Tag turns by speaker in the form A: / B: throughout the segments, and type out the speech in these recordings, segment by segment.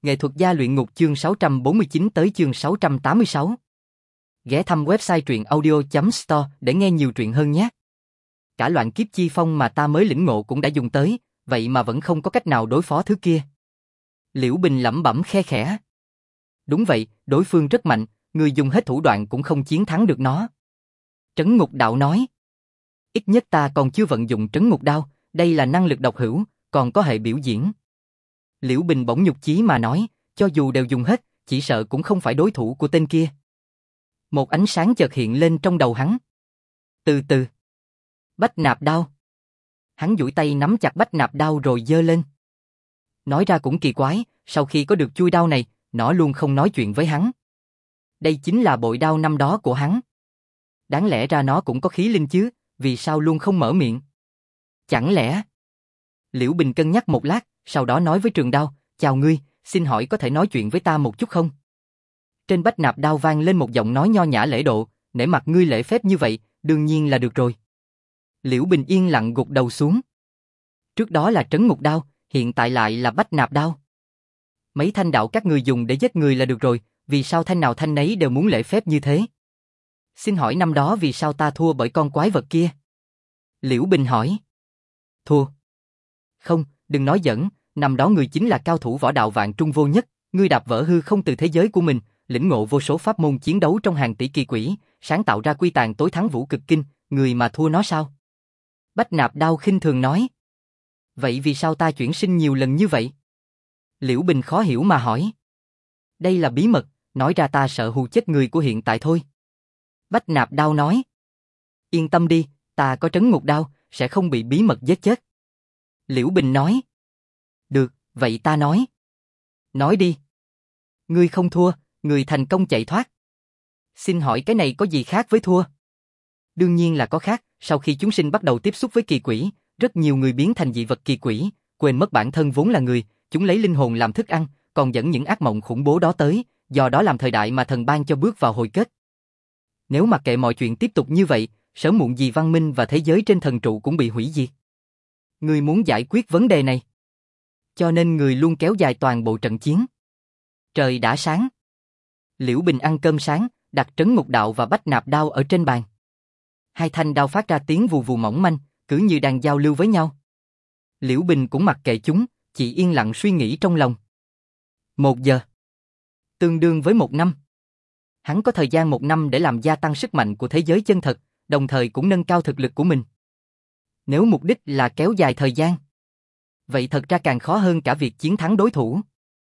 A: Nghệ thuật gia luyện ngục chương 649 tới chương 686. Ghé thăm website truyện audio.store để nghe nhiều truyện hơn nhé. Cả loạn kiếp chi phong mà ta mới lĩnh ngộ cũng đã dùng tới, vậy mà vẫn không có cách nào đối phó thứ kia. Liễu Bình lẩm bẩm khe khẽ. Đúng vậy, đối phương rất mạnh, người dùng hết thủ đoạn cũng không chiến thắng được nó. Trấn Ngục Đạo nói. Ít nhất ta còn chưa vận dụng Trấn Ngục Đao, đây là năng lực độc hữu, còn có hệ biểu diễn. Liễu Bình bỗng nhục chí mà nói, cho dù đều dùng hết, chỉ sợ cũng không phải đối thủ của tên kia. Một ánh sáng chợt hiện lên trong đầu hắn. Từ từ. Bách Nạp Đao. Hắn duỗi tay nắm chặt Bách Nạp Đao rồi giơ lên. Nói ra cũng kỳ quái, sau khi có được chuôi đao này, nó luôn không nói chuyện với hắn. Đây chính là bội đao năm đó của hắn. Đáng lẽ ra nó cũng có khí linh chứ, vì sao luôn không mở miệng? Chẳng lẽ... Liễu Bình cân nhắc một lát, sau đó nói với Trường Đao, chào ngươi, xin hỏi có thể nói chuyện với ta một chút không? Trên Bách Nạp Đao vang lên một giọng nói nho nhã lễ độ, nể mặt ngươi lễ phép như vậy, đương nhiên là được rồi. Liễu Bình yên lặng gục đầu xuống. Trước đó là Trấn Ngục Đao, hiện tại lại là Bách Nạp Đao. Mấy thanh đạo các người dùng để giết người là được rồi, vì sao thanh nào thanh nấy đều muốn lễ phép như thế? Xin hỏi năm đó vì sao ta thua bởi con quái vật kia? Liễu Bình hỏi. Thua? Không, đừng nói giỡn, năm đó người chính là cao thủ võ đạo vạn trung vô nhất, ngươi đạp vỡ hư không từ thế giới của mình, lĩnh ngộ vô số pháp môn chiến đấu trong hàng tỷ kỳ quỷ, sáng tạo ra quy tàn tối thắng vũ cực kinh, người mà thua nó sao? Bách Nạp Đao khinh thường nói. Vậy vì sao ta chuyển sinh nhiều lần như vậy? Liễu Bình khó hiểu mà hỏi. Đây là bí mật, nói ra ta sợ hù chết người của hiện tại thôi. Bách Nạp Đao nói. Yên tâm đi, ta có Trấn Ngục Đao, sẽ không bị bí mật giết chết. Liễu Bình nói. Được, vậy ta nói. Nói đi. Ngươi không thua, ngươi thành công chạy thoát. Xin hỏi cái này có gì khác với thua? Đương nhiên là có khác, sau khi chúng sinh bắt đầu tiếp xúc với kỳ quỷ, rất nhiều người biến thành dị vật kỳ quỷ, quên mất bản thân vốn là người, chúng lấy linh hồn làm thức ăn, còn dẫn những ác mộng khủng bố đó tới, do đó làm thời đại mà thần ban cho bước vào hồi kết. Nếu mặc kệ mọi chuyện tiếp tục như vậy, sớm muộn gì văn minh và thế giới trên thần trụ cũng bị hủy diệt. Người muốn giải quyết vấn đề này, cho nên người luôn kéo dài toàn bộ trận chiến. Trời đã sáng. Liễu Bình ăn cơm sáng, đặt Trấn Ngục Đạo và Bách Nạp Đao ở trên bàn. Hai thanh đao phát ra tiếng vù vù mỏng manh, cứ như đang giao lưu với nhau. Liễu Bình cũng mặc kệ chúng, chỉ yên lặng suy nghĩ trong lòng. 1 giờ. Tương đương với 1 năm. Hắn có thời gian 1 năm để làm gia tăng sức mạnh của thế giới chân thật, đồng thời cũng nâng cao thực lực của mình. Nếu mục đích là kéo dài thời gian, vậy thật ra càng khó hơn cả việc chiến thắng đối thủ.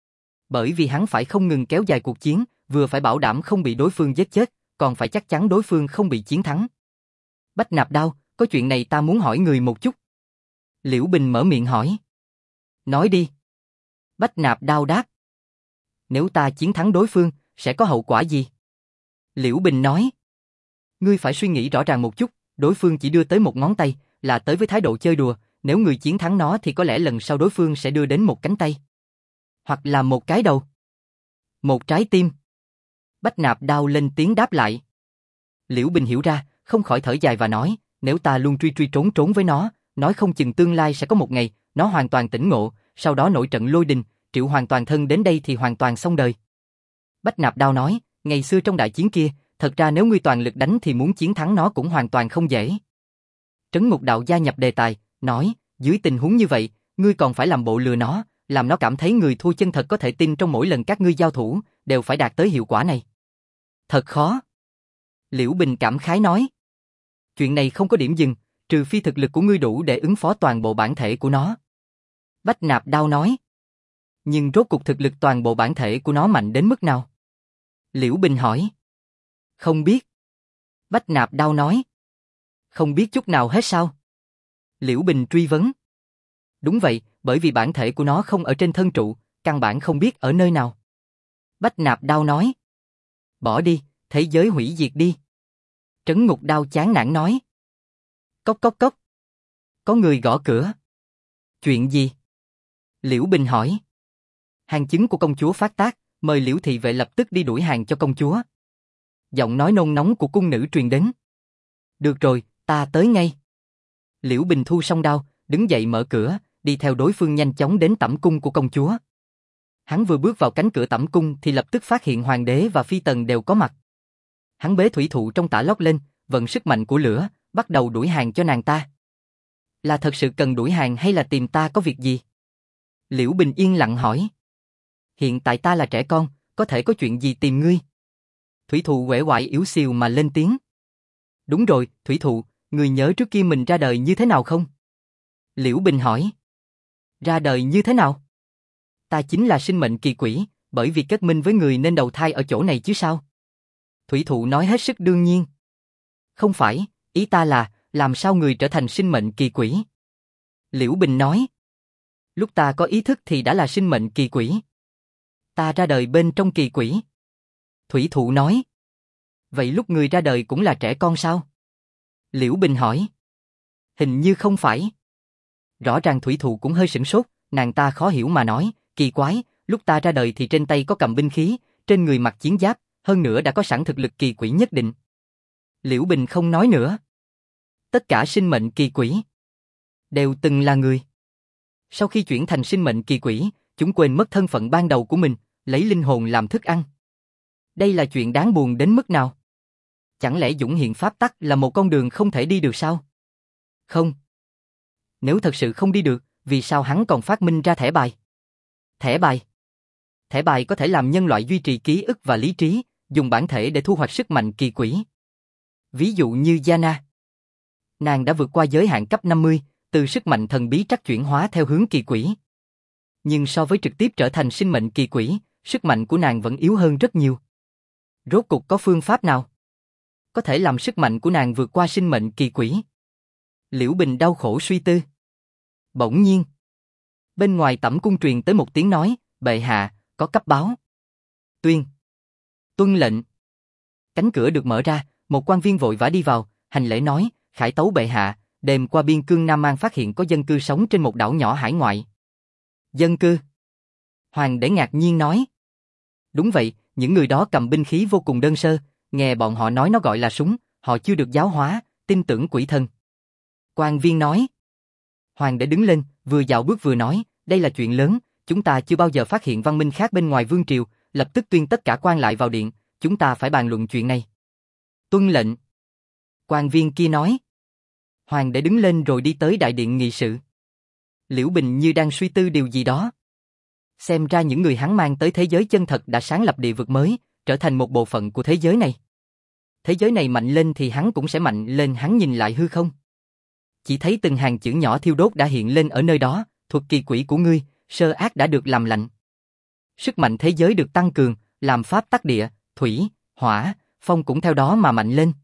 A: Bởi vì hắn phải không ngừng kéo dài cuộc chiến, vừa phải bảo đảm không bị đối phương giết chết, còn phải chắc chắn đối phương không bị chiến thắng. Bách Nạp Đao, có chuyện này ta muốn hỏi người một chút. Liễu Bình mở miệng hỏi. Nói đi. Bách Nạp Đao đáp. Nếu ta chiến thắng đối phương, sẽ có hậu quả gì? Liễu Bình nói. Ngươi phải suy nghĩ rõ ràng một chút, đối phương chỉ đưa tới một ngón tay, là tới với thái độ chơi đùa, nếu người chiến thắng nó thì có lẽ lần sau đối phương sẽ đưa đến một cánh tay. Hoặc là một cái đầu. Một trái tim. Bách Nạp Đao lên tiếng đáp lại. Liễu Bình hiểu ra, không khỏi thở dài và nói, nếu ta luôn truy trốn với nó, nói không chừng tương lai sẽ có một ngày, nó hoàn toàn tỉnh ngộ, sau đó nổi trận lôi đình, triệu hoàn toàn thân đến đây thì hoàn toàn xong đời. Bách Nạp Đao nói, ngày xưa trong đại chiến kia, thật ra nếu ngươi toàn lực đánh thì muốn chiến thắng nó cũng hoàn toàn không dễ. Trấn Ngục Đạo gia nhập đề tài, nói, dưới tình huống như vậy, ngươi còn phải làm bộ lừa nó, làm nó cảm thấy người thua chân thật có thể tin trong mỗi lần các ngươi giao thủ, đều phải đạt tới hiệu quả này. Thật khó. Liễu Bình cảm khái nói. Chuyện này không có điểm dừng, trừ phi thực lực của ngươi đủ để ứng phó toàn bộ bản thể của nó. Bách Nạp Đao nói. Nhưng rốt cuộc thực lực toàn bộ bản thể của nó mạnh đến mức nào? Liễu Bình hỏi. Không biết. Bách Nạp Đao nói. Không biết chút nào hết sao? Liễu Bình truy vấn. Đúng vậy, bởi vì bản thể của nó không ở trên thân trụ, căn bản không biết ở nơi nào. Bách Nạp Đao nói. Bỏ đi, thế giới hủy diệt đi. Trấn Ngục Đao chán nản nói. Cốc cốc cốc. Có người gõ cửa. Chuyện gì? Liễu Bình hỏi. Hàng chứng của công chúa phát tác, mời Liễu thị vệ lập tức đi đuổi hàng cho công chúa. Giọng nói nôn nóng của cung nữ truyền đến. Được rồi, ta tới ngay. Liễu Bình thu xong đao, đứng dậy mở cửa, đi theo đối phương nhanh chóng đến tẩm cung của công chúa. Hắn vừa bước vào cánh cửa tẩm cung thì lập tức phát hiện hoàng đế và phi tần đều có mặt. Hắn bế thủy thụ trong tả lót lên, vận sức mạnh của lửa, bắt đầu đuổi hàng cho nàng ta. Là thật sự cần đuổi hàng hay là tìm ta có việc gì? Liễu Bình yên lặng hỏi. Hiện tại ta là trẻ con, có thể có chuyện gì tìm ngươi? Thủy thụ uể oải yếu xìu mà lên tiếng. Đúng rồi, thủy thụ, ngươi nhớ trước kia mình ra đời như thế nào không? Liễu Bình hỏi. Ra đời như thế nào? Ta chính là sinh mệnh kỳ quỷ, bởi vì kết minh với người nên đầu thai ở chỗ này chứ sao? Thủy thụ nói hết sức đương nhiên. Không phải, ý ta là, làm sao người trở thành sinh mệnh kỳ quỷ? Liễu Bình nói. Lúc ta có ý thức thì đã là sinh mệnh kỳ quỷ. Ta ra đời bên trong kỳ quỷ. Thủy thụ nói. Vậy lúc người ra đời cũng là trẻ con sao? Liễu Bình hỏi. Hình như không phải. Rõ ràng thủy thụ cũng hơi sửng sốt, nàng ta khó hiểu mà nói, kỳ quái, lúc ta ra đời thì trên tay có cầm binh khí, trên người mặc chiến giáp, hơn nữa đã có sẵn thực lực kỳ quỷ nhất định. Liễu Bình không nói nữa. Tất cả sinh mệnh kỳ quỷ đều từng là người. Sau khi chuyển thành sinh mệnh kỳ quỷ, chúng quên mất thân phận ban đầu của mình, lấy linh hồn làm thức ăn. Đây là chuyện đáng buồn đến mức nào? Chẳng lẽ dũng hiện pháp tắc là một con đường không thể đi được sao? Không. Nếu thật sự không đi được, vì sao hắn còn phát minh ra thẻ bài? Thẻ bài? Thẻ bài có thể làm nhân loại duy trì ký ức và lý trí, dùng bản thể để thu hoạch sức mạnh kỳ quỷ. Ví dụ như Yana. Nàng đã vượt qua giới hạn cấp 50, từ sức mạnh thần bí trắc chuyển hóa theo hướng kỳ quỷ. Nhưng so với trực tiếp trở thành sinh mệnh kỳ quỷ, sức mạnh của nàng vẫn yếu hơn rất nhiều. Rốt cuộc có phương pháp nào có thể làm sức mạnh của nàng vượt qua sinh mệnh kỳ quỷ? Liễu Bình đau khổ suy tư. Bỗng nhiên, bên ngoài tẩm cung truyền tới một tiếng nói, bệ hạ, có cấp báo. Tuyên. Tuân lệnh. Cánh cửa được mở ra, một quan viên vội vã đi vào, hành lễ nói, khải tấu bệ hạ, đêm qua biên cương Nam Man phát hiện có dân cư sống trên một đảo nhỏ hải ngoại. Dân cư? Hoàng đế ngạc nhiên nói. Đúng vậy, những người đó cầm binh khí vô cùng đơn sơ, nghe bọn họ nói nó gọi là súng, họ chưa được giáo hóa, tin tưởng quỷ thần. Quan viên nói. Hoàng đế đứng lên, vừa dạo bước vừa nói, đây là chuyện lớn, chúng ta chưa bao giờ phát hiện văn minh khác bên ngoài vương triều, lập tức tuyên tất cả quan lại vào điện, chúng ta phải bàn luận chuyện này. Tuân lệnh. Quan viên kia nói. Hoàng đế đứng lên rồi đi tới đại điện nghị sự. Liễu Bình như đang suy tư điều gì đó. Xem ra những người hắn mang tới thế giới chân thật đã sáng lập địa vực mới, trở thành một bộ phận của thế giới này. Thế giới này mạnh lên thì hắn cũng sẽ mạnh lên, hắn nhìn lại hư không. Chỉ thấy từng hàng chữ nhỏ thiêu đốt đã hiện lên ở nơi đó, thuật kỳ quỷ của ngươi, sơ ác đã được làm lạnh. Sức mạnh thế giới được tăng cường, làm pháp tắc địa, thủy, hỏa, phong cũng theo đó mà mạnh lên.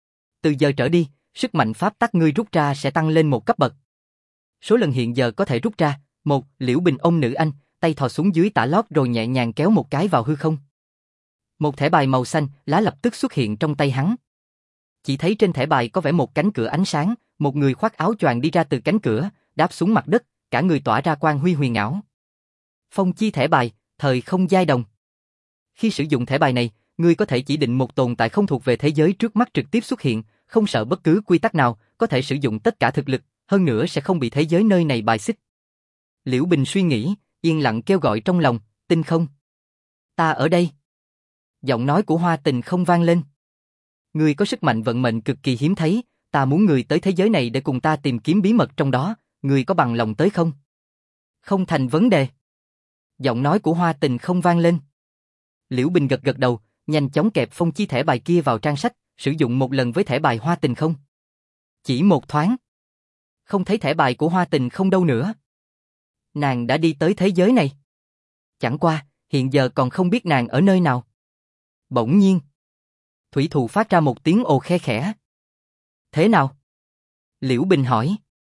A: Từ giờ trở đi, sức mạnh pháp tắc ngươi rút ra sẽ tăng lên một cấp bậc. Số lần hiện giờ có thể rút ra, 1. Liễu Bình ôm nữ anh, tay thò xuống dưới tả lót rồi nhẹ nhàng kéo một cái vào hư không. Một thẻ bài màu xanh, lá lập tức xuất hiện trong tay hắn. Chỉ thấy trên thẻ bài có vẽ một cánh cửa ánh sáng, một người khoác áo choàng đi ra từ cánh cửa, đáp xuống mặt đất, cả người tỏa ra quang huy huyền ảo. Phong chi thẻ bài, thời không giai đồng. Khi sử dụng thẻ bài này, ngươi có thể chỉ định một tồn tại không thuộc về thế giới trước mắt trực tiếp xuất hiện, không sợ bất cứ quy tắc nào, có thể sử dụng tất cả thực lực, hơn nữa sẽ không bị thế giới nơi này bài xích. Liễu Bình suy nghĩ, yên lặng kêu gọi trong lòng, Tinh không. Ta ở đây. Giọng nói của Hoa Tình không vang lên. Ngươi có sức mạnh vận mệnh cực kỳ hiếm thấy, ta muốn ngươi tới thế giới này để cùng ta tìm kiếm bí mật trong đó, ngươi có bằng lòng tới không? Không thành vấn đề. Giọng nói của Hoa Tình không vang lên. Liễu Bình gật gật đầu, nhanh chóng kẹp phong chi thẻ bài kia vào trang sách, sử dụng một lần với thẻ bài Hoa Tình không. Chỉ một thoáng. Không thấy thẻ bài của Hoa Tình không đâu nữa. Nàng đã đi tới thế giới này. Chẳng qua, hiện giờ còn không biết nàng ở nơi nào. Bỗng nhiên, thủy thụ phát ra một tiếng ồ khe khẽ. Thế nào? Liễu Bình hỏi.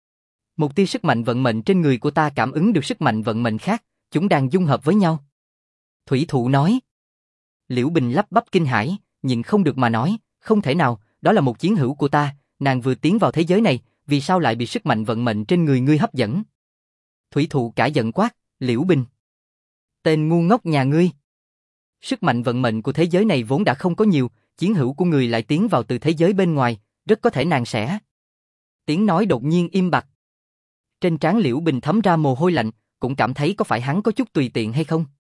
A: Một tia sức mạnh vận mệnh trên người của ta cảm ứng được sức mạnh vận mệnh khác, chúng đang dung hợp với nhau. Thủy thụ nói. Liễu Bình lắp bắp kinh hãi, nhịn không được mà nói, không thể nào, đó là một chiến hữu của ta, nàng vừa tiến vào thế giới này, vì sao lại bị sức mạnh vận mệnh trên người ngươi hấp dẫn? Thủy thụ cả giận quát, Liễu Bình. Tên ngu ngốc nhà ngươi. Sức mạnh vận mệnh của thế giới này vốn đã không có nhiều, chiến hữu của người lại tiến vào từ thế giới bên ngoài, rất có thể nàng sẽ. Tiếng nói đột nhiên im bặt. Trên trán Liễu Bình thấm ra mồ hôi lạnh, cũng cảm thấy có phải hắn có chút tùy tiện hay không?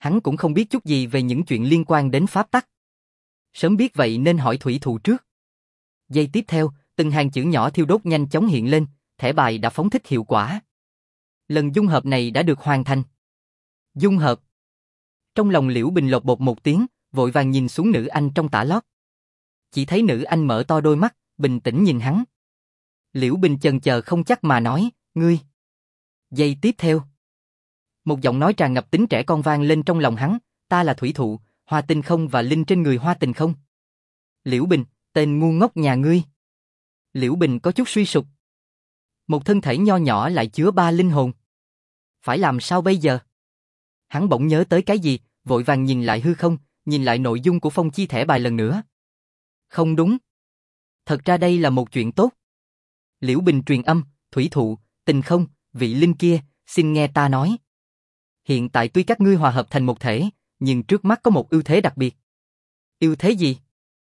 A: Hắn cũng không biết chút gì về những chuyện liên quan đến pháp tắc. Sớm biết vậy nên hỏi thủy thủ trước. Giây tiếp theo, từng hàng chữ nhỏ thiêu đốt nhanh chóng hiện lên, thẻ bài đã phóng thích hiệu quả. Lần dung hợp này đã được hoàn thành. Dung hợp. Trong lòng Liễu Bình lột bột một tiếng, vội vàng nhìn xuống nữ anh trong tã lót. Chỉ thấy nữ anh mở to đôi mắt, bình tĩnh nhìn hắn. Liễu Bình chần chờ không chắc mà nói, ngươi. Giây tiếp theo. Một giọng nói tràn ngập tính trẻ con vang lên trong lòng hắn, ta là thủy thụ, hoa tình không và linh trên người hoa tình không. Liễu Bình, tên ngu ngốc nhà ngươi. Liễu Bình có chút suy sụp. Một thân thể nho nhỏ lại chứa 3 linh hồn. Phải làm sao bây giờ? Hắn bỗng nhớ tới cái gì, vội vàng nhìn lại hư không, nhìn lại nội dung của phong chi thẻ bài lần nữa. Không đúng. Thật ra đây là một chuyện tốt. Liễu Bình truyền âm, thủy thụ, tình không, vị linh kia, xin nghe ta nói. Hiện tại tuy các ngươi hòa hợp thành một thể, nhưng trước mắt có một ưu thế đặc biệt. Ưu thế gì?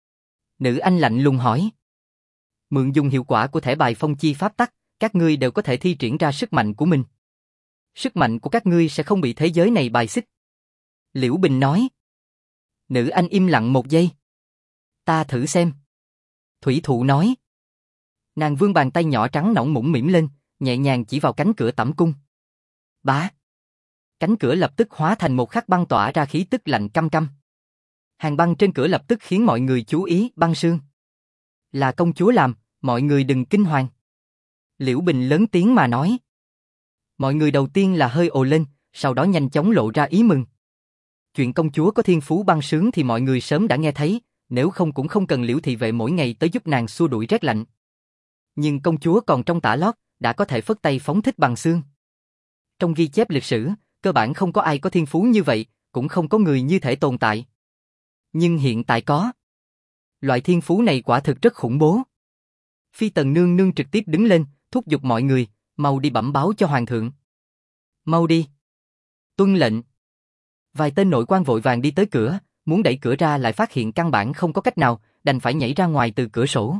A: Nữ anh lạnh lùng hỏi. Mượn dùng hiệu quả của thẻ bài phong chi pháp tắc, các ngươi đều có thể thi triển ra sức mạnh của mình. Sức mạnh của các ngươi sẽ không bị thế giới này bài xích. Liễu Bình nói. Nữ anh im lặng một giây. Ta thử xem. Thủy thụ nói. Nàng vươn bàn tay nhỏ trắng nõn mũm mĩm lên, nhẹ nhàng chỉ vào cánh cửa tẩm cung. Bá. Cánh cửa lập tức hóa thành một khắc băng tỏa ra khí tức lạnh căm căm. Hàng băng trên cửa lập tức khiến mọi người chú ý, băng sương. Là công chúa làm, mọi người đừng kinh hoàng. Liễu Bình lớn tiếng mà nói. Mọi người đầu tiên là hơi ồ lên, sau đó nhanh chóng lộ ra ý mừng. Chuyện công chúa có thiên phú băng sướng thì mọi người sớm đã nghe thấy, nếu không cũng không cần Liễu thị vệ mỗi ngày tới giúp nàng xua đuổi rét lạnh. Nhưng công chúa còn trong tã lót, đã có thể phất tay phóng thích bằng xương. Trong ghi chép lịch sử, cơ bản không có ai có thiên phú như vậy, cũng không có người như thể tồn tại. Nhưng hiện tại có. Loại thiên phú này quả thực rất khủng bố. Phi Tần nương nương trực tiếp đứng lên, thúc giục mọi người, mau đi bẩm báo cho hoàng thượng. Mau đi. Tuân lệnh. Vài tên nội quan vội vàng đi tới cửa, muốn đẩy cửa ra lại phát hiện căn bản không có cách nào, đành phải nhảy ra ngoài từ cửa sổ.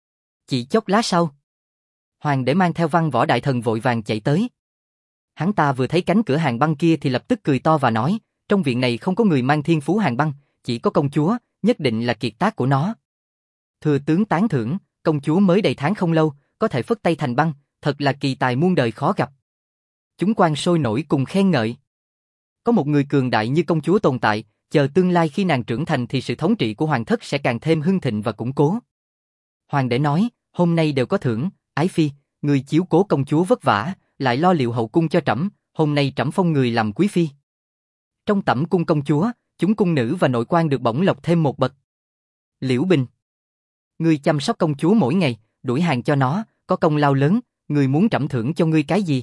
A: Chỉ chốc lát sau, hoàng đế mang theo văn võ đại thần vội vàng chạy tới. Hắn ta vừa thấy cánh cửa hàng băng kia thì lập tức cười to và nói, trong viện này không có người mang thiên phú hàng băng, chỉ có công chúa, nhất định là kiệt tác của nó. Thừa tướng tán thưởng, công chúa mới đầy tháng không lâu, có thể phất tay thành băng, thật là kỳ tài muôn đời khó gặp. Chúng quan sôi nổi cùng khen ngợi. Có một người cường đại như công chúa tồn tại, chờ tương lai khi nàng trưởng thành thì sự thống trị của hoàng thất sẽ càng thêm hưng thịnh và củng cố. Hoàng đế nói, hôm nay đều có thưởng, ái phi, người chiếu cố công chúa vất vả, lại lo liệu hậu cung cho trẫm, hôm nay trẫm phong người làm quý phi. Trong tẩm cung công chúa, chúng cung nữ và nội quan được bổng lộc thêm một bậc. Liễu Bình, ngươi chăm sóc công chúa mỗi ngày, đuổi hàng cho nó, có công lao lớn, ngươi muốn trẫm thưởng cho ngươi cái gì?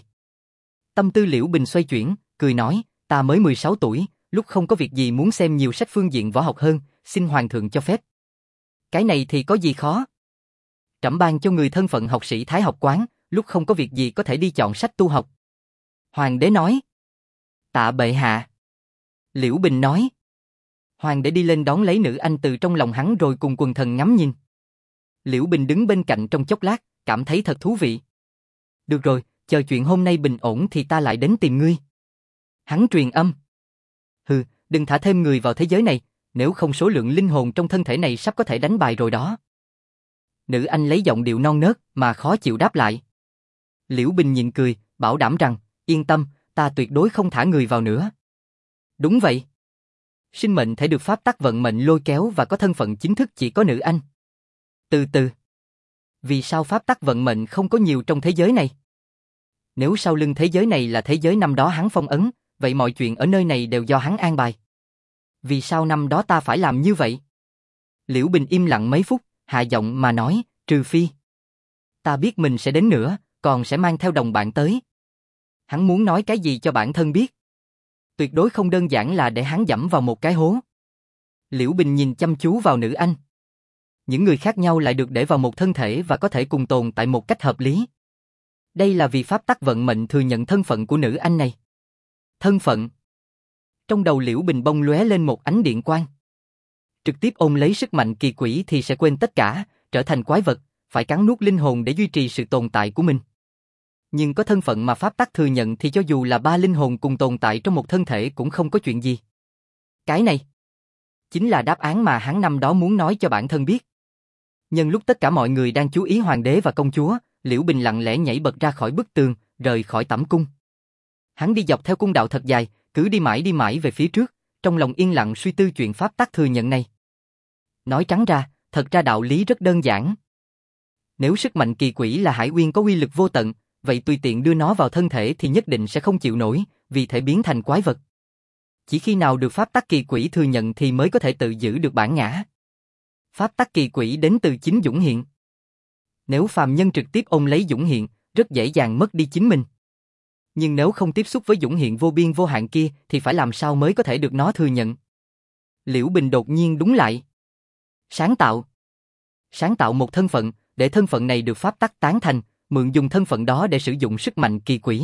A: Tâm tư Liễu Bình xoay chuyển, cười nói, ta mới 16 tuổi, lúc không có việc gì muốn xem nhiều sách phương diện võ học hơn, xin hoàng thượng cho phép. Cái này thì có gì khó? Trẫm ban cho người thân phận học sĩ Thái học quán, lúc không có việc gì có thể đi chọn sách tu học. Hoàng đế nói. Tạ bệ hạ. Liễu Bình nói. Hoàng đế đi lên đón lấy nữ anh từ trong lòng hắn rồi cùng quần thần ngắm nhìn. Liễu Bình đứng bên cạnh trong chốc lát, cảm thấy thật thú vị. Được rồi, chờ chuyện hôm nay bình ổn thì ta lại đến tìm ngươi. Hắn truyền âm. Hừ, đừng thả thêm người vào thế giới này, nếu không số lượng linh hồn trong thân thể này sắp có thể đánh bài rồi đó. Nữ anh lấy giọng điệu non nớt mà khó chịu đáp lại. Liễu Bình nhịn cười, bảo đảm rằng, yên tâm, ta tuyệt đối không thả người vào nữa. Đúng vậy. Sinh mệnh thể được pháp tắc vận mệnh lôi kéo và có thân phận chính thức chỉ có nữ anh. Từ từ. Vì sao pháp tắc vận mệnh không có nhiều trong thế giới này? Nếu sau lưng thế giới này là thế giới năm đó hắn phong ấn, vậy mọi chuyện ở nơi này đều do hắn an bài. Vì sao năm đó ta phải làm như vậy? Liễu Bình im lặng mấy phút, hạ giọng mà nói, trừ phi. Ta biết mình sẽ đến nữa, còn sẽ mang theo đồng bạn tới. Hắn muốn nói cái gì cho bản thân biết. Tuyệt đối không đơn giản là để hắn dẫm vào một cái hố. Liễu Bình nhìn chăm chú vào nữ anh. Những người khác nhau lại được để vào một thân thể và có thể cùng tồn tại một cách hợp lý. Đây là vì pháp tắc vận mệnh thừa nhận thân phận của nữ anh này. Thân phận. Trong đầu Liễu Bình bông lóe lên một ánh điện quang. Trực tiếp ôm lấy sức mạnh kỳ quỷ thì sẽ quên tất cả, trở thành quái vật, phải cắn nuốt linh hồn để duy trì sự tồn tại của mình. Nhưng có thân phận mà pháp tắc thừa nhận thì cho dù là 3 linh hồn cùng tồn tại trong một thân thể cũng không có chuyện gì. Cái này chính là đáp án mà hắn năm đó muốn nói cho bản thân biết. Nhân lúc tất cả mọi người đang chú ý hoàng đế và công chúa, Liễu Bình lặng lẽ nhảy bật ra khỏi bức tường, rời khỏi tẩm cung. Hắn đi dọc theo cung đạo thật dài, cứ đi mãi về phía trước, trong lòng yên lặng suy tư chuyện pháp tắc thừa nhận này. Nói trắng ra, thật ra đạo lý rất đơn giản. Nếu sức mạnh kỳ quỷ là hải uyên có uy lực vô tận, vậy tùy tiện đưa nó vào thân thể thì nhất định sẽ không chịu nổi, vì thể biến thành quái vật. Chỉ khi nào được pháp tắc kỳ quỷ thừa nhận thì mới có thể tự giữ được bản ngã. Pháp tắc kỳ quỷ đến từ chính dũng hiện. Nếu phàm nhân trực tiếp ôm lấy dũng hiện, rất dễ dàng mất đi chính mình. Nhưng nếu không tiếp xúc với dũng hiện vô biên vô hạn kia thì phải làm sao mới có thể được nó thừa nhận? Liễu Bình đột nhiên đúng lại. Sáng tạo. Sáng tạo một thân phận, để thân phận này được pháp tắc tán thành, mượn dùng thân phận đó để sử dụng sức mạnh kỳ quỷ.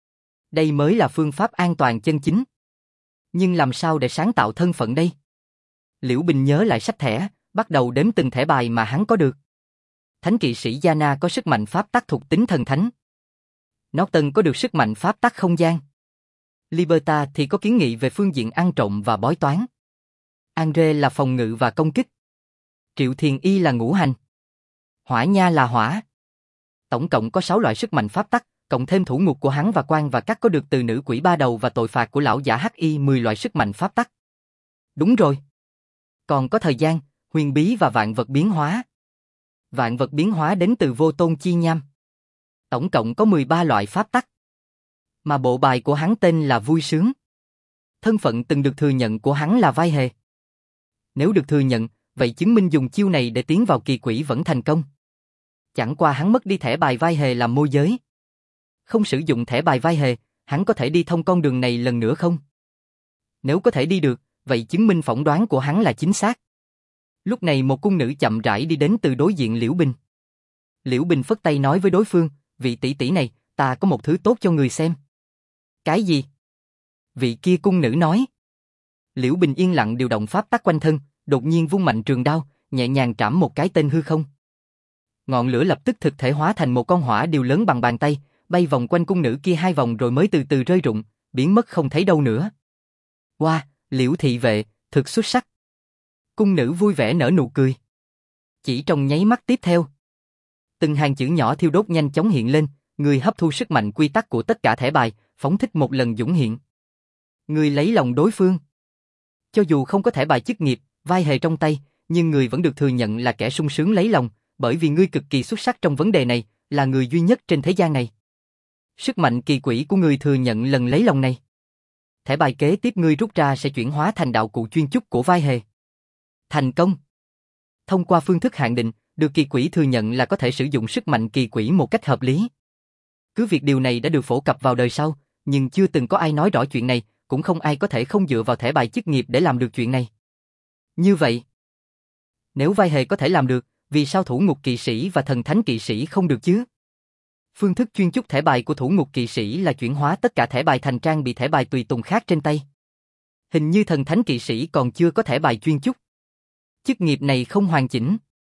A: Đây mới là phương pháp an toàn chân chính. Nhưng làm sao để sáng tạo thân phận đây? Liễu Bình nhớ lại sách thẻ, bắt đầu đếm từng thẻ bài mà hắn có được. Thánh kỵ sĩ Yana có sức mạnh pháp tắc thuộc tính thần thánh. Norton có được sức mạnh pháp tắc không gian. Liberta thì có kiến nghị về phương diện ăn trộm và bói toán. Andre là phòng ngự và công kích. Triệu Thiền Y là ngũ hành. Hỏa Nha là hỏa. Tổng cộng có 6 loại sức mạnh pháp tắc, cộng thêm thủ ngục của hắn và quan và các có được từ nữ quỷ ba đầu và tội phạt của lão giả HI 10 loại sức mạnh pháp tắc. Đúng rồi. Còn có thời gian, huyền bí và vạn vật biến hóa. Vạn vật biến hóa đến từ vô tôn chi nham. Tổng cộng có 13 loại pháp tắc. Mà bộ bài của hắn tên là vui sướng. Thân phận từng được thừa nhận của hắn là vai hề. Nếu được thừa nhận, vậy chứng minh dùng chiêu này để tiến vào kỳ quỷ vẫn thành công. Chẳng qua hắn mất đi thẻ bài vai hề làm môi giới. Không sử dụng thẻ bài vai hề, hắn có thể đi thông con đường này lần nữa không? Nếu có thể đi được, vậy chứng minh phỏng đoán của hắn là chính xác. Lúc này một cung nữ chậm rãi đi đến từ đối diện Liễu Bình. Liễu Bình phất tay nói với đối phương, vị tỷ tỷ này, ta có một thứ tốt cho người xem. Cái gì? Vị kia cung nữ nói. Liễu Bình yên lặng điều động pháp tắc quanh thân, đột nhiên vung mạnh trường đao, nhẹ nhàng trảm một cái tên hư không. Ngọn lửa lập tức thực thể hóa thành một con hỏa điều lớn bằng bàn tay, bay vòng quanh cung nữ kia 2 vòng rồi mới từ từ rơi rụng, biến mất không thấy đâu nữa. Wow, Liễu thị vệ, thực xuất sắc. Cung nữ vui vẻ nở nụ cười. Chỉ trong nháy mắt tiếp theo, từng hàng chữ nhỏ thiêu đốt nhanh chóng hiện lên, người hấp thu sức mạnh quy tắc của tất cả thẻ bài, phóng thích một lần dũng hiện. Người lấy lòng đối phương. Cho dù không có thẻ bài chức nghiệp, vai hề trong tay, nhưng người vẫn được thừa nhận là kẻ sung sướng lấy lòng, bởi vì ngươi cực kỳ xuất sắc trong vấn đề này, là người duy nhất trên thế gian này. Sức mạnh kỳ quỷ của ngươi thừa nhận lần lấy lòng này. Thẻ bài kế tiếp ngươi rút ra sẽ chuyển hóa thành đạo cụ chuyên chúc của vai hề. Thành công. Thông qua phương thức hạn định, được kỳ quỷ thừa nhận là có thể sử dụng sức mạnh kỳ quỷ một cách hợp lý. Cứ việc điều này đã được phổ cập vào đời sau, nhưng chưa từng có ai nói rõ chuyện này, cũng không ai có thể không dựa vào thẻ bài chức nghiệp để làm được chuyện này. Như vậy, nếu vai hề có thể làm được, vì sao thủ ngục kỵ sĩ và thần thánh kỵ sĩ không được chứ? Phương thức chuyên chúc thẻ bài của thủ ngục kỵ sĩ là chuyển hóa tất cả thẻ bài thành trang bị thẻ bài tùy tùng khác trên tay. Hình như thần thánh kỵ sĩ còn chưa có thẻ bài chuyên chúc. Chức nghiệp này không hoàn chỉnh.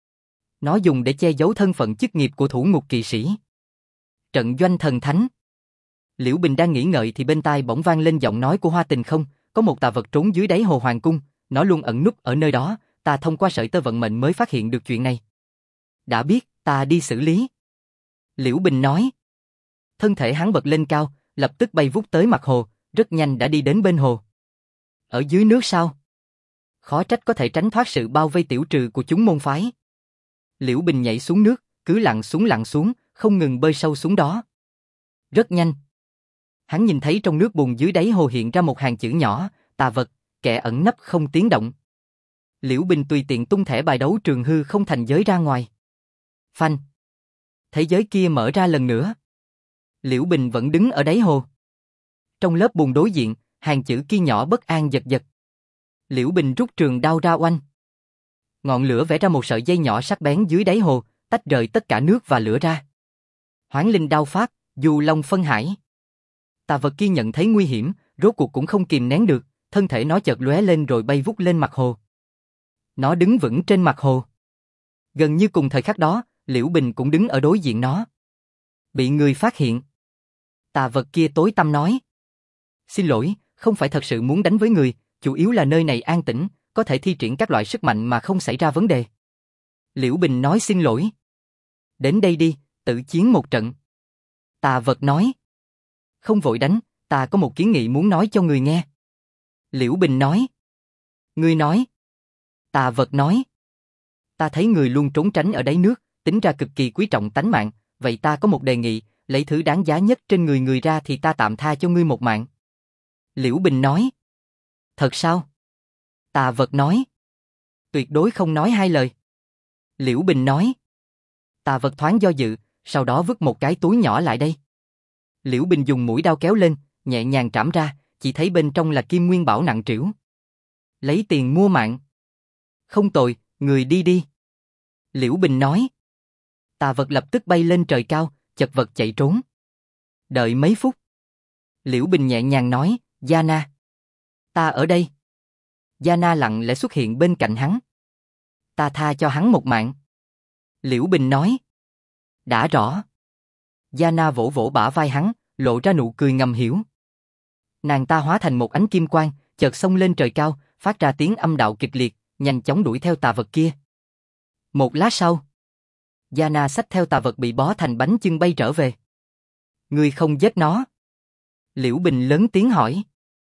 A: Nó dùng để che giấu thân phận chức nghiệp của thủ ngục kỵ sĩ. Trận doanh thần thánh. Liễu Bình đang nghĩ ngợi thì bên tai bỗng vang lên giọng nói của Hoa Tình Không, có một tà vật trốn dưới đáy hồ hoàng cung, nó luôn ẩn núp ở nơi đó, ta thông qua sợi tơ vận mệnh mới phát hiện được chuyện này. Đã biết, ta đi xử lý. Liễu Bình nói. Thân thể hắn bật lên cao, lập tức bay vút tới mặt hồ, rất nhanh đã đi đến bên hồ. Ở dưới nước sao? Khó trách có thể tránh thoát sự bao vây tiểu trừ của chúng môn phái. Liễu Bình nhảy xuống nước, cứ lặn xuống, không ngừng bơi sâu xuống đó. Rất nhanh. Hắn nhìn thấy trong nước bùn dưới đáy hồ hiện ra một hàng chữ nhỏ, tà vật, kẻ ẩn nấp không tiếng động. Liễu Bình tùy tiện tung thẻ bài đấu trường hư không thành giới ra ngoài. Phanh. Thế giới kia mở ra lần nữa. Liễu Bình vẫn đứng ở đáy hồ. Trong lớp bùn đối diện, hàng chữ kia nhỏ bất an giật giật. Liễu Bình rút trường đao ra oanh. Ngọn lửa vẽ ra một sợi dây nhỏ sắc bén dưới đáy hồ, tách rời tất cả nước và lửa ra. Hoán linh đao pháp, dù long phân hải. Tà vật kia nhận thấy nguy hiểm, rốt cuộc cũng không kìm nén được, thân thể nó chợt lóe lên rồi bay vút lên mặt hồ. Nó đứng vững trên mặt hồ. Gần như cùng thời khắc đó, Liễu Bình cũng đứng ở đối diện nó. Bị người phát hiện. Tà vật kia tối tăm nói. Xin lỗi, không phải thật sự muốn đánh với người, chủ yếu là nơi này an tĩnh, có thể thi triển các loại sức mạnh mà không xảy ra vấn đề. Liễu Bình nói xin lỗi. Đến đây đi, tự chiến một trận. Tà vật nói. Không vội đánh, ta có một kiến nghị muốn nói cho người nghe. Liễu Bình nói. Ngươi nói. Tà vật nói. Ta thấy người luôn trốn tránh ở đáy nước, tính ra cực kỳ quý trọng tánh mạng, vậy ta có một đề nghị, lấy thứ đáng giá nhất trên người người ra thì ta tạm tha cho ngươi một mạng. Liễu Bình nói. Thật sao? Tà vật nói. Tuyệt đối không nói hai lời. Liễu Bình nói. Tà vật thoáng do dự, sau đó vứt một cái túi nhỏ lại đây. Liễu Bình dùng mũi đao kéo lên, nhẹ nhàng trảm ra, chỉ thấy bên trong là kim nguyên bảo nặng trĩu. Lấy tiền mua mạng. Không tồi, người đi đi. Liễu Bình nói. Tà vật lập tức bay lên trời cao, chật vật chạy trốn. Đợi mấy phút. Liễu Bình nhẹ nhàng nói, Yana. Ta ở đây. Yana lặng lẽ xuất hiện bên cạnh hắn. Ta tha cho hắn một mạng. Liễu Bình nói. Đã rõ. Yana vỗ vỗ bả vai hắn, lộ ra nụ cười ngầm hiểu. Nàng ta hóa thành một ánh kim quang, chợt xông lên trời cao, phát ra tiếng âm đạo kịch liệt, nhanh chóng đuổi theo tà vật kia. Một lát sau, Yana xách theo tà vật bị bó thành bánh chưng bay trở về. Ngươi không giết nó? Liễu Bình lớn tiếng hỏi.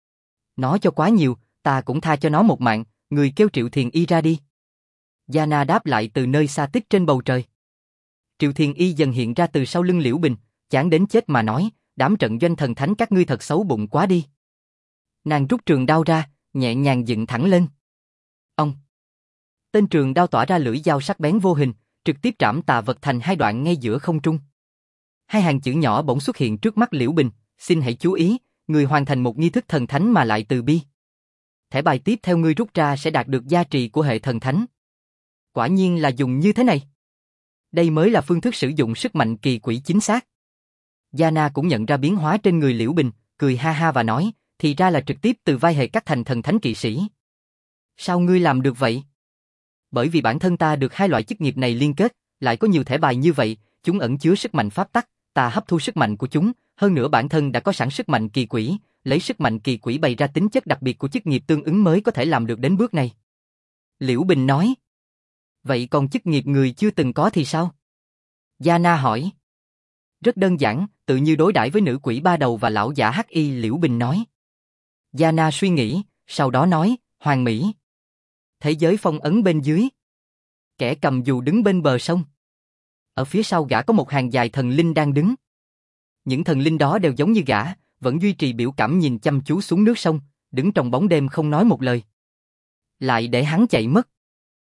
A: Nó cho quá nhiều, ta cũng tha cho nó một mạng, người kêu Triệu Thiền Y ra đi. Yana đáp lại từ nơi xa tích trên bầu trời. Triệu Thiền Y dần hiện ra từ sau lưng Liễu Bình, chán đến chết mà nói, đám trận doanh thần thánh các ngươi thật xấu bụng quá đi. Nàng rút trường đao ra, nhẹ nhàng dựng thẳng lên. Ông. Tên trường đao tỏa ra lưỡi dao sắc bén vô hình, trực tiếp trảm tà vật thành hai đoạn ngay giữa không trung. Hai hàng chữ nhỏ bỗng xuất hiện trước mắt Liễu Bình, xin hãy chú ý, người hoàn thành một nghi thức thần thánh mà lại từ bi. Thẻ bài tiếp theo ngươi rút ra sẽ đạt được gia trì của hệ thần thánh. Quả nhiên là dùng như thế này. Đây mới là phương thức sử dụng sức mạnh kỳ quỷ chính xác. Yana cũng nhận ra biến hóa trên người Liễu Bình, cười ha ha và nói, thì ra là trực tiếp từ vai hệ cắt thành thần thánh kỵ sĩ. Sao ngươi làm được vậy? Bởi vì bản thân ta được hai loại chức nghiệp này liên kết, lại có nhiều thẻ bài như vậy, chúng ẩn chứa sức mạnh pháp tắc, ta hấp thu sức mạnh của chúng, hơn nữa bản thân đã có sẵn sức mạnh kỳ quỷ, lấy sức mạnh kỳ quỷ bày ra tính chất đặc biệt của chức nghiệp tương ứng mới có thể làm được đến bước này. Liễu Bình nói. Vậy còn chức nghiệp người chưa từng có thì sao? Yana hỏi. Rất đơn giản, tự như đối đãi với nữ quỷ ba đầu và lão giả hắc y, Liễu Bình nói. Yana suy nghĩ, sau đó nói, hoàn mỹ. Thế giới phong ấn bên dưới. Kẻ cầm dù đứng bên bờ sông. Ở phía sau gã có một hàng dài thần linh đang đứng. Những thần linh đó đều giống như gã, vẫn duy trì biểu cảm nhìn chăm chú xuống nước sông, đứng trong bóng đêm không nói một lời. Lại để hắn chạy mất.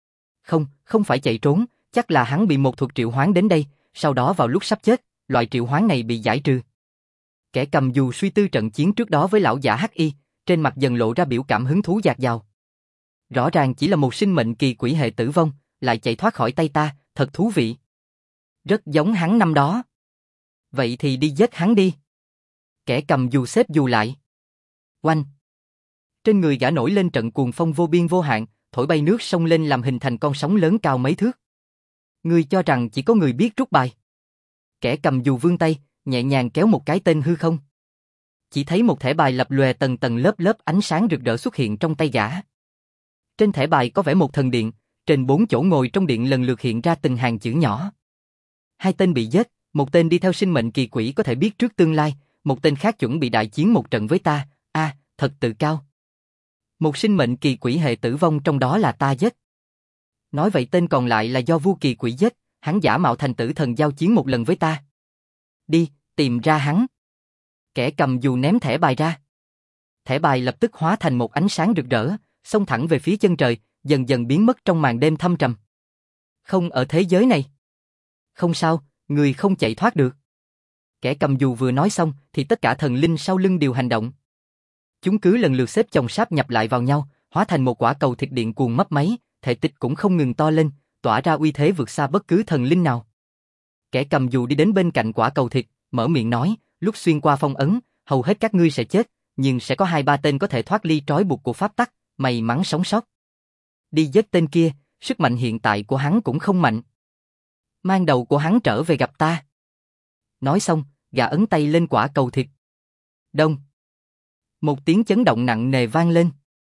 A: Không phải chạy trốn, chắc là hắn bị một thuật triệu hoán đến đây, sau đó vào lúc sắp chết, loại triệu hoán này bị giải trừ. Kẻ cầm dù suy tư trận chiến trước đó với lão giả hắc y, trên mặt dần lộ ra biểu cảm hứng thú dạt dào. Rõ ràng chỉ là một sinh mệnh kỳ quỷ hệ tử vong, lại chạy thoát khỏi tay ta, thật thú vị. Rất giống hắn năm đó. Vậy thì đi giết hắn đi. Kẻ cầm dù xếp dù lại. Oanh. Trên người gã nổi lên trận cuồng phong vô biên vô hạn, thổi bay nước sông lên làm hình thành con sóng lớn cao mấy thước. Ngươi cho rằng chỉ có người biết rút bài. Kẻ cầm dù vươn tay, nhẹ nhàng kéo một cái tên hư không. Chỉ thấy một thẻ bài lập lòe tầng tầng lớp lớp ánh sáng rực rỡ xuất hiện trong tay gã. Trên thẻ bài có vẽ một thần điện, trên 4 chỗ ngồi trong điện lần lượt hiện ra từng hàng chữ nhỏ. 2 tên bị giết, một tên đi theo sinh mệnh kỳ quỷ có thể biết trước tương lai, một tên khác chuẩn bị đại chiến một trận với ta, thật tự cao. Một sinh mệnh kỳ quỷ hệ tử vong trong đó là ta giết. Nói vậy tên còn lại là do vua kỳ quỷ giết, hắn giả mạo thành tử thần giao chiến một lần với ta. Đi, tìm ra hắn. Kẻ cầm dù ném thẻ bài ra. Thẻ bài lập tức hóa thành một ánh sáng rực rỡ, xông thẳng về phía chân trời, dần dần biến mất trong màn đêm thâm trầm. Không ở thế giới này. Không sao, người không chạy thoát được. Kẻ cầm dù vừa nói xong thì tất cả thần linh sau lưng đều hành động. Chúng cứ lần lượt xếp chồng sáp nhập lại vào nhau, hóa thành một quả cầu thịt điện cuồng mấp máy, thể tích cũng không ngừng to lên, tỏa ra uy thế vượt xa bất cứ thần linh nào. Kẻ cầm dù đi đến bên cạnh quả cầu thịt, mở miệng nói, lúc xuyên qua phong ấn, hầu hết các ngươi sẽ chết, nhưng sẽ có 2-3 tên có thể thoát ly trói buộc của pháp tắc, may mắn sống sót. Đi giết tên kia, sức mạnh hiện tại của hắn cũng không mạnh. Mang đầu của hắn trở về gặp ta. Nói xong, gã ấn tay lên quả cầu thịt. Đông. Một tiếng chấn động nặng nề vang lên.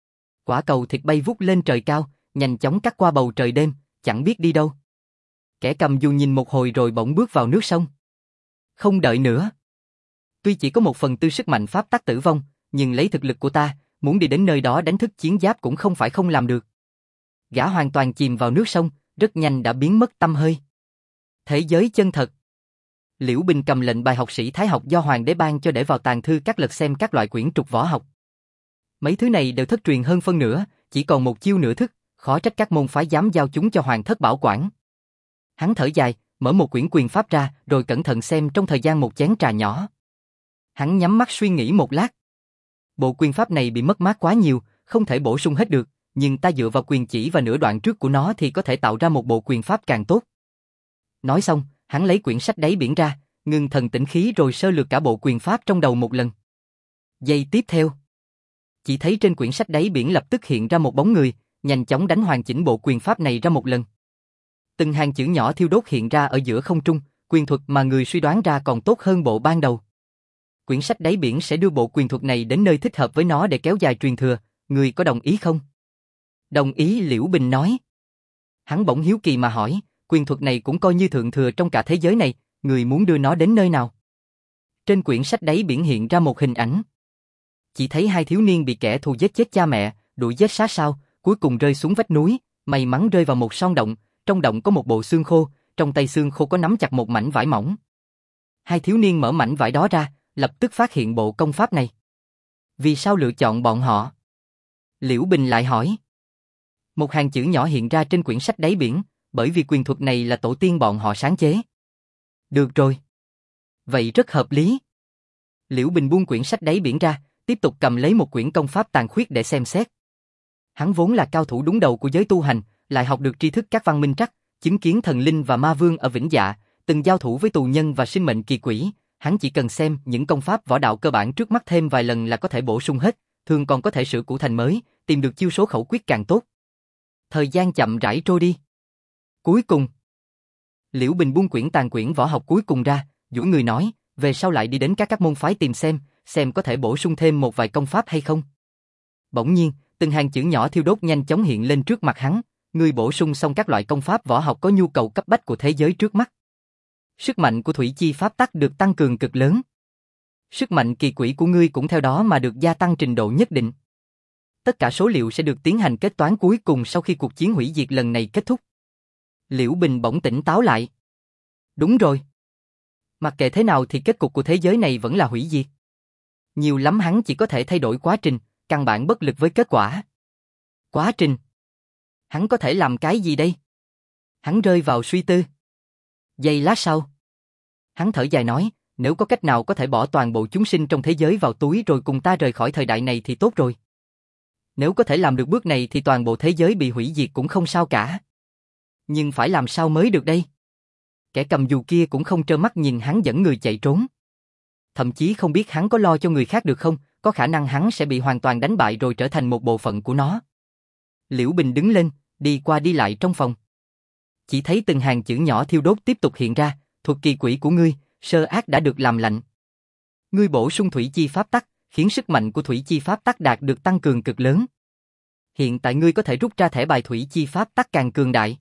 A: Quả cầu thịt bay vút lên trời cao, nhanh chóng cắt qua bầu trời đêm, chẳng biết đi đâu. Kẻ cầm dù nhìn một hồi rồi bỗng bước vào nước sông. Không đợi nữa. Tuy chỉ có 1/4 sức mạnh pháp tắc tử vong, nhưng lấy thực lực của ta, muốn đi đến nơi đó đánh thức chiến giáp cũng không phải không làm được. Gã hoàn toàn chìm vào nước sông, rất nhanh đã biến mất tăm hơi. Thế giới chân thật. Liễu Bình cầm lệnh bài học sĩ Thái học do Hoàng đế ban cho để vào tàng thư các lật xem các loại quyển trục võ học. Mấy thứ này đều thất truyền hơn phân nửa, chỉ còn một chiêu nửa thức, khó trách các môn phái dám giao chúng cho Hoàng thất bảo quản. Hắn thở dài, mở một quyển quyền pháp ra, rồi cẩn thận xem trong thời gian một chén trà nhỏ. Hắn nhắm mắt suy nghĩ một lát. Bộ quyền pháp này bị mất mát quá nhiều, không thể bổ sung hết được, nhưng ta dựa vào quyền chỉ và nửa đoạn trước của nó thì có thể tạo ra một bộ quyền pháp càng tốt. Nói xong, hắn lấy quyển sách đáy biển ra, ngưng thần tĩnh khí rồi sơ lược cả bộ quyền pháp trong đầu một lần. Giây tiếp theo, chỉ thấy trên quyển sách đáy biển lập tức hiện ra một bóng người, nhanh chóng đánh hoàn chỉnh bộ quyền pháp này ra một lần. Từng hàng chữ nhỏ thiêu đốt hiện ra ở giữa không trung, quyền thuật mà người suy đoán ra còn tốt hơn bộ ban đầu. Quyển sách đáy biển sẽ đưa bộ quyền thuật này đến nơi thích hợp với nó để kéo dài truyền thừa, người có đồng ý không? Đồng ý, Liễu Bình nói. Hắn bỗng hiếu kỳ mà hỏi, quyền thuật này cũng coi như thượng thừa trong cả thế giới này, người muốn đưa nó đến nơi nào? Trên quyển sách đáy biển hiện ra một hình ảnh. Chỉ thấy hai thiếu niên bị kẻ thù giết chết cha mẹ, đuổi giết sát sao, cuối cùng rơi xuống vách núi, may mắn rơi vào một son động, trong động có một bộ xương khô, trong tay xương khô có nắm chặt một mảnh vải mỏng. Hai thiếu niên mở mảnh vải đó ra, lập tức phát hiện bộ công pháp này. Vì sao lựa chọn bọn họ? Liễu Bình lại hỏi. Một hàng chữ nhỏ hiện ra trên quyển sách đáy biển, bởi vì quyền thuật này là tổ tiên bọn họ sáng chế. Được rồi. Vậy rất hợp lý. Liễu Bình buông quyển sách đáy biển ra, tiếp tục cầm lấy một quyển công pháp tàn khuyết để xem xét. Hắn vốn là cao thủ đúng đầu của giới tu hành, lại học được tri thức các văn minh trắc, chứng kiến thần linh và ma vương ở Vĩnh Dạ, từng giao thủ với tù nhân và sinh mệnh kỳ quỷ, hắn chỉ cần xem những công pháp võ đạo cơ bản trước mắt thêm vài lần là có thể bổ sung hết, thường còn có thể sửa cũ thành mới, tìm được chiêu số khẩu quyết càng tốt. Thời gian chậm rãi trôi đi. Cuối cùng, Liễu Bình buông quyển tàn quyển võ học cuối cùng ra, duỗi người nói, về sau lại đi đến các môn phái tìm xem có thể bổ sung thêm một vài công pháp hay không. Bỗng nhiên, từng hàng chữ nhỏ thiêu đốt nhanh chóng hiện lên trước mặt hắn, ngươi bổ sung xong các loại công pháp võ học có nhu cầu cấp bách của thế giới trước mắt. Sức mạnh của thủy chi pháp tắc được tăng cường cực lớn. Sức mạnh kỳ quỷ của ngươi cũng theo đó mà được gia tăng trình độ nhất định. Tất cả số liệu sẽ được tiến hành kết toán cuối cùng sau khi cuộc chiến hủy diệt lần này kết thúc. Liễu Bình bỗng tỉnh táo lại. Đúng rồi. Mặc kệ thế nào thì kết cục của thế giới này vẫn là hủy diệt. Nhiều lắm hắn chỉ có thể thay đổi quá trình, căn bản bất lực với kết quả. Quá trình? Hắn có thể làm cái gì đây? Hắn rơi vào suy tư. Giây lát sau, hắn thở dài nói, nếu có cách nào có thể bỏ toàn bộ chúng sinh trong thế giới vào túi rồi cùng ta rời khỏi thời đại này thì tốt rồi. Nếu có thể làm được bước này thì toàn bộ thế giới bị hủy diệt cũng không sao cả. Nhưng phải làm sao mới được đây? Kẻ cầm dù kia cũng không trơ mắt nhìn hắn dẫn người chạy trốn. Thậm chí không biết hắn có lo cho người khác được không, có khả năng hắn sẽ bị hoàn toàn đánh bại rồi trở thành một bộ phận của nó. Liễu Bình đứng lên, đi qua đi lại trong phòng. Chỉ thấy từng hàng chữ nhỏ thiêu đốt tiếp tục hiện ra, thuật kỳ quỷ của ngươi, sơ ác đã được làm lạnh. Ngươi bổ sung thủy chi pháp tắc, khiến sức mạnh của thủy chi pháp tắc đạt được tăng cường cực lớn. Hiện tại ngươi có thể rút ra thẻ bài thủy chi pháp tắc càng cường đại.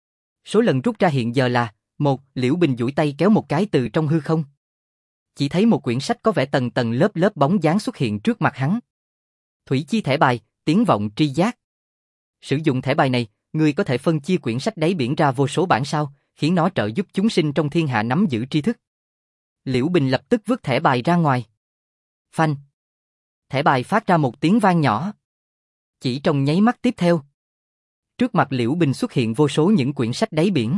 A: Số lần rút ra hiện giờ là 1. Liễu Bình duỗi tay kéo một cái từ trong hư không. Chỉ thấy một quyển sách có vẻ tầng tầng lớp lớp bóng dáng xuất hiện trước mặt hắn. Thủy chi thẻ bài, tiếng vọng tri giác. Sử dụng thẻ bài này, ngươi có thể phân chia quyển sách đáy biển ra vô số bản sao, khiến nó trợ giúp chúng sinh trong thiên hạ nắm giữ tri thức. Liễu Bình lập tức vứt thẻ bài ra ngoài. Phanh. Thẻ bài phát ra một tiếng vang nhỏ. Chỉ trong nháy mắt tiếp theo, trước mặt Liễu Bình xuất hiện vô số những quyển sách đáy biển.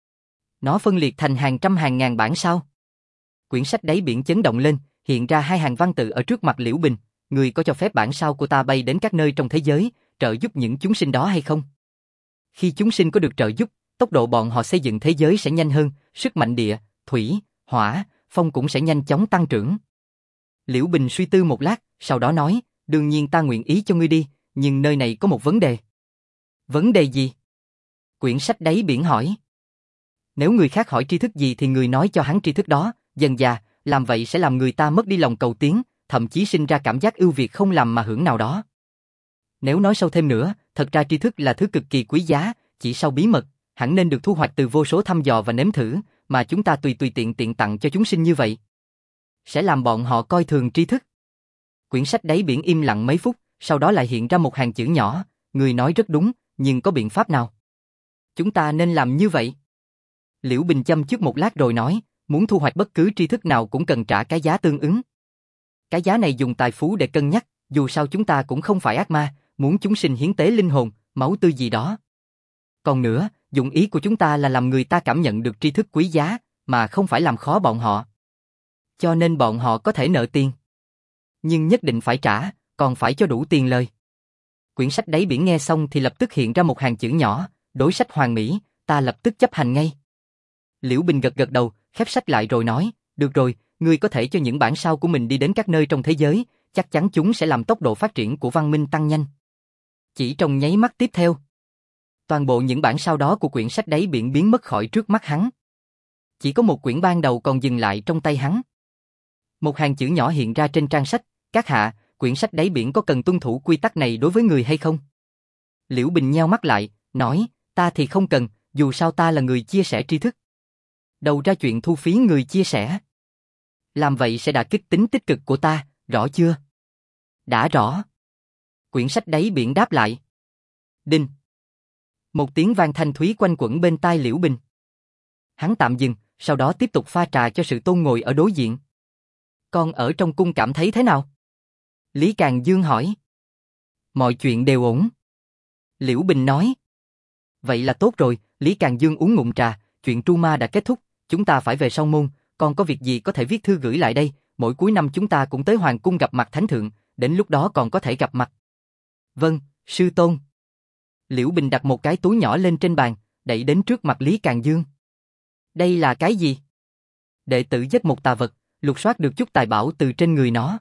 A: Nó phân liệt thành hàng trăm hàng ngàn bản sao. Quyển sách đáy biển chấn động lên, hiện ra hai hàng văn tự ở trước mặt Liễu Bình. Người có cho phép bản sao của ta bay đến các nơi trong thế giới, trợ giúp những chúng sinh đó hay không? Khi chúng sinh có được trợ giúp, tốc độ bọn họ xây dựng thế giới sẽ nhanh hơn, sức mạnh địa, thủy, hỏa, phong cũng sẽ nhanh chóng tăng trưởng. Liễu Bình suy tư một lát, sau đó nói, đương nhiên ta nguyện ý cho ngươi đi, nhưng nơi này có một vấn đề. Vấn đề gì? Quyển sách đáy biển hỏi. Nếu người khác hỏi tri thức gì thì người nói cho hắn tri thức đó, dần dà, làm vậy sẽ làm người ta mất đi lòng cầu tiến, thậm chí sinh ra cảm giác ưu việt không làm mà hưởng nào đó. Nếu nói sâu thêm nữa, thật ra tri thức là thứ cực kỳ quý giá, chỉ sau bí mật, hẳn nên được thu hoạch từ vô số thăm dò và nếm thử, mà chúng ta tùy tùy tiện tiện tặng cho chúng sinh như vậy. Sẽ làm bọn họ coi thường tri thức. Quyển sách đáy biển im lặng mấy phút, sau đó lại hiện ra một hàng chữ nhỏ, người nói rất đúng, nhưng có biện pháp nào? Chúng ta nên làm như vậy. Liễu Bình châm chước một lát rồi nói, muốn thu hoạch bất cứ tri thức nào cũng cần trả cái giá tương ứng. Cái giá này dùng tài phú để cân nhắc, dù sao chúng ta cũng không phải ác ma, muốn chúng sinh hiến tế linh hồn, máu tươi gì đó. Còn nữa, dụng ý của chúng ta là làm người ta cảm nhận được tri thức quý giá, mà không phải làm khó bọn họ. Cho nên bọn họ có thể nợ tiền. Nhưng nhất định phải trả, còn phải cho đủ tiền lời. Quyển sách đáy biển nghe xong thì lập tức hiện ra một hàng chữ nhỏ, đối sách hoàn mỹ, ta lập tức chấp hành ngay. Liễu Bình gật gật đầu, khép sách lại rồi nói, được rồi, ngươi có thể cho những bản sao của mình đi đến các nơi trong thế giới, chắc chắn chúng sẽ làm tốc độ phát triển của văn minh tăng nhanh. Chỉ trong nháy mắt tiếp theo, toàn bộ những bản sao đó của quyển sách đáy biển biến mất khỏi trước mắt hắn. Chỉ có một quyển ban đầu còn dừng lại trong tay hắn. Một hàng chữ nhỏ hiện ra trên trang sách, các hạ, quyển sách đáy biển có cần tuân thủ quy tắc này đối với người hay không? Liễu Bình nheo mắt lại, nói, ta thì không cần, dù sao ta là người chia sẻ tri thức. Đầu ra chuyện thu phí người chia sẻ. Làm vậy sẽ đả kích tính tích cực của ta, rõ chưa? Đã rõ. Quyển sách đáy biển đáp lại. Đinh. Một tiếng vang thanh thúy quanh quẩn bên tai Liễu Bình. Hắn tạm dừng, sau đó tiếp tục pha trà cho Sự Tôn ngồi ở đối diện. Con ở trong cung cảm thấy thế nào? Lý Càng Dương hỏi. Mọi chuyện đều ổn. Liễu Bình nói. Vậy là tốt rồi, Lý Càng Dương uống ngụm trà, chuyện tru ma đã kết thúc, chúng ta phải về Song Môn, con có việc gì có thể viết thư gửi lại đây, mỗi cuối năm chúng ta cũng tới Hoàng cung gặp mặt Thánh Thượng, đến lúc đó còn có thể gặp mặt. Vâng, sư tôn. Liễu Bình đặt một cái túi nhỏ lên trên bàn, đẩy đến trước mặt Lý Càng Dương. Đây là cái gì? Đệ tử giết một tà vật, lục soát được chút tài bảo từ trên người nó.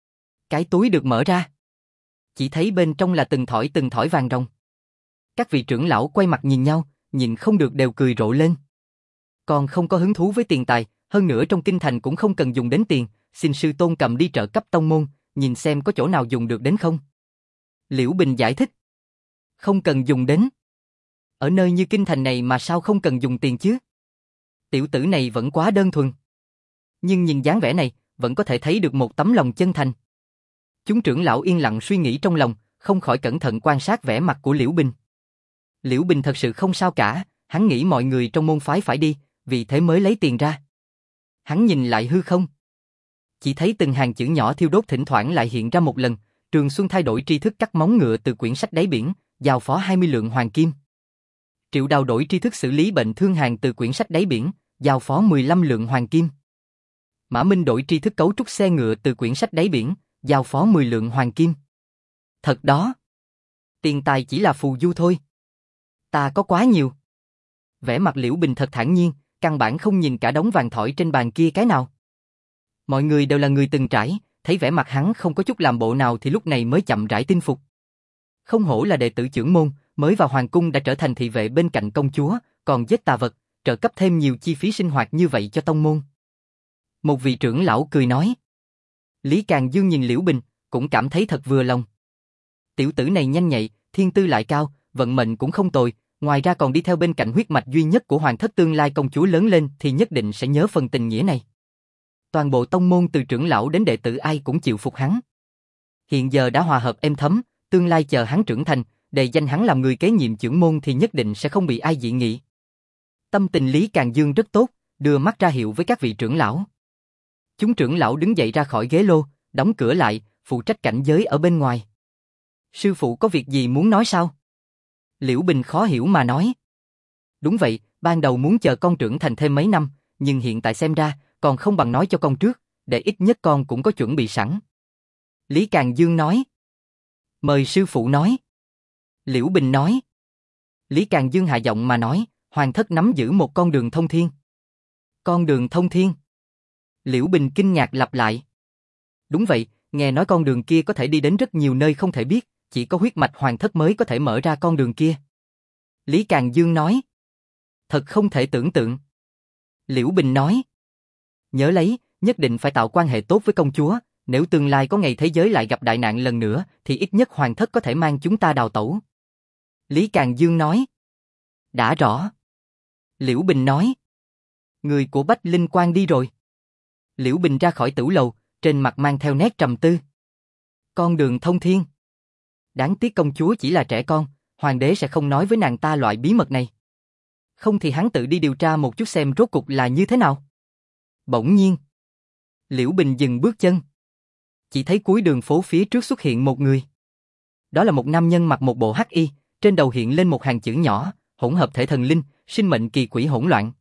A: Cái túi được mở ra. Chỉ thấy bên trong là từng thỏi vàng ròng. Các vị trưởng lão quay mặt nhìn nhau, nhìn không được đều cười rộ lên. Còn không có hứng thú với tiền tài, hơn nữa trong kinh thành cũng không cần dùng đến tiền, xin sư tôn cầm đi trợ cấp tông môn, nhìn xem có chỗ nào dùng được đến không. Liễu Bình giải thích. Không cần dùng đến. Ở nơi như kinh thành này mà sao không cần dùng tiền chứ? Tiểu tử này vẫn quá đơn thuần. Nhưng nhìn dáng vẻ này, vẫn có thể thấy được một tấm lòng chân thành. Chúng trưởng lão yên lặng suy nghĩ trong lòng, không khỏi cẩn thận quan sát vẻ mặt của Liễu Bình. Liễu Bình thật sự không sao cả, hắn nghĩ mọi người trong môn phái phải đi, vì thế mới lấy tiền ra. Hắn nhìn lại hư không. Chỉ thấy từng hàng chữ nhỏ thiêu đốt thỉnh thoảng lại hiện ra một lần, Trường Xuân thay đổi tri thức cắt móng ngựa từ quyển sách đáy biển, giao phó 20 lượng hoàng kim. Triệu Đào đổi tri thức xử lý bệnh thương hàn từ quyển sách đáy biển, giao phó 15 lượng hoàng kim. Mã Minh đổi tri thức cấu trúc xe ngựa từ quyển sách đáy biển, giao phó 10 lượng hoàng kim. Thật đó. Tiền tài chỉ là phù du thôi. Ta có quá nhiều. Vẻ mặt Liễu Bình thật thản nhiên, căn bản không nhìn cả đống vàng thỏi trên bàn kia cái nào. Mọi người đều là người từng trải, thấy vẻ mặt hắn không có chút làm bộ nào thì lúc này mới chậm rãi tin phục. Không hổ là đệ tử trưởng môn, mới vào hoàng cung đã trở thành thị vệ bên cạnh công chúa, còn giết tà vật, trợ cấp thêm nhiều chi phí sinh hoạt như vậy cho tông môn. Một vị trưởng lão cười nói. Lý Càng Dương nhìn Liễu Bình, cũng cảm thấy thật vừa lòng. Tiểu tử này nhanh nhạy, thiên tư lại cao, vận mệnh cũng không tồi, ngoài ra còn đi theo bên cạnh huyết mạch duy nhất của hoàng thất tương lai công chúa lớn lên thì nhất định sẽ nhớ phần tình nghĩa này. Toàn bộ tông môn từ trưởng lão đến đệ tử ai cũng chịu phục hắn. Hiện giờ đã hòa hợp êm thấm, tương lai chờ hắn trưởng thành, đề danh hắn làm người kế nhiệm trưởng môn thì nhất định sẽ không bị ai dị nghị. Tâm tình Lý Càng Dương rất tốt, đưa mắt ra hiệu với các vị trưởng lão. Chúng trưởng lão đứng dậy ra khỏi ghế lô, đóng cửa lại, phụ trách cảnh giới ở bên ngoài. Sư phụ có việc gì muốn nói sao? Liễu Bình khó hiểu mà nói. Đúng vậy, ban đầu muốn chờ con trưởng thành thêm mấy năm, nhưng hiện tại xem ra, còn không bằng nói cho con trước, để ít nhất con cũng có chuẩn bị sẵn. Lý Càng Dương nói. Mời sư phụ nói. Liễu Bình nói. Lý Càng Dương hạ giọng mà nói, hoàng thất nắm giữ một con đường thông thiên. Con đường thông thiên? Liễu Bình kinh ngạc lặp lại. Đúng vậy, nghe nói con đường kia có thể đi đến rất nhiều nơi không thể biết, chỉ có huyết mạch hoàng thất mới có thể mở ra con đường kia. Lý Càng Dương nói. Thật không thể tưởng tượng. Liễu Bình nói. Nhớ lấy, nhất định phải tạo quan hệ tốt với công chúa, Nếu tương lai có ngày thế giới lại gặp đại nạn lần nữa, thì ít nhất hoàng thất có thể mang chúng ta đào tẩu. Lý Càng Dương nói. Đã rõ. Liễu Bình nói. Người của Bách Linh Quang đi rồi. Liễu Bình ra khỏi tửu lầu, trên mặt mang theo nét trầm tư. Con đường thông thiên. Đáng tiếc công chúa chỉ là trẻ con, hoàng đế sẽ không nói với nàng ta loại bí mật này. Không thì hắn tự đi điều tra một chút xem rốt cục là như thế nào. Bỗng nhiên, Liễu Bình dừng bước chân. Chỉ thấy cuối đường phố phía trước xuất hiện một người. Đó là một nam nhân mặc một bộ hắc y, trên đầu hiện lên một hàng chữ nhỏ, hỗn hợp thể thần linh, sinh mệnh kỳ quỷ hỗn loạn.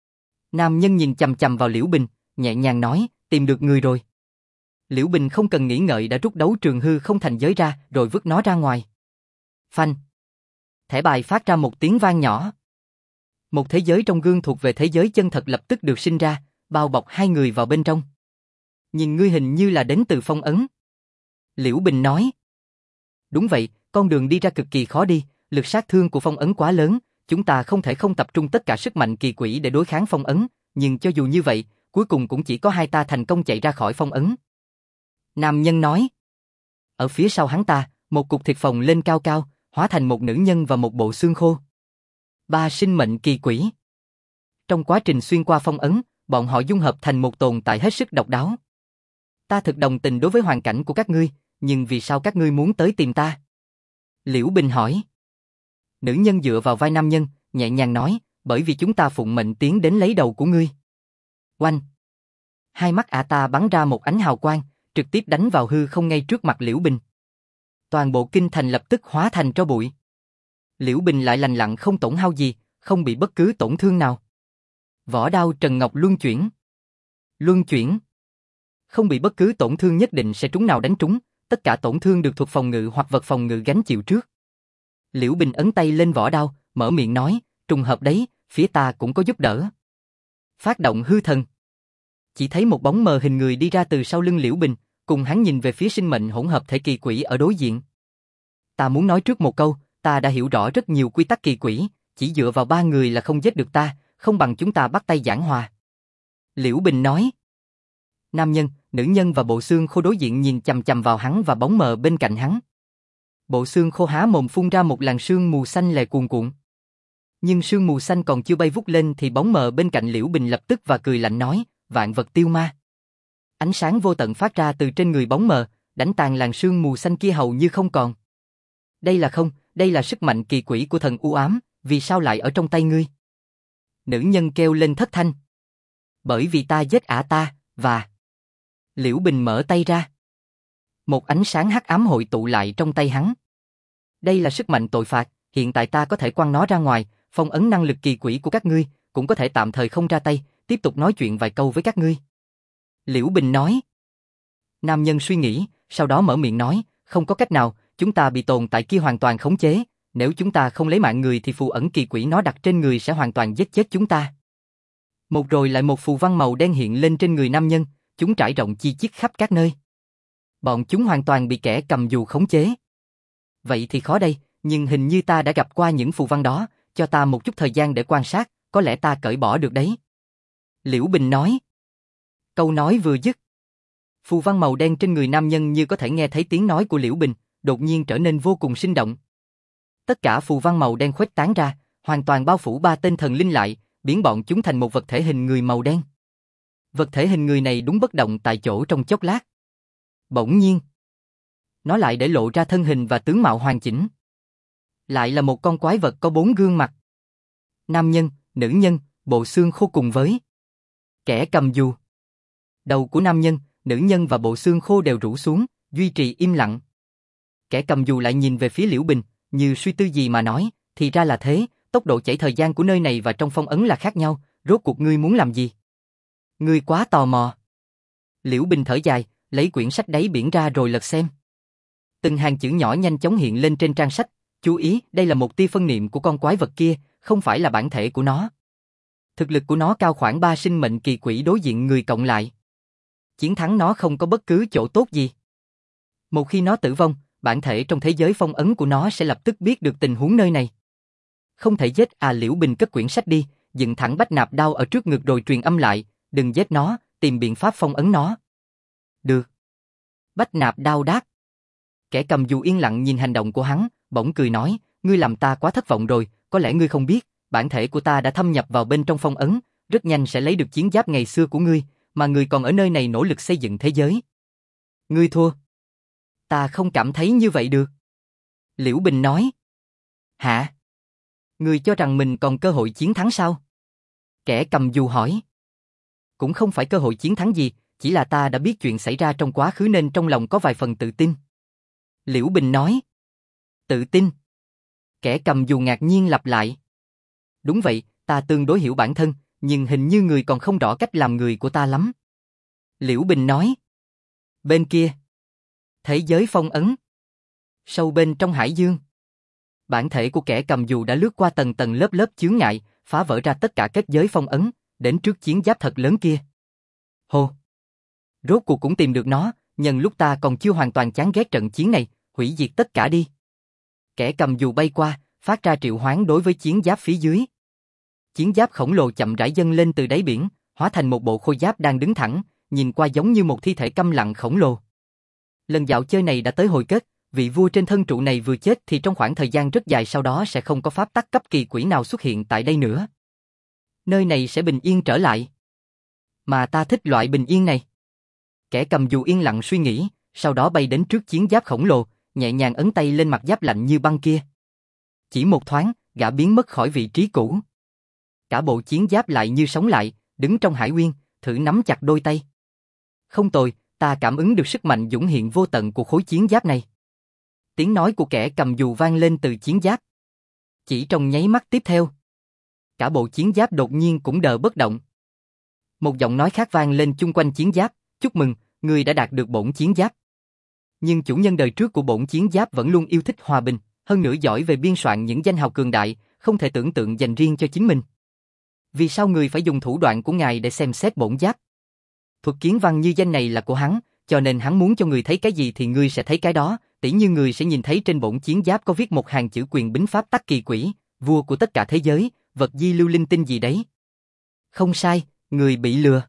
A: Nam nhân nhìn chằm chằm vào Liễu Bình, nhẹ nhàng nói, tìm được người rồi. Liễu Bình không cần nghĩ ngợi đã rút đấu trường hư không thành giới ra, rồi vứt nó ra ngoài. Phanh. Thẻ bài phát ra một tiếng vang nhỏ. Một thế giới trong gương thuộc về thế giới chân thật lập tức được sinh ra, bao bọc hai người vào bên trong. Nhìn ngươi hình như là đến từ phong ấn. Liễu Bình nói. Đúng vậy, con đường đi ra cực kỳ khó đi, lực sát thương của phong ấn quá lớn, chúng ta không thể không tập trung tất cả sức mạnh kỳ quỷ để đối kháng phong ấn, nhưng cho dù như vậy, cuối cùng cũng chỉ có hai ta thành công chạy ra khỏi phong ấn. Nam nhân nói. Ở phía sau hắn ta, một cục thịt phồng lên cao cao, hóa thành một nữ nhân và một bộ xương khô. Ba sinh mệnh kỳ quỷ. Trong quá trình xuyên qua phong ấn, bọn họ dung hợp thành một tồn tại hết sức độc đáo. Ta thực đồng tình đối với hoàn cảnh của các ngươi, nhưng vì sao các ngươi muốn tới tìm ta? Liễu Bình hỏi. Nữ nhân dựa vào vai nam nhân, nhẹ nhàng nói, bởi vì chúng ta phụng mệnh tiến đến lấy đầu của ngươi. Oanh! Hai mắt ả ta bắn ra một ánh hào quang, trực tiếp đánh vào hư không ngay trước mặt Liễu Bình. Toàn bộ kinh thành lập tức hóa thành tro bụi. Liễu Bình lại lành lặn không tổn hao gì, không bị bất cứ tổn thương nào. Võ đao Trần Ngọc luân chuyển. Luân chuyển. Không bị bất cứ tổn thương nhất định sẽ trúng nào đánh trúng, tất cả tổn thương được thuộc phòng ngự hoặc vật phòng ngự gánh chịu trước. Liễu Bình ấn tay lên vỏ đao, mở miệng nói, trùng hợp đấy, phía ta cũng có giúp đỡ. Phát động hư thần. Chỉ thấy một bóng mờ hình người đi ra từ sau lưng Liễu Bình, cùng hắn nhìn về phía sinh mệnh hỗn hợp thể kỳ quỷ ở đối diện. Ta muốn nói trước một câu, ta đã hiểu rõ rất nhiều quy tắc kỳ quỷ, chỉ dựa vào ba người là không giết được ta, không bằng chúng ta bắt tay giảng hòa. Liễu Bình nói. Nam nhân, nữ nhân và bộ xương khô đối diện nhìn chằm chằm vào hắn và bóng mờ bên cạnh hắn. Bộ xương khô há mồm phun ra một làn sương mù xanh lè cuồn cuộn. Nhưng sương mù xanh còn chưa bay vút lên thì bóng mờ bên cạnh Liễu Bình lập tức và cười lạnh nói, vạn vật tiêu ma. Ánh sáng vô tận phát ra từ trên người bóng mờ, đánh tàn làn sương mù xanh kia hầu như không còn. Đây là sức mạnh kỳ quỷ của thần u ám, vì sao lại ở trong tay ngươi? Nữ nhân kêu lên thất thanh. Bởi vì ta giết ả ta, và... Liễu Bình mở tay ra. Một ánh sáng hắc ám hội tụ lại trong tay hắn. Đây là sức mạnh tội phạt, hiện tại ta có thể quăng nó ra ngoài, phong ấn năng lực kỳ quỷ của các ngươi, cũng có thể tạm thời không ra tay, tiếp tục nói chuyện vài câu với các ngươi. Liễu Bình nói. Nam nhân suy nghĩ, sau đó mở miệng nói, không có cách nào, chúng ta bị tồn tại kia hoàn toàn khống chế, nếu chúng ta không lấy mạng người thì phù ẩn kỳ quỷ nó đặt trên người sẽ hoàn toàn giết chết chúng ta. Một rồi lại một phù văn màu đen hiện lên trên người nam nhân, chúng trải rộng chi chít khắp các nơi. Bọn chúng hoàn toàn bị kẻ cầm dù khống chế. Vậy thì khó đây, nhưng hình như ta đã gặp qua những phù văn đó, cho ta một chút thời gian để quan sát, có lẽ ta cởi bỏ được đấy. Liễu Bình nói. Câu nói vừa dứt. Phù văn màu đen trên người nam nhân như có thể nghe thấy tiếng nói của Liễu Bình, đột nhiên trở nên vô cùng sinh động. Tất cả phù văn màu đen khuếch tán ra, hoàn toàn bao phủ ba tên thần linh lại, biến bọn chúng thành một vật thể hình người màu đen. Vật thể hình người này đúng bất động tại chỗ trong chốc lát. Bỗng nhiên, nó lại để lộ ra thân hình và tướng mạo hoàn chỉnh. Lại là một con quái vật có 4 gương mặt. Nam nhân, nữ nhân, bộ xương khô cùng với kẻ cầm dù. Đầu của nam nhân, nữ nhân và bộ xương khô đều rũ xuống, duy trì im lặng. Kẻ cầm dù lại nhìn về phía Liễu Bình, như suy tư gì mà nói, thì ra là thế, tốc độ chảy thời gian của nơi này và trong phong ấn là khác nhau, rốt cuộc ngươi muốn làm gì? Ngươi quá tò mò. Liễu Bình thở dài, lấy quyển sách đáy biển ra rồi lật xem. Từng hàng chữ nhỏ nhanh chóng hiện lên trên trang sách, chú ý, đây là một tia phân niệm của con quái vật kia, không phải là bản thể của nó. Thực lực của nó cao khoảng 3 sinh mệnh kỳ quỷ đối diện người cộng lại. Chiến thắng nó không có bất cứ chỗ tốt gì. Một khi nó tử vong, bản thể trong thế giới phong ấn của nó sẽ lập tức biết được tình huống nơi này. Không thể giết à. Liễu Bình cất quyển sách đi, dựng thẳng bách nạp đao ở trước ngực rồi truyền âm lại, đừng giết nó, tìm biện pháp phong ấn nó. Được. Bách Nạp đao đát. Kẻ cầm dù yên lặng nhìn hành động của hắn, bỗng cười nói, ngươi làm ta quá thất vọng rồi, có lẽ ngươi không biết, bản thể của ta đã thâm nhập vào bên trong phong ấn, rất nhanh sẽ lấy được chiến giáp ngày xưa của ngươi, mà ngươi còn ở nơi này nỗ lực xây dựng thế giới. Ngươi thua. Ta không cảm thấy như vậy được. Liễu Bình nói. Hả? Ngươi cho rằng mình còn cơ hội chiến thắng sao? Kẻ cầm dù hỏi. Cũng không phải cơ hội chiến thắng gì, chỉ là ta đã biết chuyện xảy ra trong quá khứ nên trong lòng có vài phần tự tin. Liễu Bình nói. Tự tin? Kẻ cầm dù ngạc nhiên lặp lại. Đúng vậy, ta tương đối hiểu bản thân, nhưng hình như người còn không rõ cách làm người của ta lắm. Liễu Bình nói. Bên kia. Thế giới phong ấn. Sâu bên trong hải dương. Bản thể của kẻ cầm dù đã lướt qua tầng tầng lớp lớp chướng ngại, phá vỡ ra tất cả kết giới phong ấn, đến trước chiến giáp thật lớn kia. Hô! Rốt cuộc cũng tìm được nó, nhân lúc ta còn chưa hoàn toàn chán ghét trận chiến này, hủy diệt tất cả đi. Kẻ cầm dù bay qua, phát ra triệu hoán đối với chiến giáp phía dưới. Chiến giáp khổng lồ chậm rãi dâng lên từ đáy biển, hóa thành một bộ khôi giáp đang đứng thẳng, nhìn qua giống như một thi thể câm lặng khổng lồ. Lần dạo chơi này đã tới hồi kết, vị vua trên thân trụ này vừa chết thì trong khoảng thời gian rất dài sau đó sẽ không có pháp tắc cấp kỳ quỷ nào xuất hiện tại đây nữa. Nơi này sẽ bình yên trở lại. Mà ta thích loại bình yên này. Kẻ cầm dù yên lặng suy nghĩ, sau đó bay đến trước chiến giáp khổng lồ, nhẹ nhàng ấn tay lên mặt giáp lạnh như băng kia. Chỉ một thoáng, gã biến mất khỏi vị trí cũ. Cả bộ chiến giáp lại như sống lại, đứng trong hải nguyên, thử nắm chặt đôi tay. Không tồi, ta cảm ứng được sức mạnh dũng hiện vô tận của khối chiến giáp này. Tiếng nói của kẻ cầm dù vang lên từ chiến giáp. Chỉ trong nháy mắt tiếp theo, cả bộ chiến giáp đột nhiên cũng đờ bất động. Một giọng nói khác vang lên chung quanh chiến giáp, chúc mừng, ngươi đã đạt được bổn chiến giáp. Nhưng chủ nhân đời trước của bổn chiến giáp vẫn luôn yêu thích hòa bình, hơn nữa giỏi về biên soạn những danh hào cường đại, không thể tưởng tượng dành riêng cho chính mình. Vì sao người phải dùng thủ đoạn của ngài để xem xét bổn giáp? Thuật kiến văn như danh này là của hắn, cho nên hắn muốn cho người thấy cái gì thì ngươi sẽ thấy cái đó, tỉ như người sẽ nhìn thấy trên bổn chiến giáp có viết một hàng chữ quyền bính pháp tắc kỳ quỷ, vua của tất cả thế giới, vật di lưu linh tinh gì đấy. Không sai, người bị lừa.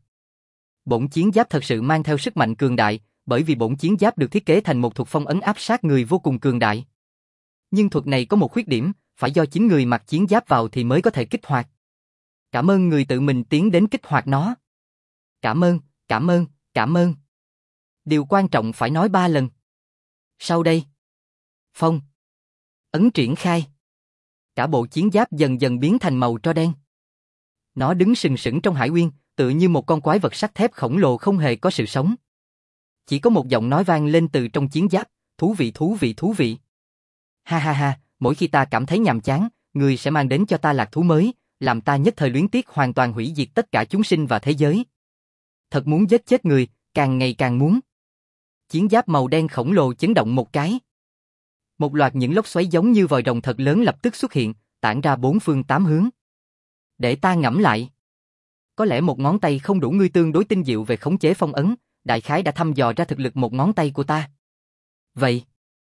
A: Bổn chiến giáp thật sự mang theo sức mạnh cường đại, bởi vì bổn chiến giáp được thiết kế thành một thuật phong ấn áp sát người vô cùng cường đại. Nhưng thuật này có một khuyết điểm, phải do chính người mặc chiến giáp vào thì mới có thể kích hoạt. Cảm ơn người tự mình tiến đến kích hoạt nó. Cảm ơn, cảm ơn, cảm ơn. Điều quan trọng phải nói 3 lần. Sau đây, phong ấn triển khai. Cả bộ chiến giáp dần dần biến thành màu tro đen. Nó đứng sừng sững trong hải nguyên, tựa như một con quái vật sắt thép khổng lồ không hề có sự sống. Chỉ có một giọng nói vang lên từ trong chiến giáp, thú vị thú vị thú vị. Ha ha ha, mỗi khi ta cảm thấy nhàm chán, người sẽ mang đến cho ta lạc thú mới, làm ta nhất thời luyến tiếc hoàn toàn hủy diệt tất cả chúng sinh và thế giới. Thật muốn giết chết người, càng ngày càng muốn. Chiến giáp màu đen khổng lồ chấn động một cái. Một loạt những lốc xoáy giống như vòi rồng thật lớn lập tức xuất hiện, tản ra 4 phương 8 hướng. Để ta ngẫm lại. Có lẽ một ngón tay không đủ, ngươi tương đối tinh diệu về khống chế phong ấn, đại khái đã thăm dò ra thực lực một ngón tay của ta. Vậy,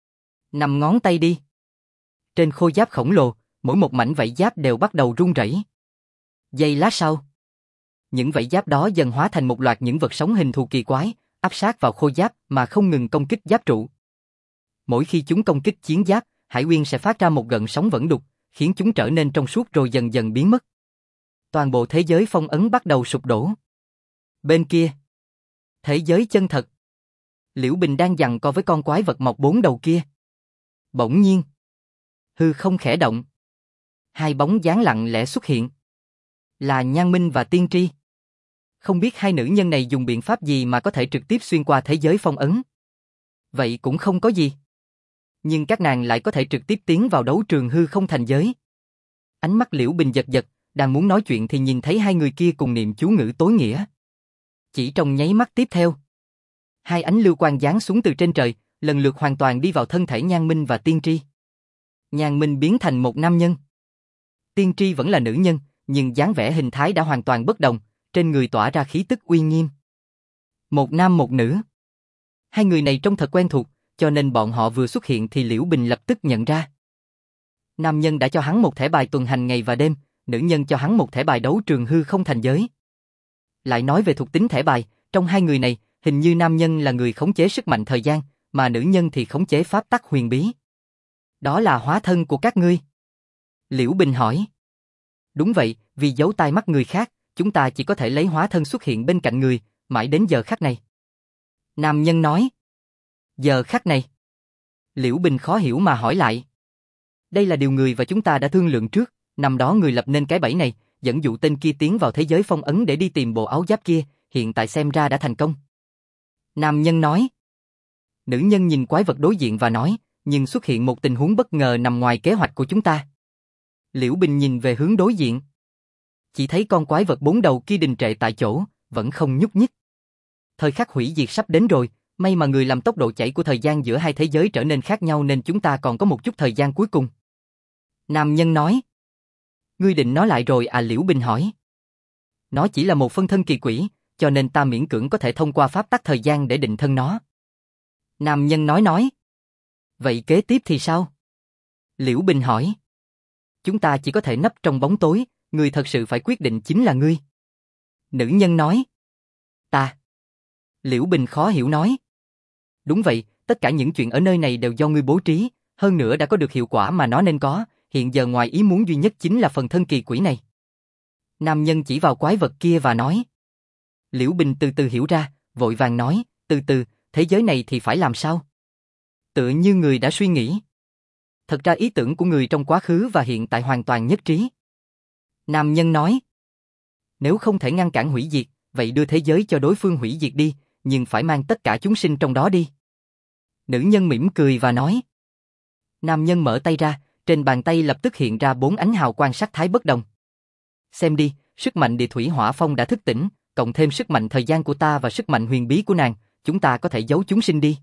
A: 5 ngón tay đi. Trên khôi giáp khổng lồ, mỗi một mảnh vảy giáp đều bắt đầu rung rẩy. Giây lát sau, những vảy giáp đó dần hóa thành một loạt những vật sống hình thù kỳ quái, áp sát vào khôi giáp mà không ngừng công kích giáp trụ. Mỗi khi chúng công kích chiến giáp, hải nguyên sẽ phát ra một gợn sóng vẩn đục, khiến chúng trở nên trong suốt rồi dần dần biến mất. Toàn bộ thế giới phong ấn bắt đầu sụp đổ. Bên kia, thế giới chân thật. Liễu Bình đang giằng co với con quái vật mọc 4 đầu kia. Bỗng nhiên, hư không khẽ động. 2 bóng dáng lặng lẽ xuất hiện. Là Nhan Minh và Tiên Tri. Không biết hai nữ nhân này dùng biện pháp gì mà có thể trực tiếp xuyên qua thế giới phong ấn. Vậy cũng không có gì. Nhưng các nàng lại có thể trực tiếp tiến vào đấu trường hư không thành giới. Ánh mắt Liễu Bình giật giật, đang muốn nói chuyện thì nhìn thấy hai người kia cùng niệm chú ngữ tối nghĩa. Chỉ trong nháy mắt tiếp theo, 2 ánh lưu quang giáng xuống từ trên trời, lần lượt hoàn toàn đi vào thân thể Nhan Minh và Tiên Tri. Nhan Minh biến thành một nam nhân. Tiên Tri vẫn là nữ nhân, nhưng dáng vẻ hình thái đã hoàn toàn bất đồng, trên người tỏa ra khí tức uy nghiêm. Một nam một nữ. Hai người này trông thật quen thuộc, cho nên bọn họ vừa xuất hiện thì Liễu Bình lập tức nhận ra. Nam nhân đã cho hắn một thẻ bài tuần hành ngày và đêm, nữ nhân cho hắn một thẻ bài đấu trường hư không thành giới. Lại nói về thuộc tính thẻ bài, trong hai người này, Hình như nam nhân là người khống chế sức mạnh thời gian, mà nữ nhân thì khống chế pháp tắc huyền bí. Đó là hóa thân của các ngươi. Liễu Bình hỏi. Đúng vậy, vì giấu tai mắt người khác, chúng ta chỉ có thể lấy hóa thân xuất hiện bên cạnh người, mãi đến giờ khắc này. Nam nhân nói. Giờ khắc này. Liễu Bình khó hiểu mà hỏi lại. Đây là điều người và chúng ta đã thương lượng trước, năm đó người lập nên cái bẫy này, dẫn dụ tên kia tiến vào thế giới phong ấn để đi tìm bộ áo giáp kia, hiện tại xem ra đã thành công. Nam nhân nói. Nữ nhân nhìn quái vật đối diện và nói, nhưng xuất hiện một tình huống bất ngờ nằm ngoài kế hoạch của chúng ta. Liễu Bình nhìn về hướng đối diện. Chỉ thấy con quái vật 4 đầu kia đình trệ tại chỗ, vẫn không nhúc nhích. Thời khắc hủy diệt sắp đến rồi, may mà người làm tốc độ chảy của thời gian giữa hai thế giới trở nên khác nhau nên chúng ta còn có một chút thời gian cuối cùng. Nam nhân nói. Ngươi định nó lại rồi à? Liễu Bình hỏi. Nó chỉ là một phân thân kỳ quỷ, cho nên ta miễn cưỡng có thể thông qua pháp tắc thời gian để định thân nó. Nam nhân nói. Vậy kế tiếp thì sao? Liễu Bình hỏi. Chúng ta chỉ có thể nấp trong bóng tối, người thật sự phải quyết định chính là ngươi. Nữ nhân nói. Ta. Liễu Bình khó hiểu nói. Đúng vậy, tất cả những chuyện ở nơi này đều do ngươi bố trí, hơn nữa đã có được hiệu quả mà nó nên có, hiện giờ ngoài ý muốn duy nhất chính là phần thân kỳ quỷ này. Nam nhân chỉ vào quái vật kia và nói. Liễu Bình từ từ hiểu ra, vội vàng nói, từ từ, thế giới này thì phải làm sao? Tựa như người đã suy nghĩ. Thật ra ý tưởng của người trong quá khứ và hiện tại hoàn toàn nhất trí. Nam nhân nói. Nếu không thể ngăn cản hủy diệt, vậy đưa thế giới cho đối phương hủy diệt đi, nhưng phải mang tất cả chúng sinh trong đó đi. Nữ nhân mỉm cười và nói. Nam nhân mở tay ra, trên bàn tay lập tức hiện ra 4 ánh hào quang sắc thái bất đồng. Xem đi, sức mạnh địa thủy hỏa phong đã thức tỉnh, cộng thêm sức mạnh thời gian của ta và sức mạnh huyền bí của nàng, chúng ta có thể giấu chúng sinh đi.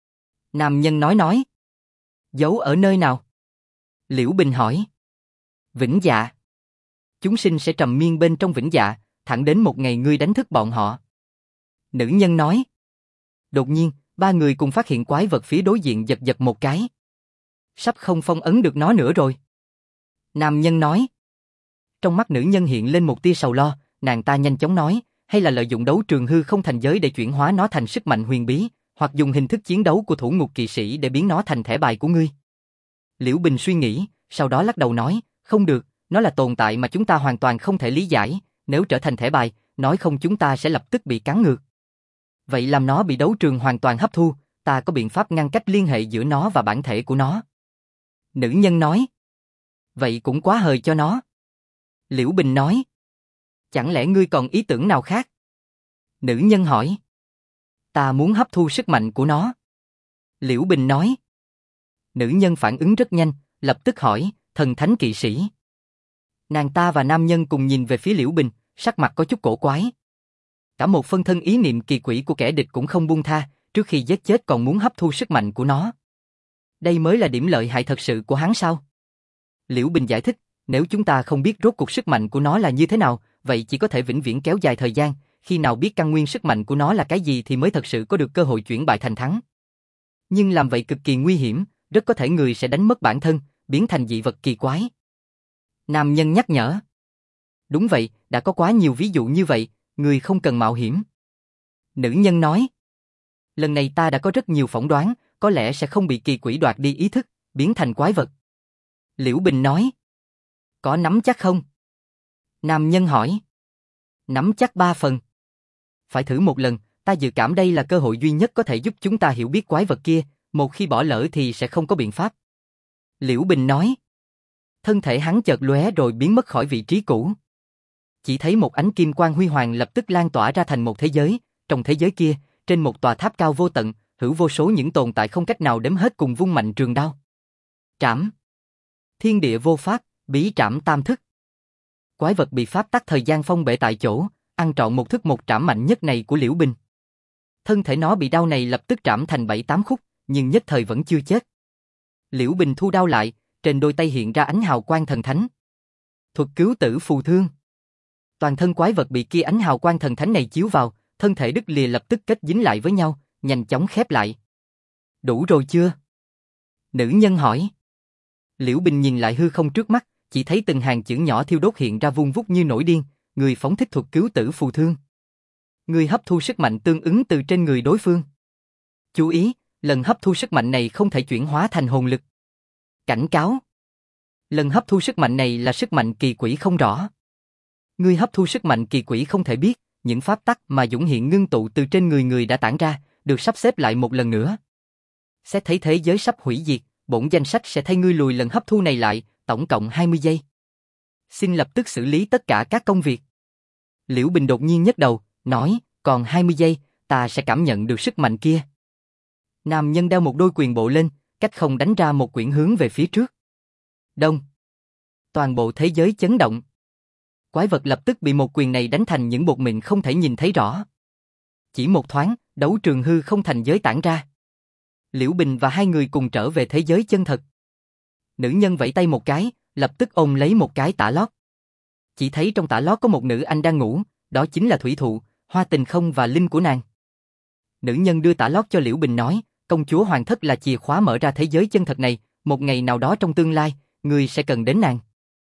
A: Nam nhân nói. Giấu ở nơi nào? Liễu Bình hỏi. Vĩnh Dạ. Chúng sinh sẽ trầm miên bên trong Vĩnh Dạ, thẳng đến một ngày ngươi đánh thức bọn họ. Nữ nhân nói. Đột nhiên, 3 người cùng phát hiện quái vật phía đối diện giật một cái. Sắp không phong ấn được nó nữa rồi. Nam nhân nói. Trong mắt nữ nhân hiện lên một tia sầu lo, nàng ta nhanh chóng nói, hay là lợi dụng đấu trường hư không thành giới để chuyển hóa nó thành sức mạnh huyền bí, hoặc dùng hình thức chiến đấu của thủ ngục kỵ sĩ để biến nó thành thẻ bài của ngươi. Liễu Bình suy nghĩ, sau đó lắc đầu nói, không được, nó là tồn tại mà chúng ta hoàn toàn không thể lý giải, nếu trở thành thẻ bài, nói không chúng ta sẽ lập tức bị cắn ngược. Vậy làm nó bị đấu trường hoàn toàn hấp thu, ta có biện pháp ngăn cách liên hệ giữa nó và bản thể của nó. Nữ nhân nói. Vậy cũng quá hời cho nó. Liễu Bình nói. Chẳng lẽ ngươi còn ý tưởng nào khác? Nữ nhân hỏi. Ta muốn hấp thu sức mạnh của nó. Liễu Bình nói. Nữ nhân phản ứng rất nhanh, lập tức hỏi, thần thánh kỵ sĩ. Nàng ta và nam nhân cùng nhìn về phía Liễu Bình, sắc mặt có chút cổ quái. Cả một phân thân ý niệm kỳ quỷ của kẻ địch cũng không buông tha, trước khi giết chết còn muốn hấp thu sức mạnh của nó. Đây mới là điểm lợi hại thật sự của hắn sao? Liễu Bình giải thích, nếu chúng ta không biết rốt cuộc sức mạnh của nó là như thế nào, vậy chỉ có thể vĩnh viễn kéo dài thời gian, khi nào biết căn nguyên sức mạnh của nó là cái gì thì mới thật sự có được cơ hội chuyển bại thành thắng. Nhưng làm vậy cực kỳ nguy hiểm, rất có thể người sẽ đánh mất bản thân, biến thành dị vật kỳ quái. Nam nhân nhắc nhở. Đúng vậy, đã có quá nhiều ví dụ như vậy, người không cần mạo hiểm. Nữ nhân nói. Lần này ta đã có rất nhiều phỏng đoán, có lẽ sẽ không bị kỳ quỷ đoạt đi ý thức, biến thành quái vật. Liễu Bình nói. Có nắm chắc không? Nam nhân hỏi. Nắm chắc 3 phần. Phải thử một lần, ta dự cảm đây là cơ hội duy nhất có thể giúp chúng ta hiểu biết quái vật kia, một khi bỏ lỡ thì sẽ không có biện pháp. Liễu Bình nói. Thân thể hắn chợt lóe rồi biến mất khỏi vị trí cũ. Chỉ thấy một ánh kim quang huy hoàng lập tức lan tỏa ra thành một thế giới, trong thế giới kia, trên một tòa tháp cao vô tận, hữu vô số những tồn tại không cách nào đếm hết cùng vung mạnh trường đao. Trảm. Thiên địa vô pháp, bí trảm tam thức. Quái vật bị pháp tắc thời gian phong bệ tại chỗ, ăn trọn một thức một trảm mạnh nhất này của Liễu Bình. Thân thể nó bị đao này lập tức trảm thành 7-8 khúc, nhưng nhất thời vẫn chưa chết. Liễu Bình thu đao lại, trên đôi tay hiện ra ánh hào quang thần thánh. Thuật cứu tử phù thương. Toàn thân quái vật bị kia ánh hào quang thần thánh này chiếu vào, thân thể đứt lìa lập tức kết dính lại với nhau, nhanh chóng khép lại. Đủ rồi chưa? Nữ nhân hỏi. Liễu Bình nhìn lại hư không trước mắt, chỉ thấy từng hàng chữ nhỏ thiêu đốt hiện ra vun vút như nổi điên, người phóng thích thuật cứu tử phù thương. Ngươi hấp thu sức mạnh tương ứng từ trên người đối phương. Chú ý, lần hấp thu sức mạnh này không thể chuyển hóa thành hồn lực. Cảnh cáo. Lần hấp thu sức mạnh này là sức mạnh kỳ quỷ không rõ. Ngươi hấp thu sức mạnh kỳ quỷ không thể biết, những pháp tắc mà Dũng Hiện ngưng tụ từ trên người người đã tản ra, được sắp xếp lại một lần nữa. Xét thấy thế giới sắp hủy diệt, bổn danh sách sẽ thay ngươi lùi lần hấp thu này lại, tổng cộng 20 giây. Xin lập tức xử lý tất cả các công việc. Liễu Bình đột nhiên nhấc đầu, nói, còn 20 giây, ta sẽ cảm nhận được sức mạnh kia. Nam nhân đeo một đôi quyền bộ lên, cách không đánh ra một quyển hướng về phía trước. Đông. Toàn bộ thế giới chấn động. Quái vật lập tức bị một quyền này đánh thành những bột mịn không thể nhìn thấy rõ. Chỉ một thoáng, đấu trường hư không thành giới tản ra. Liễu Bình và hai người cùng trở về thế giới chân thật. Nữ nhân vẫy tay một cái, lập tức ôm lấy một cái tả lót. Chỉ thấy trong tả lót có một nữ anh đang ngủ, đó chính là Thủy Thụ, Hoa Tình Không và Linh của nàng. Nữ nhân đưa tả lót cho Liễu Bình nói, công chúa Hoàng Thất là chìa khóa mở ra thế giới chân thật này, một ngày nào đó trong tương lai, người sẽ cần đến nàng.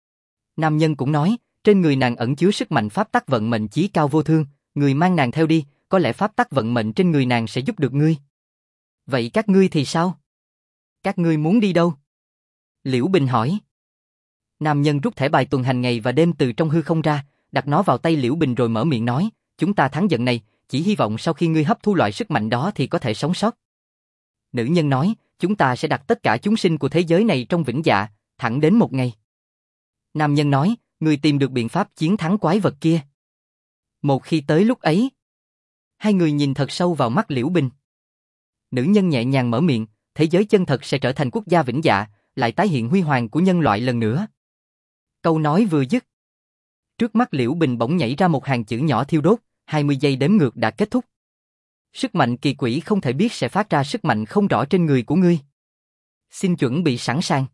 A: Nam nhân cũng nói, trên người nàng ẩn chứa sức mạnh pháp tắc vận mệnh chí cao vô thương, người mang nàng theo đi, có lẽ pháp tắc vận mệnh trên người nàng sẽ giúp được ngươi. Vậy các ngươi thì sao? Các ngươi muốn đi đâu? Liễu Bình hỏi. Nam nhân rút thẻ bài tuần hành ngày và đêm từ trong hư không ra, đặt nó vào tay Liễu Bình rồi mở miệng nói, chúng ta thắng trận này, chỉ hy vọng sau khi ngươi hấp thu loại sức mạnh đó thì có thể sống sót. Nữ nhân nói, chúng ta sẽ đặt tất cả chúng sinh của thế giới này trong vĩnh dạ, thẳng đến một ngày. Nam nhân nói, ngươi tìm được biện pháp chiến thắng quái vật kia. Một khi tới lúc ấy, hai người nhìn thật sâu vào mắt Liễu Bình. Nữ nhân nhẹ nhàng mở miệng, thế giới chân thật sẽ trở thành quốc gia vĩnh dạ, lại tái hiện huy hoàng của nhân loại lần nữa. Câu nói vừa dứt, trước mắt Liễu Bình bỗng nhảy ra một hàng chữ nhỏ thiêu đốt, 20 giây đếm ngược đã kết thúc. Sức mạnh kỳ quỷ không thể biết sẽ phát ra sức mạnh không rõ trên người của ngươi. Xin chuẩn bị sẵn sàng.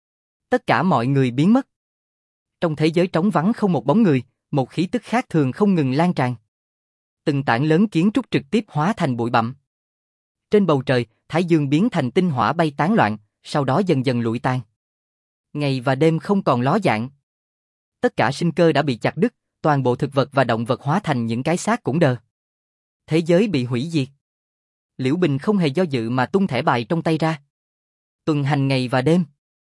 A: Tất cả mọi người biến mất. Trong thế giới trống vắng không một bóng người, một khí tức khác thường không ngừng lan tràn. Từng tảng lớn kiến trúc trực tiếp hóa thành bụi bặm. Trên bầu trời, thái dương biến thành tinh hỏa bay tán loạn, sau đó dần dần lụi tan. Ngày và đêm không còn ló dạng. Tất cả sinh cơ đã bị chặt đứt, toàn bộ thực vật và động vật hóa thành những cái xác cũng đờ. Thế giới bị hủy diệt. Liễu Bình không hề do dự mà tung thẻ bài trong tay ra. Tuần hành ngày và đêm.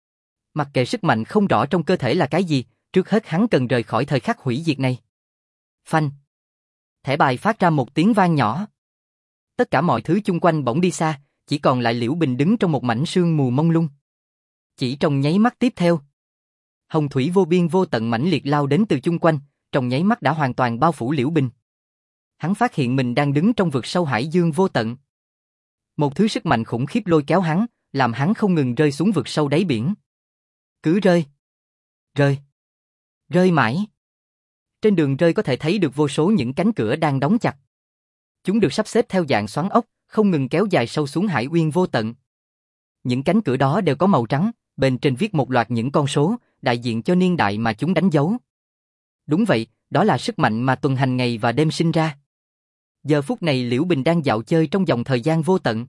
A: Mặc kệ sức mạnh không rõ trong cơ thể là cái gì, trước hết hắn cần rời khỏi thời khắc hủy diệt này. Phanh. Thẻ bài phát ra một tiếng vang nhỏ. Tất cả mọi thứ chung quanh bỗng đi xa, chỉ còn lại Liễu Bình đứng trong một mảnh sương mù mông lung. Chỉ trong nháy mắt tiếp theo, hồng thủy vô biên vô tận mãnh liệt lao đến từ chung quanh, trong nháy mắt đã hoàn toàn bao phủ Liễu Bình. Hắn phát hiện mình đang đứng trong vực sâu hải dương vô tận. Một thứ sức mạnh khủng khiếp lôi kéo hắn, làm hắn không ngừng rơi xuống vực sâu đáy biển. Cứ rơi, rơi, rơi mãi. Trên đường rơi có thể thấy được vô số những cánh cửa đang đóng chặt. Chúng được sắp xếp theo dạng xoắn ốc, không ngừng kéo dài sâu xuống hải uyên vô tận. Những cánh cửa đó đều có màu trắng, bên trên viết một loạt những con số, đại diện cho niên đại mà chúng đánh dấu. Đúng vậy, đó là sức mạnh mà tuần hành ngày và đêm sinh ra. Giờ phút này Liễu Bình đang dạo chơi trong dòng thời gian vô tận.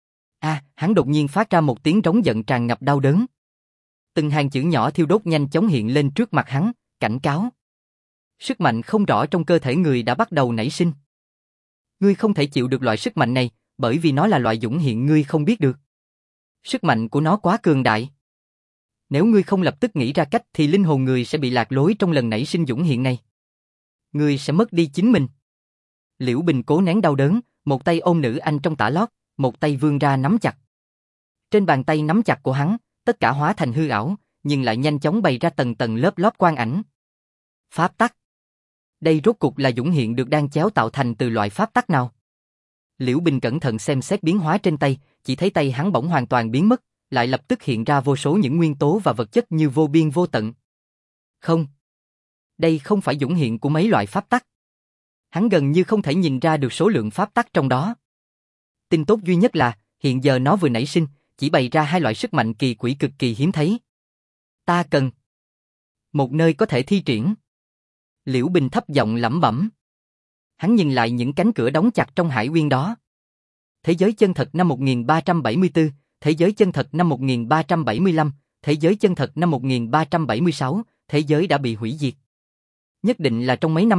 A: Hắn đột nhiên phát ra một tiếng rống giận tràn ngập đau đớn. Từng hàng chữ nhỏ thiêu đốt nhanh chóng hiện lên trước mặt hắn, cảnh cáo. Sức mạnh không rõ trong cơ thể người đã bắt đầu nảy sinh. Ngươi không thể chịu được loại sức mạnh này, bởi vì nó là loại dũng hiện ngươi không biết được. Sức mạnh của nó quá cường đại. Nếu ngươi không lập tức nghĩ ra cách thì linh hồn người sẽ bị lạc lối trong lần nảy sinh dũng hiện này. Ngươi sẽ mất đi chính mình. Liễu Bình cố nén đau đớn, một tay ôm nữ anh trong tả lót, một tay vươn ra nắm chặt. Trên bàn tay nắm chặt của hắn, tất cả hóa thành hư ảo, nhưng lại nhanh chóng bày ra tầng tầng lớp lớp quang ảnh. Pháp tắc. Đây rốt cục là dũng hiện được đan chéo tạo thành từ loại pháp tắc nào? Liễu Bình cẩn thận xem xét biến hóa trên tay, chỉ thấy tay hắn bỗng hoàn toàn biến mất, lại lập tức hiện ra vô số những nguyên tố và vật chất như vô biên vô tận. Không. Đây không phải dũng hiện của mấy loại pháp tắc. Hắn gần như không thể nhìn ra được số lượng pháp tắc trong đó. Tin tốt duy nhất là, hiện giờ nó vừa nảy sinh, chỉ bày ra hai loại sức mạnh kỳ quỷ cực kỳ hiếm thấy. Ta cần một nơi có thể thi triển. Liễu Bình thấp giọng lẩm bẩm. Hắn nhìn lại những cánh cửa đóng chặt trong hải uyên đó. Thế giới chân thật năm 1374, thế giới chân thật năm 1375, thế giới chân thật năm 1376, thế giới đã bị hủy diệt. Nhất định là trong mấy năm này,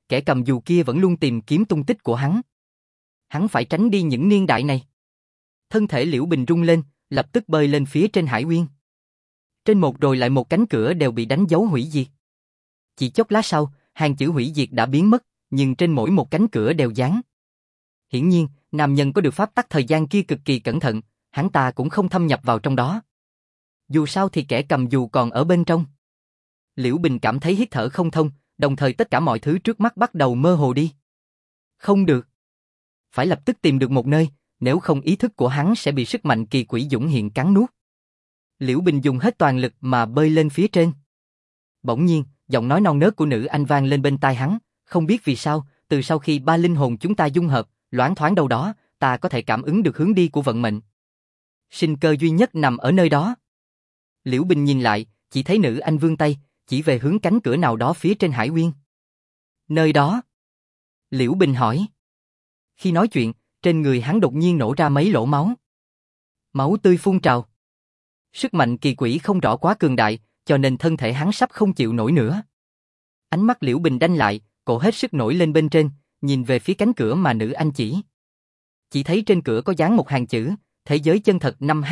A: kẻ cầm dù kia vẫn luôn tìm kiếm tung tích của hắn. Hắn phải tránh đi những niên đại này. Thân thể Liễu Bình rung lên, lập tức bơi lên phía trên hải uyên. Trên một rồi lại một cánh cửa đều bị đánh dấu hủy diệt. Chỉ chốc lát sau, hàng chữ hủy diệt đã biến mất, nhưng trên mỗi một cánh cửa đều dán. Hiển nhiên, nam nhân có được pháp tắc thời gian kia cực kỳ cẩn thận, hắn ta cũng không thâm nhập vào trong đó. Dù sao thì kẻ cầm dù còn ở bên trong. Liễu Bình cảm thấy hít thở không thông, đồng thời tất cả mọi thứ trước mắt bắt đầu mơ hồ đi. Không được. Phải lập tức tìm được một nơi, nếu không ý thức của hắn sẽ bị sức mạnh kỳ quỷ dũng hiện cắn nuốt. Liễu Bình dùng hết toàn lực mà bơi lên phía trên. Bỗng nhiên, giọng nói non nớt của nữ anh vang lên bên tai hắn, không biết vì sao, từ sau khi ba linh hồn chúng ta dung hợp, loáng thoáng đâu đó, ta có thể cảm ứng được hướng đi của vận mệnh. Sinh cơ duy nhất nằm ở nơi đó. Liễu Bình nhìn lại, chỉ thấy nữ anh vươn tay, chỉ về hướng cánh cửa nào đó phía trên hải uyên. Nơi đó? Liễu Bình hỏi. Khi nói chuyện, trên người hắn đột nhiên nổ ra mấy lỗ máu. Máu tươi phun trào. Sức mạnh kỳ quỷ không rõ quá cường đại, cho nên thân thể hắn sắp không chịu nổi nữa. Ánh mắt Liễu Bình đanh lại, cổ hết sức nổi lên bên trên, nhìn về phía cánh cửa mà nữ anh chỉ. Chỉ thấy trên cửa có dán một hàng chữ, thế giới chân thật năm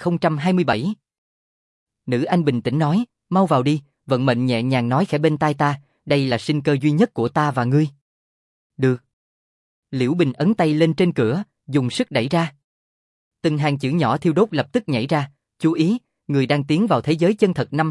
A: 2027. Nữ anh bình tĩnh nói, mau vào đi, vận mệnh nhẹ nhàng nói khẽ bên tai ta, đây là sinh cơ duy nhất của ta và ngươi. Được. Liễu Bình ấn tay lên trên cửa, dùng sức đẩy ra. Từng hàng chữ nhỏ thiêu đốt lập tức nhảy ra, chú ý, người đang tiến vào thế giới chân thật năm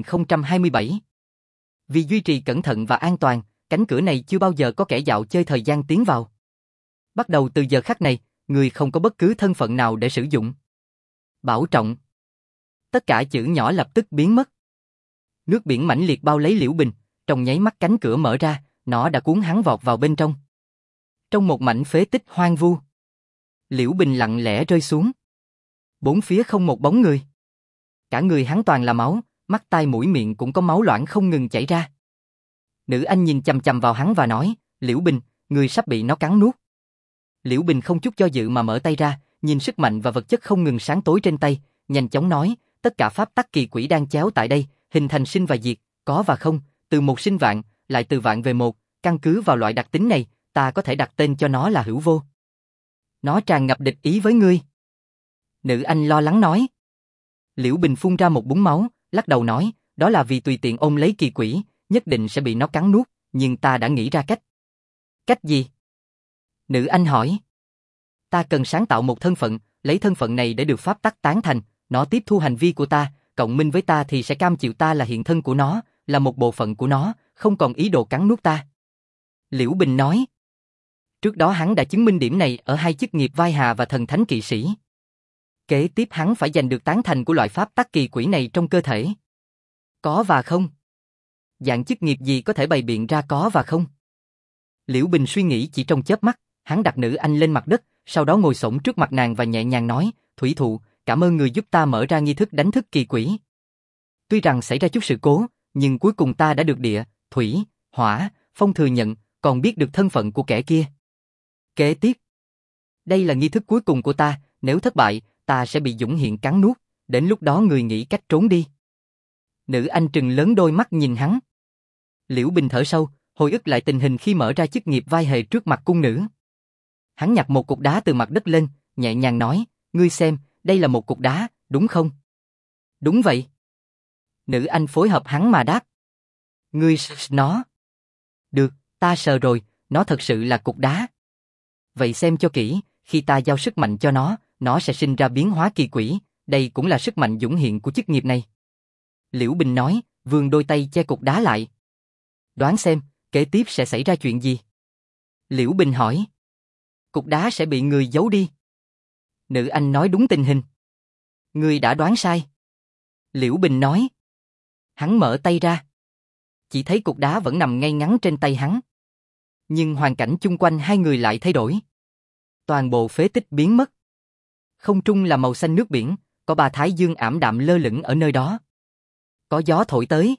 A: 2027. Vì duy trì cẩn thận và an toàn, cánh cửa này chưa bao giờ có kẻ dạo chơi thời gian tiến vào. Bắt đầu từ giờ khắc này, người không có bất cứ thân phận nào để sử dụng. Bảo trọng. Tất cả chữ nhỏ lập tức biến mất. Nước biển mãnh liệt bao lấy Liễu Bình, trong nháy mắt cánh cửa mở ra, nó đã cuốn hắn vọt vào bên trong. Trong một mảnh phế tích hoang vu, Liễu Bình lặng lẽ rơi xuống. Bốn phía không một bóng người. Cả người hắn toàn là máu, mắt tai mũi miệng cũng có máu loãng không ngừng chảy ra. Nữ anh nhìn chằm chằm vào hắn và nói, Liễu Bình, người sắp bị nó cắn nuốt. Liễu Bình không chút do dự mà mở tay ra, nhìn sức mạnh và vật chất không ngừng sáng tối trên tay, nhanh chóng nói, tất cả pháp tắc kỳ quỷ đang chéo tại đây, hình thành sinh và diệt, có và không, từ một sinh vạn, lại từ vạn về một, căn cứ vào loại đặc tính này, ta có thể đặt tên cho nó là hữu vô. Nó tràn ngập địch ý với ngươi. Nữ anh lo lắng nói. Liễu Bình phun ra một búng máu, lắc đầu nói, đó là vì tùy tiện ôm lấy kỳ quỷ, nhất định sẽ bị nó cắn nuốt, nhưng ta đã nghĩ ra cách. Cách gì? Nữ anh hỏi. Ta cần sáng tạo một thân phận, lấy thân phận này để được pháp tắc tán thành, nó tiếp thu hành vi của ta, cộng minh với ta thì sẽ cam chịu ta là hiện thân của nó, là một bộ phận của nó, không còn ý đồ cắn nuốt ta. Liễu Bình nói. Trước đó hắn đã chứng minh điểm này ở hai chức nghiệp vai hà và thần thánh kỵ sĩ. Kế tiếp hắn phải giành được tán thành của loại pháp tắc kỳ quỷ này trong cơ thể. Có và không. Dạng chức nghiệp gì có thể bày biện ra có và không? Liễu Bình suy nghĩ chỉ trong chớp mắt, hắn đặt nữ anh lên mặt đất, sau đó ngồi xổm trước mặt nàng và nhẹ nhàng nói, Thủy Thụ, cảm ơn người giúp ta mở ra nghi thức đánh thức kỳ quỷ. Tuy rằng xảy ra chút sự cố, nhưng cuối cùng ta đã được địa, thủy, hỏa, phong thừa nhận, còn biết được thân phận của kẻ kia. Kế tiếp, đây là nghi thức cuối cùng của ta, nếu thất bại, ta sẽ bị dũng hiện cắn nuốt, đến lúc đó người nghĩ cách trốn đi. Nữ anh trừng lớn đôi mắt nhìn hắn. Liễu Bình thở sâu, hồi ức lại tình hình khi mở ra chức nghiệp vai hề trước mặt cung nữ. Hắn nhặt một cục đá từ mặt đất lên, nhẹ nhàng nói, ngươi xem, đây là một cục đá, đúng không? Đúng vậy. Nữ anh phối hợp hắn mà đáp. Ngươi nó. Được, ta sờ rồi, nó thật sự là cục đá. Vậy xem cho kỹ, khi ta giao sức mạnh cho nó sẽ sinh ra biến hóa kỳ quỷ, đây cũng là sức mạnh dũng hiện của chức nghiệp này. Liễu Bình nói, vươn đôi tay che cục đá lại. Đoán xem, kế tiếp sẽ xảy ra chuyện gì? Liễu Bình hỏi. Cục đá sẽ bị người giấu đi. Nữ anh nói đúng tình hình. Ngươi đã đoán sai. Liễu Bình nói. Hắn mở tay ra. Chỉ thấy cục đá vẫn nằm ngay ngắn trên tay hắn. Nhưng hoàn cảnh chung quanh hai người lại thay đổi. Toàn bộ phế tích biến mất. Không trung là màu xanh nước biển, có ba thái dương ảm đạm lơ lửng ở nơi đó. Có gió thổi tới.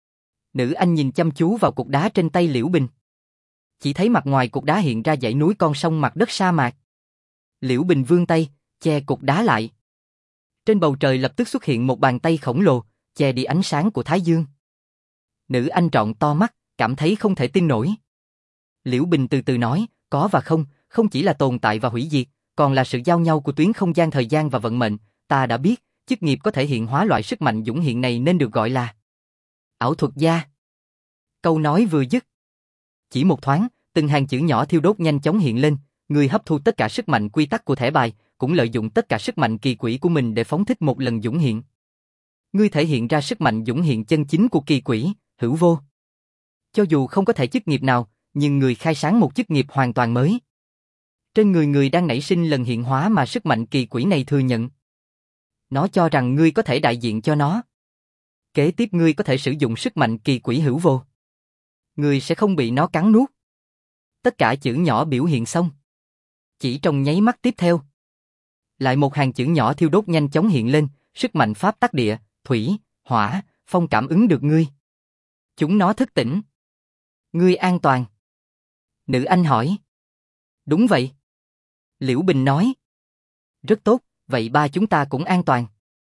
A: Nữ anh nhìn chăm chú vào cục đá trên tay Liễu Bình. Chỉ thấy mặt ngoài cục đá hiện ra dãy núi con sông mặt đất sa mạc. Liễu Bình vươn tay, che cục đá lại. Trên bầu trời lập tức xuất hiện một bàn tay khổng lồ, che đi ánh sáng của thái dương. Nữ anh trọn to mắt, cảm thấy không thể tin nổi. Liễu Bình từ từ nói, có và không, không chỉ là tồn tại và hủy diệt, còn là sự giao nhau của tuyến không gian thời gian và vận mệnh. Ta đã biết, chức nghiệp có thể hiện hóa loại sức mạnh dũng hiện này nên được gọi là ảo thuật gia. Câu nói vừa dứt, chỉ một thoáng, từng hàng chữ nhỏ thiêu đốt nhanh chóng hiện lên, người hấp thu tất cả sức mạnh quy tắc của thẻ bài, cũng lợi dụng tất cả sức mạnh kỳ quỷ của mình để phóng thích một lần dũng hiện. Ngươi thể hiện ra sức mạnh dũng hiện chân chính của kỳ quỷ, hữu vô. Cho dù không có thể chức nghiệp nào, nhưng người khai sáng một chức nghiệp hoàn toàn mới. Trên người người đang nảy sinh lần hiện hóa mà sức mạnh kỳ quỷ này thừa nhận. Nó cho rằng ngươi có thể đại diện cho nó. Kế tiếp ngươi có thể sử dụng sức mạnh kỳ quỷ hữu vô. Ngươi sẽ không bị nó cắn nuốt. Tất cả chữ nhỏ biểu hiện xong. Chỉ trong nháy mắt tiếp theo, lại một hàng chữ nhỏ thiêu đốt nhanh chóng hiện lên, sức mạnh pháp tắc địa, thủy, hỏa, phong cảm ứng được ngươi. Chúng nó thức tỉnh. Ngươi an toàn. Nữ Anh hỏi. Đúng vậy. Liễu Bình nói. Rất tốt, vậy ba chúng ta cũng an toàn.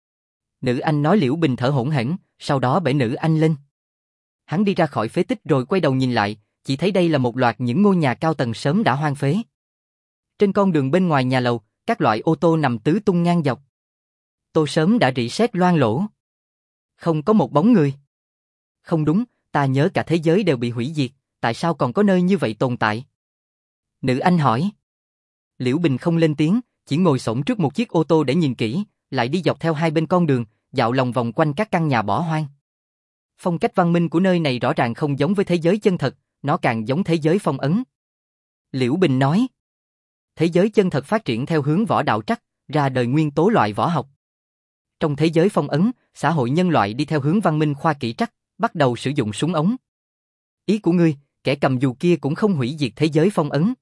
A: Nữ Anh nói. Liễu Bình thở hổn hển, sau đó bế Nữ Anh lên. Hắn đi ra khỏi phế tích rồi quay đầu nhìn lại, chỉ thấy đây là một loạt những ngôi nhà cao tầng sớm đã hoang phế. Trên con đường bên ngoài nhà lầu, các loại ô tô nằm tứ tung ngang dọc. Tô sớm đã rỉ sét loang lổ. Không có một bóng người. Không đúng, ta nhớ cả thế giới đều bị hủy diệt, tại sao còn có nơi như vậy tồn tại? Nữ Anh hỏi. Liễu Bình không lên tiếng, chỉ ngồi xổm trước một chiếc ô tô để nhìn kỹ, lại đi dọc theo hai bên con đường, dạo lòng vòng quanh các căn nhà bỏ hoang. Phong cách văn minh của nơi này rõ ràng không giống với thế giới chân thật, nó càng giống thế giới phong ấn. Liễu Bình nói. Thế giới chân thật phát triển theo hướng võ đạo trắc, ra đời nguyên tố loại võ học. Trong thế giới phong ấn, xã hội nhân loại đi theo hướng văn minh khoa kỹ trắc, bắt đầu sử dụng súng ống. Ý của ngươi, kẻ cầm dù kia cũng không hủy diệt thế giới phong ấn.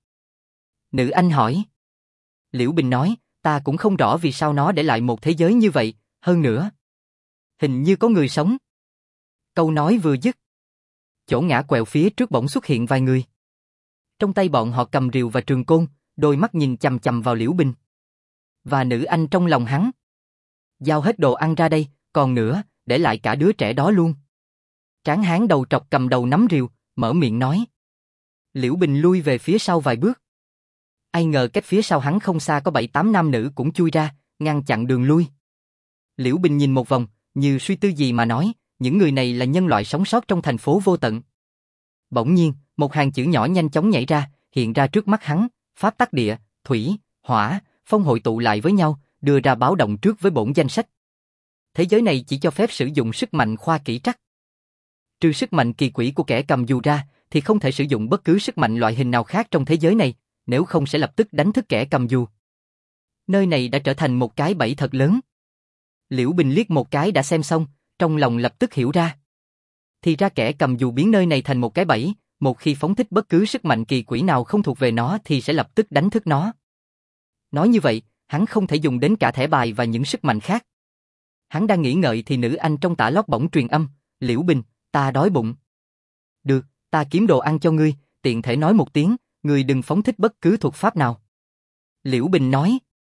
A: Nữ Anh hỏi. Liễu Bình nói, ta cũng không rõ vì sao nó để lại một thế giới như vậy, hơn nữa. Hình như có người sống. Câu nói vừa dứt. Chỗ ngã quẹo phía trước bỗng xuất hiện vài người. Trong tay bọn họ cầm rìu và trường côn, đôi mắt nhìn chằm chằm vào Liễu Bình. Và Nữ Anh trong lòng hắn. Giao hết đồ ăn ra đây, còn nữa, để lại cả đứa trẻ đó luôn. Tráng hán đầu trọc cầm đầu nắm rìu, mở miệng nói. Liễu Bình lui về phía sau vài bước. Ai ngờ cách phía sau hắn không xa có 7-8 nam nữ cũng chui ra, ngăn chặn đường lui. Liễu Bình nhìn một vòng, như suy tư gì mà nói, những người này là nhân loại sống sót trong thành phố vô tận. Bỗng nhiên, một hàng chữ nhỏ nhanh chóng nhảy ra, hiện ra trước mắt hắn, pháp tắc địa, thủy, hỏa, phong hội tụ lại với nhau, đưa ra báo động trước với bổn danh sách. Thế giới này chỉ cho phép sử dụng sức mạnh khoa kỹ trắc. Trừ sức mạnh kỳ quỷ của kẻ cầm dù ra, thì không thể sử dụng bất cứ sức mạnh loại hình nào khác trong thế giới này, nếu không sẽ lập tức đánh thức kẻ cầm dù. Nơi này đã trở thành một cái bẫy thật lớn. Liễu Bình liếc một cái đã xem xong, trong lòng lập tức hiểu ra. Thì ra kẻ cầm dù biến nơi này thành một cái bẫy, một khi phóng thích bất cứ sức mạnh kỳ quỷ nào không thuộc về nó thì sẽ lập tức đánh thức nó. Nói như vậy, hắn không thể dùng đến cả thẻ bài và những sức mạnh khác. Hắn đang nghĩ ngợi thì Nữ Anh trong tả lót bỗng truyền âm, Liễu Bình, ta đói bụng. Được, ta kiếm đồ ăn cho ngươi, tiện thể nói một tiếng, ngươi đừng phóng thích bất cứ thuật pháp nào. Liễu Bình nói.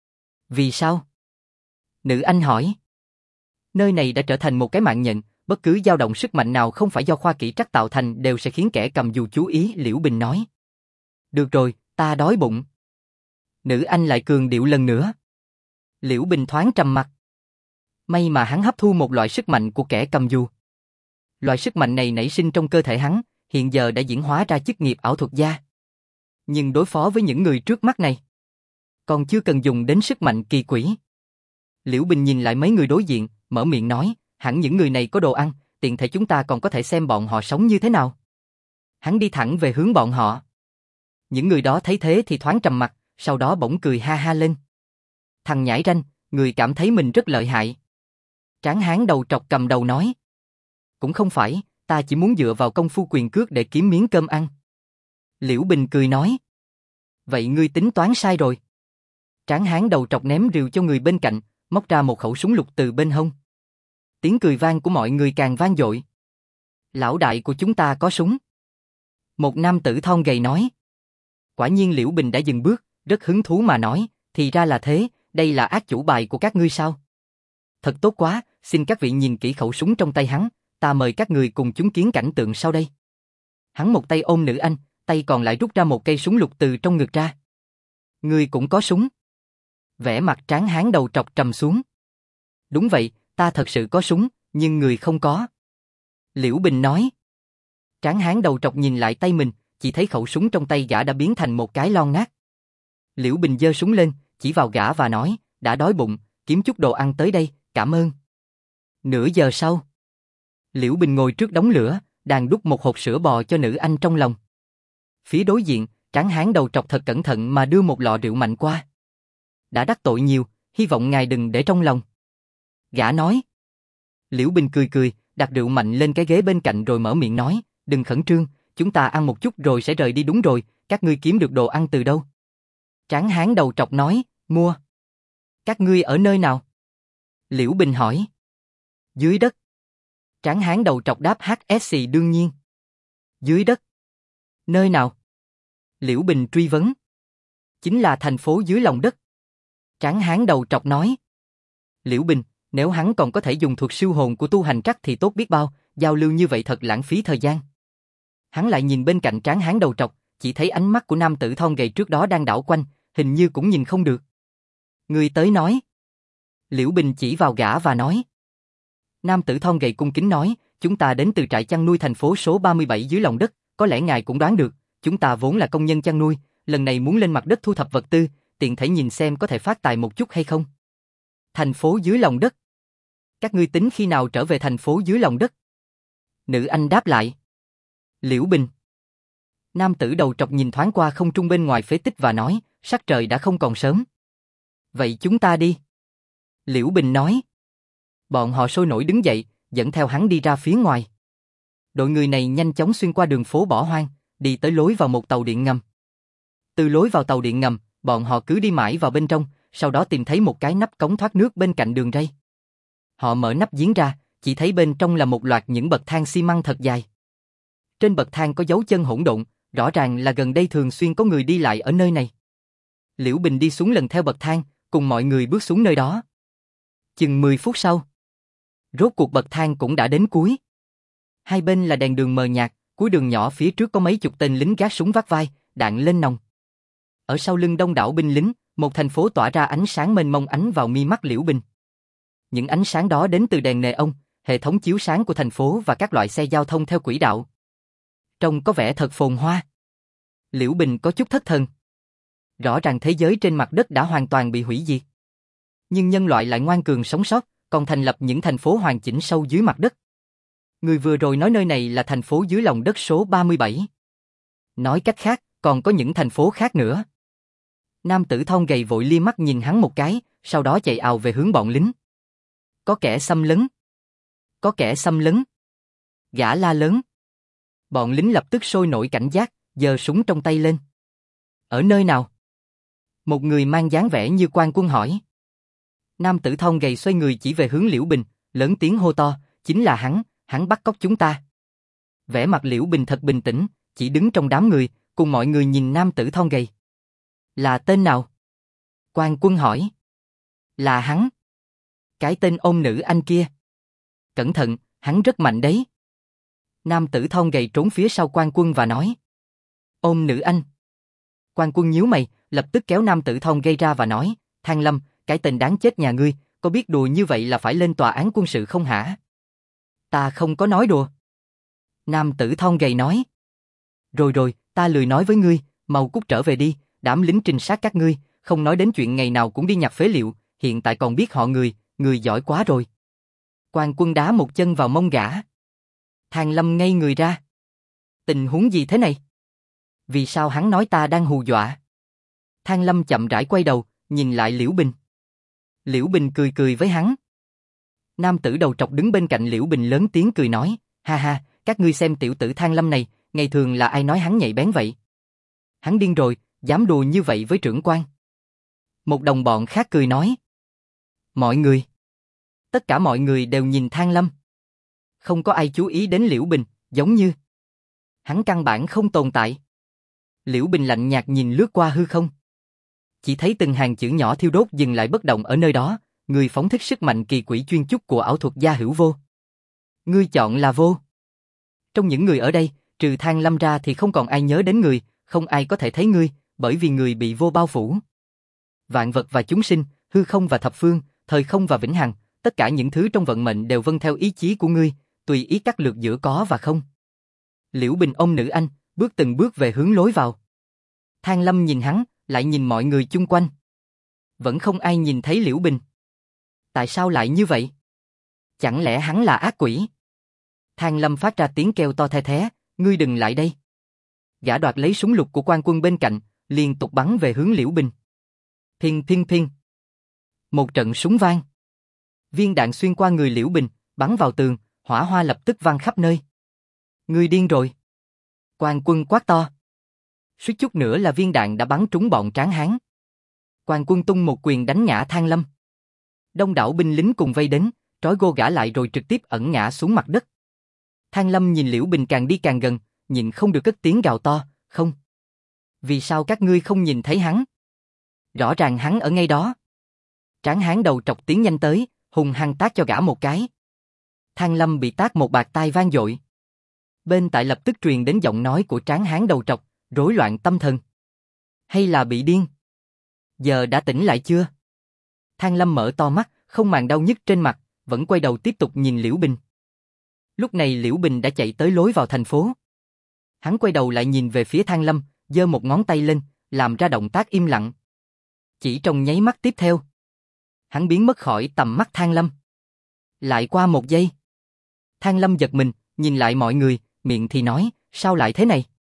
A: Vì sao? Nữ Anh hỏi. Nơi này đã trở thành một cái mạng nhện, bất cứ dao động sức mạnh nào không phải do khoa kỹ trắc tạo thành đều sẽ khiến kẻ cầm dù chú ý, Liễu Bình nói. Được rồi, ta đói bụng. Nữ Anh lại cường điệu lần nữa. Liễu Bình thoáng trầm mặt. May mà hắn hấp thu một loại sức mạnh của kẻ cầm dù. Loại sức mạnh này nảy sinh trong cơ thể hắn, hiện giờ đã diễn hóa ra chức nghiệp ảo thuật gia. Nhưng đối phó với những người trước mắt này, còn chưa cần dùng đến sức mạnh kỳ quỷ. Liễu Bình nhìn lại mấy người đối diện, mở miệng nói, hẳn những người này có đồ ăn, tiện thể chúng ta còn có thể xem bọn họ sống như thế nào. Hắn đi thẳng về hướng bọn họ. Những người đó thấy thế thì thoáng trầm mặt, sau đó bỗng cười ha ha lên. Thằng nhãi ranh, người cảm thấy mình rất lợi hại. Tráng hán đầu trọc cầm đầu nói. Cũng không phải, ta chỉ muốn dựa vào công phu quyền cước để kiếm miếng cơm ăn. Liễu Bình cười nói. Vậy ngươi tính toán sai rồi. Tráng hán đầu trọc ném rìu cho người bên cạnh, móc ra một khẩu súng lục từ bên hông. Tiếng cười vang của mọi người càng vang dội. Lão đại của chúng ta có súng. Một nam tử thon gầy nói. Quả nhiên Liễu Bình đã dừng bước, rất hứng thú mà nói, thì ra là thế, đây là ác chủ bài của các ngươi sao? Thật tốt quá, xin các vị nhìn kỹ khẩu súng trong tay hắn, ta mời các người cùng chứng kiến cảnh tượng sau đây. Hắn một tay ôm Nữ Anh, tay còn lại rút ra một cây súng lục từ trong ngực ra. Ngươi cũng có súng? Vẻ mặt Tráng Hán đầu trọc trầm xuống. Đúng vậy, ta thật sự có súng, nhưng người không có. Liễu Bình nói. Tráng Hán đầu trọc nhìn lại tay mình, chỉ thấy khẩu súng trong tay gã đã biến thành một cái lon nát. Liễu Bình giơ súng lên, chỉ vào gã và nói, đã đói bụng, kiếm chút đồ ăn tới đây, cảm ơn. Nửa giờ sau, Liễu Bình ngồi trước đống lửa, đang đút một hộp sữa bò cho nữ anh trong lòng. Phía đối diện, Tráng Hán đầu trọc thật cẩn thận mà đưa một lọ rượu mạnh qua. Đã đắc tội nhiều, hy vọng ngài đừng để trong lòng. Gã nói. Liễu Bình cười cười, đặt rượu mạnh lên cái ghế bên cạnh rồi mở miệng nói, đừng khẩn trương, chúng ta ăn một chút rồi sẽ rời đi. Đúng rồi, các ngươi kiếm được đồ ăn từ đâu? Tráng Hán đầu trọc nói, mua. Các ngươi ở nơi nào? Liễu Bình hỏi. Dưới đất. Tráng Hán đầu trọc đáp HSC đương nhiên. Dưới đất. Nơi nào? Liễu Bình truy vấn. Chính là thành phố dưới lòng đất. Tráng Hán đầu trọc nói. Liễu Bình, nếu hắn còn có thể dùng thuật siêu hồn của tu hành trắc thì tốt biết bao, giao lưu như vậy thật lãng phí thời gian. Hắn lại nhìn bên cạnh Tráng Hán đầu trọc, chỉ thấy ánh mắt của nam tử thon gầy trước đó đang đảo quanh, hình như cũng nhìn không được. Người tới nói. Liễu Bình chỉ vào gã và nói. Nam tử thon gầy cung kính nói, chúng ta đến từ trại chăn nuôi thành phố số 37 dưới lòng đất, có lẽ ngài cũng đoán được, chúng ta vốn là công nhân chăn nuôi, lần này muốn lên mặt đất thu thập vật tư, tiện thể nhìn xem có thể phát tài một chút hay không. Thành phố dưới lòng đất. Các ngươi tính khi nào trở về thành phố dưới lòng đất? Nữ anh đáp lại. Liễu Bình. Nam tử đầu trọc nhìn thoáng qua không trung bên ngoài phế tích và nói, sắc trời đã không còn sớm. Vậy chúng ta đi. Liễu Bình nói. Bọn họ sôi nổi đứng dậy, dẫn theo hắn đi ra phía ngoài. Đội người này nhanh chóng xuyên qua đường phố bỏ hoang, đi tới lối vào một tàu điện ngầm. Từ lối vào tàu điện ngầm, bọn họ cứ đi mãi vào bên trong, sau đó tìm thấy một cái nắp cống thoát nước bên cạnh đường ray. Họ mở nắp giếng ra, chỉ thấy bên trong là một loạt những bậc thang xi măng thật dài. Trên bậc thang có dấu chân hỗn độn, rõ ràng là gần đây thường xuyên có người đi lại ở nơi này. Liễu Bình đi xuống lần theo bậc thang, cùng mọi người bước xuống nơi đó. Chừng 10 phút sau, rốt cuộc bậc thang cũng đã đến cuối. Hai bên là đèn đường mờ nhạt, cuối đường nhỏ phía trước có mấy chục tên lính gác súng vác vai, đạn lên nòng. Ở sau lưng đông đảo binh lính, một thành phố tỏa ra ánh sáng mênh mông ánh vào mi mắt Liễu Bình. Những ánh sáng đó đến từ đèn neon, hệ thống chiếu sáng của thành phố và các loại xe giao thông theo quỹ đạo. Trông có vẻ thật phồn hoa. Liễu Bình có chút thất thần. Rõ ràng thế giới trên mặt đất đã hoàn toàn bị hủy diệt. Nhưng nhân loại lại ngoan cường sống sót, còn thành lập những thành phố hoàn chỉnh sâu dưới mặt đất. Người vừa rồi nói nơi này là thành phố dưới lòng đất số 37. Nói cách khác, còn có những thành phố khác nữa. Nam tử thon gầy vội lia mắt nhìn hắn một cái, sau đó chạy ào về hướng bọn lính. Có kẻ xâm lấn. Có kẻ xâm lấn. Gã la lớn. Bọn lính lập tức sôi nổi cảnh giác, giơ súng trong tay lên. Ở nơi nào? Một người mang dáng vẻ như quan quân hỏi. Nam tử thon gầy xoay người chỉ về hướng Liễu Bình, lớn tiếng hô to, chính là hắn bắt cóc chúng ta. Vẻ mặt Liễu Bình thật bình tĩnh, chỉ đứng trong đám người, cùng mọi người nhìn nam tử thon gầy. Là tên nào? Quan quân hỏi. Là hắn. Cái tên ôn nữ anh kia. Cẩn thận, hắn rất mạnh đấy. Nam tử thon gầy trốn phía sau quan quân và nói. Ôn nữ anh. Quan quân nhíu mày, lập tức kéo nam tử thon gầy ra và nói, Thang Lâm, cái tên đáng chết nhà ngươi, có biết đùa như vậy là phải lên tòa án quân sự không hả? Ta không có nói đùa. Nam tử thon gầy nói. Rồi, ta lười nói với ngươi, mau cút trở về đi, đám lính trinh sát các ngươi, không nói đến chuyện ngày nào cũng đi nhặt phế liệu, hiện tại còn biết họ người giỏi quá rồi. Quan quân đá một chân vào mông gã. Thang Lâm ngây người ra. Tình huống gì thế này? Vì sao hắn nói ta đang hù dọa? Thang Lâm chậm rãi quay đầu, nhìn lại Liễu Bình. Liễu Bình cười cười với hắn. Nam tử đầu trọc đứng bên cạnh Liễu Bình lớn tiếng cười nói, ha ha, các ngươi xem tiểu tử Thang Lâm này, ngày thường là ai nói hắn nhạy bén vậy? Hắn điên rồi, dám đùa như vậy với trưởng quan. Một đồng bọn khác cười nói. Mọi người. Tất cả mọi người đều nhìn Thang Lâm. Không có ai chú ý đến Liễu Bình, giống như hắn căn bản không tồn tại. Liễu Bình lạnh nhạt nhìn lướt qua hư không. Chỉ thấy từng hàng chữ nhỏ thiêu đốt dừng lại bất động ở nơi đó, người phóng thích sức mạnh kỳ quỷ chuyên chúc của ảo thuật gia Hữu Vô. Ngươi chọn là Vô. Trong những người ở đây, Trừ Thang Lâm ra thì không còn ai nhớ đến người, không ai có thể thấy ngươi, bởi vì người bị vô bao phủ. Vạn vật và chúng sinh, hư không và thập phương, thời không và vĩnh hằng, tất cả những thứ trong vận mệnh đều vâng theo ý chí của ngươi, tùy ý cắt lược giữa có và không. Liễu Bình ôm nữ anh, bước từng bước về hướng lối vào. Thang Lâm nhìn hắn, lại nhìn mọi người chung quanh. Vẫn không ai nhìn thấy Liễu Bình. Tại sao lại như vậy? Chẳng lẽ hắn là ác quỷ? Thang Lâm phát ra tiếng kêu to the thé, ngươi đừng lại đây. Gã đoạt lấy súng lục của quan quân bên cạnh, liên tục bắn về hướng Liễu Bình. Phiên phiên phiên. Một trận súng vang. Viên đạn xuyên qua người Liễu Bình, bắn vào tường, hỏa hoa lập tức văng khắp nơi. Ngươi điên rồi. Quan quân quát to. Suýt chút nữa là viên đạn đã bắn trúng bọn Tráng Hán. Quan quân tung một quyền đánh ngã Thang Lâm. Đông đảo binh lính cùng vây đến, trói gô gã lại rồi trực tiếp ẩn ngã xuống mặt đất. Thang Lâm nhìn Liễu Bình càng đi càng gần, nhịn không được cất tiếng gào to, không. Vì sao các ngươi không nhìn thấy hắn? Rõ ràng hắn ở ngay đó. Tráng Hán đầu trọc tiến nhanh tới, hùng hăng tát cho gã một cái. Thang Lâm bị tát một bạt tai vang dội. Bên tại lập tức truyền đến giọng nói của Tráng Hán đầu trọc, rối loạn tâm thần. Hay là bị điên? Giờ đã tỉnh lại chưa? Thang Lâm mở to mắt, không màng đau nhức trên mặt, vẫn quay đầu tiếp tục nhìn Liễu Bình. Lúc này Liễu Bình đã chạy tới lối vào thành phố. Hắn quay đầu lại nhìn về phía Thang Lâm, giơ một ngón tay lên, làm ra động tác im lặng. Chỉ trong nháy mắt tiếp theo, hắn biến mất khỏi tầm mắt Thang Lâm. Lại qua một giây, Thang Lâm giật mình, nhìn lại mọi người, miệng thì nói, sao lại thế này?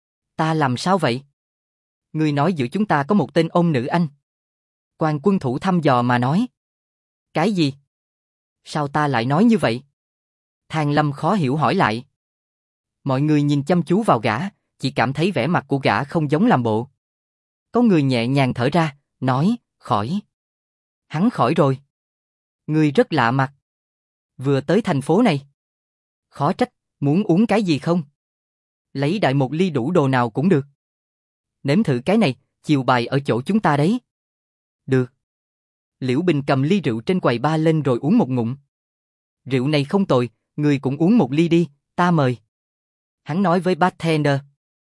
A: Ta làm sao vậy? Ngươi nói giữa chúng ta có một tên ôm nữ anh. Quan quân thủ thăm dò mà nói. Cái gì? Sao ta lại nói như vậy? Thang Lâm khó hiểu hỏi lại. Mọi người nhìn chăm chú vào gã, chỉ cảm thấy vẻ mặt của gã không giống làm bộ. Có người nhẹ nhàng thở ra, nói, khỏi. Hắn khỏi rồi. Ngươi rất lạ mặt. Vừa tới thành phố này. Khó trách, muốn uống cái gì không? Lấy đại một ly đủ đồ nào cũng được. Nếm thử cái này, chiều bài ở chỗ chúng ta đấy. Được. Liễu Bình cầm ly rượu trên quầy bar lên rồi uống một ngụm. Rượu này không tồi, người cũng uống một ly đi, ta mời. Hắn nói với bartender.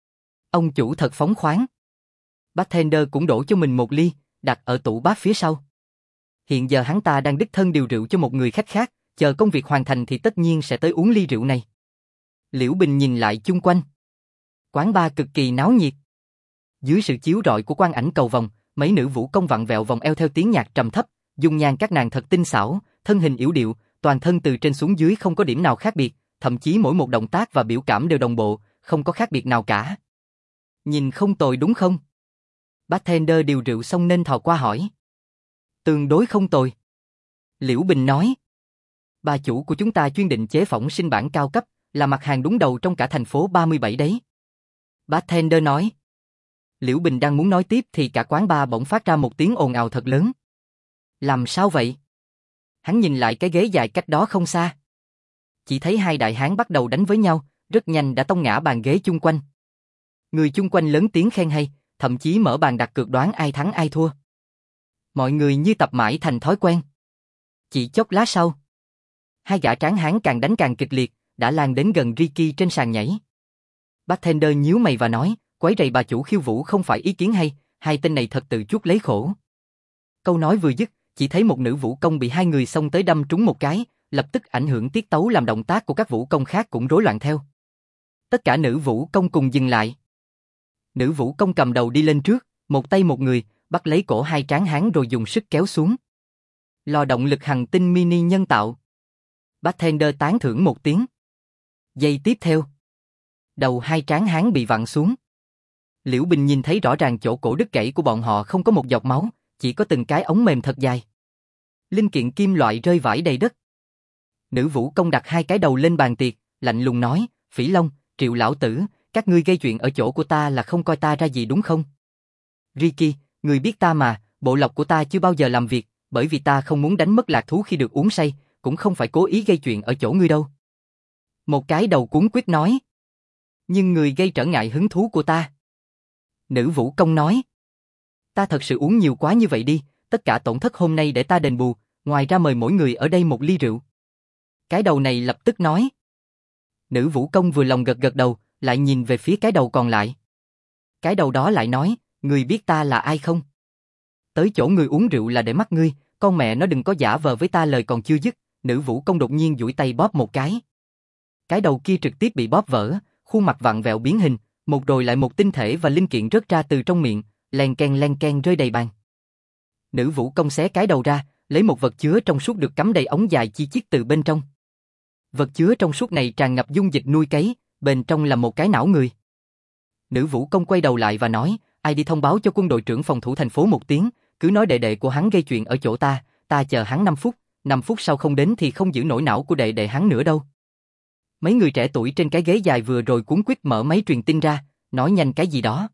A: Ông chủ thật phóng khoáng. Bartender cũng đổ cho mình một ly, đặt ở tủ bát phía sau. Hiện giờ hắn ta đang đích thân điều rượu cho một người khách khác, chờ công việc hoàn thành thì tất nhiên sẽ tới uống ly rượu này. Liễu Bình nhìn lại chung quanh. Quán bar cực kỳ náo nhiệt. Dưới sự chiếu rọi của quang ảnh cầu vồng, mấy nữ vũ công vặn vẹo vòng eo theo tiếng nhạc trầm thấp, dung nhan các nàng thật tinh xảo, thân hình yểu điệu, toàn thân từ trên xuống dưới không có điểm nào khác biệt, thậm chí mỗi một động tác và biểu cảm đều đồng bộ, không có khác biệt nào cả. Nhìn không tồi đúng không? Bartender điều rượu xong nên thò qua hỏi. Tương đối không tồi. Liễu Bình nói. Bà chủ của chúng ta chuyên định chế phỏng sinh bản cao cấp, là mặt hàng đúng đầu trong cả thành phố 37 đấy. Bartender nói. Liễu Bình đang muốn nói tiếp thì cả quán bar bỗng phát ra một tiếng ồn ào thật lớn. Làm sao vậy? Hắn nhìn lại cái ghế dài cách đó không xa. Chỉ thấy hai đại hán bắt đầu đánh với nhau, rất nhanh đã tông ngã bàn ghế chung quanh. Người chung quanh lớn tiếng khen hay, thậm chí mở bàn đặt cược đoán ai thắng ai thua. Mọi người như tập mãi thành thói quen. Chỉ chốc lát sau, hai gã tráng hán càng đánh càng kịch liệt, đã lan đến gần Ricky trên sàn nhảy. Bartender nhíu mày và nói, quấy rầy bà chủ khiêu vũ không phải ý kiến hay, hai tên này thật tự chuốc lấy khổ. Câu nói vừa dứt, chỉ thấy một nữ vũ công bị hai người xông tới đâm trúng một cái, lập tức ảnh hưởng tiết tấu làm động tác của các vũ công khác cũng rối loạn theo. Tất cả nữ vũ công cùng dừng lại. Nữ vũ công cầm đầu đi lên trước, một tay một người, bắt lấy cổ hai tráng hán rồi dùng sức kéo xuống. Lò động lực hành tinh mini nhân tạo. Bartender tán thưởng một tiếng. Giây tiếp theo, đầu hai tráng hán bị vặn xuống. Liễu Bình nhìn thấy rõ ràng chỗ cổ đứt gãy của bọn họ không có một giọt máu, chỉ có từng cái ống mềm thật dài. Linh kiện kim loại rơi vãi đầy đất. Nữ vũ công đặt hai cái đầu lên bàn tiệc, lạnh lùng nói, Phỉ Long, Triệu lão tử, các ngươi gây chuyện ở chỗ của ta là không coi ta ra gì đúng không? Ricky, người biết ta mà, bộ lọc của ta chưa bao giờ làm việc, bởi vì ta không muốn đánh mất lạc thú khi được uống say, cũng không phải cố ý gây chuyện ở chỗ ngươi đâu. Một cái đầu cuốn quyết nói. Nhưng người gây trở ngại hứng thú của ta. Nữ vũ công nói. Ta thật sự uống nhiều quá như vậy đi, tất cả tổn thất hôm nay để ta đền bù, ngoài ra mời mỗi người ở đây một ly rượu. Cái đầu này lập tức nói. Nữ vũ công vừa lòng gật gật đầu, lại nhìn về phía cái đầu còn lại. Cái đầu đó lại nói, người biết ta là ai không? Tới chỗ người uống rượu là để mắt ngươi, con mẹ nó đừng có giả vờ với ta. Lời còn chưa dứt, nữ vũ công đột nhiên duỗi tay bóp một cái. Cái đầu kia trực tiếp bị bóp vỡ, khuôn mặt vặn vẹo biến hình, một rồi lại một tinh thể và linh kiện rớt ra từ trong miệng, len ken rơi đầy bàn. Nữ vũ công xé cái đầu ra, lấy một vật chứa trong suốt được cắm đầy ống dài chi chít từ bên trong. Vật chứa trong suốt này tràn ngập dung dịch nuôi cấy, bên trong là một cái não người. Nữ vũ công quay đầu lại và nói, ai đi thông báo cho quân đội trưởng phòng thủ thành phố một tiếng, cứ nói đệ đệ của hắn gây chuyện ở chỗ ta, ta chờ hắn 5 phút, 5 phút sau không đến thì không giữ nổi não của đệ đệ hắn nữa đâu. Mấy người trẻ tuổi trên cái ghế dài vừa rồi cuống quýt mở máy truyền tin ra, nói nhanh cái gì đó.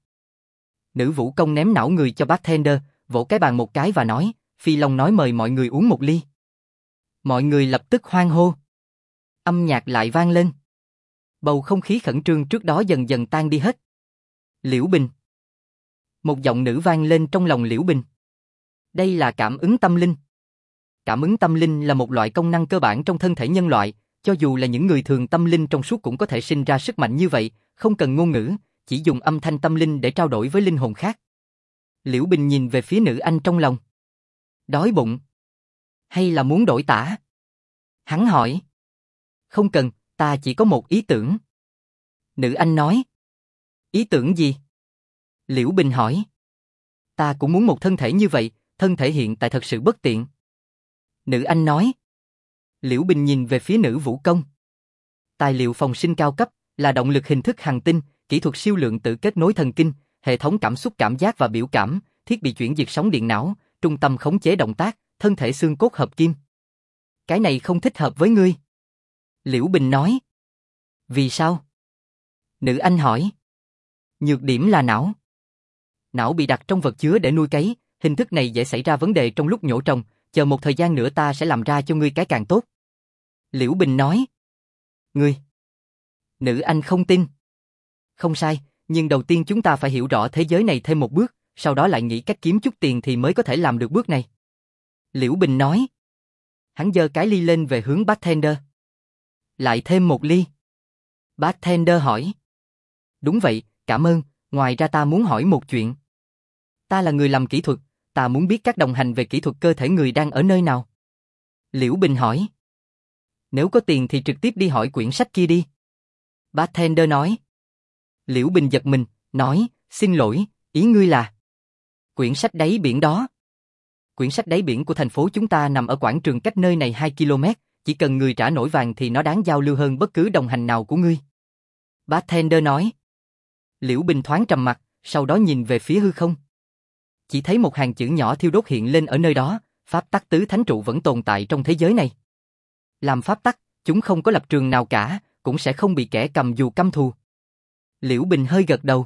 A: Nữ vũ công ném não người cho bartender, vỗ cái bàn một cái và nói, Phi Long nói mời mọi người uống một ly. Mọi người lập tức hoan hô. Âm nhạc lại vang lên. Bầu không khí khẩn trương trước đó dần dần tan đi hết. Liễu Bình. Một giọng nữ vang lên trong lòng Liễu Bình. Đây là cảm ứng tâm linh. Cảm ứng tâm linh là một loại công năng cơ bản trong thân thể nhân loại, cho dù là những người thường tâm linh trong suốt cũng có thể sinh ra sức mạnh như vậy, không cần ngôn ngữ, chỉ dùng âm thanh tâm linh để trao đổi với linh hồn khác. Liễu Bình nhìn về phía nữ anh trong lòng. Đói bụng? Hay là muốn đổi tả? Hắn hỏi. Không cần, ta chỉ có một ý tưởng. Nữ anh nói. Ý tưởng gì? Liễu Bình hỏi. Ta cũng muốn một thân thể như vậy, thân thể hiện tại thật sự bất tiện. Nữ anh nói. Liễu Bình nhìn về phía nữ vũ công. Tài liệu phòng sinh cao cấp, là động lực hình thức hành tinh, kỹ thuật siêu lượng tự kết nối thần kinh, hệ thống cảm xúc cảm giác và biểu cảm, thiết bị chuyển dịch sóng điện não, trung tâm khống chế động tác, thân thể xương cốt hợp kim. Cái này không thích hợp với ngươi. Liễu Bình nói. Vì sao? Nữ anh hỏi. Nhược điểm là não. Não bị đặt trong vật chứa để nuôi cấy, hình thức này dễ xảy ra vấn đề trong lúc nhổ trồng, chờ một thời gian nữa ta sẽ làm ra cho ngươi cái càng tốt. Liễu Bình nói. Ngươi? Nữ anh không tin. Không sai, nhưng đầu tiên chúng ta phải hiểu rõ thế giới này thêm một bước, sau đó lại nghĩ cách kiếm chút tiền thì mới có thể làm được bước này. Liễu Bình nói. Hắn giơ cái ly lên về hướng bartender. Lại thêm một ly. Bartender hỏi. Đúng vậy, cảm ơn, ngoài ra ta muốn hỏi một chuyện. Ta là người làm kỹ thuật, ta muốn biết các đồng hành về kỹ thuật cơ thể người đang ở nơi nào. Liễu Bình hỏi. Nếu có tiền thì trực tiếp đi hỏi quyển sách kia đi. Bartender nói. Liễu Bình giật mình, nói, xin lỗi, ý ngươi là quyển sách đáy biển đó. Quyển sách đáy biển của thành phố chúng ta nằm ở quảng trường cách nơi này 2 km, chỉ cần người trả nổi vàng thì nó đáng giao lưu hơn bất cứ đồng hành nào của ngươi. Bartender nói. Liễu Bình thoáng trầm mặt, sau đó nhìn về phía hư không. Chỉ thấy một hàng chữ nhỏ thiêu đốt hiện lên ở nơi đó, pháp tắc tứ thánh trụ vẫn tồn tại trong thế giới này. Làm pháp tắc, chúng không có lập trường nào cả, cũng sẽ không bị kẻ cầm dù căm thù. Liễu Bình hơi gật đầu.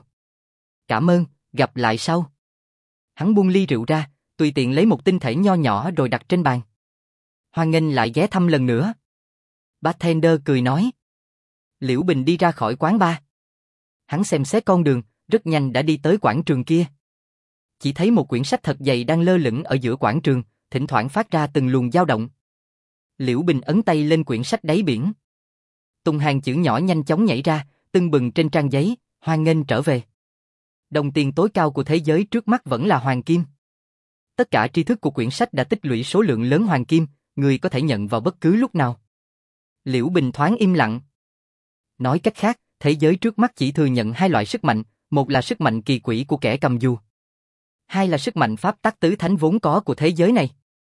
A: Cảm ơn, gặp lại sau. Hắn buông ly rượu ra, tùy tiện lấy một tinh thể nho nhỏ rồi đặt trên bàn. Hoan nghênh lại ghé thăm lần nữa. Bartender cười nói. Liễu Bình đi ra khỏi quán bar. Hắn xem xét con đường, rất nhanh đã đi tới quảng trường kia. Chỉ thấy một quyển sách thật dày đang lơ lửng ở giữa quảng trường, thỉnh thoảng phát ra từng luồng dao động. Liễu Bình ấn tay lên quyển sách đáy biển. Từng hàng chữ nhỏ nhanh chóng nhảy ra, tưng bừng trên trang giấy, hoan nghênh trở về. Đồng tiền tối cao của thế giới trước mắt vẫn là hoàng kim. Tất cả tri thức của quyển sách đã tích lũy số lượng lớn hoàng kim, người có thể nhận vào bất cứ lúc nào. Liễu Bình thoáng im lặng. Nói cách khác, thế giới trước mắt chỉ thừa nhận hai loại sức mạnh, một là sức mạnh kỳ quỷ của kẻ cầm dù, hai là sức mạnh pháp tắc tứ thánh vốn có của thế giới này.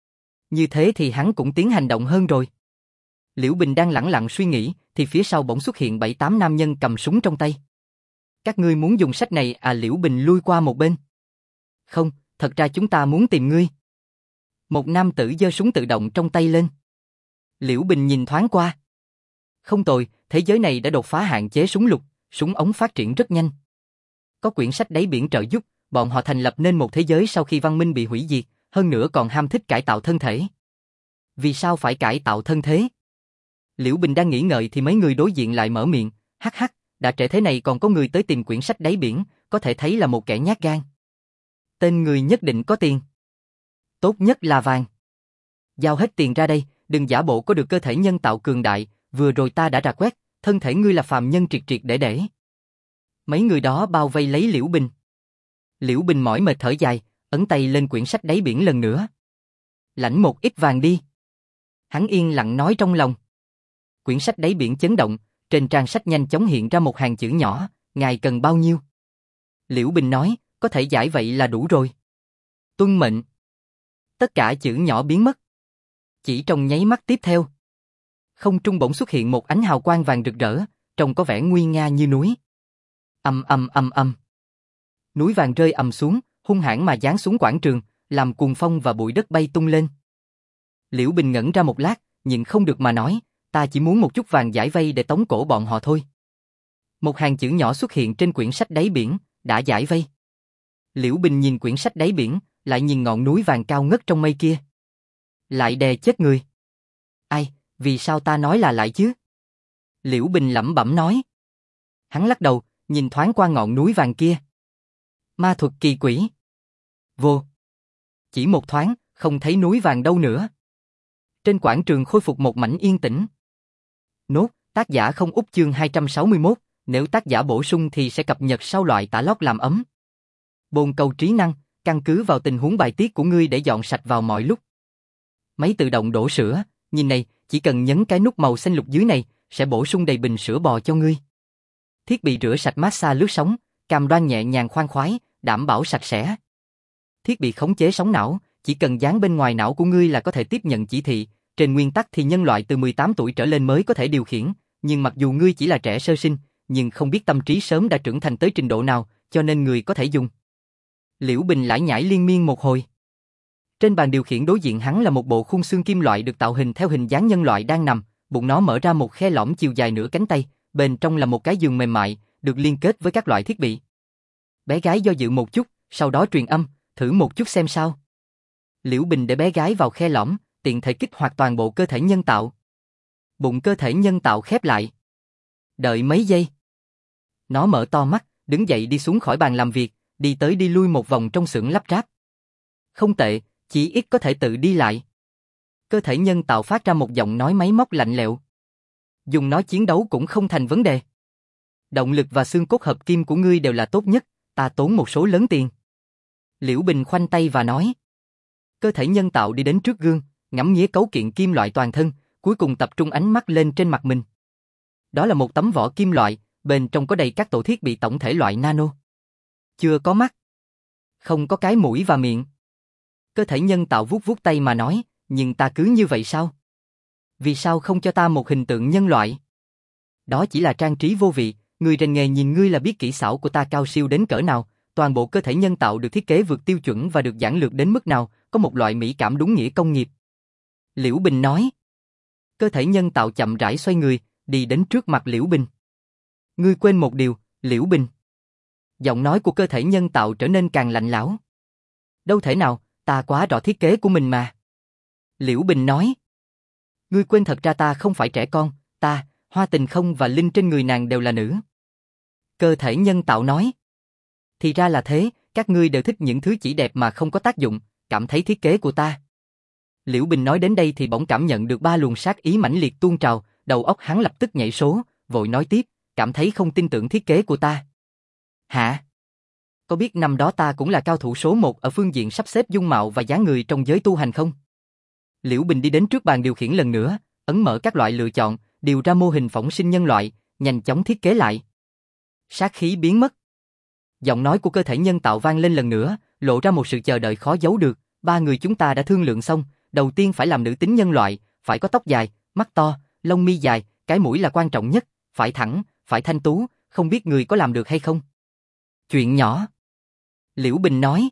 A: Như thế thì hắn cũng tiến hành động hơn rồi. Liễu Bình đang lẳng lặng suy nghĩ, thì phía sau bỗng xuất hiện 7-8 nam nhân cầm súng trong tay. Các ngươi muốn dùng sách này à? Liễu Bình lui qua một bên. Không, thật ra chúng ta muốn tìm ngươi. Một nam tử giơ súng tự động trong tay lên. Liễu Bình nhìn thoáng qua. Không tồi, thế giới này đã đột phá hạn chế súng lục, súng ống phát triển rất nhanh. Có quyển sách đáy biển trợ giúp, bọn họ thành lập nên một thế giới sau khi văn minh bị hủy diệt, hơn nữa còn ham thích cải tạo thân thể. Vì sao phải cải tạo thân thế? Liễu Bình đang nghĩ ngợi thì mấy người đối diện lại mở miệng, hắc hắc, đã trễ thế này còn có người tới tìm quyển sách đáy biển, có thể thấy là một kẻ nhát gan. Tên người nhất định có tiền. Tốt nhất là vàng. Giao hết tiền ra đây, đừng giả bộ có được cơ thể nhân tạo cường đại, vừa rồi ta đã rà quét, thân thể ngươi là phàm nhân triệt triệt để. Mấy người đó bao vây lấy Liễu Bình. Liễu Bình mỏi mệt thở dài, ấn tay lên quyển sách đáy biển lần nữa. Lãnh một ít vàng đi. Hắn yên lặng nói trong lòng. Quyển sách đáy biển chấn động, trên trang sách nhanh chóng hiện ra một hàng chữ nhỏ, ngài cần bao nhiêu? Liễu Bình nói, có thể giải vậy là đủ rồi. Tuân mệnh. Tất cả chữ nhỏ biến mất. Chỉ trong nháy mắt tiếp theo, không trung bỗng xuất hiện một ánh hào quang vàng rực rỡ, trông có vẻ nguy nga như núi. Ầm ầm ầm ầm. Núi vàng rơi ầm xuống, hung hãn mà giáng xuống quảng trường, làm cuồng phong và bụi đất bay tung lên. Liễu Bình ngẩn ra một lát, nhưng không được mà nói, ta chỉ muốn một chút vàng giải vây để tống cổ bọn họ thôi. Một hàng chữ nhỏ xuất hiện trên quyển sách đáy biển, đã giải vây. Liễu Bình nhìn quyển sách đáy biển, lại nhìn ngọn núi vàng cao ngất trong mây kia. Lại đè chết người. Ai, vì sao ta nói là lại chứ? Liễu Bình lẩm bẩm nói. Hắn lắc đầu, nhìn thoáng qua ngọn núi vàng kia. Ma thuật kỳ quỷ. Vô. Chỉ một thoáng, không thấy núi vàng đâu nữa. Trên quảng trường khôi phục một mảnh yên tĩnh. Nốt, tác giả không úp chương 261, nếu tác giả bổ sung thì sẽ cập nhật sau loại tả lót làm ấm. Bồn cầu trí năng, căn cứ vào tình huống bài tiết của ngươi để dọn sạch vào mọi lúc. Máy tự động đổ sữa, nhìn này, chỉ cần nhấn cái nút màu xanh lục dưới này, sẽ bổ sung đầy bình sữa bò cho ngươi. Thiết bị rửa sạch massage lướt sóng, cam đoan nhẹ nhàng khoan khoái, đảm bảo sạch sẽ. Thiết bị khống chế sóng não, chỉ cần dán bên ngoài não của ngươi là có thể tiếp nhận chỉ thị, trên nguyên tắc thì nhân loại từ 18 tuổi trở lên mới có thể điều khiển, nhưng mặc dù ngươi chỉ là trẻ sơ sinh, nhưng không biết tâm trí sớm đã trưởng thành tới trình độ nào, cho nên người có thể dùng. Liễu Bình lải nhải liên miên một hồi. Trên bàn điều khiển đối diện hắn là một bộ khung xương kim loại được tạo hình theo hình dáng nhân loại đang nằm, bụng nó mở ra một khe lõm chiều dài nửa cánh tay, bên trong là một cái giường mềm mại, được liên kết với các loại thiết bị. Bé gái do dự một chút, sau đó truyền âm, thử một chút xem sao. Liễu Bình để bé gái vào khe lõm, tiện thể kích hoạt toàn bộ cơ thể nhân tạo. Bụng cơ thể nhân tạo khép lại. Đợi mấy giây. Nó mở to mắt, đứng dậy đi xuống khỏi bàn làm việc, đi tới đi lui một vòng trong xưởng lắp ráp. Không tệ, chỉ ít có thể tự đi lại. Cơ thể nhân tạo phát ra một giọng nói máy móc lạnh lẽo. Dùng nó chiến đấu cũng không thành vấn đề. Động lực và xương cốt hợp kim của ngươi đều là tốt nhất, ta tốn một số lớn tiền. Liễu Bình khoanh tay và nói. Cơ thể nhân tạo đi đến trước gương, ngắm nghía cấu kiện kim loại toàn thân, cuối cùng tập trung ánh mắt lên trên mặt mình. Đó là một tấm vỏ kim loại, bên trong có đầy các tổ thiết bị tổng thể loại nano. Chưa có mắt. Không có cái mũi và miệng. Cơ thể nhân tạo vuốt vuốt tay mà nói, nhưng ta cứ như vậy sao? Vì sao không cho ta một hình tượng nhân loại? Đó chỉ là trang trí vô vị, người rành nghề nhìn ngươi là biết kỹ xảo của ta cao siêu đến cỡ nào, toàn bộ cơ thể nhân tạo được thiết kế vượt tiêu chuẩn và được giản lược đến mức nào, có một loại mỹ cảm đúng nghĩa công nghiệp. Liễu Bình nói. Cơ thể nhân tạo chậm rãi xoay người, đi đến trước mặt Liễu Bình. Ngươi quên một điều, Liễu Bình. Giọng nói của cơ thể nhân tạo trở nên càng lạnh lẽo. Đâu thể nào, ta quá rõ thiết kế của mình mà. Liễu Bình nói. Ngươi quên thật ra ta không phải trẻ con, ta, Hoa Tình Không và Linh trên người nàng đều là nữ. Cơ thể nhân tạo nói. Thì ra là thế, các ngươi đều thích những thứ chỉ đẹp mà không có tác dụng, cảm thấy thiết kế của ta. Liễu Bình nói đến đây thì bỗng cảm nhận được ba luồng sát ý mãnh liệt tuôn trào, đầu óc hắn lập tức nhảy số, vội nói tiếp, cảm thấy không tin tưởng thiết kế của ta. Hả? Có biết năm đó ta cũng là cao thủ số 1 ở phương diện sắp xếp dung mạo và dáng người trong giới tu hành không? Liễu Bình đi đến trước bàn điều khiển lần nữa, ấn mở các loại lựa chọn, điều ra mô hình phỏng sinh nhân loại, nhanh chóng thiết kế lại. Sát khí biến mất. Giọng nói của cơ thể nhân tạo vang lên lần nữa, lộ ra một sự chờ đợi khó giấu được. Ba người chúng ta đã thương lượng xong, đầu tiên phải làm nữ tính nhân loại, phải có tóc dài, mắt to, lông mi dài, cái mũi là quan trọng nhất, phải thẳng, phải thanh tú, không biết người có làm được hay không? Chuyện nhỏ. Liễu Bình nói.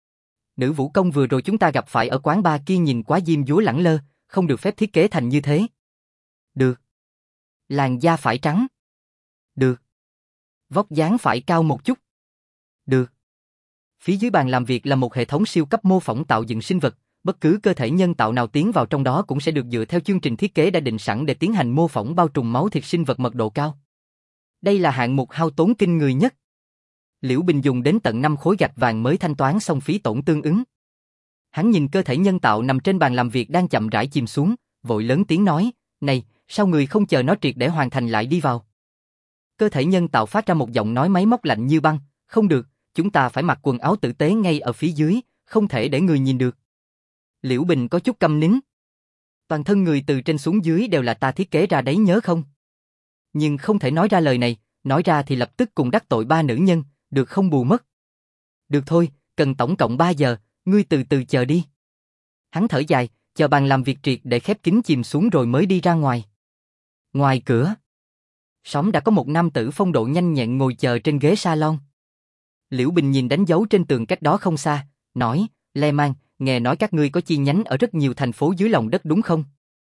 A: Nữ vũ công vừa rồi chúng ta gặp phải ở quán bar kia nhìn quá diêm dúa lẳng lơ, không được phép thiết kế thành như thế. Được. Làn da phải trắng. Được. Vóc dáng phải cao một chút. Được. Phía dưới bàn làm việc là một hệ thống siêu cấp mô phỏng tạo dựng sinh vật, bất cứ cơ thể nhân tạo nào tiến vào trong đó cũng sẽ được dựa theo chương trình thiết kế đã định sẵn để tiến hành mô phỏng bao trùm máu thịt sinh vật mật độ cao. Đây là hạng mục hao tốn kinh người nhất. Liễu Bình dùng đến tận 5 khối gạch vàng mới thanh toán xong phí tổn tương ứng. Hắn nhìn cơ thể nhân tạo nằm trên bàn làm việc đang chậm rãi chìm xuống, vội lớn tiếng nói, này, sao người không chờ nó triệt để hoàn thành lại đi vào? Cơ thể nhân tạo phát ra một giọng nói máy móc lạnh như băng, không được, chúng ta phải mặc quần áo tử tế ngay ở phía dưới, không thể để người nhìn được. Liễu Bình có chút câm nín. Toàn thân người từ trên xuống dưới đều là ta thiết kế ra đấy nhớ không? Nhưng không thể nói ra lời này, nói ra thì lập tức cùng đắc tội ba nữ nhân, được không bù mất. Được thôi, cần tổng cộng 3 giờ, ngươi từ từ chờ đi. Hắn thở dài, chờ bàn làm việc triệt để khép kín chìm xuống rồi mới đi ra ngoài. Ngoài cửa, sớm đã có một nam tử phong độ nhanh nhẹn ngồi chờ trên ghế salon. Liễu Bình nhìn đánh dấu trên tường cách đó không xa, nói, Le Mang, nghe nói các ngươi có chi nhánh ở rất nhiều thành phố dưới lòng đất đúng không?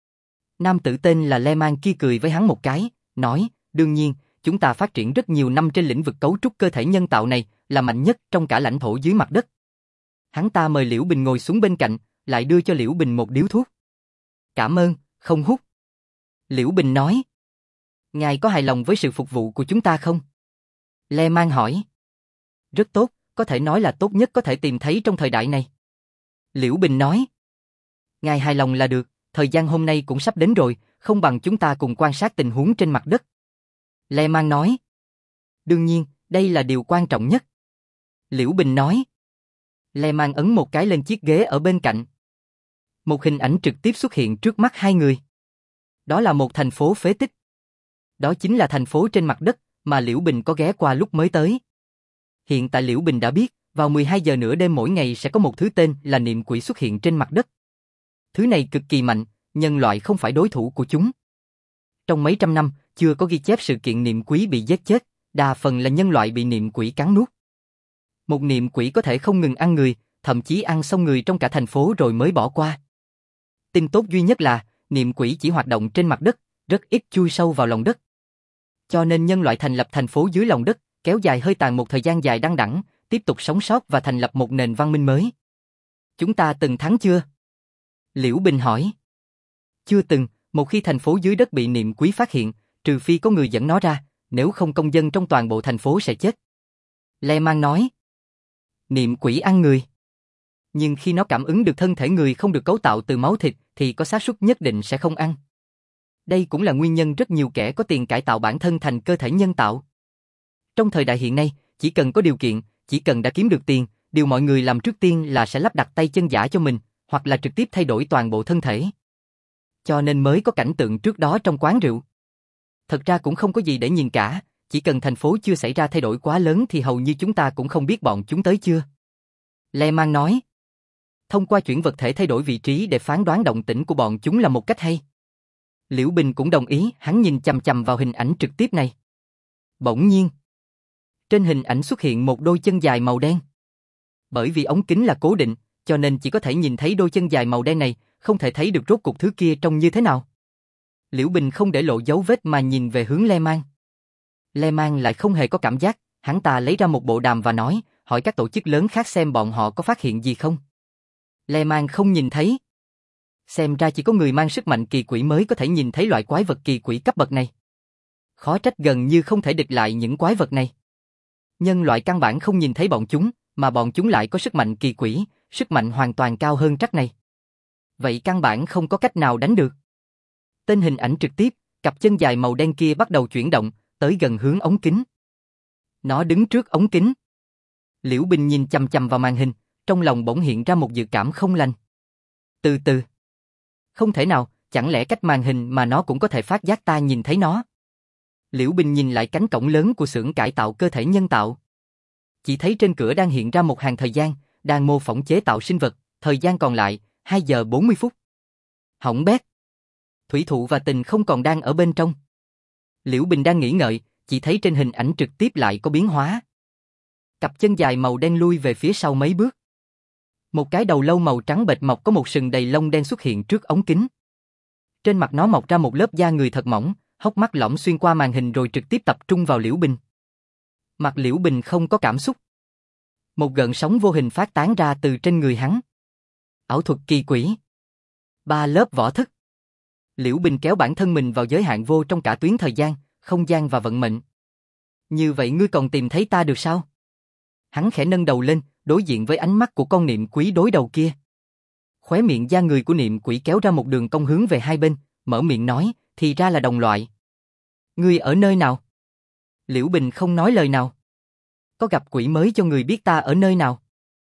A: Nam tử tên là Le Mang kia cười với hắn một cái, nói, đương nhiên, chúng ta phát triển rất nhiều năm trên lĩnh vực cấu trúc cơ thể nhân tạo này, là mạnh nhất trong cả lãnh thổ dưới mặt đất. Hắn ta mời Liễu Bình ngồi xuống bên cạnh, lại đưa cho Liễu Bình một điếu thuốc. Cảm ơn, không hút. Liễu Bình nói, ngài có hài lòng với sự phục vụ của chúng ta không? Le Mang hỏi. Rất tốt, có thể nói là tốt nhất có thể tìm thấy trong thời đại này. Liễu Bình nói, ngài hài lòng là được, thời gian hôm nay cũng sắp đến rồi, không bằng chúng ta cùng quan sát tình huống trên mặt đất. Le Mang nói, đương nhiên, đây là điều quan trọng nhất. Liễu Bình nói. Le Mang ấn một cái lên chiếc ghế ở bên cạnh. Một hình ảnh trực tiếp xuất hiện trước mắt hai người. Đó là một thành phố phế tích. Đó chính là thành phố trên mặt đất mà Liễu Bình có ghé qua lúc mới tới. Hiện tại Liễu Bình đã biết, vào 12 giờ nửa đêm mỗi ngày sẽ có một thứ tên là niệm quỷ xuất hiện trên mặt đất. Thứ này cực kỳ mạnh, nhân loại không phải đối thủ của chúng. Trong mấy trăm năm, chưa có ghi chép sự kiện niệm quỷ bị giết chết, đa phần là nhân loại bị niệm quỷ cắn nuốt. Một niệm quỷ có thể không ngừng ăn người, thậm chí ăn xong người trong cả thành phố rồi mới bỏ qua. Tin tốt duy nhất là, niệm quỷ chỉ hoạt động trên mặt đất, rất ít chui sâu vào lòng đất. Cho nên nhân loại thành lập thành phố dưới lòng đất, kéo dài hơi tàn một thời gian dài đăng đẵng, tiếp tục sống sót và thành lập một nền văn minh mới. Chúng ta từng thắng chưa? Liễu Bình hỏi. Chưa từng, một khi thành phố dưới đất bị niệm quỷ phát hiện, trừ phi có người dẫn nó ra, nếu không công dân trong toàn bộ thành phố sẽ chết. Le Mang nói. Niệm quỷ ăn người. Nhưng khi nó cảm ứng được thân thể người không được cấu tạo từ máu thịt thì có xác suất nhất định sẽ không ăn. Đây cũng là nguyên nhân rất nhiều kẻ có tiền cải tạo bản thân thành cơ thể nhân tạo. Trong thời đại hiện nay, chỉ cần có điều kiện, chỉ cần đã kiếm được tiền, điều mọi người làm trước tiên là sẽ lắp đặt tay chân giả cho mình, hoặc là trực tiếp thay đổi toàn bộ thân thể. Cho nên mới có cảnh tượng trước đó trong quán rượu. Thật ra cũng không có gì để nhìn cả, chỉ cần thành phố chưa xảy ra thay đổi quá lớn thì hầu như chúng ta cũng không biết bọn chúng tới chưa. Le Mang nói. Thông qua chuyển vật thể thay đổi vị trí để phán đoán động tĩnh của bọn chúng là một cách hay. Liễu Bình cũng đồng ý, hắn nhìn chằm chằm vào hình ảnh trực tiếp này. Bỗng nhiên, trên hình ảnh xuất hiện một đôi chân dài màu đen. Bởi vì ống kính là cố định, cho nên chỉ có thể nhìn thấy đôi chân dài màu đen này, không thể thấy được rốt cuộc thứ kia trông như thế nào. Liễu Bình không để lộ dấu vết mà nhìn về hướng Le Mang. Le Mang lại không hề có cảm giác, hắn ta lấy ra một bộ đàm và nói, hỏi các tổ chức lớn khác xem bọn họ có phát hiện gì không. Le Mang không nhìn thấy. Xem ra chỉ có người mang sức mạnh kỳ quỷ mới có thể nhìn thấy loại quái vật kỳ quỷ cấp bậc này. Khó trách gần như không thể địch lại những quái vật này. Nhân loại căn bản không nhìn thấy bọn chúng, mà bọn chúng lại có sức mạnh kỳ quỷ, sức mạnh hoàn toàn cao hơn trắc này. Vậy căn bản không có cách nào đánh được. Tên hình ảnh trực tiếp, cặp chân dài màu đen kia bắt đầu chuyển động, tới gần hướng ống kính. Nó đứng trước ống kính. Liễu Bình nhìn chằm chằm vào màn hình, trong lòng bỗng hiện ra một dự cảm không lành. Từ từ. Không thể nào, chẳng lẽ cách màn hình mà nó cũng có thể phát giác ta nhìn thấy nó. Liễu Bình nhìn lại cánh cổng lớn của xưởng cải tạo cơ thể nhân tạo. Chỉ thấy trên cửa đang hiện ra một hàng thời gian, đang mô phỏng chế tạo sinh vật, thời gian còn lại, 2 giờ 40 phút. Hỏng bét. Thủy Thụ và Tình không còn đang ở bên trong. Liễu Bình đang nghĩ ngợi, chỉ thấy trên hình ảnh trực tiếp lại có biến hóa. Cặp chân dài màu đen lui về phía sau mấy bước. Một cái đầu lâu màu trắng bệch mọc có một sừng đầy lông đen xuất hiện trước ống kính. Trên mặt nó mọc ra một lớp da người thật mỏng, hốc mắt lõm xuyên qua màn hình rồi trực tiếp tập trung vào Liễu Bình. Mặt Liễu Bình không có cảm xúc. Một gợn sóng vô hình phát tán ra từ trên người hắn. Ảo thuật kỳ quỷ. 3 lớp võ thức. Liễu Bình kéo bản thân mình vào giới hạn vô trong cả tuyến thời gian, không gian và vận mệnh. Như vậy ngươi còn tìm thấy ta được sao? Hắn khẽ nâng đầu lên, đối diện với ánh mắt của con niệm quỷ đối đầu kia. Khóe miệng da người của niệm quỷ kéo ra một đường cong hướng về hai bên, mở miệng nói, thì ra là đồng loại. Ngươi ở nơi nào? Liễu Bình không nói lời nào. Có gặp quỷ mới cho người biết ta ở nơi nào.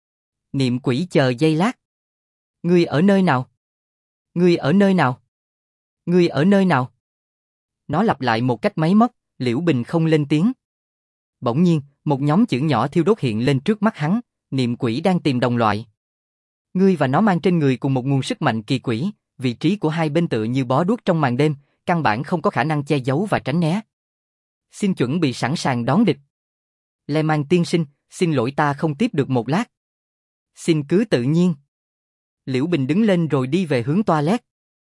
A: Niệm quỷ chờ giây lát. Ngươi ở nơi nào? Ngươi ở nơi nào? Ngươi ở nơi nào? Nó lặp lại một cách máy móc, Liễu Bình không lên tiếng. Bỗng nhiên, một nhóm chữ nhỏ thiêu đốt hiện lên trước mắt hắn, niệm quỷ đang tìm đồng loại. Ngươi và nó mang trên người cùng một nguồn sức mạnh kỳ quỷ, vị trí của hai bên tựa như bó đuốc trong màn đêm, căn bản không có khả năng che giấu và tránh né. Xin chuẩn bị sẵn sàng đón địch. Lê Mang tiên sinh, xin lỗi ta không tiếp được một lát. Xin cứ tự nhiên. Liễu Bình đứng lên rồi đi về hướng toilet.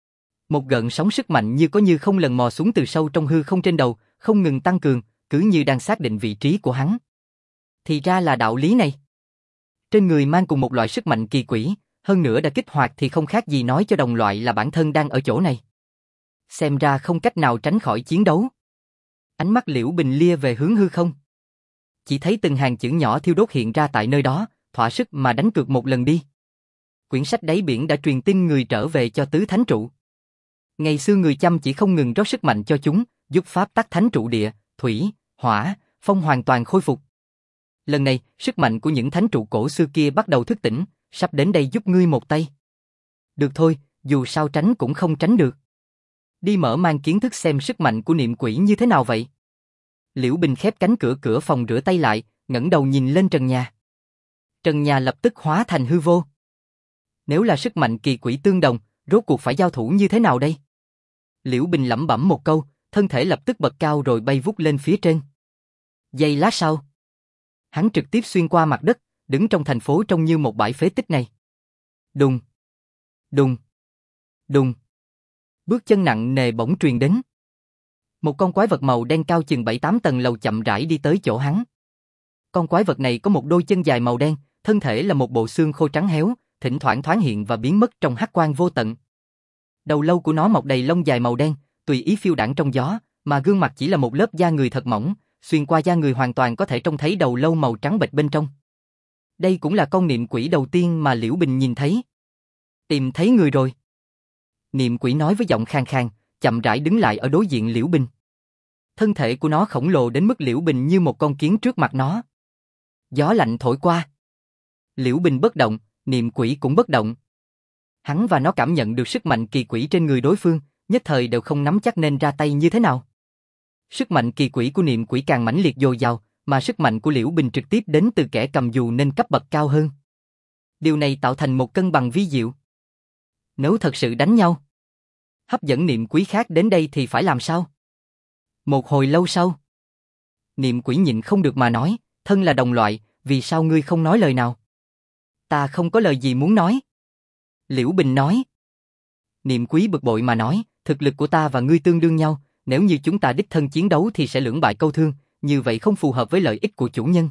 A: Một gợn sóng sức mạnh như có như không lần mò xuống từ sâu trong hư không trên đầu, không ngừng tăng cường, cứ như đang xác định vị trí của hắn. Thì ra là đạo lý này. Trên người mang cùng một loại sức mạnh kỳ quỷ, hơn nữa đã kích hoạt thì không khác gì nói cho đồng loại là bản thân đang ở chỗ này. Xem ra không cách nào tránh khỏi chiến đấu. Ánh mắt Liễu Bình lia về hướng hư không. Chỉ thấy từng hàng chữ nhỏ thiêu đốt hiện ra tại nơi đó, thỏa sức mà đánh cược một lần đi. Quyển sách đáy biển đã truyền tin người trở về cho tứ thánh trụ. Ngày xưa người chăm chỉ không ngừng rót sức mạnh cho chúng, giúp pháp tắc thánh trụ địa, thủy, hỏa, phong hoàn toàn khôi phục. Lần này, sức mạnh của những thánh trụ cổ xưa kia bắt đầu thức tỉnh, sắp đến đây giúp ngươi một tay. Được thôi, dù sao tránh cũng không tránh được. Đi mở mang kiến thức xem sức mạnh của niệm quỷ như thế nào vậy. Liễu Bình khép cánh cửa phòng rửa tay lại, ngẩng đầu nhìn lên trần nhà. Trần nhà lập tức hóa thành hư vô. Nếu là sức mạnh kỳ quỷ tương đồng, rốt cuộc phải giao thủ như thế nào đây? Liễu Bình lẩm bẩm một câu, thân thể lập tức bật cao rồi bay vút lên phía trên. Giây lát sau, hắn trực tiếp xuyên qua mặt đất, đứng trong thành phố trông như một bãi phế tích này. Đùng, đùng, đùng. Bước chân nặng nề bỗng truyền đến. Một con quái vật màu đen cao chừng 7-8 tầng lầu chậm rãi đi tới chỗ hắn. Con quái vật này có một đôi chân dài màu đen, thân thể là một bộ xương khô trắng héo, thỉnh thoảng thoáng hiện và biến mất trong hắc quang vô tận. Đầu lâu của nó mọc đầy lông dài màu đen, tùy ý phiêu đãng trong gió, mà gương mặt chỉ là một lớp da người thật mỏng, xuyên qua da người hoàn toàn có thể trông thấy đầu lâu màu trắng bệch bên trong. Đây cũng là con niệm quỷ đầu tiên mà Liễu Bình nhìn thấy. Tìm thấy người rồi. Niệm quỷ nói với giọng khàn khàn, chậm rãi đứng lại ở đối diện Liễu Bình. Thân thể của nó khổng lồ đến mức Liễu Bình như một con kiến trước mặt nó. Gió lạnh thổi qua. Liễu Bình bất động, niệm quỷ cũng bất động. Hắn và nó cảm nhận được sức mạnh kỳ quỷ trên người đối phương, nhất thời đều không nắm chắc nên ra tay như thế nào. Sức mạnh kỳ quỷ của niệm quỷ càng mãnh liệt dồi dào, mà sức mạnh của Liễu Bình trực tiếp đến từ kẻ cầm dù nên cấp bậc cao hơn. Điều này tạo thành một cân bằng vi diệu. Nếu thật sự đánh nhau, hấp dẫn niệm quỷ khác đến đây thì phải làm sao? Một hồi lâu sau, niệm quỷ nhịn không được mà nói, thân là đồng loại, vì sao ngươi không nói lời nào? Ta không có lời gì muốn nói. Liễu Bình nói. Niệm quỷ bực bội mà nói, thực lực của ta và ngươi tương đương nhau, nếu như chúng ta đích thân chiến đấu thì sẽ lưỡng bại câu thương, như vậy không phù hợp với lợi ích của chủ nhân.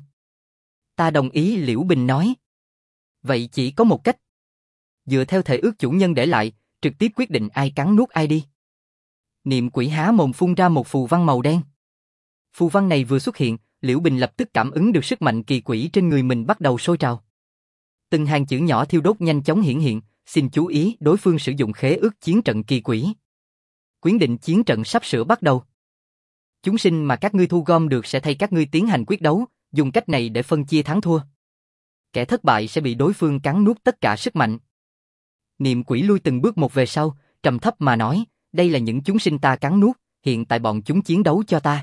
A: Ta đồng ý, Liễu Bình nói. Vậy chỉ có một cách. Dựa theo thể ước chủ nhân để lại, trực tiếp quyết định ai cắn nuốt ai đi. Niệm quỷ há mồm phun ra một phù văn màu đen. Phù văn này vừa xuất hiện, Liễu Bình lập tức cảm ứng được sức mạnh kỳ quỷ trên người mình bắt đầu sôi trào. Từng hàng chữ nhỏ thiêu đốt nhanh chóng hiển hiện, xin chú ý, đối phương sử dụng khế ước chiến trận kỳ quỷ. Quyến định chiến trận sắp sửa bắt đầu. Chúng sinh mà các ngươi thu gom được sẽ thay các ngươi tiến hành quyết đấu, dùng cách này để phân chia thắng thua. Kẻ thất bại sẽ bị đối phương cắn nuốt tất cả sức mạnh. Niệm quỷ lui từng bước một về sau, trầm thấp mà nói, đây là những chúng sinh ta cắn nuốt, hiện tại bọn chúng chiến đấu cho ta.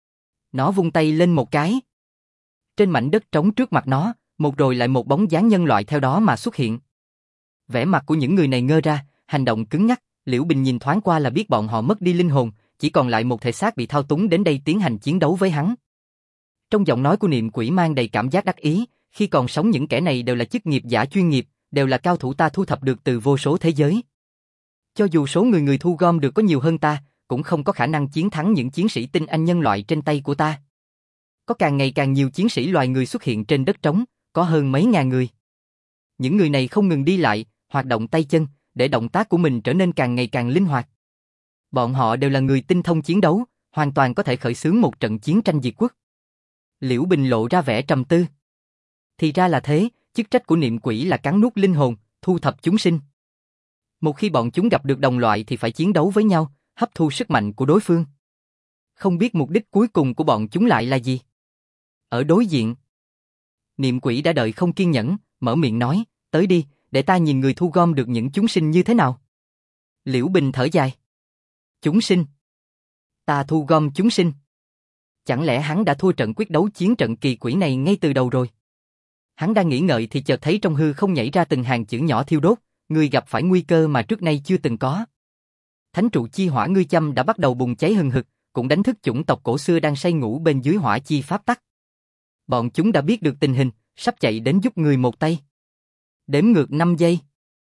A: Nó vung tay lên một cái. Trên mảnh đất trống trước mặt nó, một rồi lại một bóng dáng nhân loại theo đó mà xuất hiện. Vẻ mặt của những người này ngơ ra, hành động cứng ngắc, Liễu Bình nhìn thoáng qua là biết bọn họ mất đi linh hồn, chỉ còn lại một thể xác bị thao túng đến đây tiến hành chiến đấu với hắn. Trong giọng nói của niệm quỷ mang đầy cảm giác đắc ý, khi còn sống những kẻ này đều là chức nghiệp giả chuyên nghiệp, đều là cao thủ ta thu thập được từ vô số thế giới. Cho dù số người thu gom được có nhiều hơn ta, cũng không có khả năng chiến thắng những chiến sĩ tinh anh nhân loại trên tay của ta. Có càng ngày càng nhiều chiến sĩ loài người xuất hiện trên đất trống, có hơn mấy ngàn người. Những người này không ngừng đi lại, hoạt động tay chân, để động tác của mình trở nên càng ngày càng linh hoạt. Bọn họ đều là người tinh thông chiến đấu, hoàn toàn có thể khởi xướng một trận chiến tranh diệt quốc. Liễu Bình lộ ra vẻ trầm tư. Thì ra là thế, chức trách của niệm quỷ là cắn nuốt linh hồn, thu thập chúng sinh. Một khi bọn chúng gặp được đồng loại thì phải chiến đấu với nhau, hấp thu sức mạnh của đối phương. Không biết mục đích cuối cùng của bọn chúng lại là gì? Ở đối diện, Niệm Quỷ đã đợi không kiên nhẫn, mở miệng nói, tới đi, để ta nhìn người thu gom được những chúng sinh như thế nào. Liễu Bình thở dài. Chúng sinh? Ta thu gom chúng sinh? Chẳng lẽ hắn đã thua trận quyết đấu chiến trận kỳ quỷ này ngay từ đầu rồi? Hắn đang nghĩ ngợi thì chợt thấy trong hư không nhảy ra từng hàng chữ nhỏ thiêu đốt, người gặp phải nguy cơ mà trước nay chưa từng có. Thánh trụ chi hỏa ngươi châm đã bắt đầu bùng cháy hừng hực, cũng đánh thức chủng tộc cổ xưa đang say ngủ bên dưới hỏa chi pháp tắc. Bọn chúng đã biết được tình hình, sắp chạy đến giúp người một tay. Đếm ngược 5 giây.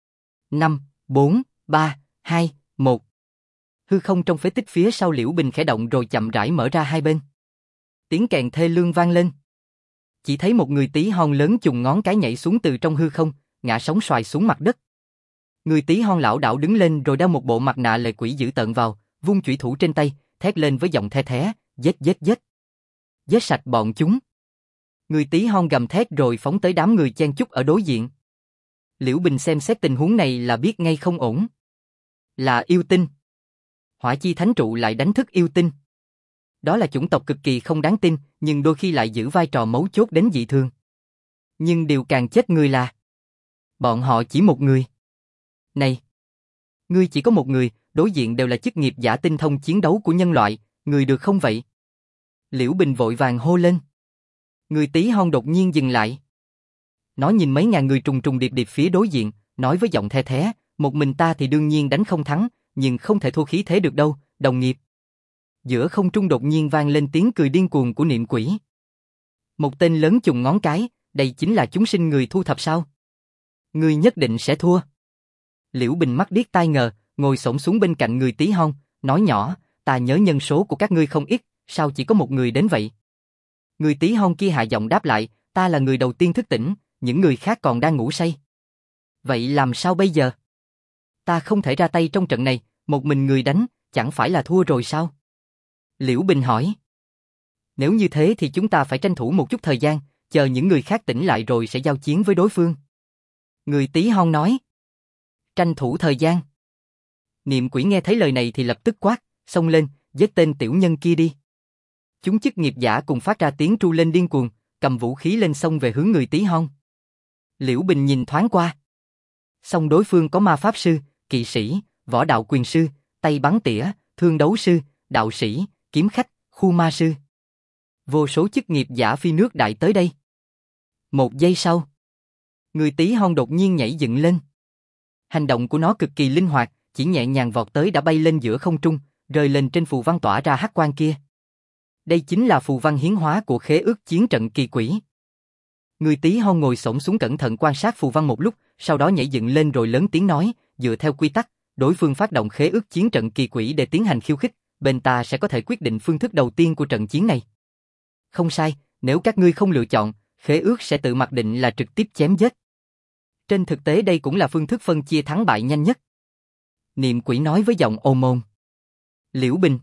A: 5, 4, 3, 2, 1. Hư không trong phế tích phía sau Liễu Bình khẽ động rồi chậm rãi mở ra hai bên. Tiếng kèn thê lương vang lên. Chỉ thấy một người tí hon lớn chùng ngón cái nhảy xuống từ trong hư không, ngã sóng xoài xuống mặt đất. Người tí hon lảo đảo đứng lên rồi đeo một bộ mặt nạ lệ quỷ dữ tợn vào, vung chủy thủ trên tay, thét lên với giọng the thé, giết giết giết. Giết sạch bọn chúng. Người tí hon gầm thét rồi phóng tới đám người chen chúc ở đối diện. Liễu Bình xem xét tình huống này là biết ngay không ổn. Là yêu tinh. Hỏa chi thánh trụ lại đánh thức yêu tinh. Đó là chủng tộc cực kỳ không đáng tin, nhưng đôi khi lại giữ vai trò mấu chốt đến dị thường. Nhưng điều càng chết người là bọn họ chỉ một người. Này! Ngươi chỉ có một người, đối diện đều là chức nghiệp giả tinh thông chiến đấu của nhân loại, người được không vậy? Liễu Bình vội vàng hô lên. Người tí hon đột nhiên dừng lại. Nó nhìn mấy ngàn người trùng trùng điệp điệp phía đối diện, nói với giọng the thé, một mình ta thì đương nhiên đánh không thắng, nhưng không thể thua khí thế được đâu, đồng nghiệp. Giữa không trung đột nhiên vang lên tiếng cười điên cuồng của Niệm Quỷ. Một tên lớn chùng ngón cái, đây chính là chúng sinh người thu thập sao? Ngươi nhất định sẽ thua. Liễu Bình mắt điếc tai ngờ, ngồi xổm xuống bên cạnh người tí hon, nói nhỏ, ta nhớ nhân số của các ngươi không ít, sao chỉ có một người đến vậy? Người tí hon kia hạ giọng đáp lại, ta là người đầu tiên thức tỉnh, những người khác còn đang ngủ say. Vậy làm sao bây giờ? Ta không thể ra tay trong trận này, một mình người đánh, chẳng phải là thua rồi sao? Liễu Bình hỏi. Nếu như thế thì chúng ta phải tranh thủ một chút thời gian, chờ những người khác tỉnh lại rồi sẽ giao chiến với đối phương. Người tí hon nói. Tranh thủ thời gian. Niệm Quỷ nghe thấy lời này thì lập tức quát, xông lên, giết tên tiểu nhân kia đi. Chúng chức nghiệp giả cùng phát ra tiếng tru lên điên cuồng, cầm vũ khí lên xông về hướng người tí hon. Liễu Bình nhìn thoáng qua. Song đối phương có ma pháp sư, kỵ sĩ, võ đạo quyền sư, tay bắn tỉa, thương đấu sư, đạo sĩ, kiếm khách, khu ma sư. Vô số chức nghiệp giả phi nước đại tới đây. Một giây sau, người tí hon đột nhiên nhảy dựng lên. Hành động của nó cực kỳ linh hoạt, chỉ nhẹ nhàng vọt tới đã bay lên giữa không trung, rơi lên trên phù văn tỏa ra hắc quang kia. Đây chính là phù văn hiến hóa của khế ước chiến trận kỳ quỷ. Người tí hon ngồi xổm xuống cẩn thận quan sát phù văn một lúc, sau đó nhảy dựng lên rồi lớn tiếng nói, dựa theo quy tắc, đối phương phát động khế ước chiến trận kỳ quỷ để tiến hành khiêu khích, bên ta sẽ có thể quyết định phương thức đầu tiên của trận chiến này. Không sai, nếu các ngươi không lựa chọn, khế ước sẽ tự mặc định là trực tiếp chém giết. Trên thực tế đây cũng là phương thức phân chia thắng bại nhanh nhất. Niệm Quỷ nói với giọng ồm ồm. Liễu Bình.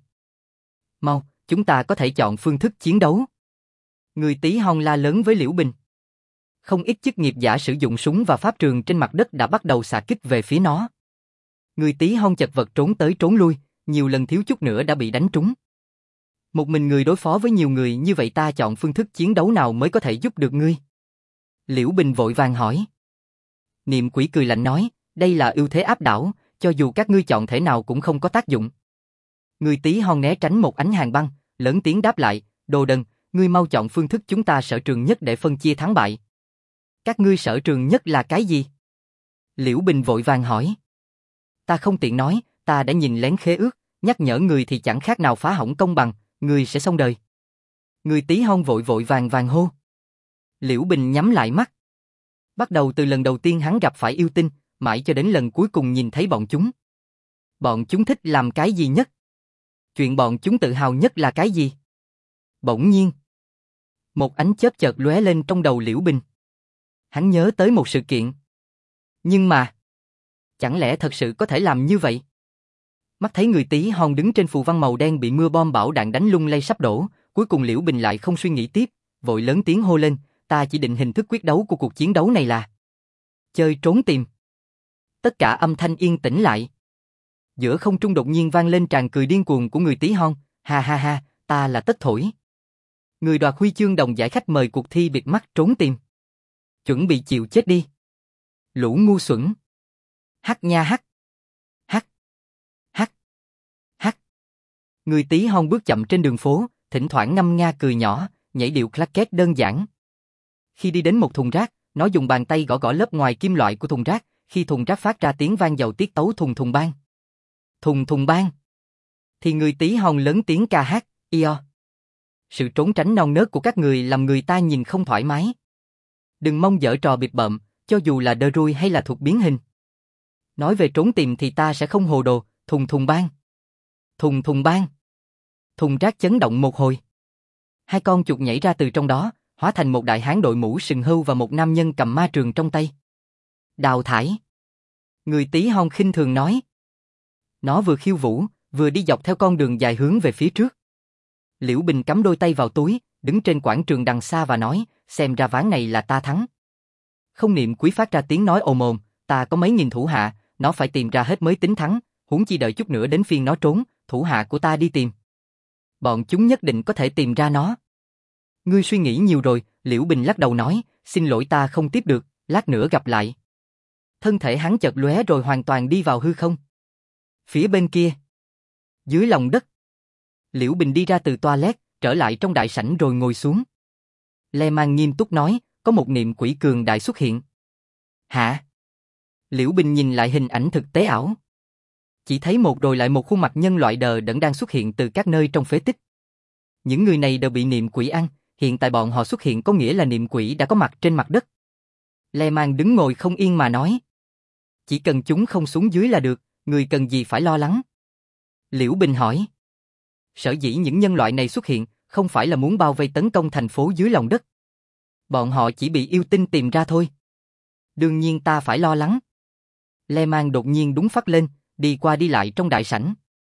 A: Mau, chúng ta có thể chọn phương thức chiến đấu. Người tí hon la lớn với Liễu Bình. Không ít chức nghiệp giả sử dụng súng và pháp trường trên mặt đất đã bắt đầu xạ kích về phía nó. Người tí hon chật vật trốn tới trốn lui, nhiều lần thiếu chút nữa đã bị đánh trúng. Một mình người đối phó với nhiều người như vậy ta chọn phương thức chiến đấu nào mới có thể giúp được ngươi? Liễu Bình vội vàng hỏi. Niệm Quỷ cười lạnh nói, đây là ưu thế áp đảo, cho dù các ngươi chọn thể nào cũng không có tác dụng. Người tí hon né tránh một ánh hàn băng, lớn tiếng đáp lại, đồ đần, ngươi mau chọn phương thức chúng ta sở trường nhất để phân chia thắng bại. Các ngươi sở trường nhất là cái gì? Liễu Bình vội vàng hỏi. Ta không tiện nói, ta đã nhìn lén khế ước, nhắc nhở người thì chẳng khác nào phá hỏng công bằng, người sẽ xong đời. Người tí hon vội vội vàng vàng hô. Liễu Bình nhắm lại mắt. Bắt đầu từ lần đầu tiên hắn gặp phải yêu tinh, mãi cho đến lần cuối cùng nhìn thấy bọn chúng. Bọn chúng thích làm cái gì nhất? Chuyện bọn chúng tự hào nhất là cái gì? Bỗng nhiên, một ánh chớp chợt lóe lên trong đầu Liễu Bình. Hắn nhớ tới một sự kiện. Nhưng mà, chẳng lẽ thật sự có thể làm như vậy? Mắt thấy người tí hon đứng trên phù văn màu đen bị mưa bom bão đạn đánh lung lay sắp đổ, cuối cùng Liễu Bình lại không suy nghĩ tiếp, vội lớn tiếng hô lên, ta chỉ định hình thức quyết đấu của cuộc chiến đấu này là chơi trốn tìm. Tất cả âm thanh yên tĩnh lại. Giữa không trung đột nhiên vang lên tràng cười điên cuồng của người tí hon, ha ha ha, ta là Tất Thổi. Người đoạt huy chương đồng giải khách mời cuộc thi bịt mắt trốn tìm. Chuẩn bị chịu chết đi. Lũ ngu xuẩn. Hắc nha hắc. Hắc. Hắc. Hắc. Người tí hon bước chậm trên đường phố, thỉnh thoảng ngâm nga cười nhỏ, nhảy điệu claquet đơn giản. Khi đi đến một thùng rác, nó dùng bàn tay gõ gõ lớp ngoài kim loại của thùng rác, khi thùng rác phát ra tiếng vang giàu tiết tấu thùng thùng bang. Thùng thùng bang. Thì người tí hon lớn tiếng ca hát, io. Sự trốn tránh non nớt của các người làm người ta nhìn không thoải mái. Đừng mong giở trò bịp bợm, cho dù là đơ rui hay là thuật biến hình. Nói về trốn tìm thì ta sẽ không hồ đồ, thùng thùng bang. Thùng thùng bang. Thùng rác chấn động một hồi. Hai con chuột nhảy ra từ trong đó, hóa thành một đại hán đội mũ sừng hưu và một nam nhân cầm ma trường trong tay. Đào thải. Người tí hon khinh thường nói. Nó vừa khiêu vũ, vừa đi dọc theo con đường dài hướng về phía trước. Liễu Bình cắm đôi tay vào túi, đứng trên quảng trường đằng xa và nói, xem ra ván này là ta thắng. Không Niệm Quý phát ra tiếng nói ồm ồm, ta có mấy nghìn thủ hạ, nó phải tìm ra hết mới tính thắng, huống chi đợi chút nữa đến phiên nó trốn, thủ hạ của ta đi tìm. Bọn chúng nhất định có thể tìm ra nó. Ngươi suy nghĩ nhiều rồi, Liễu Bình lắc đầu nói, xin lỗi ta không tiếp được, lát nữa gặp lại. Thân thể hắn chợt lóe rồi hoàn toàn đi vào hư không. Phía bên kia, dưới lòng đất, Liễu Bình đi ra từ toilet, trở lại trong đại sảnh rồi ngồi xuống. Lê Mang nghiêm túc nói, có một niệm quỷ cường đại xuất hiện. Hả? Liễu Bình nhìn lại hình ảnh thực tế ảo. Chỉ thấy một rồi lại một khuôn mặt nhân loại đờ đẫn đang xuất hiện từ các nơi trong phế tích. Những người này đều bị niệm quỷ ăn, hiện tại bọn họ xuất hiện có nghĩa là niệm quỷ đã có mặt trên mặt đất. Lê Mang đứng ngồi không yên mà nói. Chỉ cần chúng không xuống dưới là được, người cần gì phải lo lắng. Liễu Bình hỏi. Sở dĩ những nhân loại này xuất hiện, không phải là muốn bao vây tấn công thành phố dưới lòng đất. Bọn họ chỉ bị yêu tinh tìm ra thôi. Đương nhiên ta phải lo lắng. Lê Mang đột nhiên đúng phát lên, đi qua đi lại trong đại sảnh.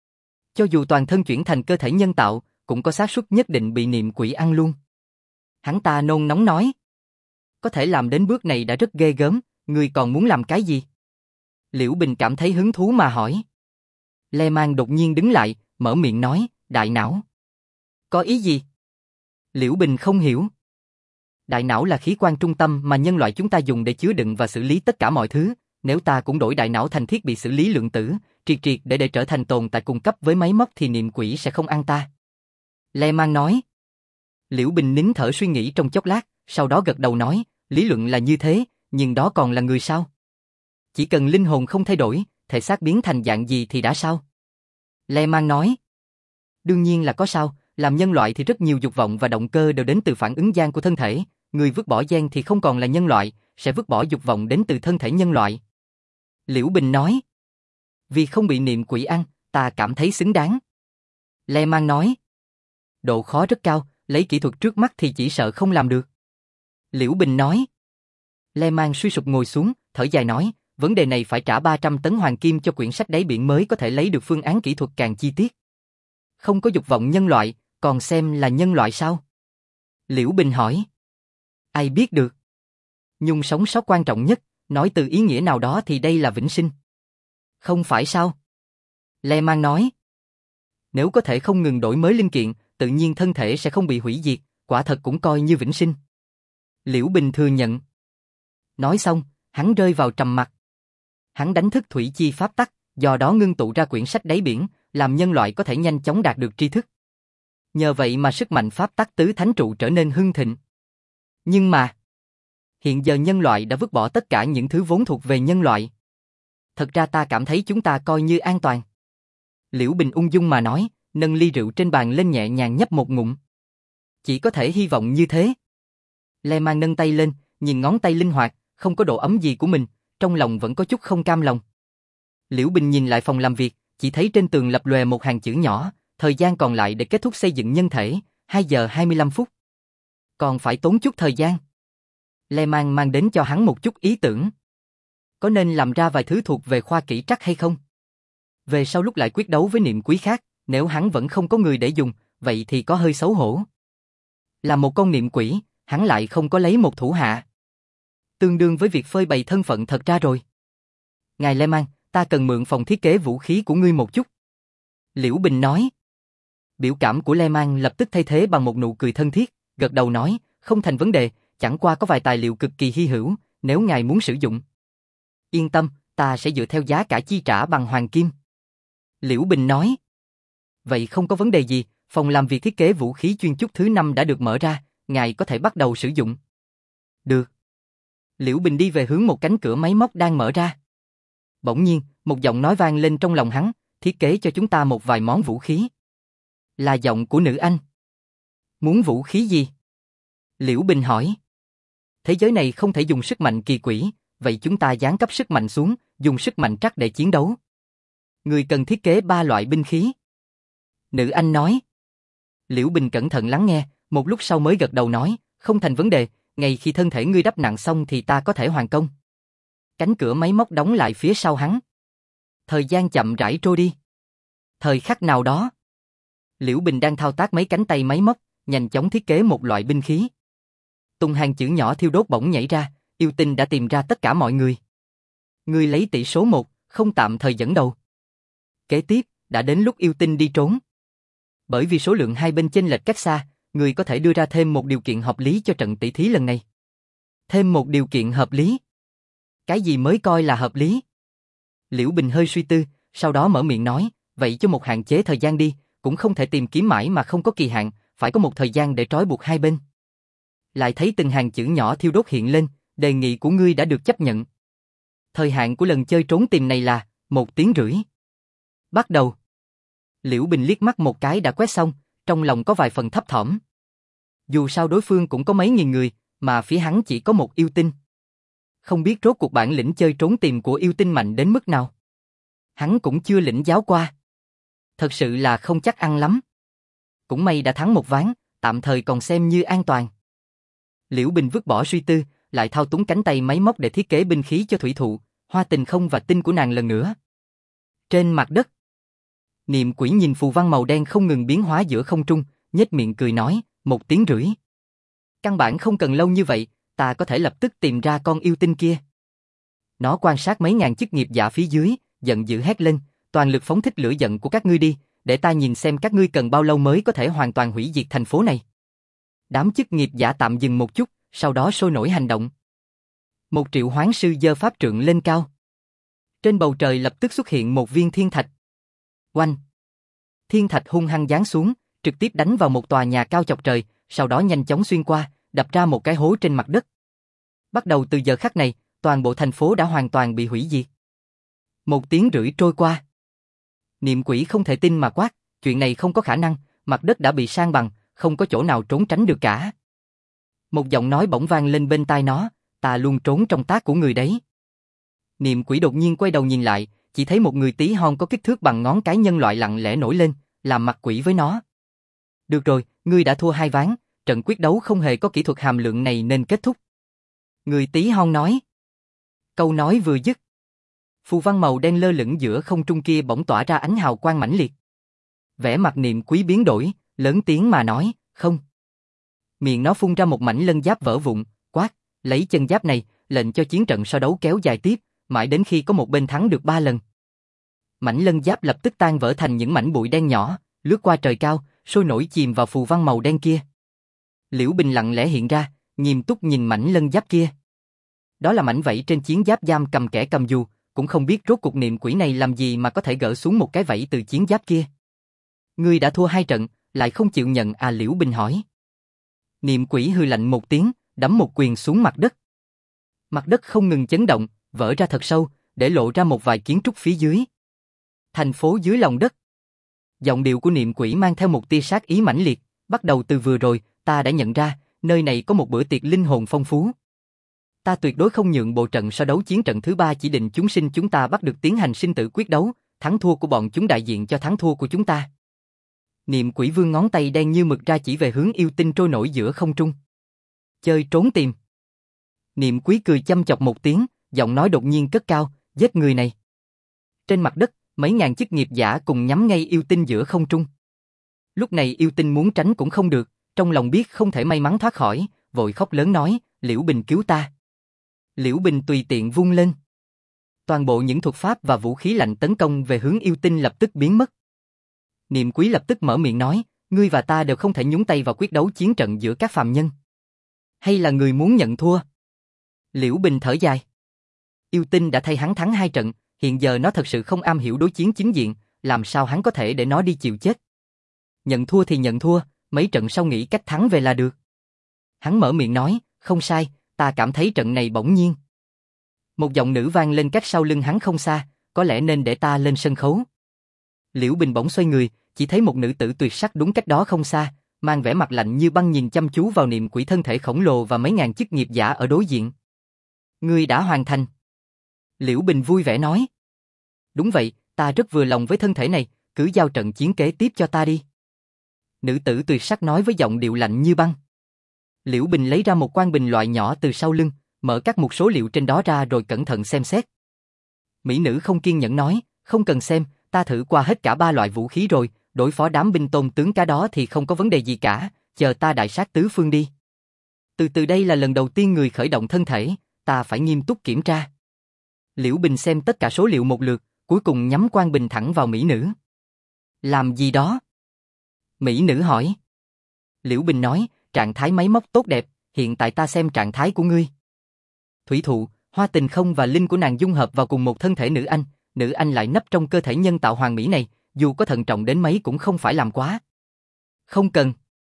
A: Cho dù toàn thân chuyển thành cơ thể nhân tạo, cũng có xác suất nhất định bị niệm quỷ ăn luôn. Hắn ta nôn nóng nói. Có thể làm đến bước này đã rất ghê gớm, người còn muốn làm cái gì? Liễu Bình cảm thấy hứng thú mà hỏi. Lê Mang đột nhiên đứng lại, mở miệng nói, đại não. Có ý gì? Liễu Bình không hiểu. Đại não là khí quan trung tâm mà nhân loại chúng ta dùng để chứa đựng và xử lý tất cả mọi thứ. Nếu ta cũng đổi đại não thành thiết bị xử lý lượng tử, triệt để trở thành tồn tại cung cấp với máy móc thì niệm quỷ sẽ không ăn ta. Lê Mang nói. Liễu Bình nín thở suy nghĩ trong chốc lát, sau đó gật đầu nói, lý luận là như thế, nhưng đó còn là người sao? Chỉ cần linh hồn không thay đổi, thể xác biến thành dạng gì thì đã sao? Lê Mang nói. Đương nhiên là có sao, làm nhân loại thì rất nhiều dục vọng và động cơ đều đến từ phản ứng gen của thân thể, người vứt bỏ gen thì không còn là nhân loại, sẽ vứt bỏ dục vọng đến từ thân thể nhân loại. Liễu Bình nói. Vì không bị niệm quỷ ăn, ta cảm thấy xứng đáng. Lê Mang nói. Độ khó rất cao, lấy kỹ thuật trước mắt thì chỉ sợ không làm được. Liễu Bình nói. Lê Mang suy sụp ngồi xuống, thở dài nói, vấn đề này phải trả 300 tấn hoàng kim cho quyển sách đáy biển mới có thể lấy được phương án kỹ thuật càng chi tiết. Không có dục vọng nhân loại, còn xem là nhân loại sao? Liễu Bình hỏi. Ai biết được? Nhung sống sót quan trọng nhất, nói từ ý nghĩa nào đó thì đây là vĩnh sinh. Không phải sao? Lê Mang nói. Nếu có thể không ngừng đổi mới linh kiện, tự nhiên thân thể sẽ không bị hủy diệt, quả thật cũng coi như vĩnh sinh. Liễu Bình thừa nhận. Nói xong, hắn rơi vào trầm mặc. Hắn đánh thức thủy chi pháp tắc, do đó ngưng tụ ra quyển sách đáy biển, làm nhân loại có thể nhanh chóng đạt được tri thức. Nhờ vậy mà sức mạnh pháp tắc tứ thánh trụ trở nên hưng thịnh. Nhưng mà, hiện giờ nhân loại đã vứt bỏ tất cả những thứ vốn thuộc về nhân loại. Thật ra ta cảm thấy chúng ta coi như an toàn. Liễu Bình ung dung mà nói, nâng ly rượu trên bàn lên nhẹ nhàng nhấp một ngụm. Chỉ có thể hy vọng như thế. Lê Mang nâng tay lên, nhìn ngón tay linh hoạt, không có độ ấm gì của mình, trong lòng vẫn có chút không cam lòng. Liễu Bình nhìn lại phòng làm việc, chỉ thấy trên tường lập lòe một hàng chữ nhỏ, thời gian còn lại để kết thúc xây dựng nhân thể, 2 giờ 25 phút. Còn phải tốn chút thời gian. Lê Mang mang đến cho hắn một chút ý tưởng. Có nên làm ra vài thứ thuộc về khoa kỹ trắc hay không? Về sau lúc lại quyết đấu với niệm quý khác, nếu hắn vẫn không có người để dùng, vậy thì có hơi xấu hổ. Là một con niệm quỷ, hắn lại không có lấy một thủ hạ. Tương đương với việc phơi bày thân phận thật ra rồi. Ngài Lê Mang, ta cần mượn phòng thiết kế vũ khí của ngươi một chút. Liễu Bình nói. Biểu cảm của Lê Mang lập tức thay thế bằng một nụ cười thân thiết, gật đầu nói, không thành vấn đề, chẳng qua có vài tài liệu cực kỳ hy hữu, nếu ngài muốn sử dụng. Yên tâm, ta sẽ dựa theo giá cả chi trả bằng hoàng kim. Liễu Bình nói. Vậy không có vấn đề gì, phòng làm việc thiết kế vũ khí chuyên chúc thứ 5 đã được mở ra, ngài có thể bắt đầu sử dụng. Được. Liễu Bình đi về hướng một cánh cửa máy móc đang mở ra. Bỗng nhiên, một giọng nói vang lên trong lòng hắn, thiết kế cho chúng ta một vài món vũ khí. Là giọng của nữ anh. Muốn vũ khí gì? Liễu Bình hỏi. Thế giới này không thể dùng sức mạnh kỳ quỷ, vậy chúng ta giáng cấp sức mạnh xuống, dùng sức mạnh trắc để chiến đấu. Người cần thiết kế 3 loại binh khí. Nữ anh nói. Liễu Bình cẩn thận lắng nghe, một lúc sau mới gật đầu nói, không thành vấn đề, ngay khi thân thể ngươi đắp nặng xong thì ta có thể hoàn công. Cánh cửa máy móc đóng lại phía sau hắn. Thời gian chậm rãi trôi đi. Thời khắc nào đó, Liễu Bình đang thao tác mấy cánh tay máy móc, nhanh chóng thiết kế một loại binh khí. Tung hàng chữ nhỏ thiêu đốt bỗng nhảy ra, yêu tinh đã tìm ra tất cả mọi người. Ngươi lấy tỷ số 1, không tạm thời dẫn đầu. Kế tiếp, đã đến lúc yêu tinh đi trốn. Bởi vì số lượng hai bên chênh lệch cách xa, ngươi có thể đưa ra thêm một điều kiện hợp lý cho trận tỷ thí lần này. Thêm một điều kiện hợp lý. Cái gì mới coi là hợp lý? Liễu Bình hơi suy tư, sau đó mở miệng nói, vậy cho một hạn chế thời gian đi, cũng không thể tìm kiếm mãi mà không có kỳ hạn, phải có một thời gian để trói buộc hai bên. Lại thấy từng hàng chữ nhỏ thiêu đốt hiện lên, đề nghị của ngươi đã được chấp nhận. Thời hạn của lần chơi trốn tìm này là 1 tiếng rưỡi. Bắt đầu. Liễu Bình liếc mắt một cái đã quét xong, trong lòng có vài phần thấp thỏm. Dù sao đối phương cũng có mấy nghìn người, mà phía hắn chỉ có một yêu tinh. Không biết rốt cuộc bản lĩnh chơi trốn tìm của yêu tinh mạnh đến mức nào. Hắn cũng chưa lĩnh giáo qua. Thật sự là không chắc ăn lắm. Cũng may đã thắng một ván, tạm thời còn xem như an toàn. Liễu Bình vứt bỏ suy tư, lại thao túng cánh tay máy móc để thiết kế binh khí cho thủy thụ, Hoa Tình Không và tinh của nàng lần nữa. Trên mặt đất, Niệm Quỷ nhìn phù văn màu đen không ngừng biến hóa giữa không trung, nhếch miệng cười nói, 1 tiếng rưỡi. Căn bản không cần lâu như vậy, ta có thể lập tức tìm ra con yêu tinh kia. Nó quan sát mấy ngàn chức nghiệp giả phía dưới, giận dữ hét lên, toàn lực phóng thích lửa giận của các ngươi đi, để ta nhìn xem các ngươi cần bao lâu mới có thể hoàn toàn hủy diệt thành phố này. Đám chức nghiệp giả tạm dừng một chút, sau đó sôi nổi hành động. Một triệu hoán sư giơ pháp trượng lên cao. Trên bầu trời lập tức xuất hiện một viên thiên thạch. Oanh! Thiên thạch hung hăng giáng xuống, trực tiếp đánh vào một tòa nhà cao chọc trời, sau đó nhanh chóng xuyên qua, đập ra một cái hố trên mặt đất. Bắt đầu từ giờ khắc này, toàn bộ thành phố đã hoàn toàn bị hủy diệt. 1 tiếng rưỡi trôi qua. Niệm Quỷ không thể tin mà quát, chuyện này không có khả năng, mặt đất đã bị san bằng, không có chỗ nào trốn tránh được cả. Một giọng nói bỗng vang lên bên tai nó, ta luôn trốn trong tác của người đấy. Niệm Quỷ đột nhiên quay đầu nhìn lại, chỉ thấy một người tí hon có kích thước bằng ngón cái nhân loại lặng lẽ nổi lên, làm mặt quỷ với nó. Được rồi, ngươi đã thua 2 ván, trận quyết đấu không hề có kỹ thuật hàm lượng này nên kết thúc. Người tí hon nói. Câu nói vừa dứt, phù văn màu đen lơ lửng giữa không trung kia bỗng tỏa ra ánh hào quang mãnh liệt. Vẻ mặt Niệm Quý biến đổi, lớn tiếng mà nói, không. Miệng nó phun ra một mảnh lân giáp vỡ vụn, quát, lấy chân giáp này, lệnh cho chiến trận so đấu kéo dài tiếp, mãi đến khi có một bên thắng được 3 lần. Mảnh lân giáp lập tức tan vỡ thành những mảnh bụi đen nhỏ, lướt qua trời cao, sôi nổi chìm vào phù văn màu đen kia. Liễu Bình lặng lẽ hiện ra, nghiêm túc nhìn mảnh lân giáp kia. Đó là mảnh vảy trên chiến giáp giam cầm kẻ cầm dù, cũng không biết rốt cuộc Niệm Quỷ này làm gì mà có thể gỡ xuống một cái vảy từ chiến giáp kia. Ngươi đã thua 2 trận, lại không chịu nhận à? Liễu Bình hỏi. Niệm Quỷ hừ lạnh một tiếng, đấm một quyền xuống mặt đất. Mặt đất không ngừng chấn động, vỡ ra thật sâu, để lộ ra một vài kiến trúc phía dưới. Thành phố dưới lòng đất. Giọng điệu của Niệm Quỷ mang theo một tia sát ý mãnh liệt, bắt đầu từ vừa rồi, ta đã nhận ra, nơi này có một bữa tiệc linh hồn phong phú. Ta tuyệt đối không nhượng bộ trận so đấu chiến trận thứ 3 chỉ định chúng sinh chúng ta bắt được tiến hành sinh tử quyết đấu, thắng thua của bọn chúng đại diện cho thắng thua của chúng ta. Niệm Quỷ vươn ngón tay đen như mực ra chỉ về hướng yêu tinh trôi nổi giữa không trung. Chơi trốn tìm. Niệm Quý cười châm chọc một tiếng, giọng nói đột nhiên cất cao, giết người này. Trên mặt đất, mấy ngàn chức nghiệp giả cùng nhắm ngay yêu tinh giữa không trung. Lúc này yêu tinh muốn tránh cũng không được, trong lòng biết không thể may mắn thoát khỏi, vội khóc lớn nói, Liễu Bình cứu ta. Liễu Bình tùy tiện vung lên. Toàn bộ những thuật pháp và vũ khí lạnh tấn công về hướng yêu tinh lập tức biến mất. Niệm Quý lập tức mở miệng nói, Ngươi và ta đều không thể nhúng tay vào quyết đấu chiến trận giữa các phàm nhân. Hay là người muốn nhận thua? Liễu Bình thở dài. Yêu Tinh đã thay hắn thắng 2 trận, hiện giờ nó thật sự không am hiểu đối chiến chính diện, làm sao hắn có thể để nó đi chịu chết? Nhận thua thì nhận thua, mấy trận sau nghĩ cách thắng về là được. Hắn mở miệng nói, không sai, ta cảm thấy trận này bỗng nhiên. Một giọng nữ vang lên cách sau lưng hắn không xa, có lẽ nên để ta lên sân khấu. Liễu Bình bỗng xoay người, chỉ thấy một nữ tử tuyệt sắc đúng cách đó không xa, mang vẻ mặt lạnh như băng nhìn chăm chú vào niệm quỷ thân thể khổng lồ và mấy ngàn chức nghiệp giả ở đối diện. Ngươi đã hoàn thành. Liễu Bình vui vẻ nói. Đúng vậy, ta rất vừa lòng với thân thể này, cứ giao trận chiến kế tiếp cho ta đi. Nữ tử tuyệt sắc nói với giọng điệu lạnh như băng. Liễu Bình lấy ra một quan bình loại nhỏ từ sau lưng, mở cắt một số liệu trên đó ra rồi cẩn thận xem xét. Mỹ nữ không kiên nhẫn nói, không cần xem, ta thử qua hết cả 3 loại vũ khí rồi, đối phó đám binh tôn tướng cá đó thì không có vấn đề gì cả, chờ ta đại sát tứ phương đi. Từ đây là lần đầu tiên người khởi động thân thể, ta phải nghiêm túc kiểm tra. Liễu Bình xem tất cả số liệu một lượt, cuối cùng nhắm quan bình thẳng vào mỹ nữ. Làm gì đó? Mỹ nữ hỏi. Liễu Bình nói, trạng thái máy móc tốt đẹp, hiện tại ta xem trạng thái của ngươi. Thủy Thụ, Hoa Tình Không và linh của nàng dung hợp vào cùng một thân thể nữ anh lại nấp trong cơ thể nhân tạo hoàn mỹ này, dù có thận trọng đến mấy cũng không phải làm quá. Không cần.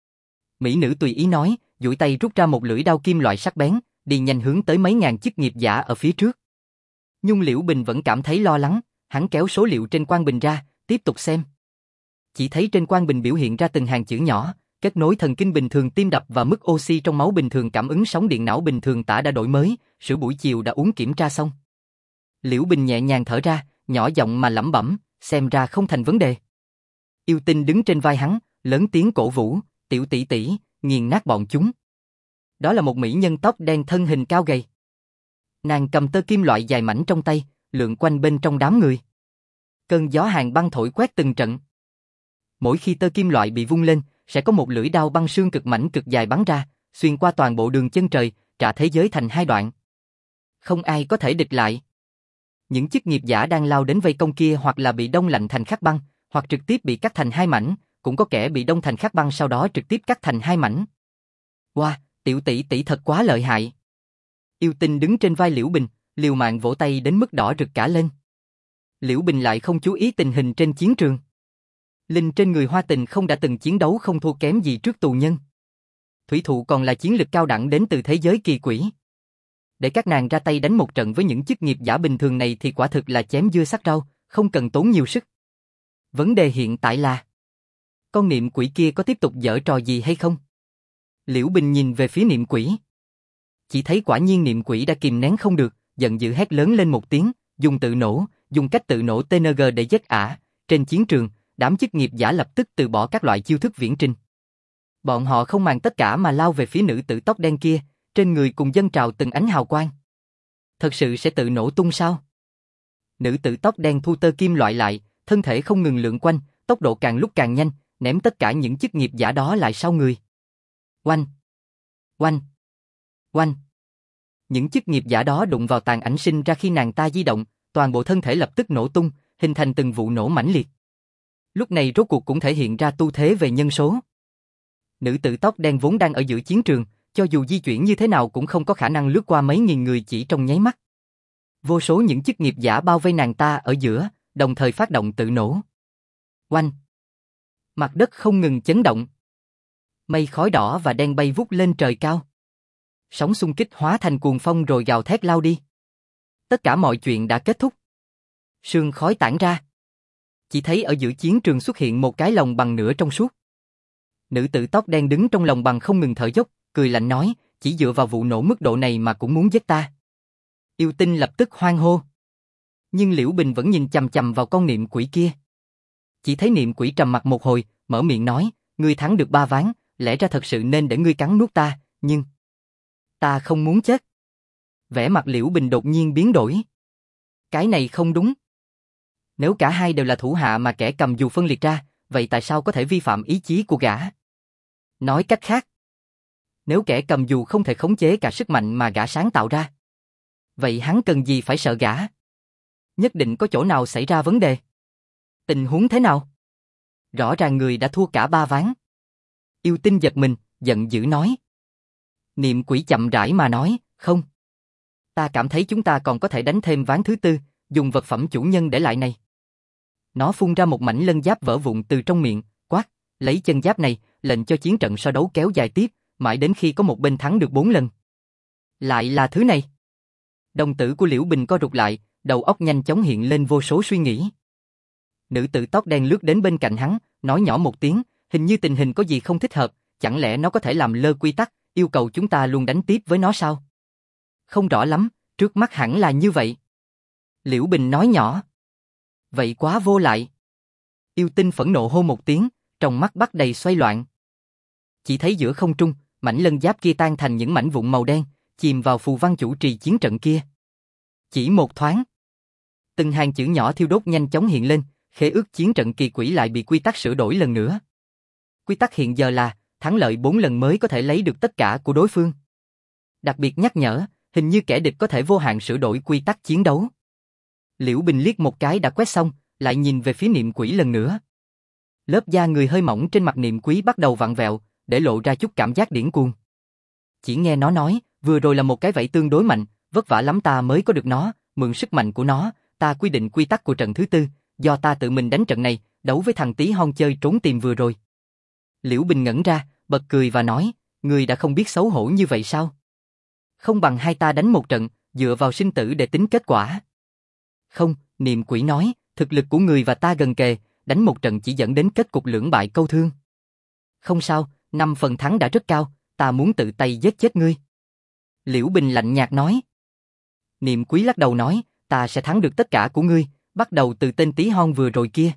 A: Mỹ nữ tùy ý nói, duỗi tay rút ra một lưỡi đao kim loại sắc bén, đi nhanh hướng tới mấy ngàn chức nghiệp giả ở phía trước. Nhưng Liễu Bình vẫn cảm thấy lo lắng, hắn kéo số liệu trên quan bình ra, tiếp tục xem. Chỉ thấy trên quan bình biểu hiện ra từng hàng chữ nhỏ, kết nối thần kinh bình thường tim đập và mức oxy trong máu bình thường, cảm ứng sóng điện não bình thường tả đã đổi mới, sữa buổi chiều đã uống kiểm tra xong. Liễu Bình nhẹ nhàng thở ra, nhỏ giọng mà lẩm bẩm, xem ra không thành vấn đề. Yêu Tinh đứng trên vai hắn, lớn tiếng cổ vũ, tiểu tỷ tỷ, nghiền nát bọn chúng. Đó là một mỹ nhân tóc đen thân hình cao gầy. Nàng cầm tơ kim loại dài mảnh trong tay, lượn quanh bên trong đám người. Cơn gió hàn băng thổi quét từng trận. Mỗi khi tơ kim loại bị vung lên, sẽ có một lưỡi đao băng sương cực mảnh cực dài bắn ra, xuyên qua toàn bộ đường chân trời, trả thế giới thành 2 đoạn. Không ai có thể địch lại. Những chức nghiệp giả đang lao đến vây công kia hoặc là bị đông lạnh thành khắc băng, hoặc trực tiếp bị cắt thành 2 mảnh, cũng có kẻ bị đông thành khắc băng sau đó trực tiếp cắt thành 2 mảnh. Wow, tiểu tỷ tỷ thật quá lợi hại. Yêu Tinh đứng trên vai Liễu Bình, liều mạng vỗ tay đến mức đỏ rực cả lên. Liễu Bình lại không chú ý tình hình trên chiến trường. Linh trên người Hoa Tình Không đã từng chiến đấu không thua kém gì trước tù nhân. Thủy Thụ còn là chiến lực cao đẳng đến từ thế giới kỳ quỷ. Để các nàng ra tay đánh một trận với những chức nghiệp giả bình thường này thì quả thực là chém dưa sắc rau, không cần tốn nhiều sức. Vấn đề hiện tại là con niệm quỷ kia có tiếp tục giở trò gì hay không? Liễu Bình nhìn về phía niệm quỷ. Chỉ thấy quả nhiên niệm quỷ đã kìm nén không được, giận dữ hét lớn lên một tiếng, dùng cách tự nổ TNG để giết ả. Trên chiến trường, đám chức nghiệp giả lập tức từ bỏ các loại chiêu thức viễn trình. Bọn họ không màng tất cả mà lao về phía nữ tử tóc đen kia, trên người cùng dâng trào từng ánh hào quang. Thật sự sẽ tự nổ tung sao? Nữ tử tóc đen thu tơ kim loại lại, thân thể không ngừng lượn quanh, tốc độ càng lúc càng nhanh, ném tất cả những chức nghiệp giả đó lại sau người. Oanh! Oanh! Oanh! Những chức nghiệp giả đó đụng vào tàn ảnh sinh ra khi nàng ta di động, toàn bộ thân thể lập tức nổ tung, hình thành từng vụ nổ mãnh liệt. Lúc này rốt cuộc cũng thể hiện ra tu thế về nhân số. Nữ tử tóc đen vốn đang ở giữa chiến trường, cho dù di chuyển như thế nào cũng không có khả năng lướt qua mấy nghìn người chỉ trong nháy mắt. Vô số những chức nghiệp giả bao vây nàng ta ở giữa, đồng thời phát động tự nổ. Oanh! Mặt đất không ngừng chấn động. Mây khói đỏ và đen bay vút lên trời cao. Sóng xung kích hóa thành cuồng phong rồi gào thét lao đi. Tất cả mọi chuyện đã kết thúc. Sương khói tản ra. Chỉ thấy ở giữa chiến trường xuất hiện một cái lồng bằng nửa trong suốt. Nữ tử tóc đen đứng trong lồng bằng không ngừng thở dốc, cười lạnh nói, chỉ dựa vào vụ nổ mức độ này mà cũng muốn giết ta. Yêu Tinh lập tức hoan hô. Nhưng Liễu Bình vẫn nhìn chằm chằm vào con niệm quỷ kia. Chỉ thấy niệm quỷ trầm mặt một hồi, mở miệng nói, ngươi thắng được 3 ván, lẽ ra thật sự nên để ngươi cắn nuốt ta, nhưng ta không muốn chết. Vẻ mặt Liễu Bình đột nhiên biến đổi. Cái này không đúng. Nếu cả hai đều là thủ hạ mà kẻ cầm dù phân liệt ra, vậy tại sao có thể vi phạm ý chí của gã? Nói cách khác, nếu kẻ cầm dù không thể khống chế cả sức mạnh mà gã sáng tạo ra, vậy hắn cần gì phải sợ gã? Nhất định có chỗ nào xảy ra vấn đề. Tình huống thế nào? Rõ ràng người đã thua cả 3 ván. Yêu Tinh giật mình, giận dữ nói. Niệm quỷ chậm rãi mà nói, không. Ta cảm thấy chúng ta còn có thể đánh thêm ván thứ tư, dùng vật phẩm chủ nhân để lại này. Nó phun ra một mảnh lân giáp vỡ vụn từ trong miệng, quát, lấy chân giáp này, lệnh cho chiến trận so đấu kéo dài tiếp, mãi đến khi có một bên thắng được 4 lần. Lại là thứ này. Đồng tử của Liễu Bình co rụt lại, đầu óc nhanh chóng hiện lên vô số suy nghĩ. Nữ tử tóc đen lướt đến bên cạnh hắn, nói nhỏ một tiếng, hình như tình hình có gì không thích hợp, chẳng lẽ nó có thể làm lơ quy tắc, yêu cầu chúng ta luôn đánh tiếp với nó sao? Không rõ lắm, trước mắt hẳn là như vậy. Liễu Bình nói nhỏ. Vậy quá vô lại. Yêu Tinh phẫn nộ hô một tiếng, trong mắt bắt đầy xoay loạn. Chỉ thấy giữa không trung, mảnh lân giáp kia tan thành những mảnh vụn màu đen, chìm vào phù văn chủ trì chiến trận kia. Chỉ một thoáng, từng hàng chữ nhỏ thiêu đốt nhanh chóng hiện lên, khế ước chiến trận kỳ quỷ lại bị quy tắc sửa đổi lần nữa. Quy tắc hiện giờ là, thắng lợi 4 lần mới có thể lấy được tất cả của đối phương. Đặc biệt nhắc nhở, hình như kẻ địch có thể vô hạn sửa đổi quy tắc chiến đấu. Liễu Bình liếc một cái đã quét xong, lại nhìn về phía niệm quỷ lần nữa. Lớp da người hơi mỏng trên mặt niệm quỷ bắt đầu vặn vẹo, để lộ ra chút cảm giác điên cuồng. Chỉ nghe nó nói, vừa rồi là một cái vẫy tương đối mạnh, vất vả lắm ta mới có được nó, mượn sức mạnh của nó, ta quy định quy tắc của trận thứ tư, do ta tự mình đánh trận này, đấu với thằng tí hon chơi trốn tìm vừa rồi. Liễu Bình ngẩn ra, bật cười và nói, ngươi đã không biết xấu hổ như vậy sao? Không bằng hai ta đánh một trận, dựa vào sinh tử để tính kết quả. Không, niệm quỷ nói, thực lực của người và ta gần kề, đánh một trận chỉ dẫn đến kết cục lưỡng bại câu thương. Không sao, 5 phần thắng đã rất cao, ta muốn tự tay giết chết ngươi. Liễu Bình lạnh nhạt nói. Niệm quý lắc đầu nói, ta sẽ thắng được tất cả của ngươi, bắt đầu từ tên tí hon vừa rồi kia.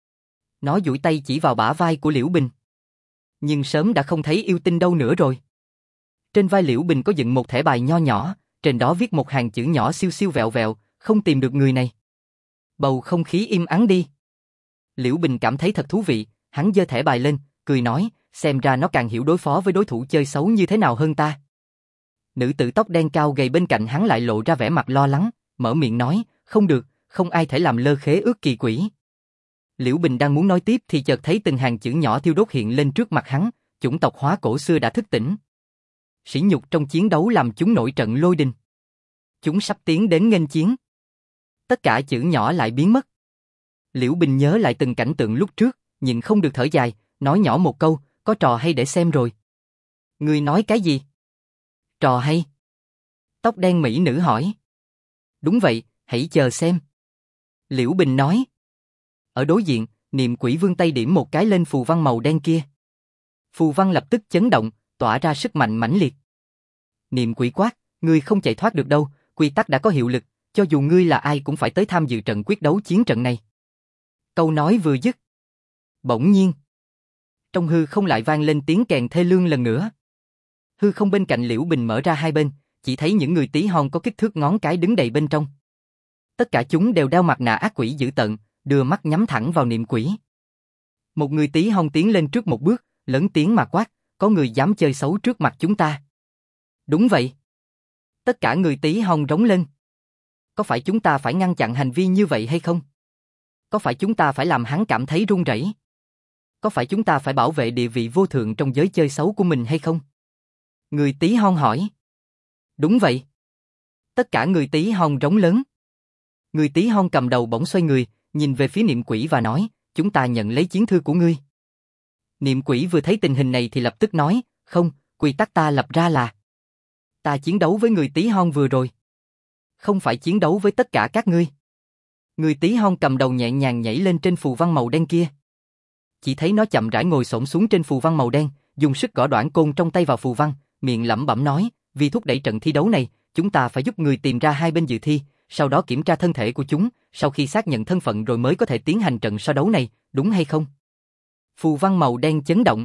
A: Nó duỗi tay chỉ vào bả vai của Liễu Bình. Nhưng sớm đã không thấy Yêu Tinh đâu nữa rồi. Trên vai Liễu Bình có dựng một thẻ bài nho nhỏ, trên đó viết một hàng chữ nhỏ siêu siêu vẹo vẹo, không tìm được người này. Bầu không khí im ắng đi. Liễu Bình cảm thấy thật thú vị, hắn giơ thẻ bài lên, cười nói, xem ra nó càng hiểu đối phó với đối thủ chơi xấu như thế nào hơn ta. Nữ tử tóc đen cao gầy bên cạnh hắn lại lộ ra vẻ mặt lo lắng, mở miệng nói, không được, không ai thể làm lơ khế ước kỳ quỷ. Liễu Bình đang muốn nói tiếp thì chợt thấy từng hàng chữ nhỏ thiêu đốt hiện lên trước mặt hắn, chủng tộc hóa cổ xưa đã thức tỉnh. Sỉ nhục trong chiến đấu làm chúng nổi trận lôi đình. Chúng sắp tiến đến nghênh chiến. Tất cả chữ nhỏ lại biến mất. Liễu Bình nhớ lại từng cảnh tượng lúc trước, nhìn không được thở dài, nói nhỏ một câu, có trò hay để xem rồi. Ngươi nói cái gì? Trò hay? Tóc đen mỹ nữ hỏi. Đúng vậy, hãy chờ xem. Liễu Bình nói. Ở đối diện, niệm quỷ vươn tay điểm một cái lên phù văn màu đen kia. Phù văn lập tức chấn động, tỏa ra sức mạnh mãnh liệt. Niệm quỷ quát, ngươi không chạy thoát được đâu, quy tắc đã có hiệu lực, cho dù ngươi là ai cũng phải tới tham dự trận quyết đấu chiến trận này. Câu nói vừa dứt. Bỗng nhiên, trong hư không lại vang lên tiếng kèn thê lương lần nữa. Hư không bên cạnh Liễu Bình mở ra hai bên, chỉ thấy những người tí hon có kích thước ngón cái đứng đầy bên trong. Tất cả chúng đều đeo mặt nạ ác quỷ dữ tợn, đưa mắt nhắm thẳng vào niệm quỷ. Một người tí hon tiến lên trước một bước, lớn tiếng mà quát, có người dám chơi xấu trước mặt chúng ta. Đúng vậy. Tất cả người tí hon rống lên. Có phải chúng ta phải ngăn chặn hành vi như vậy hay không? Có phải chúng ta phải làm hắn cảm thấy run rẩy? Có phải chúng ta phải bảo vệ địa vị vô thượng trong giới chơi xấu của mình hay không? Người tí hon hỏi. Đúng vậy. Tất cả người tí hon rống lớn. Người tí hon cầm đầu bỗng xoay người, nhìn về phía niệm quỷ và nói, chúng ta nhận lấy chiến thư của ngươi. Niệm quỷ vừa thấy tình hình này thì lập tức nói, không, quy tắc ta lập ra là ta chiến đấu với người tí hon vừa rồi. Không phải chiến đấu với tất cả các ngươi. Người tí hon cầm đầu nhẹ nhàng nhảy lên trên phù văn màu đen kia. Chỉ thấy nó chậm rãi ngồi xổm xuống trên phù văn màu đen, dùng sức gõ đoạn côn trong tay vào phù văn, miệng lẩm bẩm nói, vì thúc đẩy trận thi đấu này, chúng ta phải giúp người tìm ra hai bên dự thi, sau đó kiểm tra thân thể của chúng, sau khi xác nhận thân phận rồi mới có thể tiến hành trận so đấu này, đúng hay không? Phù văn màu đen chấn động.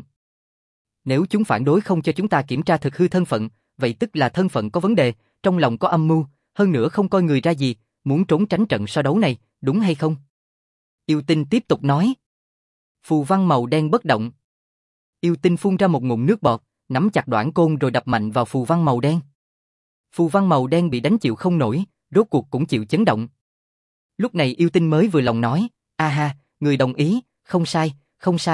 A: Nếu chúng phản đối không cho chúng ta kiểm tra thực hư thân phận, vậy tức là thân phận có vấn đề, trong lòng có âm mưu, hơn nữa không coi người ra gì, muốn trốn tránh trận so đấu này, đúng hay không? Yêu Tinh tiếp tục nói. Phù văn màu đen bất động. Yêu Tinh phun ra một ngụm nước bọt, nắm chặt đoạn côn rồi đập mạnh vào phù văn màu đen. Phù văn màu đen bị đánh chịu không nổi, rốt cuộc cũng chịu chấn động. Lúc này Yêu Tinh mới vừa lòng nói, a ha, người đồng ý, không sai,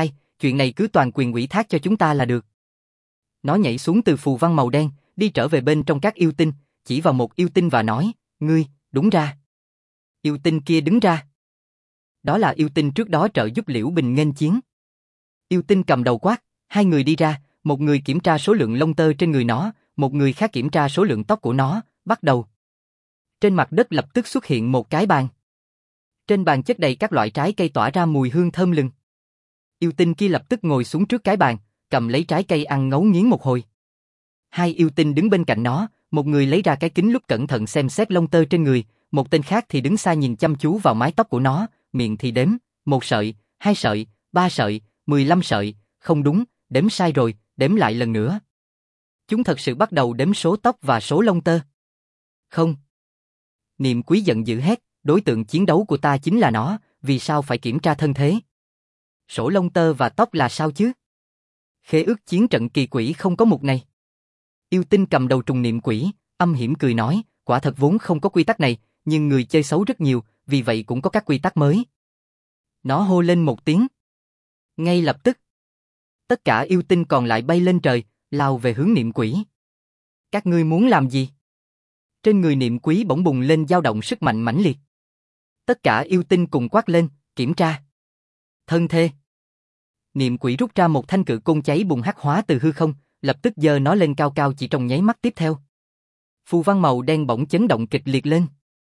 A: chuyện này cứ toàn quyền ủy thác cho chúng ta là được. Nó nhảy xuống từ phù văn màu đen, đi trở về bên trong các yêu tinh, chỉ vào một yêu tinh và nói, ngươi, đúng ra. Yêu tinh kia đứng ra. Đó là yêu tinh trước đó trợ giúp Liễu Bình nghênh chiến. Yêu tinh cầm đầu quát, hai người đi ra, một người kiểm tra số lượng lông tơ trên người nó, một người khác kiểm tra số lượng tóc của nó, bắt đầu. Trên mặt đất lập tức xuất hiện một cái bàn. Trên bàn chất đầy các loại trái cây tỏa ra mùi hương thơm lừng. Yêu tinh kia lập tức ngồi xuống trước cái bàn, cầm lấy trái cây ăn ngấu nghiến một hồi. Hai yêu tinh đứng bên cạnh nó, một người lấy ra cái kính lúp cẩn thận xem xét lông tơ trên người, một tên khác thì đứng xa nhìn chăm chú vào mái tóc của nó, miệng thì đếm, 1 sợi, 2 sợi, 3 sợi, 15 sợi, không đúng, đếm sai rồi, đếm lại lần nữa. Chúng thật sự bắt đầu đếm số tóc và số lông tơ. Không. Niệm Quý giận dữ hét, đối tượng chiến đấu của ta chính là nó, vì sao phải kiểm tra thân thế? Sổ lông tơ và tóc là sao chứ? Khế ước chiến trận kỳ quỷ không có mục này. Yêu tinh cầm đầu trùng Niệm Quỷ, âm hiểm cười nói, quả thật vốn không có quy tắc này, nhưng người chơi xấu rất nhiều, vì vậy cũng có các quy tắc mới. Nó hô lên một tiếng. Ngay lập tức, tất cả yêu tinh còn lại bay lên trời, lao về hướng Niệm Quỷ. Các ngươi muốn làm gì? Trên người Niệm Quý bỗng bùng lên dao động sức mạnh mãnh liệt. Tất cả yêu tinh cùng quát lên, kiểm tra. Thân thê. Niệm Quỷ rút ra một thanh cự côn cháy bùng hắc hóa từ hư không, lập tức giơ nó lên cao cao chỉ trong nháy mắt tiếp theo. Phù văn màu đen bỗng chấn động kịch liệt lên.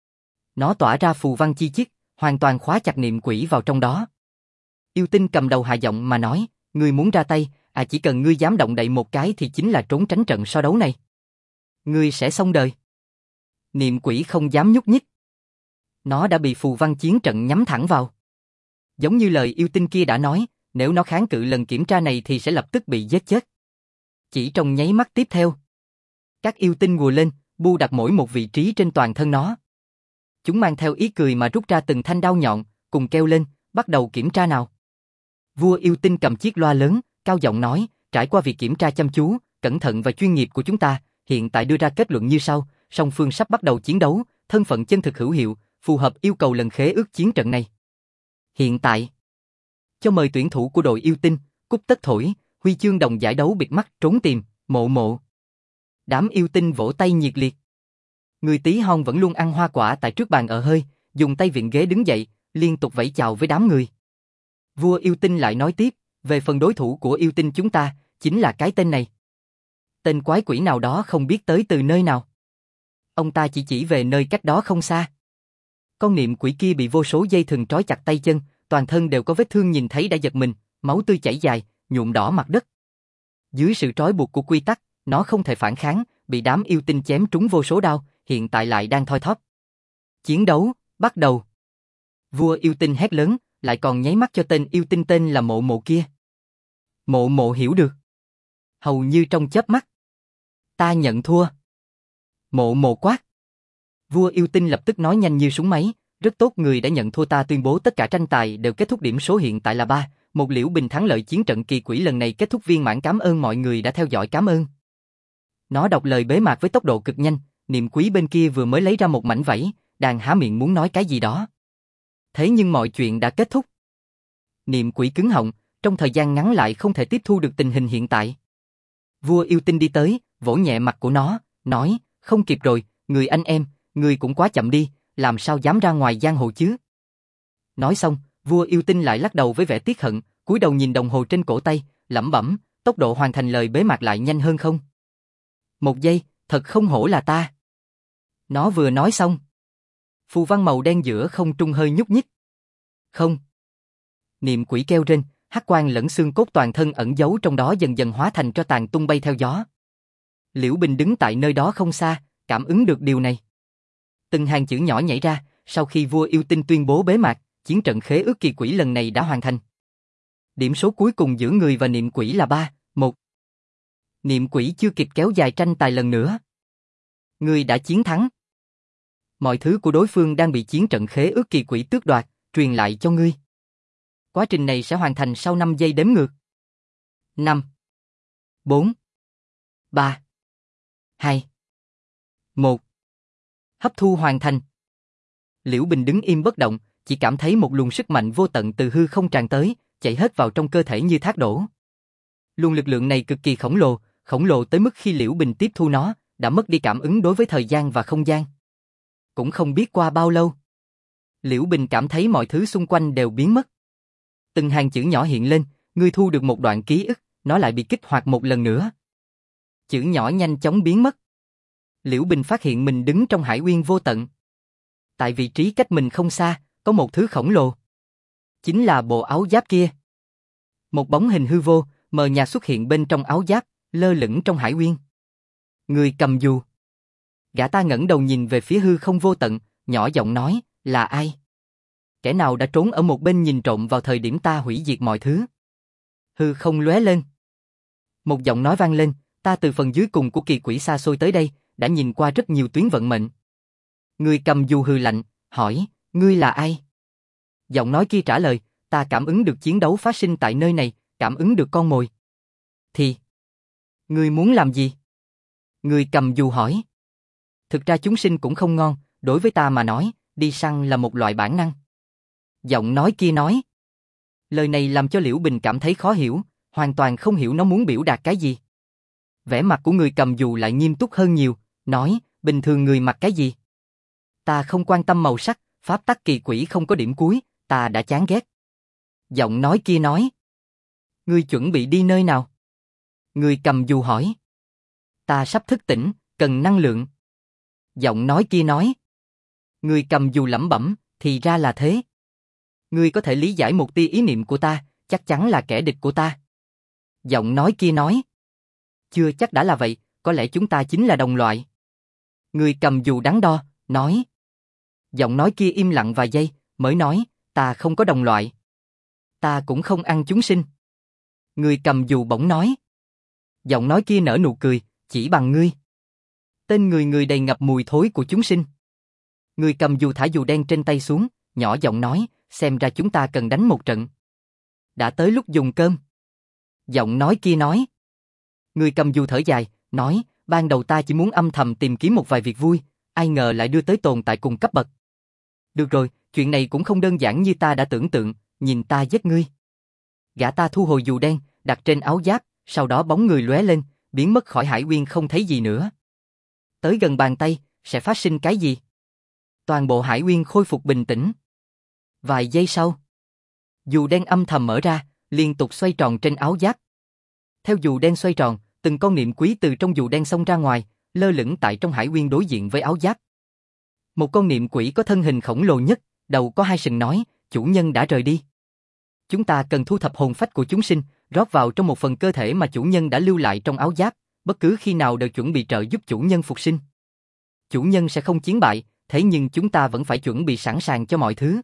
A: Nó tỏa ra phù văn chi chít, hoàn toàn khóa chặt Niệm Quỷ vào trong đó. Yêu tinh cầm đầu hạ giọng mà nói, ngươi muốn ra tay, chỉ cần ngươi dám động đậy một cái thì chính là trốn tránh trận so đấu này. Ngươi sẽ xong đời. Niệm Quỷ không dám nhúc nhích. Nó đã bị phù văn chiến trận nhắm thẳng vào. Giống như lời yêu tinh kia đã nói, nếu nó kháng cự lần kiểm tra này thì sẽ lập tức bị giết chết. Chỉ trong nháy mắt tiếp theo, các yêu tinh ùa lên, bu đặt mỗi một vị trí trên toàn thân nó. Chúng mang theo ý cười mà rút ra từng thanh đao nhọn, cùng kêu lên, bắt đầu kiểm tra nào. Vua yêu tinh cầm chiếc loa lớn, cao giọng nói, trải qua việc kiểm tra chăm chú, cẩn thận và chuyên nghiệp của chúng ta, hiện tại đưa ra kết luận như sau, song phương sắp bắt đầu chiến đấu, thân phận chân thực hữu hiệu, phù hợp yêu cầu lần khế ước chiến trận này. Hiện tại, cho mời tuyển thủ của đội yêu tinh, cúc tất thổi, huy chương đồng giải đấu bịt mắt trốn tìm, mộ mộ. Đám yêu tinh vỗ tay nhiệt liệt. Người tí hon vẫn luôn ăn hoa quả tại trước bàn ở hơi, dùng tay vịn ghế đứng dậy, liên tục vẫy chào với đám người. Vua yêu tinh lại nói tiếp, về phần đối thủ của yêu tinh chúng ta, chính là cái tên này. Tên quái quỷ nào đó không biết tới từ nơi nào. Ông ta chỉ về nơi cách đó không xa. Con niệm quỷ kia bị vô số dây thừng trói chặt tay chân, toàn thân đều có vết thương nhìn thấy đã giật mình, máu tươi chảy dài, nhuộm đỏ mặt đất. Dưới sự trói buộc của quy tắc, nó không thể phản kháng, bị đám yêu tinh chém trúng vô số đao, hiện tại lại đang thoi thóp. Chiến đấu, bắt đầu. Vua yêu tinh hét lớn, lại còn nháy mắt cho tên yêu tinh tên là Mộ Mộ kia. Mộ Mộ hiểu được. Hầu như trong chớp mắt. Ta nhận thua. Mộ Mộ quát. Vua yêu tinh lập tức nói nhanh như súng máy, rất tốt, người đã nhận thua, ta tuyên bố tất cả tranh tài đều kết thúc, điểm số hiện tại là 3, một Liễu Bình thắng lợi, chiến trận kỳ quỷ lần này kết thúc viên mãn, cảm ơn mọi người đã theo dõi, cảm ơn. Nó đọc lời bế mạc với tốc độ cực nhanh, Niệm Quý bên kia vừa mới lấy ra một mảnh vảy, đang há miệng muốn nói cái gì đó. Thế nhưng mọi chuyện đã kết thúc. Niệm Quỷ cứng họng, trong thời gian ngắn lại không thể tiếp thu được tình hình hiện tại. Vua yêu tinh đi tới, vỗ nhẹ mặt của nó, nói, không kịp rồi, người anh em, người cũng quá chậm đi, làm sao dám ra ngoài giang hồ chứ. Nói xong, vua yêu tinh lại lắc đầu với vẻ tiếc hận, cúi đầu nhìn đồng hồ trên cổ tay, lẩm bẩm, tốc độ hoàn thành lời bế mạc lại nhanh hơn không? 1 giây, thật không hổ là ta. Nó vừa nói xong, phù văn màu đen giữa không trung hơi nhúc nhích. Không. Niệm Quỷ kêu rên, hắc quang lẫn xương cốt toàn thân ẩn giấu trong đó dần dần hóa thành tro tàn tung bay theo gió. Liễu Bình đứng tại nơi đó không xa, cảm ứng được điều này. Từng hàng chữ nhỏ nhảy ra, sau khi vua yêu tinh tuyên bố bế mạc, chiến trận khế ước kỳ quỷ lần này đã hoàn thành. Điểm số cuối cùng giữa người và Niệm Quỷ là 3-1. Niệm Quỷ chưa kịp kéo dài tranh tài lần nữa. Người đã chiến thắng. Mọi thứ của đối phương đang bị chiến trận khế ước kỳ quỷ tước đoạt, truyền lại cho ngươi. Quá trình này sẽ hoàn thành sau 5 giây đếm ngược. 5, 4, 3, 2, 1. Hấp thu hoàn thành. Liễu Bình đứng im bất động, chỉ cảm thấy một luồng sức mạnh vô tận từ hư không tràn tới, chạy hết vào trong cơ thể như thác đổ. Luồng lực lượng này cực kỳ khổng lồ tới mức khi Liễu Bình tiếp thu nó, đã mất đi cảm ứng đối với thời gian và không gian. Cũng không biết qua bao lâu, Liễu Bình cảm thấy mọi thứ xung quanh đều biến mất. Từng hàng chữ nhỏ hiện lên, ngươi thu được một đoạn ký ức, nó lại bị kích hoạt một lần nữa. Chữ nhỏ nhanh chóng biến mất. Liễu Bình phát hiện mình đứng trong hải uyên vô tận. Tại vị trí cách mình không xa, có một thứ khổng lồ. Chính là bộ áo giáp kia. Một bóng hình hư vô, mờ nhạt xuất hiện bên trong áo giáp, lơ lửng trong hải uyên. Người cầm dù. Gã ta ngẩng đầu nhìn về phía hư không vô tận, nhỏ giọng nói, là ai? Kẻ nào đã trốn ở một bên nhìn trộm vào thời điểm ta hủy diệt mọi thứ? Hư không lóe lên. Một giọng nói vang lên, ta từ phần dưới cùng của kỳ quỷ xa xôi tới đây, đã nhìn qua rất nhiều tuyến vận mệnh. Người cầm dù hừ lạnh, hỏi, ngươi là ai? Giọng nói kia trả lời, ta cảm ứng được chiến đấu phát sinh tại nơi này, cảm ứng được con mồi. Thì, ngươi muốn làm gì? Người cầm dù hỏi. Thực ra chúng sinh cũng không ngon, đối với ta mà nói, đi săn là một loại bản năng. Giọng nói kia nói. Lời này làm cho Liễu Bình cảm thấy khó hiểu, hoàn toàn không hiểu nó muốn biểu đạt cái gì. Vẻ mặt của người cầm dù lại nghiêm túc hơn nhiều, nói, bình thường người mặc cái gì? Ta không quan tâm màu sắc, pháp tắc kỳ quỷ không có điểm cuối, ta đã chán ghét. Giọng nói kia nói. Ngươi chuẩn bị đi nơi nào? Người cầm dù hỏi. Ta sắp thức tỉnh, cần năng lượng. Giọng nói kia nói. Người cầm dù lẩm bẩm, thì ra là thế. Ngươi có thể lý giải một tia ý niệm của ta, chắc chắn là kẻ địch của ta. Giọng nói kia nói. Chưa chắc đã là vậy, có lẽ chúng ta chính là đồng loại. Người cầm dù đắn đo, nói. Giọng nói kia im lặng vài giây, mới nói, ta không có đồng loại. Ta cũng không ăn chúng sinh. Người cầm dù bỗng nói. Giọng nói kia nở nụ cười, chỉ bằng ngươi. Tên người đầy ngập mùi thối của chúng sinh. Người cầm dù thả dù đen trên tay xuống, nhỏ giọng nói, xem ra chúng ta cần đánh một trận. Đã tới lúc dùng cơm. Giọng nói kia nói. Người cầm dù thở dài, nói, ban đầu ta chỉ muốn âm thầm tìm kiếm một vài việc vui, ai ngờ lại đưa tới tồn tại cùng cấp bậc. Được rồi, chuyện này cũng không đơn giản như ta đã tưởng tượng, nhìn ta giết ngươi. Gã ta thu hồi dù đen, đặt trên áo giáp, sau đó bóng người lóe lên, biến mất khỏi hải uyên không thấy gì nữa. Tới gần bàn tay, sẽ phát sinh cái gì? Toàn bộ hải uyên khôi phục bình tĩnh. Vài giây sau, dù đen âm thầm mở ra, liên tục xoay tròn trên áo giáp. Theo dù đen xoay tròn, từng con niệm quý từ trong dù đen xông ra ngoài, lơ lửng tại trong hải uyên đối diện với áo giáp. Một con niệm quỷ có thân hình khổng lồ nhất, đầu có hai sừng nói, chủ nhân đã rời đi. Chúng ta cần thu thập hồn phách của chúng sinh, rót vào trong một phần cơ thể mà chủ nhân đã lưu lại trong áo giáp, bất cứ khi nào đều chuẩn bị trợ giúp chủ nhân phục sinh. Chủ nhân sẽ không chiến bại, thế nhưng chúng ta vẫn phải chuẩn bị sẵn sàng cho mọi thứ.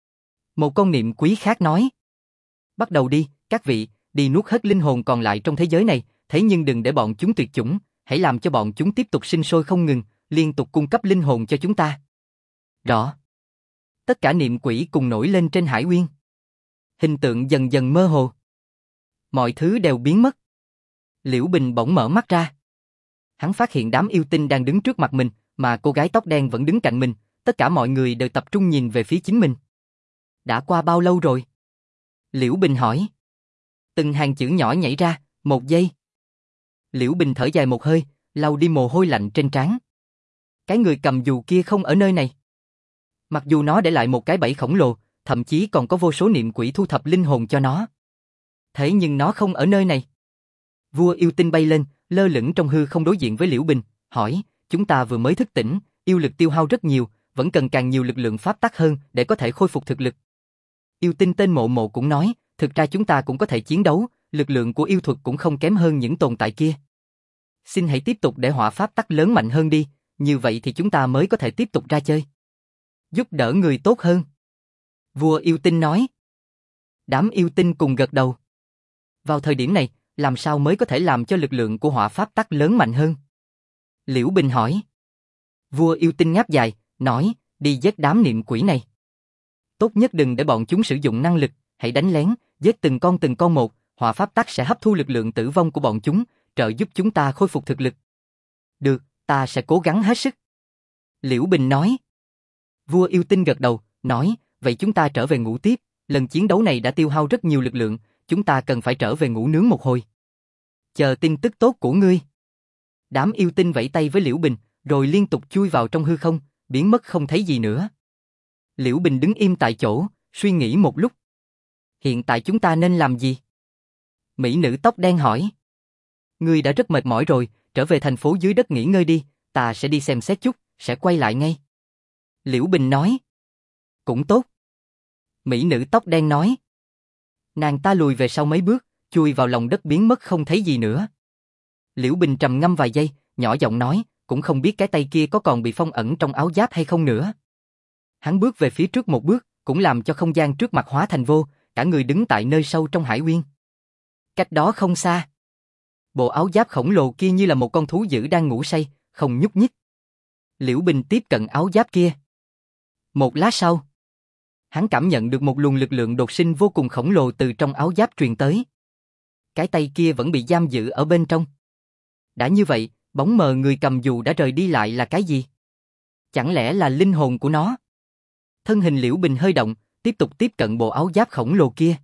A: Một con niệm quý khác nói. Bắt đầu đi, các vị, đi nuốt hết linh hồn còn lại trong thế giới này, thế nhưng đừng để bọn chúng tuyệt chủng, hãy làm cho bọn chúng tiếp tục sinh sôi không ngừng, liên tục cung cấp linh hồn cho chúng ta. Rõ. Tất cả niệm quỷ cùng nổi lên trên hải uyên. Hình tượng dần dần mơ hồ. Mọi thứ đều biến mất. Liễu Bình bỗng mở mắt ra. Hắn phát hiện đám yêu tinh đang đứng trước mặt mình, mà cô gái tóc đen vẫn đứng cạnh mình, tất cả mọi người đều tập trung nhìn về phía chính mình. Đã qua bao lâu rồi? Liễu Bình hỏi. Từng hàng chữ nhỏ nhảy ra, 1 giây. Liễu Bình thở dài một hơi, lau đi mồ hôi lạnh trên trán. Cái người cầm dù kia không ở nơi này. Mặc dù nó để lại một cái bẫy khổng lồ, thậm chí còn có vô số niệm quỷ thu thập linh hồn cho nó. Thế nhưng nó không ở nơi này. Vua yêu tinh bay lên, lơ lửng trong hư không đối diện với Liễu Bình, hỏi, chúng ta vừa mới thức tỉnh, yêu lực tiêu hao rất nhiều, vẫn cần càng nhiều lực lượng pháp tắc hơn để có thể khôi phục thực lực. Yêu tinh tên Mộ Mộ cũng nói, thực ra chúng ta cũng có thể chiến đấu, lực lượng của yêu thuật cũng không kém hơn những tồn tại kia. Xin hãy tiếp tục để hỏa pháp tắc lớn mạnh hơn đi, như vậy thì chúng ta mới có thể tiếp tục ra chơi. Giúp đỡ người tốt hơn. Vua yêu tinh nói. Đám yêu tinh cùng gật đầu. Vào thời điểm này, làm sao mới có thể làm cho lực lượng của hỏa pháp tắc lớn mạnh hơn? Liễu Bình hỏi. Vua yêu tinh ngáp dài, nói, đi giết đám niệm quỷ này. Tốt nhất đừng để bọn chúng sử dụng năng lực, hãy đánh lén, giết từng con một, hỏa pháp tắc sẽ hấp thu lực lượng tử vong của bọn chúng, trợ giúp chúng ta khôi phục thực lực. Được, ta sẽ cố gắng hết sức. Liễu Bình nói. Vua yêu tinh gật đầu, nói, vậy chúng ta trở về ngủ tiếp, Lần chiến đấu này đã tiêu hao rất nhiều lực lượng, chúng ta cần phải trở về ngủ nướng một hồi. Chờ tin tức tốt của ngươi. Đám yêu tinh vẫy tay với Liễu Bình, rồi liên tục chui vào trong hư không, biến mất không thấy gì nữa. Liễu Bình đứng im tại chỗ, suy nghĩ một lúc. Hiện tại chúng ta nên làm gì? Mỹ nữ tóc đen hỏi. Ngươi đã rất mệt mỏi rồi, trở về thành phố dưới đất nghỉ ngơi đi, ta sẽ đi xem xét chút, sẽ quay lại ngay. Liễu Bình nói. Cũng tốt. Mỹ nữ tóc đen nói. Nàng ta lùi về sau mấy bước, chui vào lòng đất biến mất không thấy gì nữa. Liễu Bình trầm ngâm vài giây, nhỏ giọng nói, cũng không biết cái tay kia có còn bị phong ẩn trong áo giáp hay không nữa. Hắn bước về phía trước một bước, cũng làm cho không gian trước mặt hóa thành vô, cả người đứng tại nơi sâu trong hải uyên. Cách đó không xa. Bộ áo giáp khổng lồ kia như là một con thú dữ đang ngủ say, không nhúc nhích. Liễu Bình tiếp cận áo giáp kia. Một lát sau, hắn cảm nhận được một luồng lực lượng đột sinh vô cùng khổng lồ từ trong áo giáp truyền tới. Cái tay kia vẫn bị giam giữ ở bên trong. Đã như vậy, bóng mờ người cầm dù đã rời đi lại là cái gì? Chẳng lẽ là linh hồn của nó? Thân hình Liễu Bình hơi động, tiếp tục tiếp cận bộ áo giáp khổng lồ kia.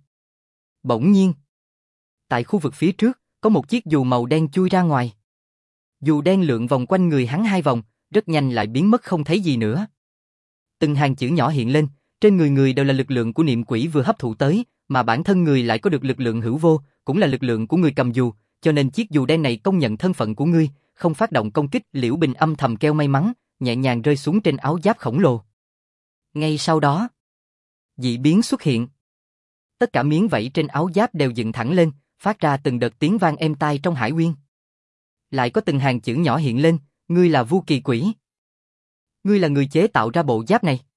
A: Bỗng nhiên, tại khu vực phía trước, có một chiếc dù màu đen chui ra ngoài. Dù đen lượn vòng quanh người hắn 2 vòng, rất nhanh lại biến mất không thấy gì nữa. Từng hàng chữ nhỏ hiện lên, trên người người đều là lực lượng của niệm quỷ vừa hấp thụ tới, mà bản thân người lại có được lực lượng hữu vô, cũng là lực lượng của người cầm dù, cho nên chiếc dù đen này công nhận thân phận của ngươi, không phát động công kích. Liễu Bình âm thầm kêu may mắn, nhẹ nhàng rơi xuống trên áo giáp khổng lồ. Ngay sau đó, dị biến xuất hiện. Tất cả miếng vảy trên áo giáp đều dựng thẳng lên, phát ra từng đợt tiếng vang êm tai trong hải uyên. Lại có từng hàng chữ nhỏ hiện lên, ngươi là Vu Kỳ Quỷ. Ngươi là người chế tạo ra bộ giáp này.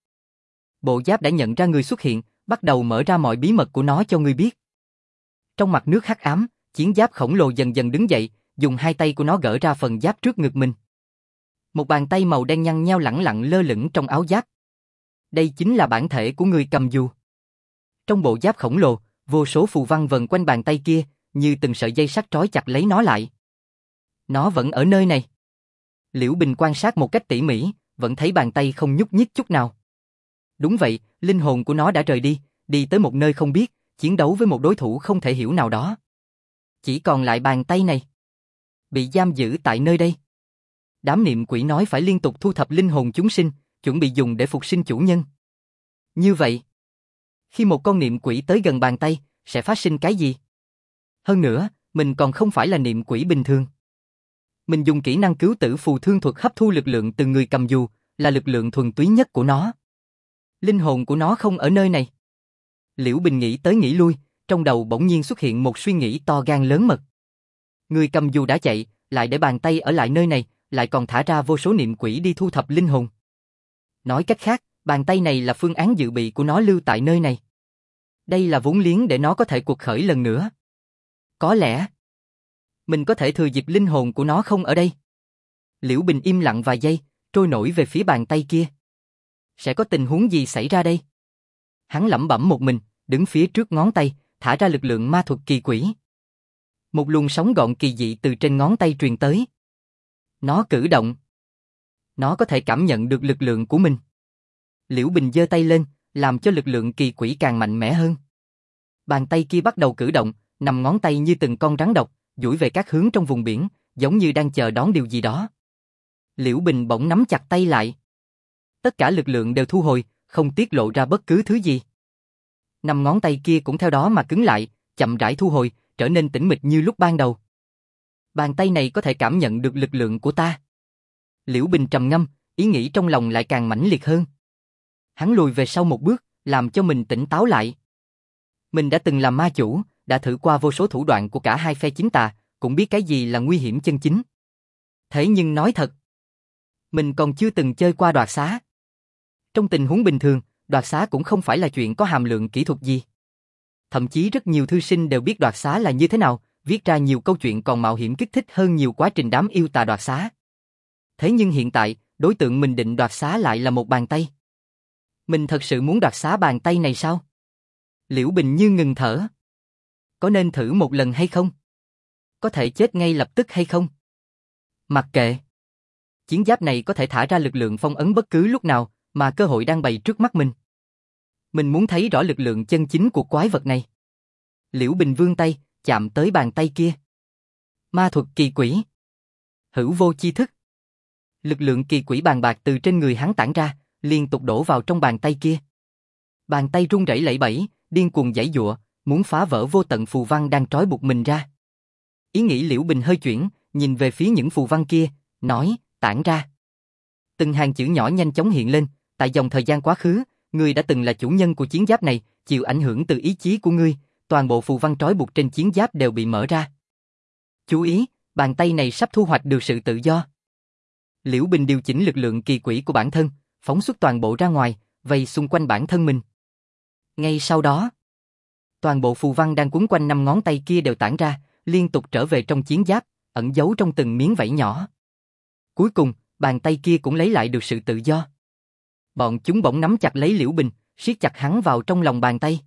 A: Bộ giáp đã nhận ra ngươi xuất hiện, bắt đầu mở ra mọi bí mật của nó cho ngươi biết. Trong mặt nước hắc ám, chiến giáp khổng lồ dần dần đứng dậy, dùng 2 tay của nó gỡ ra phần giáp trước ngực mình. Một bàn tay màu đen nhăn nhao lẳng lặng lơ lửng trong áo giáp. Đây chính là bản thể của người cầm dù. Trong bộ giáp khổng lồ, vô số phù văn vần quanh bàn tay kia, như từng sợi dây sắt trói chặt lấy nó lại. Nó vẫn ở nơi này. Liễu Bình quan sát một cách tỉ mỉ, vẫn thấy bàn tay không nhúc nhích chút nào. Đúng vậy, linh hồn của nó đã rời đi, đi tới một nơi không biết, chiến đấu với một đối thủ không thể hiểu nào đó. Chỉ còn lại bàn tay này, bị giam giữ tại nơi đây. Đám niệm quỷ nói phải liên tục thu thập linh hồn chúng sinh, chuẩn bị dùng để phục sinh chủ nhân. Như vậy, khi một con niệm quỷ tới gần bàn tay, sẽ phát sinh cái gì? Hơn nữa, mình còn không phải là niệm quỷ bình thường. Mình dùng kỹ năng cứu tử phù thương thuật hấp thu lực lượng từ người cầm dù, là lực lượng thuần túy nhất của nó. Linh hồn của nó không ở nơi này. Liễu Bình nghĩ tới nghĩ lui, trong đầu bỗng nhiên xuất hiện một suy nghĩ to gan lớn mật. Người cầm dù đã chạy, lại để bàn tay ở lại nơi này, lại còn thả ra vô số niệm quỷ đi thu thập linh hồn. Nói cách khác, bàn tay này là phương án dự bị của nó lưu tại nơi này. Đây là vốn liếng để nó có thể cuộc khởi lần nữa. Có lẽ, mình có thể thừa dịp linh hồn của nó không ở đây. Liễu Bình im lặng vài giây, trôi nổi về phía bàn tay kia. Sẽ có tình huống gì xảy ra đây? Hắn lẩm bẩm một mình, đứng phía trước ngón tay, thả ra lực lượng ma thuật kỳ quỷ. Một luồng sóng gọn kỳ dị từ trên ngón tay truyền tới. Nó cử động. Nó có thể cảm nhận được lực lượng của mình. Liễu Bình giơ tay lên, làm cho lực lượng kỳ quỷ càng mạnh mẽ hơn. Bàn tay kia bắt đầu cử động, 5 ngón tay như từng con rắn độc, duỗi về các hướng trong vùng biển, giống như đang chờ đón điều gì đó. Liễu Bình bỗng nắm chặt tay lại. Tất cả lực lượng đều thu hồi, không tiết lộ ra bất cứ thứ gì. 5 ngón tay kia cũng theo đó mà cứng lại, chậm rãi thu hồi, trở nên tĩnh mịch như lúc ban đầu. Bàn tay này có thể cảm nhận được lực lượng của ta. Liễu Bình trầm ngâm, ý nghĩ trong lòng lại càng mãnh liệt hơn. Hắn lùi về sau một bước, làm cho mình tỉnh táo lại. Mình đã từng làm ma chủ, đã thử qua vô số thủ đoạn của cả hai phe chính tà, cũng biết cái gì là nguy hiểm chân chính. Thế nhưng nói thật, mình còn chưa từng chơi qua đoạt xá. Trong tình huống bình thường, đoạt xá cũng không phải là chuyện có hàm lượng kỹ thuật gì. Thậm chí rất nhiều thư sinh đều biết đoạt xá là như thế nào, viết ra nhiều câu chuyện còn mạo hiểm kích thích hơn nhiều quá trình đám yêu tà đoạt xá. Thế nhưng hiện tại, đối tượng mình định đoạt xá lại là một bàn tay. Mình thật sự muốn đoạt xá bàn tay này sao? Liễu Bình như ngừng thở. Có nên thử một lần hay không? Có thể chết ngay lập tức hay không? Mặc kệ. Chiến giáp này có thể thả ra lực lượng phong ấn bất cứ lúc nào, mà cơ hội đang bày trước mắt mình. Mình muốn thấy rõ lực lượng chân chính của quái vật này. Liễu Bình vươn tay, chạm tới bàn tay kia. Ma thuật kỳ quỷ. Hữu vô chi thức. Lực lượng kỳ quỷ bàn bạc từ trên người hắn tản ra, liên tục đổ vào trong bàn tay kia. Bàn tay run rẩy lẩy bẩy, điên cuồng giãy giụa, muốn phá vỡ vô tận phù văn đang trói buộc mình ra. Ý nghĩ Liễu Bình hơi chuyển, nhìn về phía những phù văn kia, nói, tản ra. Từng hàng chữ nhỏ nhanh chóng hiện lên, tại dòng thời gian quá khứ, ngươi đã từng là chủ nhân của chiến giáp này, chịu ảnh hưởng từ ý chí của ngươi, toàn bộ phù văn trói buộc trên chiến giáp đều bị mở ra. Chú ý, bàn tay này sắp thu hoạch được sự tự do. Liễu Bình điều chỉnh lực lượng kỳ quỷ của bản thân, phóng xuất toàn bộ ra ngoài, vây xung quanh bản thân mình. Ngay sau đó, toàn bộ phù văn đang quấn quanh 5 ngón tay kia đều tản ra, liên tục trở về trong chiến giáp, ẩn giấu trong từng miếng vảy nhỏ. Cuối cùng, bàn tay kia cũng lấy lại được sự tự do. Bọn chúng bỗng nắm chặt lấy Liễu Bình, siết chặt hắn vào trong lòng bàn tay.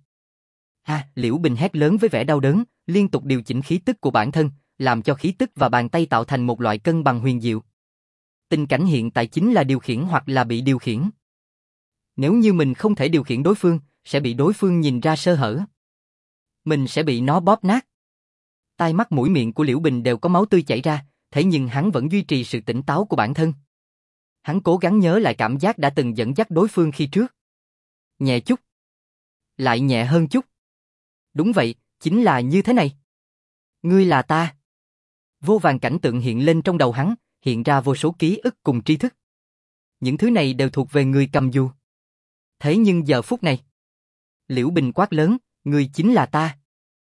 A: Liễu Bình hét lớn với vẻ đau đớn, liên tục điều chỉnh khí tức của bản thân, làm cho khí tức và bàn tay tạo thành một loại cân bằng huyền diệu. Tình cảnh hiện tại chính là điều khiển hoặc là bị điều khiển. Nếu như mình không thể điều khiển đối phương, sẽ bị đối phương nhìn ra sơ hở. Mình sẽ bị nó bóp nát. Tai mắt mũi miệng của Liễu Bình đều có máu tươi chảy ra, thế nhưng hắn vẫn duy trì sự tỉnh táo của bản thân. Hắn cố gắng nhớ lại cảm giác đã từng dẫn dắt đối phương khi trước. Nhẹ chút. Lại nhẹ hơn chút. Đúng vậy, chính là như thế này. Ngươi là ta. Vô vàn cảnh tượng hiện lên trong đầu hắn, hiện ra vô số ký ức cùng tri thức. Những thứ này đều thuộc về người cầm dù. Thế nhưng giờ phút này, Liễu Bình quát lớn, ngươi chính là ta.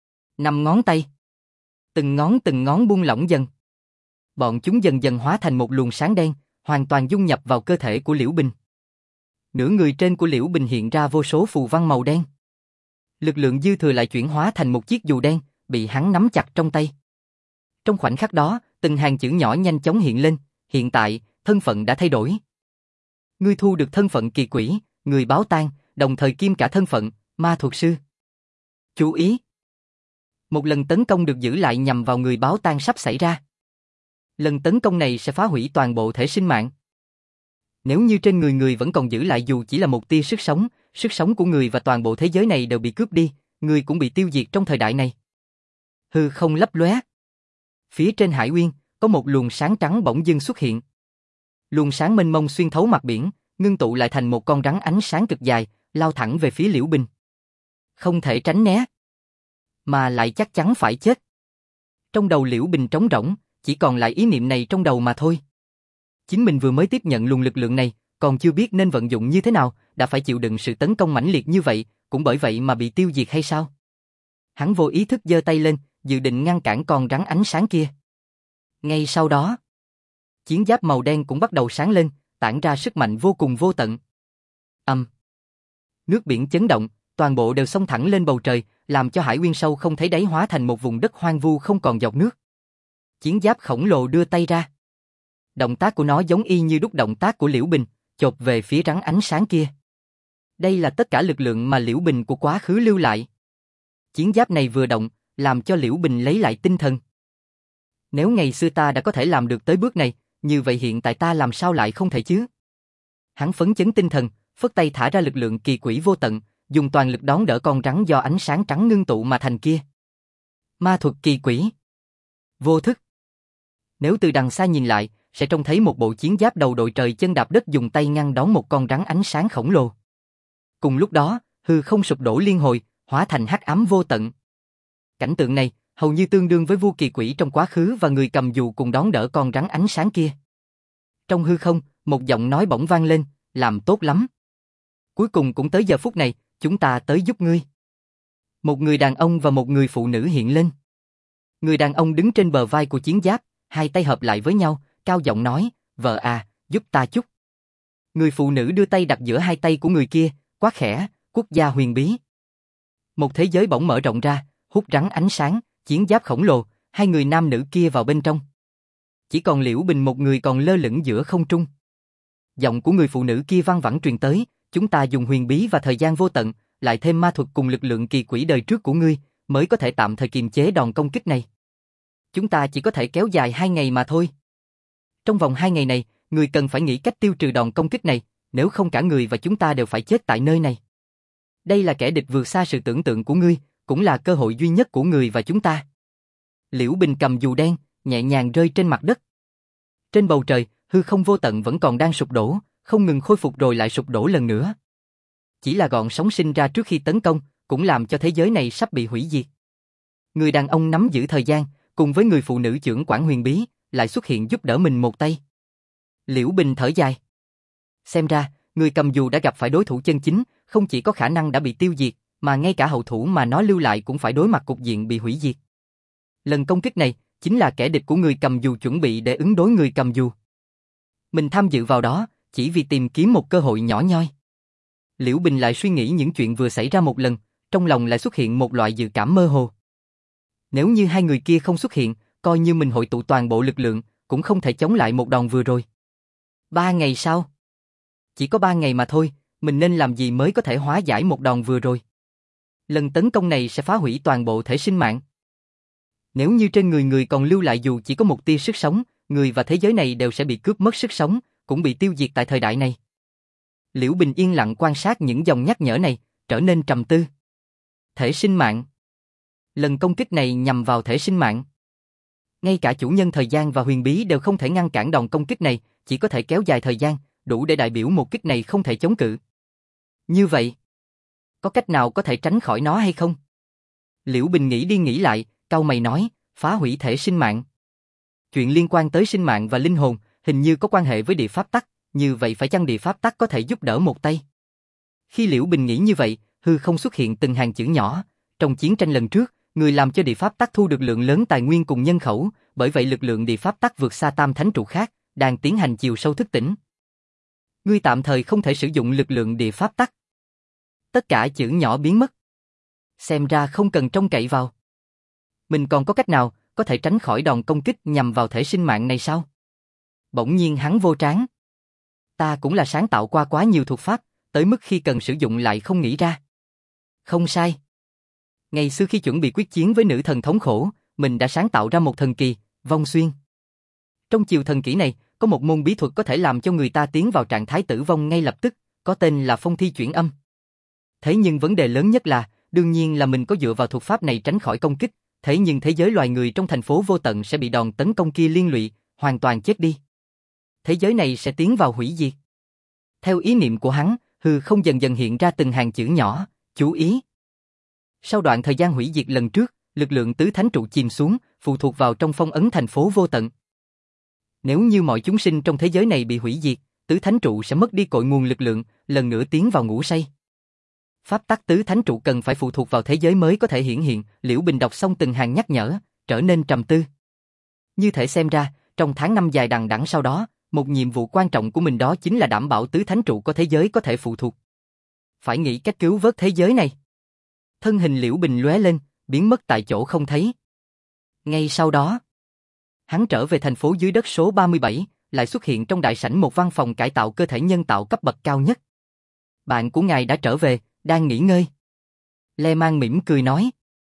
A: 5 ngón tay. Từng ngón buông lỏng dần. Bọn chúng dần dần hóa thành một luồng sáng đen, hoàn toàn dung nhập vào cơ thể của Liễu Bình. Nửa người trên của Liễu Bình hiện ra vô số phù văn màu đen. Lực lượng dư thừa lại chuyển hóa thành một chiếc dù đen, bị hắn nắm chặt trong tay. Trong khoảnh khắc đó, từng hàng chữ nhỏ nhanh chóng hiện lên, hiện tại, thân phận đã thay đổi. Ngươi thu được thân phận kỳ quỷ, người báo tang, đồng thời kiêm cả thân phận, ma thuật sư. Chú ý! Một lần tấn công được giữ lại nhằm vào người báo tang sắp xảy ra. Lần tấn công này sẽ phá hủy toàn bộ thể sinh mạng. Nếu như trên người người vẫn còn giữ lại dù chỉ là một tia sức sống của người và toàn bộ thế giới này đều bị cướp đi, người cũng bị tiêu diệt trong thời đại này. Hư không lấp lóe. Phía trên hải uyên, có một luồng sáng trắng bỗng dưng xuất hiện. Luồng sáng mênh mông xuyên thấu mặt biển, ngưng tụ lại thành một con rắn ánh sáng cực dài, lao thẳng về phía Liễu Bình. Không thể tránh né, mà lại chắc chắn phải chết. Trong đầu Liễu Bình trống rỗng, chỉ còn lại ý niệm này trong đầu mà thôi. Chính mình vừa mới tiếp nhận luồng lực lượng này, còn chưa biết nên vận dụng như thế nào, đã phải chịu đựng sự tấn công mãnh liệt như vậy, cũng bởi vậy mà bị tiêu diệt hay sao? Hắn vô ý thức giơ tay lên, dự định ngăn cản con rắn ánh sáng kia. Ngay sau đó, chiến giáp màu đen cũng bắt đầu sáng lên, tản ra sức mạnh vô cùng vô tận. Nước biển chấn động, toàn bộ đều xông thẳng lên bầu trời, làm cho hải uyên sâu không thấy đáy hóa thành một vùng đất hoang vu không còn giọt nước. Chiến giáp khổng lồ đưa tay ra. Động tác của nó giống y như đúc động tác của Liễu Bình, chộp về phía rắn ánh sáng kia. Đây là tất cả lực lượng mà Liễu Bình của quá khứ lưu lại. Chiến giáp này vừa động, làm cho Liễu Bình lấy lại tinh thần. Nếu ngày xưa ta đã có thể làm được tới bước này, như vậy hiện tại ta làm sao lại không thể chứ? Hắn phấn chấn tinh thần, phất tay thả ra lực lượng kỳ quỷ vô tận, dùng toàn lực đón đỡ con rắn do ánh sáng trắng ngưng tụ mà thành kia. Ma thuật kỳ quỷ. Vô thức. Nếu từ đằng xa nhìn lại, sẽ trông thấy một bộ chiến giáp đầu đội trời chân đạp đất dùng tay ngăn đón một con rắn ánh sáng khổng lồ. Cùng lúc đó, hư không sụp đổ liên hồi, hóa thành hắc ám vô tận. Cảnh tượng này hầu như tương đương với vua kỳ quỷ trong quá khứ và người cầm dù cùng đón đỡ con rắn ánh sáng kia. Trong hư không, một giọng nói bỗng vang lên, làm tốt lắm. Cuối cùng cũng tới giờ phút này, chúng ta tới giúp ngươi. Một người đàn ông và một người phụ nữ hiện lên. Người đàn ông đứng trên bờ vai của chiến giáp, hai tay hợp lại với nhau, cao giọng nói, vợ à, giúp ta chút. Người phụ nữ đưa tay đặt giữa hai tay của người kia, quát khẽ, quốc gia huyền bí. Một thế giới bỗng mở rộng ra, hút rắn ánh sáng, chiến giáp khổng lồ, hai người nam nữ kia vào bên trong. Chỉ còn Liễu Bình một người còn lơ lửng giữa không trung. Giọng của người phụ nữ kia vang vẳng truyền tới, chúng ta dùng huyền bí và thời gian vô tận, lại thêm ma thuật cùng lực lượng kỳ quỷ đời trước của ngươi, mới có thể tạm thời kiềm chế đòn công kích này. Chúng ta chỉ có thể kéo dài 2 ngày mà thôi. Trong vòng 2 ngày này, ngươi cần phải nghĩ cách tiêu trừ đòn công kích này, nếu không cả người và chúng ta đều phải chết tại nơi này. Đây là kẻ địch vượt xa sự tưởng tượng của ngươi, cũng là cơ hội duy nhất của người và chúng ta. Liễu Bình cầm dù đen, nhẹ nhàng rơi trên mặt đất. Trên bầu trời, hư không vô tận vẫn còn đang sụp đổ, không ngừng khôi phục rồi lại sụp đổ lần nữa. Chỉ là gọn sóng sinh ra trước khi tấn công, cũng làm cho thế giới này sắp bị hủy diệt. Người đàn ông nắm giữ thời gian, cùng với người phụ nữ chưởng quản huyền bí, lại xuất hiện giúp đỡ mình một tay. Liễu Bình thở dài. Xem ra, người cầm dù đã gặp phải đối thủ chân chính, không chỉ có khả năng đã bị tiêu diệt, mà ngay cả hậu thủ mà nó lưu lại cũng phải đối mặt cục diện bị hủy diệt. Lần công kích này, chính là kẻ địch của người cầm dù chuẩn bị để ứng đối người cầm dù. Mình tham dự vào đó, chỉ vì tìm kiếm một cơ hội nhỏ nhoi. Liễu Bình lại suy nghĩ những chuyện vừa xảy ra một lần, trong lòng lại xuất hiện một loại dự cảm mơ hồ. Nếu như hai người kia không xuất hiện, coi như mình hội tụ toàn bộ lực lượng, cũng không thể chống lại một đòn vừa rồi. 3 ngày sau. Chỉ có 3 ngày mà thôi, mình nên làm gì mới có thể hóa giải một đòn vừa rồi? Lần tấn công này sẽ phá hủy toàn bộ thể sinh mạng. Nếu như trên người người còn lưu lại dù chỉ có một tia sức sống, người và thế giới này đều sẽ bị cướp mất sức sống, cũng bị tiêu diệt tại thời đại này. Liễu Bình yên lặng quan sát những dòng nhắc nhở này, trở nên trầm tư. Thể sinh mạng. Lần công kích này nhằm vào thể sinh mạng. Ngay cả chủ nhân thời gian và huyền bí đều không thể ngăn cản đòn công kích này, chỉ có thể kéo dài thời gian, đủ để đại biểu một kích này không thể chống cự. Như vậy, có cách nào có thể tránh khỏi nó hay không? Liễu Bình nghĩ đi nghĩ lại, cau mày nói, phá hủy thể sinh mạng. Chuyện liên quan tới sinh mạng và linh hồn, hình như có quan hệ với địa pháp tắc, như vậy phải chăng địa pháp tắc có thể giúp đỡ một tay? Khi Liễu Bình nghĩ như vậy, hư không xuất hiện từng hàng chữ nhỏ. Trong chiến tranh lần trước, người làm cho địa pháp tắc thu được lượng lớn tài nguyên cùng nhân khẩu, bởi vậy lực lượng địa pháp tắc vượt xa tam thánh trụ khác, đang tiến hành chiều sâu thức tỉnh. Ngươi tạm thời không thể sử dụng lực lượng địa pháp tắc. Tất cả chữ nhỏ biến mất. Xem ra không cần trông cậy vào. Mình còn có cách nào có thể tránh khỏi đòn công kích nhằm vào thể sinh mạng này sao? Bỗng nhiên hắn vô trán. Ta cũng là sáng tạo qua quá nhiều thuật pháp, tới mức khi cần sử dụng lại không nghĩ ra. Không sai. Ngày xưa khi chuẩn bị quyết chiến với nữ thần thống khổ, mình đã sáng tạo ra một thần kỳ, vong xuyên. Trong chiều thần kỹ này, có một môn bí thuật có thể làm cho người ta tiến vào trạng thái tử vong ngay lập tức, có tên là phong thi chuyển âm. Thế nhưng vấn đề lớn nhất là, đương nhiên là mình có dựa vào thuật pháp này tránh khỏi công kích, thế nhưng thế giới loài người trong thành phố vô tận sẽ bị đòn tấn công kia liên lụy, hoàn toàn chết đi. Thế giới này sẽ tiến vào hủy diệt. Theo ý niệm của hắn, hư không dần dần hiện ra từng hàng chữ nhỏ, chú ý. Sau đoạn thời gian hủy diệt lần trước, lực lượng tứ thánh trụ chìm xuống, phụ thuộc vào trong phong ấn thành phố vô tận. Nếu như mọi chúng sinh trong thế giới này bị hủy diệt, tứ thánh trụ sẽ mất đi cội nguồn lực lượng, lần nữa tiến vào ngủ say. Pháp tắc tứ thánh trụ cần phải phụ thuộc vào thế giới mới có thể hiển hiện. Liễu Bình đọc xong từng hàng nhắc nhở, trở nên trầm tư. Như thể xem ra, trong tháng năm dài đằng đẵng sau đó, một nhiệm vụ quan trọng của mình đó chính là đảm bảo tứ thánh trụ có thế giới có thể phụ thuộc. Phải nghĩ cách cứu vớt thế giới này. Thân hình Liễu Bình lóe lên, biến mất tại chỗ không thấy. Ngay sau đó, hắn trở về thành phố dưới đất số 37, lại xuất hiện trong đại sảnh một văn phòng cải tạo cơ thể nhân tạo cấp bậc cao nhất. Bạn của ngài đã trở về, đang nghỉ ngơi. Lê Mang mỉm cười nói.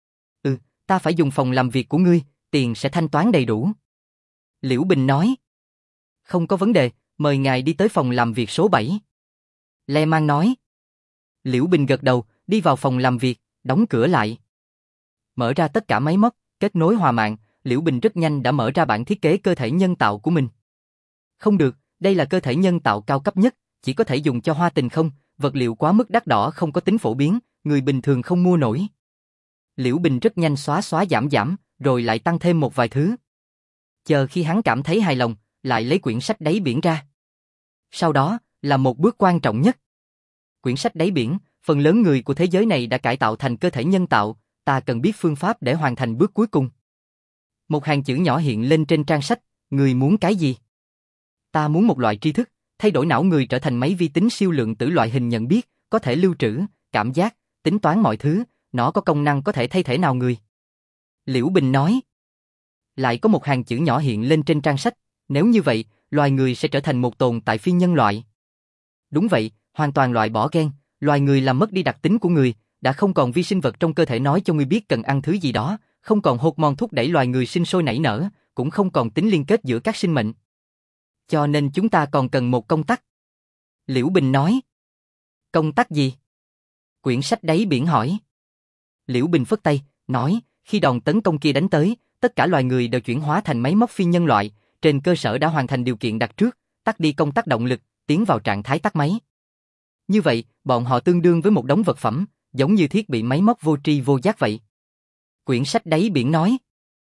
A: Ta phải dùng phòng làm việc của ngươi, tiền sẽ thanh toán đầy đủ. Liễu Bình nói. Không có vấn đề, mời ngài đi tới phòng làm việc số 7. Lê Mang nói. Liễu Bình gật đầu, đi vào phòng làm việc, đóng cửa lại. Mở ra tất cả máy móc, kết nối hòa mạng, Liễu Bình rất nhanh đã mở ra bản thiết kế cơ thể nhân tạo của mình. Không được, đây là cơ thể nhân tạo cao cấp nhất, chỉ có thể dùng cho hoa tình không, vật liệu quá mức đắt đỏ không có tính phổ biến, người bình thường không mua nổi. Liễu Bình rất nhanh xóa giảm, rồi lại tăng thêm một vài thứ. Chờ khi hắn cảm thấy hài lòng, lại lấy quyển sách đáy biển ra. Sau đó, là một bước quan trọng nhất. Quyển sách đáy biển, phần lớn người của thế giới này đã cải tạo thành cơ thể nhân tạo, ta cần biết phương pháp để hoàn thành bước cuối cùng. Một hàng chữ nhỏ hiện lên trên trang sách, người muốn cái gì? Ta muốn một loại tri thức, thay đổi não người trở thành máy vi tính siêu lượng tử loại hình nhận biết, có thể lưu trữ, cảm giác, tính toán mọi thứ, nó có công năng có thể thay thế nào người. Liễu Bình nói. Lại có một hàng chữ nhỏ hiện lên trên trang sách, nếu như vậy, loài người sẽ trở thành một tồn tại phi nhân loại. Đúng vậy, hoàn toàn loại bỏ gen, loài người làm mất đi đặc tính của người, đã không còn vi sinh vật trong cơ thể nói cho người biết cần ăn thứ gì đó, không còn hormone thúc đẩy loài người sinh sôi nảy nở, cũng không còn tính liên kết giữa các sinh mệnh. Cho nên chúng ta còn cần một công tắc. Liễu Bình nói. Công tắc gì? Quyển sách đáy biển hỏi. Liễu Bình phất tay, nói, khi đòn tấn công kia đánh tới, tất cả loài người đều chuyển hóa thành máy móc phi nhân loại, trên cơ sở đã hoàn thành điều kiện đặt trước, tắt đi công tắc động lực, tiến vào trạng thái tắt máy. Như vậy, bọn họ tương đương với một đống vật phẩm, giống như thiết bị máy móc vô tri vô giác vậy. Quyển sách đáy biển nói.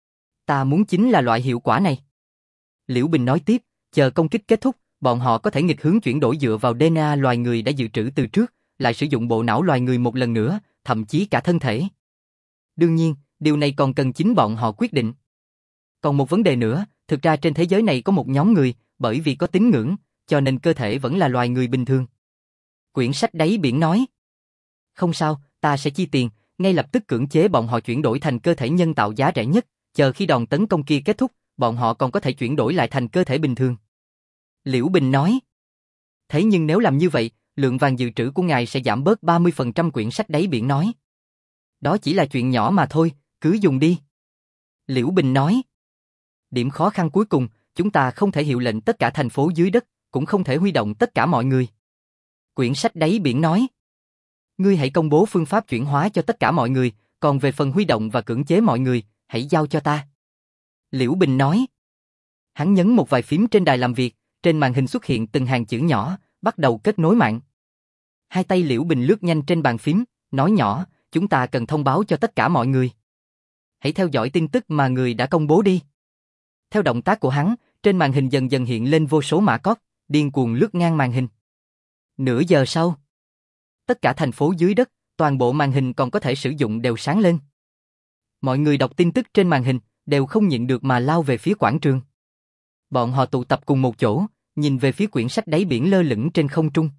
A: Ta muốn chính là loại hiệu quả này. Liễu Bình nói tiếp, chờ công kích kết thúc, bọn họ có thể nghịch hướng chuyển đổi dựa vào DNA loài người đã dự trữ từ trước, lại sử dụng bộ não loài người một lần nữa, thậm chí cả thân thể. Đương nhiên, điều này còn cần chính bọn họ quyết định. Còn một vấn đề nữa, thực ra trên thế giới này có một nhóm người, bởi vì có tín ngưỡng, cho nên cơ thể vẫn là loài người bình thường. Quyển sách đáy biển nói. Không sao, ta sẽ chi tiền, ngay lập tức cưỡng chế bọn họ chuyển đổi thành cơ thể nhân tạo giá rẻ nhất, chờ khi đòn tấn công kia kết thúc, bọn họ còn có thể chuyển đổi lại thành cơ thể bình thường. Liễu Bình nói. Thế nhưng nếu làm như vậy, lượng vàng dự trữ của ngài sẽ giảm bớt 30%. Quyển sách đáy biển nói. Đó chỉ là chuyện nhỏ mà thôi, cứ dùng đi. Liễu Bình nói. Điểm khó khăn cuối cùng, chúng ta không thể hiệu lệnh tất cả thành phố dưới đất, cũng không thể huy động tất cả mọi người. Quyển sách đáy biển nói. Ngươi hãy công bố phương pháp chuyển hóa cho tất cả mọi người, còn về phần huy động và cưỡng chế mọi người, hãy giao cho ta. Liễu Bình nói. Hắn nhấn một vài phím trên đài làm việc, trên màn hình xuất hiện từng hàng chữ nhỏ, bắt đầu kết nối mạng. Hai tay Liễu Bình lướt nhanh trên bàn phím, nói nhỏ, chúng ta cần thông báo cho tất cả mọi người. Hãy theo dõi tin tức mà người đã công bố đi. Theo động tác của hắn, trên màn hình dần dần hiện lên vô số mã code, điên cuồng lướt ngang màn hình. Nửa giờ sau, tất cả thành phố dưới đất, toàn bộ màn hình còn có thể sử dụng đều sáng lên. Mọi người đọc tin tức trên màn hình, đều không nhịn được mà lao về phía quảng trường. Bọn họ tụ tập cùng một chỗ, nhìn về phía quyển sách đáy biển lơ lửng trên không trung.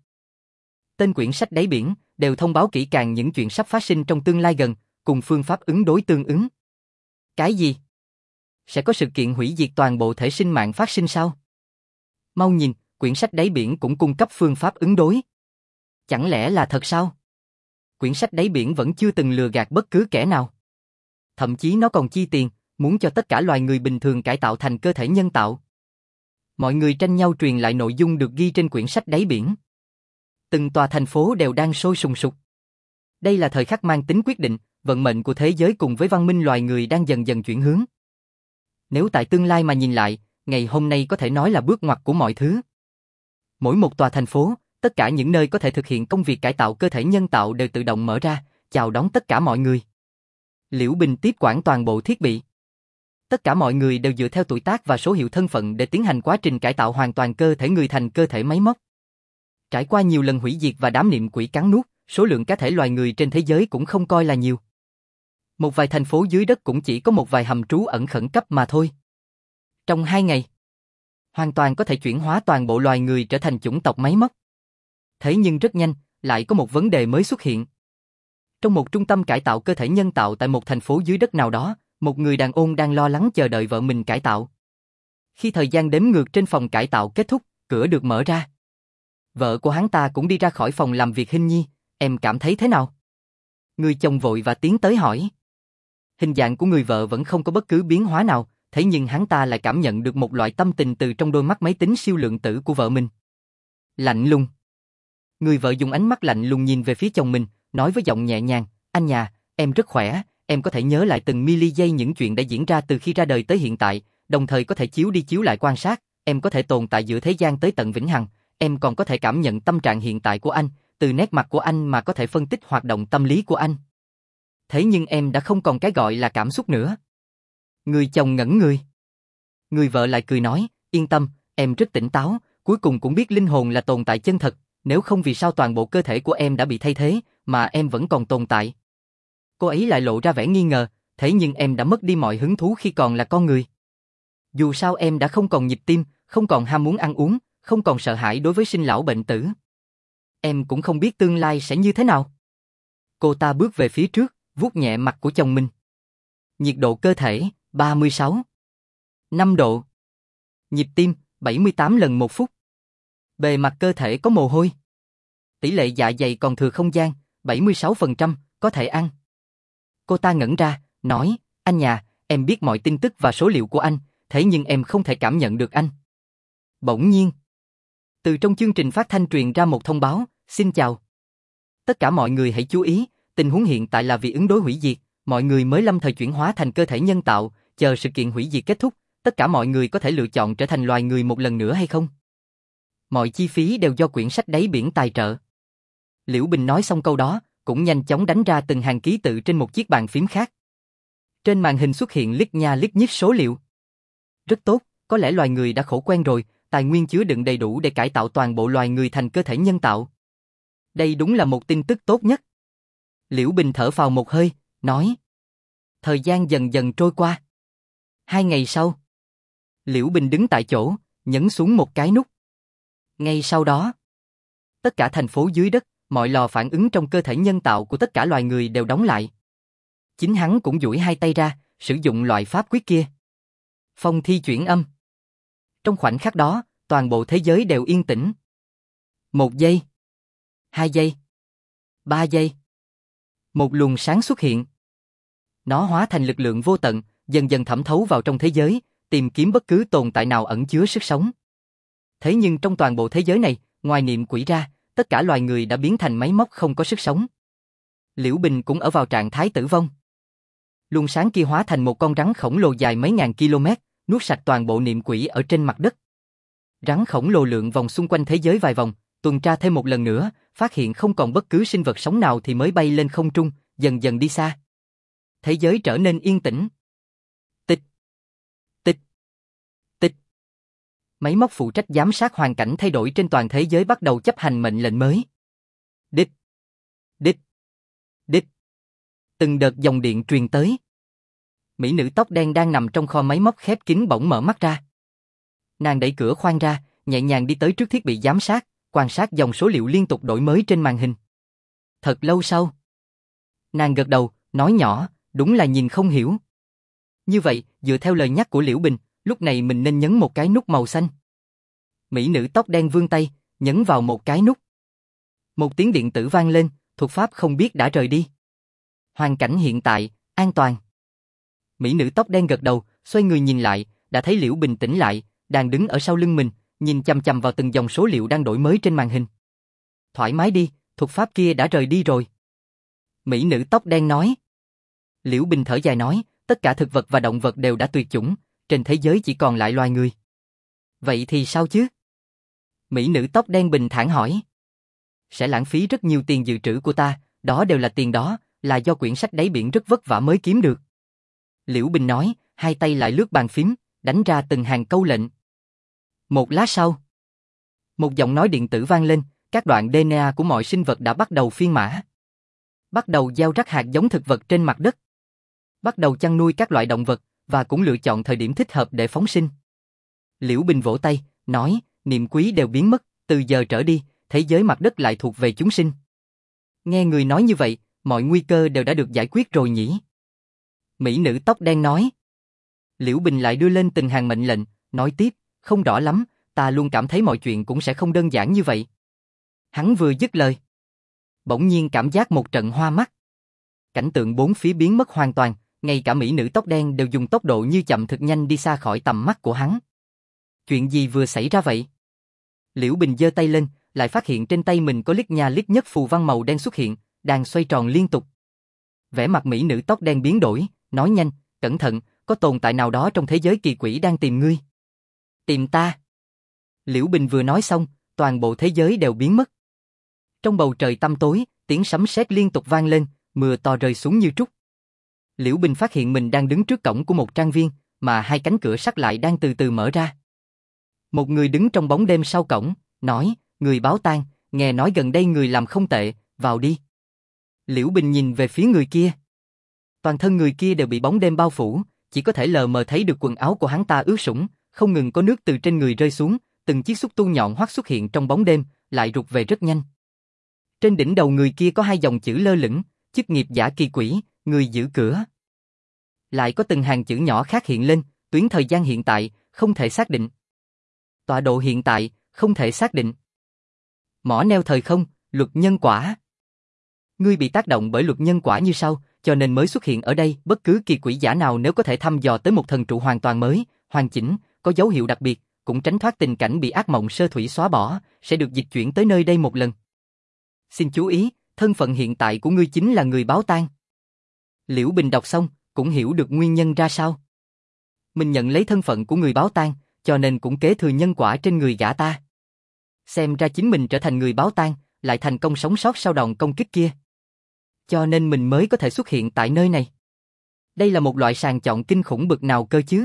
A: Tên quyển sách đáy biển đều thông báo kỹ càng những chuyện sắp phát sinh trong tương lai gần, cùng phương pháp ứng đối tương ứng. Cái gì? Sẽ có sự kiện hủy diệt toàn bộ thể sinh mạng phát sinh sao? Mau nhìn, quyển sách đáy biển cũng cung cấp phương pháp ứng đối. Chẳng lẽ là thật sao? Quyển sách đáy biển vẫn chưa từng lừa gạt bất cứ kẻ nào. Thậm chí nó còn chi tiền, muốn cho tất cả loài người bình thường cải tạo thành cơ thể nhân tạo. Mọi người tranh nhau truyền lại nội dung được ghi trên quyển sách đáy biển. Từng tòa thành phố đều đang sôi sùng sục. Đây là thời khắc mang tính quyết định, vận mệnh của thế giới cùng với văn minh loài người đang dần dần chuyển hướng. Nếu tại tương lai mà nhìn lại, ngày hôm nay có thể nói là bước ngoặt của mọi thứ. Mỗi một tòa thành phố, tất cả những nơi có thể thực hiện công việc cải tạo cơ thể nhân tạo đều tự động mở ra, chào đón tất cả mọi người. Liễu Bình tiếp quản toàn bộ thiết bị. Tất cả mọi người đều dựa theo tuổi tác và số hiệu thân phận để tiến hành quá trình cải tạo hoàn toàn cơ thể người thành cơ thể máy móc. Trải qua nhiều lần hủy diệt và đám niệm quỷ cắn nuốt, số lượng cá thể loài người trên thế giới cũng không coi là nhiều. Một vài thành phố dưới đất cũng chỉ có một vài hầm trú ẩn khẩn cấp mà thôi. Trong 2 ngày, hoàn toàn có thể chuyển hóa toàn bộ loài người trở thành chủng tộc máy móc. Thế nhưng rất nhanh, lại có một vấn đề mới xuất hiện. Trong một trung tâm cải tạo cơ thể nhân tạo tại một thành phố dưới đất nào đó, một người đàn ông đang lo lắng chờ đợi vợ mình cải tạo. Khi thời gian đếm ngược trên phòng cải tạo kết thúc, cửa được mở ra. Vợ của hắn ta cũng đi ra khỏi phòng làm việc. Hình nhi, em cảm thấy thế nào? Người chồng vội và tiến tới hỏi. Hình dạng của người vợ vẫn không có bất cứ biến hóa nào, thế nhưng hắn ta lại cảm nhận được một loại tâm tình từ trong đôi mắt máy tính siêu lượng tử của vợ mình. Lạnh lùng. Người vợ dùng ánh mắt lạnh lùng nhìn về phía chồng mình, nói với giọng nhẹ nhàng, anh nhà, em rất khỏe, em có thể nhớ lại từng mili giây những chuyện đã diễn ra từ khi ra đời tới hiện tại, đồng thời có thể chiếu đi chiếu lại quan sát, em có thể tồn tại giữa thế gian tới tận vĩnh hằng, em còn có thể cảm nhận tâm trạng hiện tại của anh, từ nét mặt của anh mà có thể phân tích hoạt động tâm lý của anh. Thế nhưng em đã không còn cái gọi là cảm xúc nữa. Người chồng ngẩn người. Người vợ lại cười nói, yên tâm, em rất tỉnh táo, cuối cùng cũng biết linh hồn là tồn tại chân thật, nếu không vì sao toàn bộ cơ thể của em đã bị thay thế, mà em vẫn còn tồn tại. Cô ấy lại lộ ra vẻ nghi ngờ, thế nhưng em đã mất đi mọi hứng thú khi còn là con người. Dù sao em đã không còn nhịp tim, không còn ham muốn ăn uống, không còn sợ hãi đối với sinh lão bệnh tử. Em cũng không biết tương lai sẽ như thế nào. Cô ta bước về phía trước, vuốt nhẹ mặt của chồng mình. Nhiệt độ cơ thể, 36,5 độ. Nhịp tim, 78 lần một phút. Bề mặt cơ thể có mồ hôi. Tỷ lệ dạ dày còn thừa không gian, 76%, có thể ăn. Cô ta ngẩn ra, nói, anh nhà, em biết mọi tin tức và số liệu của anh, thế nhưng em không thể cảm nhận được anh. Bỗng nhiên, từ trong chương trình phát thanh truyền ra một thông báo, xin chào. Tất cả mọi người hãy chú ý, tình huống hiện tại là vì ứng đối hủy diệt, mọi người mới lâm thời chuyển hóa thành cơ thể nhân tạo, chờ sự kiện hủy diệt kết thúc, tất cả mọi người có thể lựa chọn trở thành loài người một lần nữa hay không? Mọi chi phí đều do quyển sách đáy biển tài trợ. Liễu Bình nói xong câu đó, cũng nhanh chóng đánh ra từng hàng ký tự trên một chiếc bàn phím khác. Trên màn hình xuất hiện lít nha lít nhít số liệu. Rất tốt, có lẽ loài người đã khổ quen rồi, tài nguyên chứa đựng đầy đủ để cải tạo toàn bộ loài người thành cơ thể nhân tạo. Đây đúng là một tin tức tốt nhất. Liễu Bình thở phào một hơi, nói. Thời gian dần dần trôi qua. 2 ngày sau, Liễu Bình đứng tại chỗ, nhấn xuống một cái nút. Ngay sau đó, tất cả thành phố dưới đất, mọi lò phản ứng trong cơ thể nhân tạo của tất cả loài người đều đóng lại. Chính hắn cũng duỗi hai tay ra, sử dụng loại pháp quyết kia. Phong thi chuyển âm. Trong khoảnh khắc đó, toàn bộ thế giới đều yên tĩnh. 1 giây, 2 giây, 3 giây. Một luồng sáng xuất hiện. Nó hóa thành lực lượng vô tận, dần dần thẩm thấu vào trong thế giới, tìm kiếm bất cứ tồn tại nào ẩn chứa sức sống. Thế nhưng trong toàn bộ thế giới này, ngoài niệm quỷ ra, tất cả loài người đã biến thành máy móc không có sức sống. Liễu Bình cũng ở vào trạng thái tử vong. Luồng sáng kia hóa thành một con rắn khổng lồ dài mấy ngàn km, nuốt sạch toàn bộ niệm quỷ ở trên mặt đất. Rắn khổng lồ lượn vòng xung quanh thế giới vài vòng, tuần tra thêm một lần nữa, phát hiện không còn bất cứ sinh vật sống nào thì mới bay lên không trung, dần dần đi xa. Thế giới trở nên yên tĩnh. Tịch, tịch, tịch. Máy móc phụ trách giám sát hoàn cảnh thay đổi trên toàn thế giới bắt đầu chấp hành mệnh lệnh mới. Đích, đích, đích. Từng đợt dòng điện truyền tới. Mỹ nữ tóc đen đang nằm trong kho máy móc khép kín bỗng mở mắt ra. Nàng đẩy cửa khoang ra, nhẹ nhàng đi tới trước thiết bị giám sát, quan sát dòng số liệu liên tục đổi mới trên màn hình. Thật lâu sau, nàng gật đầu, nói nhỏ, đúng là nhìn không hiểu. Như vậy, dựa theo lời nhắc của Liễu Bình, lúc này mình nên nhấn một cái nút màu xanh. Mỹ nữ tóc đen vươn tay, nhấn vào một cái nút. Một tiếng điện tử vang lên, thuật pháp không biết đã rời đi. Hoàn cảnh hiện tại, an toàn. Mỹ nữ tóc đen gật đầu, xoay người nhìn lại, đã thấy Liễu Bình tỉnh lại, đang đứng ở sau lưng mình, nhìn chằm chằm vào từng dòng số liệu đang đổi mới trên màn hình. Thoải mái đi, thuật pháp kia đã rời đi rồi. Mỹ nữ tóc đen nói. Liễu Bình thở dài nói, tất cả thực vật và động vật đều đã tuyệt chủng, trên thế giới chỉ còn lại loài người. Vậy thì sao chứ? Mỹ nữ tóc đen bình thản hỏi. Sẽ lãng phí rất nhiều tiền dự trữ của ta, đó đều là tiền đó, là do quyển sách đáy biển rất vất vả mới kiếm được. Liễu Bình nói, hai tay lại lướt bàn phím, đánh ra từng hàng câu lệnh. Một lát sau, một giọng nói điện tử vang lên, các đoạn DNA của mọi sinh vật đã bắt đầu phiên mã. Bắt đầu gieo rắc hạt giống thực vật trên mặt đất. Bắt đầu chăn nuôi các loại động vật, và cũng lựa chọn thời điểm thích hợp để phóng sinh. Liễu Bình vỗ tay, nói, niệm quý đều biến mất, từ giờ trở đi, thế giới mặt đất lại thuộc về chúng sinh. Nghe người nói như vậy, mọi nguy cơ đều đã được giải quyết rồi nhỉ? Mỹ nữ tóc đen nói. Liễu Bình lại đưa lên từng hàng mệnh lệnh, nói tiếp, không rõ lắm, ta luôn cảm thấy mọi chuyện cũng sẽ không đơn giản như vậy. Hắn vừa dứt lời, bỗng nhiên cảm giác một trận hoa mắt. Cảnh tượng bốn phía biến mất hoàn toàn, ngay cả mỹ nữ tóc đen đều dùng tốc độ như chậm thực nhanh đi xa khỏi tầm mắt của hắn. Chuyện gì vừa xảy ra vậy? Liễu Bình giơ tay lên, lại phát hiện trên tay mình có lít nha lít nhít phù văn màu đen xuất hiện, đang xoay tròn liên tục. Vẻ mặt mỹ nữ tóc đen biến đổi, nói nhanh, cẩn thận, có tồn tại nào đó trong thế giới kỳ quỷ đang tìm ngươi. Tìm ta? Liễu Bình vừa nói xong, toàn bộ thế giới đều biến mất. Trong bầu trời tăm tối, tiếng sấm sét liên tục vang lên, mưa to rơi xuống như trút. Liễu Bình phát hiện mình đang đứng trước cổng của một trang viên, mà hai cánh cửa sắt lại đang từ từ mở ra. Một người đứng trong bóng đêm sau cổng, nói, người báo tang, nghe nói gần đây người làm không tệ, vào đi. Liễu Bình nhìn về phía người kia. Toàn thân người kia đều bị bóng đêm bao phủ, chỉ có thể lờ mờ thấy được quần áo của hắn ta ướt sũng, không ngừng có nước từ trên người rơi xuống, từng chiếc xúc tu nhọn hoắt xuất hiện trong bóng đêm, lại rụt về rất nhanh. Trên đỉnh đầu người kia có hai dòng chữ lơ lửng, chức nghiệp giả kỳ quỷ, người giữ cửa. Lại có từng hàng chữ nhỏ khác hiện lên, tuyến thời gian hiện tại, không thể xác định. Tọa độ hiện tại, không thể xác định. Mỏ neo thời không, luật nhân quả. Ngươi bị tác động bởi luật nhân quả như sau, cho nên mới xuất hiện ở đây, bất cứ kỳ quỷ giả nào nếu có thể thăm dò tới một thần trụ hoàn toàn mới, hoàn chỉnh, có dấu hiệu đặc biệt, cũng tránh thoát tình cảnh bị ác mộng sơ thủy xóa bỏ, sẽ được dịch chuyển tới nơi đây một lần. Xin chú ý, Thân phận hiện tại của ngươi chính là người báo tang. Liễu Bình đọc xong, cũng hiểu được nguyên nhân ra sao. Mình nhận lấy thân phận của người báo tang, cho nên cũng kế thừa nhân quả trên người gã ta. Xem ra chính mình trở thành người báo tang, lại thành công sống sót sau đòn công kích kia. Cho nên mình mới có thể xuất hiện tại nơi này. Đây là một loại sàng chọn kinh khủng bực nào cơ chứ.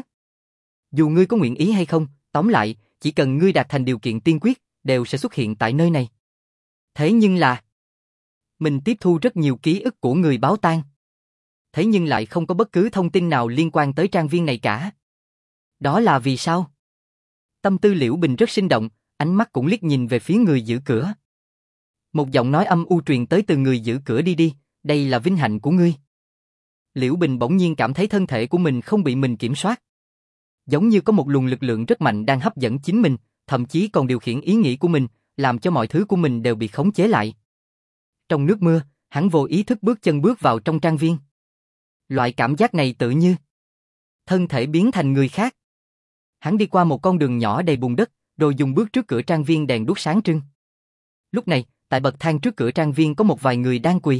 A: Dù ngươi có nguyện ý hay không, tóm lại, chỉ cần ngươi đạt thành điều kiện tiên quyết, đều sẽ xuất hiện tại nơi này. Thế nhưng là, mình tiếp thu rất nhiều ký ức của người báo tang. Thế nhưng lại không có bất cứ thông tin nào liên quan tới trang viên này cả. Đó là vì sao? Tâm tư Liễu Bình rất sinh động, ánh mắt cũng liếc nhìn về phía người giữ cửa. Một giọng nói âm u truyền tới từ người giữ cửa, đi đi, đây là vinh hạnh của ngươi. Liễu Bình bỗng nhiên cảm thấy thân thể của mình không bị mình kiểm soát. Giống như có một luồng lực lượng rất mạnh đang hấp dẫn chính mình, thậm chí còn điều khiển ý nghĩ của mình, làm cho mọi thứ của mình đều bị khống chế lại. Trong nước mưa, hắn vô ý thức bước chân bước vào trong trang viên. Loại cảm giác này tự như thân thể biến thành người khác. Hắn đi qua một con đường nhỏ đầy bùn đất, rồi dùng bước trước cửa trang viên đèn đuốc sáng trưng. Lúc này, tại bậc thang trước cửa trang viên có một vài người đang quỳ.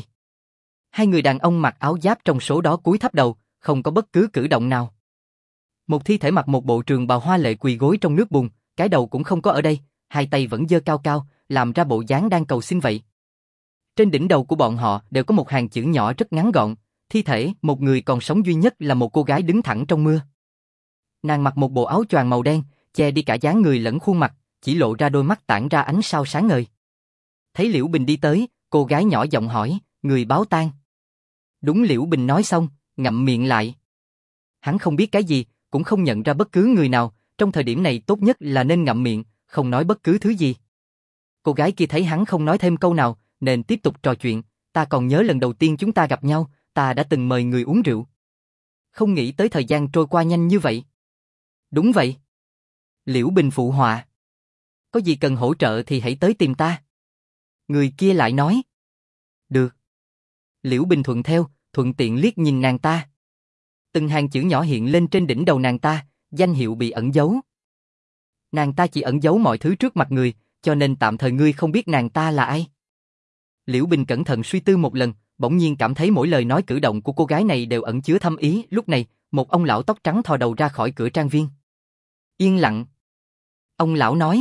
A: Hai người đàn ông mặc áo giáp trong số đó cúi thấp đầu, không có bất cứ cử động nào. Một thi thể mặc một bộ trường bào hoa lệ quỳ gối trong nước bùn, cái đầu cũng không có ở đây, hai tay vẫn giơ cao cao, làm ra bộ dáng đang cầu xin vậy. Trên đỉnh đầu của bọn họ đều có một hàng chữ nhỏ rất ngắn gọn, thi thể một người còn sống duy nhất là một cô gái đứng thẳng trong mưa. Nàng mặc một bộ áo choàng màu đen, che đi cả dáng người lẫn khuôn mặt, chỉ lộ ra đôi mắt tản ra ánh sao sáng ngời. Thấy Liễu Bình đi tới, cô gái nhỏ giọng hỏi, người báo tang. Đúng, Liễu Bình nói xong, ngậm miệng lại. Hắn không biết cái gì, cũng không nhận ra bất cứ người nào, trong thời điểm này tốt nhất là nên ngậm miệng, không nói bất cứ thứ gì. Cô gái kia thấy hắn không nói thêm câu nào, nên tiếp tục trò chuyện, ta còn nhớ lần đầu tiên chúng ta gặp nhau, ta đã từng mời người uống rượu. Không nghĩ tới thời gian trôi qua nhanh như vậy. Đúng vậy. Liễu Bình phụ họa. Có gì cần hỗ trợ thì hãy tới tìm ta. Người kia lại nói. Được. Liễu Bình thuận theo, thuận tiện liếc nhìn nàng ta. Từng hàng chữ nhỏ hiện lên trên đỉnh đầu nàng ta, danh hiệu bị ẩn giấu. Nàng ta chỉ ẩn giấu mọi thứ trước mặt người, cho nên tạm thời ngươi không biết nàng ta là ai. Liễu Bình cẩn thận suy tư một lần, bỗng nhiên cảm thấy mỗi lời nói cử động của cô gái này đều ẩn chứa thâm ý. Lúc này, một ông lão tóc trắng thò đầu ra khỏi cửa trang viên. Yên lặng. Ông lão nói.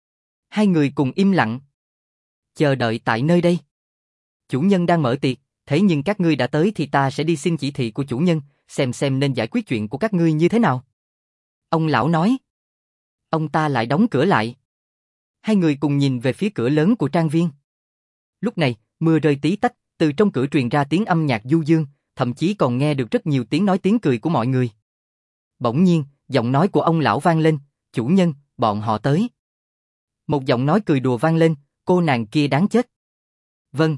A: Hai người cùng im lặng. Chờ đợi tại nơi đây. Chủ nhân đang mở tiệc, thế nhưng các ngươi đã tới thì ta sẽ đi xin chỉ thị của chủ nhân, xem nên giải quyết chuyện của các ngươi như thế nào. Ông lão nói. Ông ta lại đóng cửa lại. Hai người cùng nhìn về phía cửa lớn của trang viên. Lúc này, mưa rơi tí tách, từ trong cửa truyền ra tiếng âm nhạc du dương, thậm chí còn nghe được rất nhiều tiếng nói tiếng cười của mọi người. Bỗng nhiên, giọng nói của ông lão vang lên, chủ nhân, bọn họ tới. Một giọng nói cười đùa vang lên, cô nàng kia đáng chết. Vâng.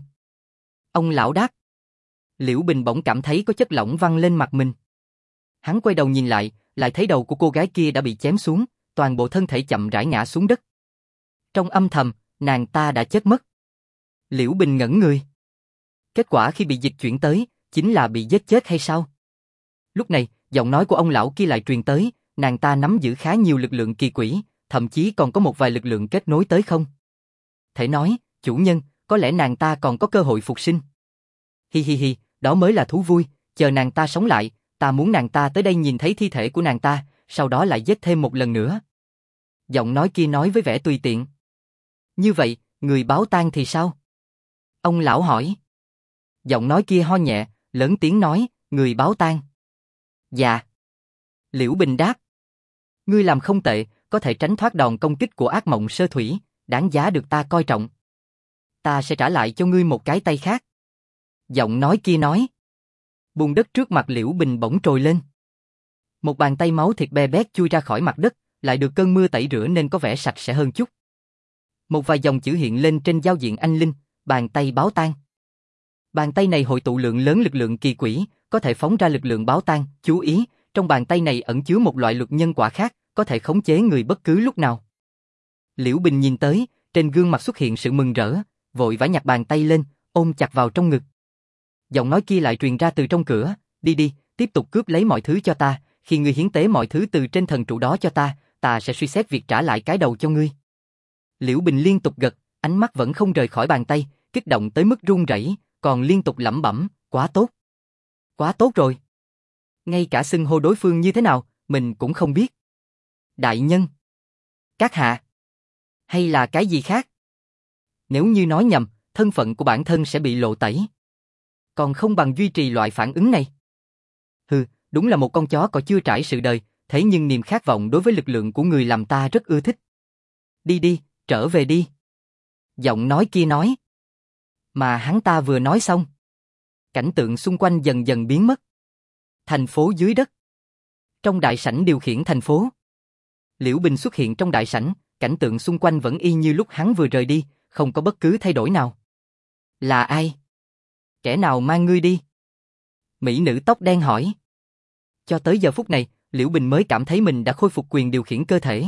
A: Ông lão đáp. Liễu Bình bỗng cảm thấy có chất lỏng văng lên mặt mình. Hắn quay đầu nhìn lại thấy đầu của cô gái kia đã bị chém xuống, toàn bộ thân thể chậm rãi ngã xuống đất. Trong âm thầm, nàng ta đã chết mất. Liễu Bình ngẩn người. Kết quả khi bị dịch chuyển tới, chính là bị giết chết hay sao? Lúc này, giọng nói của ông lão kia lại truyền tới, nàng ta nắm giữ khá nhiều lực lượng kỳ quỷ, thậm chí còn có một vài lực lượng kết nối tới không. Thể nói, chủ nhân, có lẽ nàng ta còn có cơ hội phục sinh. Hi hi hi, đó mới là thú vui, chờ nàng ta sống lại, ta muốn nàng ta tới đây nhìn thấy thi thể của nàng ta, sau đó lại giết thêm một lần nữa. Giọng nói kia nói với vẻ tùy tiện. Như vậy, người báo tang thì sao? Ông lão hỏi. Giọng nói kia ho nhẹ, lớn tiếng nói, người báo tang. Dạ. Liễu Bình đáp. Ngươi làm không tệ, có thể tránh thoát đòn công kích của ác mộng sơ thủy, đáng giá được ta coi trọng. Ta sẽ trả lại cho ngươi một cái tay khác. Giọng nói kia nói. Bùn đất trước mặt Liễu Bình bỗng trồi lên. Một bàn tay máu thịt be bét chui ra khỏi mặt đất, lại được cơn mưa tẩy rửa nên có vẻ sạch sẽ hơn chút. Một vài dòng chữ hiện lên trên giao diện anh linh, bàn tay báo tang. Bàn tay này hội tụ lượng lớn lực lượng kỳ quỷ, có thể phóng ra lực lượng báo tang. Chú ý, trong bàn tay này ẩn chứa một loại luật nhân quả khác, có thể khống chế người bất cứ lúc nào. Liễu Bình nhìn tới, trên gương mặt xuất hiện sự mừng rỡ, vội vã nhặt bàn tay lên, ôm chặt vào trong ngực. Giọng nói kia lại truyền ra từ trong cửa, đi đi, tiếp tục cướp lấy mọi thứ cho ta, khi ngươi hiến tế mọi thứ từ trên thần trụ đó cho ta, ta sẽ suy xét việc trả lại cái đầu cho ngươi. Liễu Bình liên tục gật, ánh mắt vẫn không rời khỏi bàn tay, kích động tới mức run rẩy, còn liên tục lẩm bẩm, quá tốt. Quá tốt rồi. Ngay cả xưng hô đối phương như thế nào, mình cũng không biết. Đại nhân. Các hạ. Hay là cái gì khác? Nếu như nói nhầm, thân phận của bản thân sẽ bị lộ tẩy. Còn không bằng duy trì loại phản ứng này. Hừ, đúng là một con chó còn chưa trải sự đời, thế nhưng niềm khát vọng đối với lực lượng của người làm ta rất ưa thích. Đi đi, trở về đi. Giọng nói kia nói. Mà hắn ta vừa nói xong. Cảnh tượng xung quanh dần dần biến mất. Thành phố dưới đất. Trong đại sảnh điều khiển thành phố. Liễu Bình xuất hiện trong đại sảnh, cảnh tượng xung quanh vẫn y như lúc hắn vừa rời đi, không có bất cứ thay đổi nào. Là ai? Kẻ nào mang ngươi đi? Mỹ nữ tóc đen hỏi. Cho tới giờ phút này, Liễu Bình mới cảm thấy mình đã khôi phục quyền điều khiển cơ thể.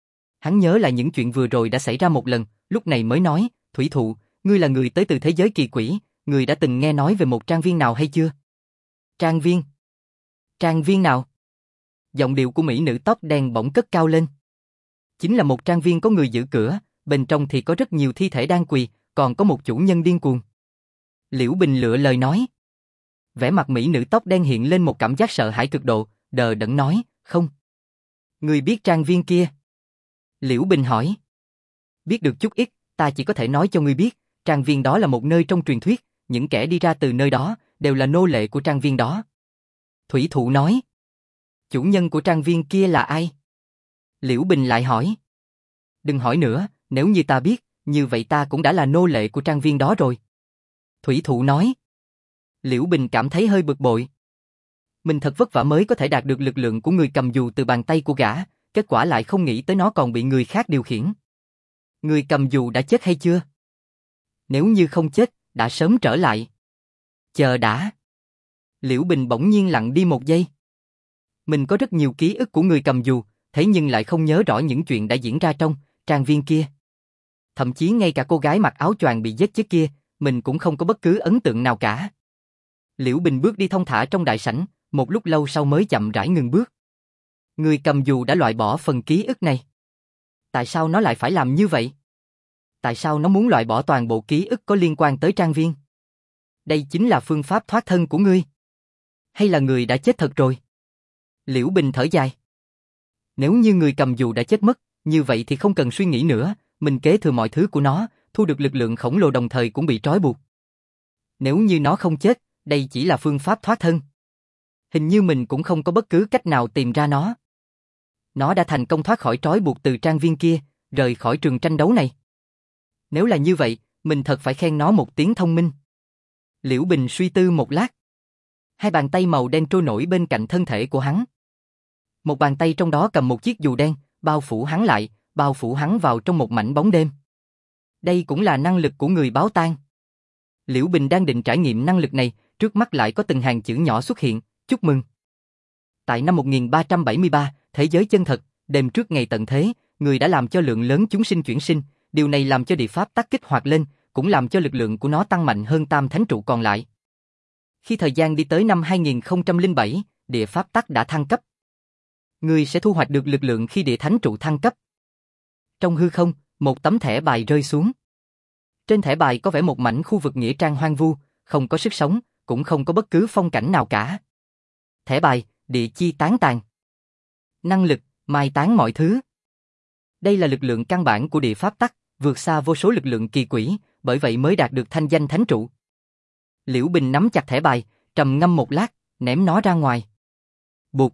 A: Hắn nhớ lại những chuyện vừa rồi đã xảy ra một lần, lúc này mới nói, Thủy Thụ, ngươi là người tới từ thế giới kỳ quỷ, ngươi đã từng nghe nói về một trang viên nào hay chưa? Trang viên? Trang viên nào? Giọng điệu của mỹ nữ tóc đen bỗng cất cao lên. Chính là một trang viên có người giữ cửa, bên trong thì có rất nhiều thi thể đang quỳ, còn có một chủ nhân điên cuồng. Liễu Bình lựa lời nói. Vẻ mặt mỹ nữ tóc đen hiện lên một cảm giác sợ hãi cực độ, đờ đẫn nói, không. Ngươi biết trang viên kia? Liễu Bình hỏi. Biết được chút ít, ta chỉ có thể nói cho ngươi biết, trang viên đó là một nơi trong truyền thuyết, những kẻ đi ra từ nơi đó, đều là nô lệ của trang viên đó. Thủy Thụ nói. Chủ nhân của trang viên kia là ai? Liễu Bình lại hỏi. Đừng hỏi nữa, nếu như ta biết, như vậy ta cũng đã là nô lệ của trang viên đó rồi. Thủy Thụ nói. Liễu Bình cảm thấy hơi bực bội. Mình thật vất vả mới có thể đạt được lực lượng của người cầm dù từ bàn tay của gã, kết quả lại không nghĩ tới nó còn bị người khác điều khiển. Người cầm dù đã chết hay chưa? Nếu như không chết, đã sớm trở lại. Chờ đã. Liễu Bình bỗng nhiên lặng đi một giây. Mình có rất nhiều ký ức của người cầm dù, thế nhưng lại không nhớ rõ những chuyện đã diễn ra trong trang viên kia. Thậm chí ngay cả cô gái mặc áo choàng bị giết chết kia, mình cũng không có bất cứ ấn tượng nào cả. Liễu Bình bước đi thong thả trong đại sảnh, một lúc lâu sau mới chậm rãi ngừng bước. Người cầm dù đã loại bỏ phần ký ức này. Tại sao nó lại phải làm như vậy? Tại sao nó muốn loại bỏ toàn bộ ký ức có liên quan tới trang viên? Đây chính là phương pháp thoát thân của ngươi. Hay là người đã chết thật rồi? Liễu Bình thở dài. Nếu như người cầm dù đã chết mất, như vậy thì không cần suy nghĩ nữa, mình kế thừa mọi thứ của nó, thu được lực lượng khổng lồ đồng thời cũng bị trói buộc. Nếu như nó không chết, đây chỉ là phương pháp thoát thân. Hình như mình cũng không có bất cứ cách nào tìm ra nó. Nó đã thành công thoát khỏi trói buộc từ trang viên kia, rời khỏi trường tranh đấu này. Nếu là như vậy, mình thật phải khen nó một tiếng thông minh. Liễu Bình suy tư một lát. Hai bàn tay màu đen trôi nổi bên cạnh thân thể của hắn. Một bàn tay trong đó cầm một chiếc dù đen, bao phủ hắn lại, bao phủ hắn vào trong một mảnh bóng đêm. Đây cũng là năng lực của người báo tang. Liễu Bình đang định trải nghiệm năng lực này, trước mắt lại có từng hàng chữ nhỏ xuất hiện, chúc mừng. Tại năm 1373, thế giới chân thật, đêm trước ngày tận thế, người đã làm cho lượng lớn chúng sinh chuyển sinh, điều này làm cho địa pháp tắc kích hoạt lên, cũng làm cho lực lượng của nó tăng mạnh hơn tam thánh trụ còn lại. Khi thời gian đi tới năm 2007, địa pháp tắc đã thăng cấp. Người sẽ thu hoạch được lực lượng khi địa thánh trụ thăng cấp. Trong hư không, một tấm thẻ bài rơi xuống. Trên thẻ bài có vẽ một mảnh khu vực nghĩa trang hoang vu, không có sức sống, cũng không có bất cứ phong cảnh nào cả. Thẻ bài, địa chi tán tàn. Năng lực, mai tán mọi thứ. Đây là lực lượng căn bản của địa pháp tắc, vượt xa vô số lực lượng kỳ quỷ, bởi vậy mới đạt được thanh danh thánh trụ. Liễu Bình nắm chặt thẻ bài, trầm ngâm một lát, ném nó ra ngoài. Bụt.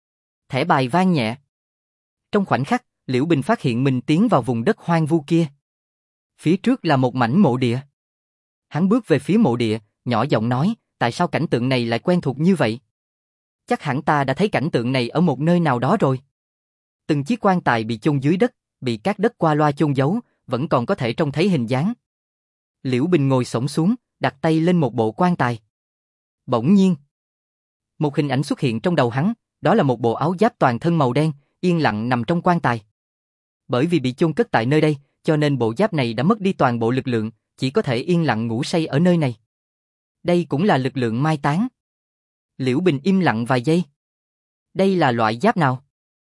A: Thẻ bài vang nhẹ. Trong khoảnh khắc, Liễu Bình phát hiện mình tiến vào vùng đất hoang vu kia. Phía trước là một mảnh mộ địa. Hắn bước về phía mộ địa, nhỏ giọng nói, tại sao cảnh tượng này lại quen thuộc như vậy? Chắc hẳn ta đã thấy cảnh tượng này ở một nơi nào đó rồi. Từng chiếc quan tài bị chôn dưới đất, bị cát đất qua loa chôn giấu, vẫn còn có thể trông thấy hình dáng. Liễu Bình ngồi xổm xuống, đặt tay lên một bộ quan tài. Bỗng nhiên, một hình ảnh xuất hiện trong đầu hắn, đó là một bộ áo giáp toàn thân màu đen, yên lặng nằm trong quan tài. Bởi vì bị chôn cất tại nơi đây, cho nên bộ giáp này đã mất đi toàn bộ lực lượng, chỉ có thể yên lặng ngủ say ở nơi này. Đây cũng là lực lượng mai táng. Liễu Bình im lặng vài giây. Đây là loại giáp nào?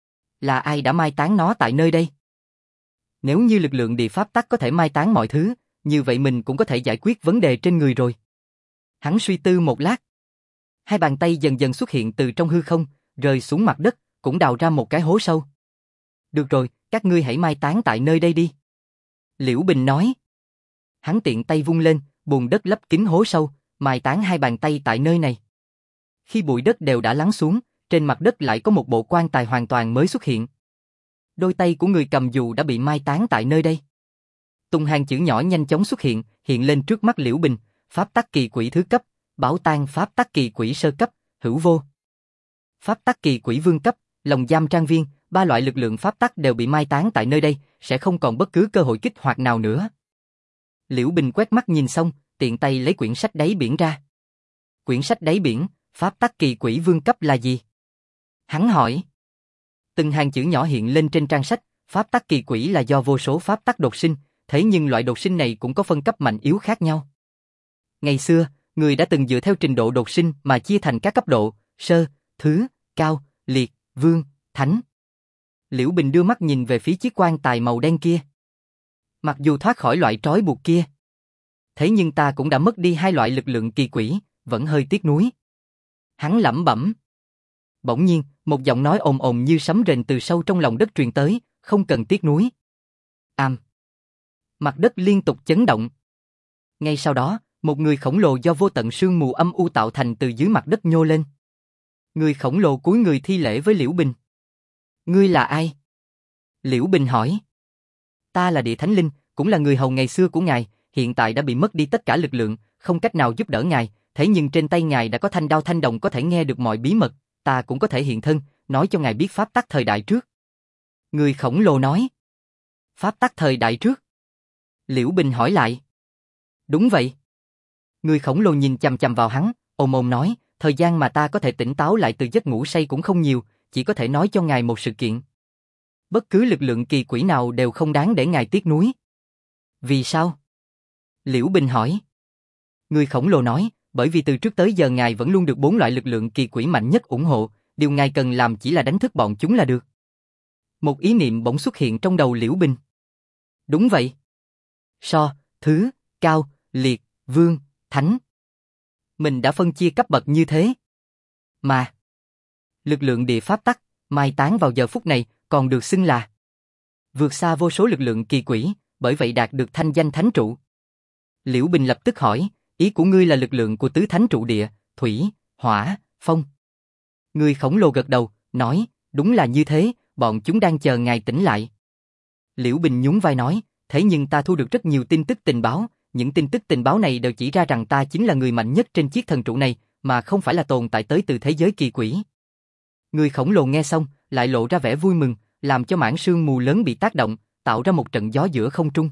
A: Là ai đã mai táng nó tại nơi đây? Nếu như lực lượng địa pháp tắc có thể mai táng mọi thứ, như vậy mình cũng có thể giải quyết vấn đề trên người rồi. Hắn suy tư một lát. Hai bàn tay dần dần xuất hiện từ trong hư không, rơi xuống mặt đất, cũng đào ra một cái hố sâu. Được rồi, các ngươi hãy mai táng tại nơi đây đi. Liễu Bình nói. Hắn tiện tay vung lên, bùn đất lấp kín hố sâu, mai táng hai bàn tay tại nơi này. Khi bụi đất đều đã lắng xuống, trên mặt đất lại có một bộ quan tài hoàn toàn mới xuất hiện. Đôi tay của người cầm dù đã bị mai táng tại nơi đây. Tung hàng chữ nhỏ nhanh chóng xuất hiện, hiện lên trước mắt Liễu Bình, pháp tắc kỳ quỷ thứ cấp, bảo tang pháp tắc kỳ quỷ sơ cấp, hữu vô. Pháp tắc kỳ quỷ vương cấp, lồng giam trang viên, ba loại lực lượng pháp tắc đều bị mai táng tại nơi đây, sẽ không còn bất cứ cơ hội kích hoạt nào nữa. Liễu Bình quét mắt nhìn xong, tiện tay lấy quyển sách đáy biển ra. Quyển sách đáy biển, pháp tắc kỳ quỷ vương cấp là gì? Hắn hỏi. Từng hàng chữ nhỏ hiện lên trên trang sách, pháp tắc kỳ quỷ là do vô số pháp tắc đột sinh, thế nhưng loại đột sinh này cũng có phân cấp mạnh yếu khác nhau. Ngày xưa, người đã từng dựa theo trình độ đột sinh mà chia thành các cấp độ, sơ, thứ, cao, liệt, vương, thánh. Liễu Bình đưa mắt nhìn về phía chiếc quan tài màu đen kia. Mặc dù thoát khỏi loại trói buộc kia, thế nhưng ta cũng đã mất đi hai loại lực lượng kỳ quỷ, vẫn hơi tiếc nuối. Hắn lẩm bẩm. Bỗng nhiên, một giọng nói ồn ồn như sấm rền từ sâu trong lòng đất truyền tới, không cần tiếc nuối. Mặt đất liên tục chấn động. Ngay sau đó, một người khổng lồ do vô tận sương mù âm u tạo thành từ dưới mặt đất nhô lên. Người khổng lồ cúi người thi lễ với Liễu Bình. Ngươi là ai? Liễu Bình hỏi. Ta là Địa Thánh Linh, cũng là người hầu ngày xưa của ngài, hiện tại đã bị mất đi tất cả lực lượng, không cách nào giúp đỡ ngài, thế nhưng trên tay ngài đã có thanh đao thanh đồng có thể nghe được mọi bí mật, ta cũng có thể hiện thân, nói cho ngài biết pháp tắc thời đại trước. Người khổng lồ nói. Pháp tắc thời đại trước? Liễu Bình hỏi lại. Đúng vậy. Người khổng lồ nhìn chằm chằm vào hắn, ồm ồm nói, thời gian mà ta có thể tỉnh táo lại từ giấc ngủ say cũng không nhiều, chỉ có thể nói cho ngài một sự kiện. Bất cứ lực lượng kỳ quỷ nào đều không đáng để ngài tiếc nuối. Vì sao? Liễu Bình hỏi. Người khổng lồ nói, bởi vì từ trước tới giờ ngài vẫn luôn được 4 loại lực lượng kỳ quỷ mạnh nhất ủng hộ, điều ngài cần làm chỉ là đánh thức bọn chúng là được. Một ý niệm bỗng xuất hiện trong đầu Liễu Bình. Đúng vậy. So, thứ, cao, liệt, vương, thánh. Mình đã phân chia cấp bậc như thế. Mà, lực lượng địa pháp tắc, mai táng vào giờ phút này, còn được xưng là vượt xa vô số lực lượng kỳ quỷ, bởi vậy đạt được thanh danh thánh trụ. Liễu Bình lập tức hỏi, ý của ngươi là lực lượng của tứ thánh trụ địa, thủy, hỏa, phong. Người khổng lồ gật đầu, nói, đúng là như thế, bọn chúng đang chờ ngài tỉnh lại. Liễu Bình nhún vai nói, thế nhưng ta thu được rất nhiều tin tức tình báo, những tin tức tình báo này đều chỉ ra rằng ta chính là người mạnh nhất trên chiếc thần trụ này, mà không phải là tồn tại tới từ thế giới kỳ quỷ. Người khổng lồ nghe xong, lại lộ ra vẻ vui mừng, làm cho mảng sương mù lớn bị tác động, tạo ra một trận gió giữa không trung.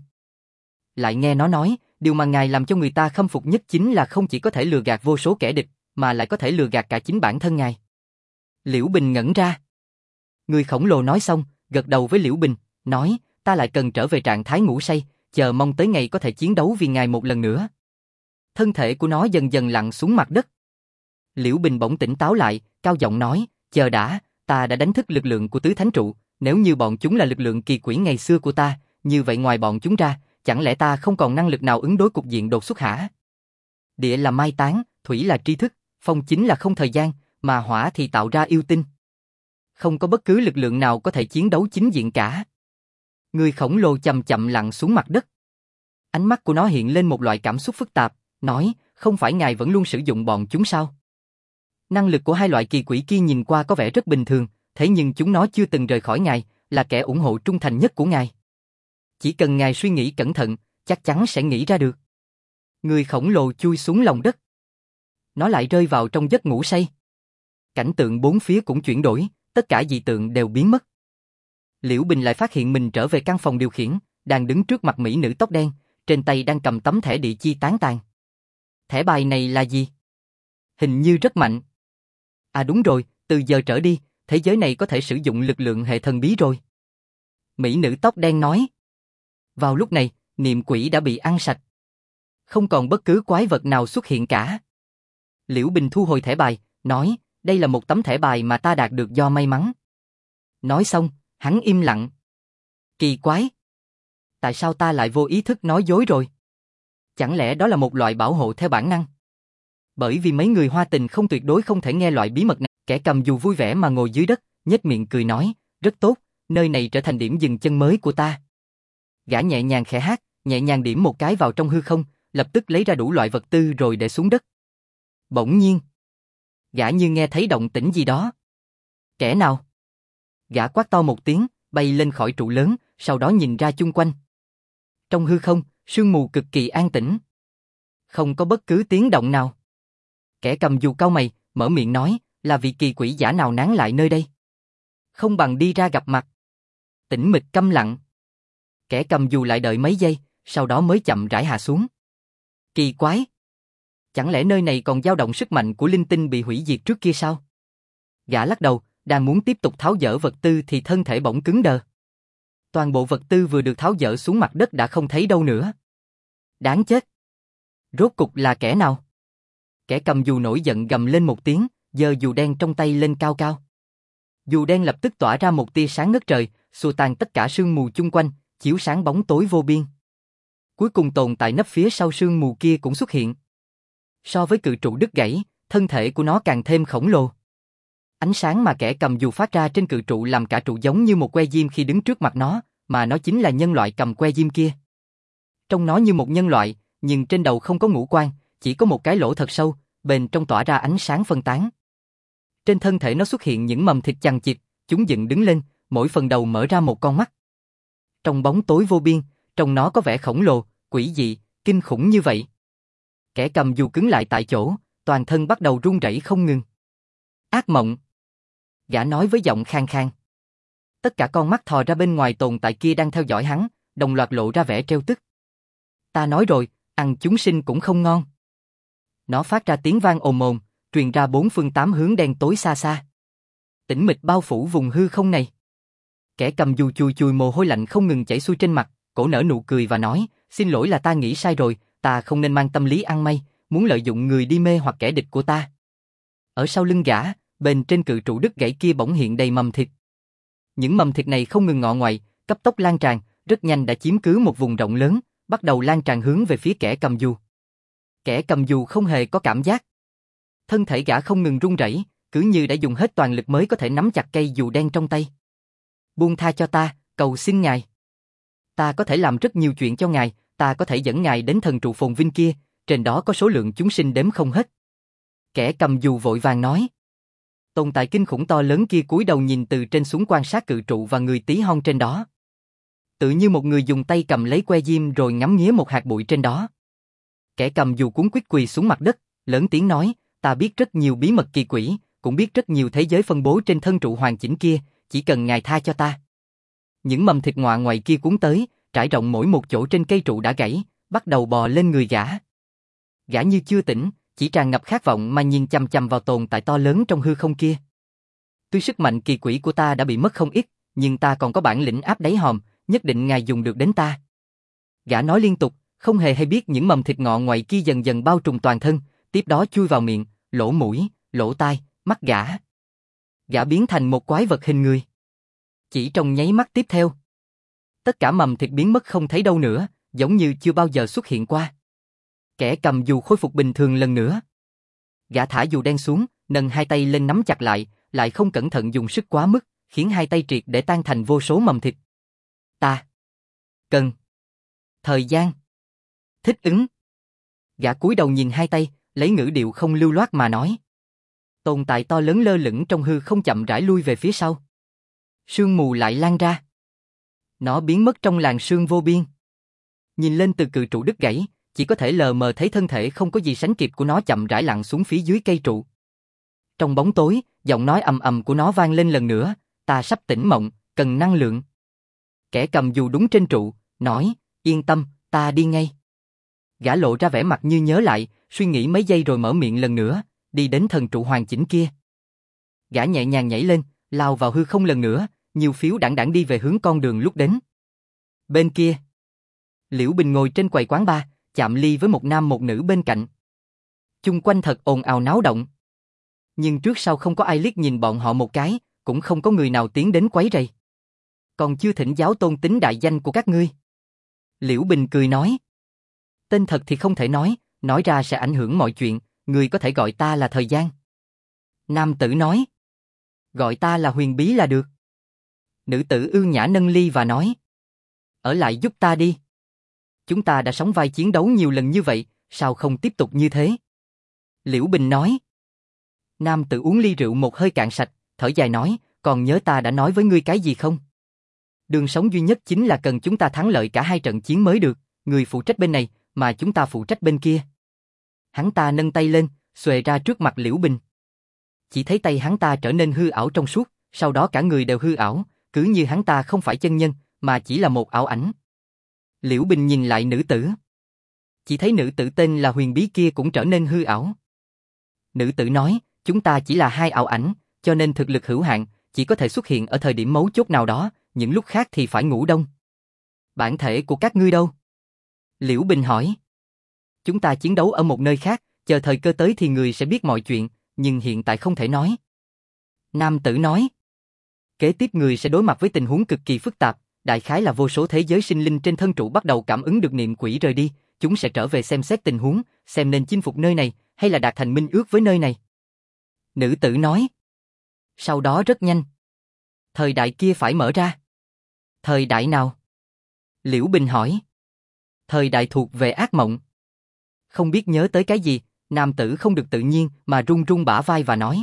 A: Lại nghe nó nói, điều mà ngài làm cho người ta khâm phục nhất chính là không chỉ có thể lừa gạt vô số kẻ địch, mà lại có thể lừa gạt cả chính bản thân ngài. Liễu Bình ngẩn ra. Người khổng lồ nói xong, gật đầu với Liễu Bình, nói, ta lại cần trở về trạng thái ngủ say, chờ mong tới ngày có thể chiến đấu vì ngài một lần nữa. Thân thể của nó dần dần lặn xuống mặt đất. Liễu Bình bỗng tỉnh táo lại, cao giọng nói, chờ đã, ta đã đánh thức lực lượng của tứ thánh trụ, nếu như bọn chúng là lực lượng kỳ quỷ ngày xưa của ta, như vậy ngoài bọn chúng ra, chẳng lẽ ta không còn năng lực nào ứng đối cục diện đột xuất hả? Địa là mai táng, thủy là tri thức, phong chính là không thời gian, mà hỏa thì tạo ra yêu tinh. Không có bất cứ lực lượng nào có thể chiến đấu chính diện cả. Người khổng lồ chậm chậm lặn xuống mặt đất. Ánh mắt của nó hiện lên một loại cảm xúc phức tạp, nói, không phải ngài vẫn luôn sử dụng bọn chúng sao? Năng lực của hai loại kỳ quỷ kia nhìn qua có vẻ rất bình thường, thế nhưng chúng nó chưa từng rời khỏi ngài, là kẻ ủng hộ trung thành nhất của ngài. Chỉ cần ngài suy nghĩ cẩn thận, chắc chắn sẽ nghĩ ra được. Người khổng lồ chui xuống lòng đất. Nó lại rơi vào trong giấc ngủ say. Cảnh tượng bốn phía cũng chuyển đổi, tất cả dị tượng đều biến mất. Liễu Bình lại phát hiện mình trở về căn phòng điều khiển, đang đứng trước mặt mỹ nữ tóc đen, trên tay đang cầm tấm thẻ địa chi tán tàn. Thẻ bài này là gì? Hình như rất mạnh. À đúng rồi, từ giờ trở đi, thế giới này có thể sử dụng lực lượng hệ thần bí rồi. Mỹ nữ tóc đen nói. Vào lúc này, niệm quỷ đã bị ăn sạch. Không còn bất cứ quái vật nào xuất hiện cả. Liễu Bình thu hồi thẻ bài, nói, đây là một tấm thẻ bài mà ta đạt được do may mắn. Nói xong, hắn im lặng. Kỳ quái. Tại sao ta lại vô ý thức nói dối rồi? Chẳng lẽ đó là một loại bảo hộ theo bản năng? Bởi vì mấy người Hoa Tình không tuyệt đối không thể nghe loại bí mật này. Kẻ cầm dù vui vẻ mà ngồi dưới đất, nhếch miệng cười nói, rất tốt, nơi này trở thành điểm dừng chân mới của ta. Gã nhẹ nhàng khẽ hát, nhẹ nhàng điểm một cái vào trong hư không, lập tức lấy ra đủ loại vật tư rồi để xuống đất. Bỗng nhiên, gã như nghe thấy động tĩnh gì đó. Kẻ nào? Gã quát to một tiếng, bay lên khỏi trụ lớn, sau đó nhìn ra chung quanh. Trong hư không, sương mù cực kỳ an tĩnh. Không có bất cứ tiếng động nào. Kẻ cầm dù cau mày, mở miệng nói, là vị kỳ quỷ giả nào nán lại nơi đây? Không bằng đi ra gặp mặt. Tĩnh mịch câm lặng. Kẻ cầm dù lại đợi mấy giây, sau đó mới chậm rãi hạ xuống. Kỳ quái! Chẳng lẽ nơi này còn dao động sức mạnh của linh tinh bị hủy diệt trước kia sao? Gã lắc đầu, đang muốn tiếp tục tháo dỡ vật tư thì thân thể bỗng cứng đờ. Toàn bộ vật tư vừa được tháo dỡ xuống mặt đất đã không thấy đâu nữa. Đáng chết! Rốt cục là kẻ nào? Kẻ cầm dù nổi giận gầm lên một tiếng, giơ dù đen trong tay lên cao cao. Dù đen lập tức tỏa ra một tia sáng ngất trời, xua tan tất cả sương mù chung quanh, chiếu sáng bóng tối vô biên. Cuối cùng tồn tại nấp phía sau sương mù kia cũng xuất hiện. So với cự trụ đứt gãy, thân thể của nó càng thêm khổng lồ. Ánh sáng mà kẻ cầm dù phát ra trên cự trụ làm cả trụ giống như một que diêm khi đứng trước mặt nó, mà nó chính là nhân loại cầm que diêm kia. Trông nó như một nhân loại, nhưng trên đầu không có ngũ quan, chỉ có một cái lỗ thật sâu, bên trong tỏa ra ánh sáng phân tán. Trên thân thể nó xuất hiện những mầm thịt chằng chịt, chúng dựng đứng lên, mỗi phần đầu mở ra một con mắt. Trong bóng tối vô biên, trông nó có vẻ khổng lồ, quỷ dị, kinh khủng như vậy. Kẻ cầm dù cứng lại tại chỗ, toàn thân bắt đầu run rẩy không ngừng. Ác mộng! Gã nói với giọng khang khang. Tất cả con mắt thò ra bên ngoài tồn tại kia đang theo dõi hắn, đồng loạt lộ ra vẻ trêu tức. Ta nói rồi, ăn chúng sinh cũng không ngon. Nó phát ra tiếng vang ồm ồm, truyền ra bốn phương tám hướng đen tối xa xa. Tĩnh mịch bao phủ vùng hư không này. Kẻ cầm dù chùi chùi mồ hôi lạnh không ngừng chảy xuôi trên mặt, cổ nở nụ cười và nói, xin lỗi là ta nghĩ sai rồi, ta không nên mang tâm lý ăn may, muốn lợi dụng người đi mê hoặc kẻ địch của ta. Ở sau lưng gã, bên trên cự trụ đứt gãy kia bỗng hiện đầy mầm thịt. Những mầm thịt này không ngừng ngọ ngoại, cấp tốc lan tràn, rất nhanh đã chiếm cứ một vùng rộng lớn, bắt đầu lan tràn hướng về phía kẻ cầm dù. Kẻ cầm dù không hề có cảm giác. Thân thể gã không ngừng run rẩy, cứ như đã dùng hết toàn lực mới có thể nắm chặt cây dù đen trong tay. Buông tha cho ta, cầu xin ngài. Ta có thể làm rất nhiều chuyện cho ngài, ta có thể dẫn ngài đến thần trụ phồn vinh kia, trên đó có số lượng chúng sinh đếm không hết. Kẻ cầm dù vội vàng nói. Tồn tại kinh khủng to lớn kia cúi đầu nhìn từ trên xuống quan sát cự trụ và người tí hon trên đó. Tự như một người dùng tay cầm lấy que diêm rồi ngắm nghía một hạt bụi trên đó. Kẻ cầm dù cuống quýt quỳ xuống mặt đất, lớn tiếng nói, ta biết rất nhiều bí mật kỳ quỷ, cũng biết rất nhiều thế giới phân bố trên thân trụ hoàn chỉnh kia, chỉ cần ngài tha cho ta. Những mầm thịt ngọa ngoài kia cuốn tới, trải rộng mỗi một chỗ trên cây trụ đã gãy, bắt đầu bò lên người gã. Gã như chưa tỉnh, chỉ tràn ngập khát vọng mà nhìn chằm chằm vào tồn tại to lớn trong hư không kia. Tuy sức mạnh kỳ quỷ của ta đã bị mất không ít, nhưng ta còn có bản lĩnh áp đáy hòm, nhất định ngài dùng được đến ta. Gã nói liên tục, không hề hay biết những mầm thịt ngọ ngoại kia dần dần bao trùm toàn thân, tiếp đó chui vào miệng, lỗ mũi, lỗ tai, mắt gã. Gã biến thành một quái vật hình người. Chỉ trong nháy mắt tiếp theo, tất cả mầm thịt biến mất không thấy đâu nữa, giống như chưa bao giờ xuất hiện qua. Kẻ cầm dù khôi phục bình thường lần nữa. Gã thả dù đen xuống, nâng hai tay lên nắm chặt lại không cẩn thận dùng sức quá mức, khiến hai tay triệt để tan thành vô số mầm thịt. Ta cần thời gian thích ứng. Gã cúi đầu nhìn hai tay, lấy ngữ điệu không lưu loát mà nói. Tồn tại to lớn lơ lửng trong hư không chậm rãi lui về phía sau. Sương mù lại lan ra. Nó biến mất trong làn sương vô biên. Nhìn lên từ cự trụ đứt gãy, chỉ có thể lờ mờ thấy thân thể không có gì sánh kịp của nó chậm rãi lặn xuống phía dưới cây trụ. Trong bóng tối, giọng nói ầm ầm của nó vang lên lần nữa, ta sắp tỉnh mộng, cần năng lượng. Kẻ cầm dù đúng trên trụ, nói, yên tâm, ta đi ngay. Gã lộ ra vẻ mặt như nhớ lại, suy nghĩ mấy giây rồi mở miệng lần nữa, đi đến thần trụ hoàn chỉnh kia. Gã nhẹ nhàng nhảy lên, lao vào hư không lần nữa, nhiều phiếu đãng đãng đi về hướng con đường lúc đến. Bên kia, Liễu Bình ngồi trên quầy quán bar, chạm ly với một nam một nữ bên cạnh. Chung quanh thật ồn ào náo động. Nhưng trước sau không có ai liếc nhìn bọn họ một cái, cũng không có người nào tiến đến quấy rầy. Còn chưa thỉnh giáo tôn tính đại danh của các ngươi. Liễu Bình cười nói. Tên thật thì không thể nói ra sẽ ảnh hưởng mọi chuyện, người có thể gọi ta là Thời Gian. Nam tử nói. Gọi ta là Huyền Bí là được. Nữ tử ưu nhã nâng ly và nói. Ở lại giúp ta đi. Chúng ta đã sóng vai chiến đấu nhiều lần như vậy, sao không tiếp tục như thế? Liễu Bình nói. Nam tử uống ly rượu một hơi cạn sạch, thở dài nói, còn nhớ ta đã nói với ngươi cái gì không? Đường sống duy nhất chính là cần chúng ta thắng lợi cả hai trận chiến mới được, người phụ trách bên này, mà chúng ta phụ trách bên kia. Hắn ta nâng tay lên, xuề ra trước mặt Liễu Bình. Chỉ thấy tay hắn ta trở nên hư ảo trong suốt, sau đó cả người đều hư ảo, cứ như hắn ta không phải chân nhân, mà chỉ là một ảo ảnh. Liễu Bình nhìn lại nữ tử. Chỉ thấy nữ tử tên là Huyền Bí kia cũng trở nên hư ảo. Nữ tử nói, chúng ta chỉ là hai ảo ảnh, cho nên thực lực hữu hạn, chỉ có thể xuất hiện ở thời điểm mấu chốt nào đó, những lúc khác thì phải ngủ đông. Bản thể của các ngươi đâu? Liễu Bình hỏi. Chúng ta chiến đấu ở một nơi khác, chờ thời cơ tới thì người sẽ biết mọi chuyện, nhưng hiện tại không thể nói. Nam tử nói. Kế tiếp người sẽ đối mặt với tình huống cực kỳ phức tạp, đại khái là vô số thế giới sinh linh trên thân trụ bắt đầu cảm ứng được niệm quỷ rời đi, chúng sẽ trở về xem xét tình huống, xem nên chinh phục nơi này, hay là đạt thành minh ước với nơi này. Nữ tử nói. Sau đó rất nhanh. Thời đại kia phải mở ra. Thời đại nào? Liễu Bình hỏi. Thời đại thuộc về ác mộng. Không biết nhớ tới cái gì, nam tử không được tự nhiên mà run run bả vai và nói.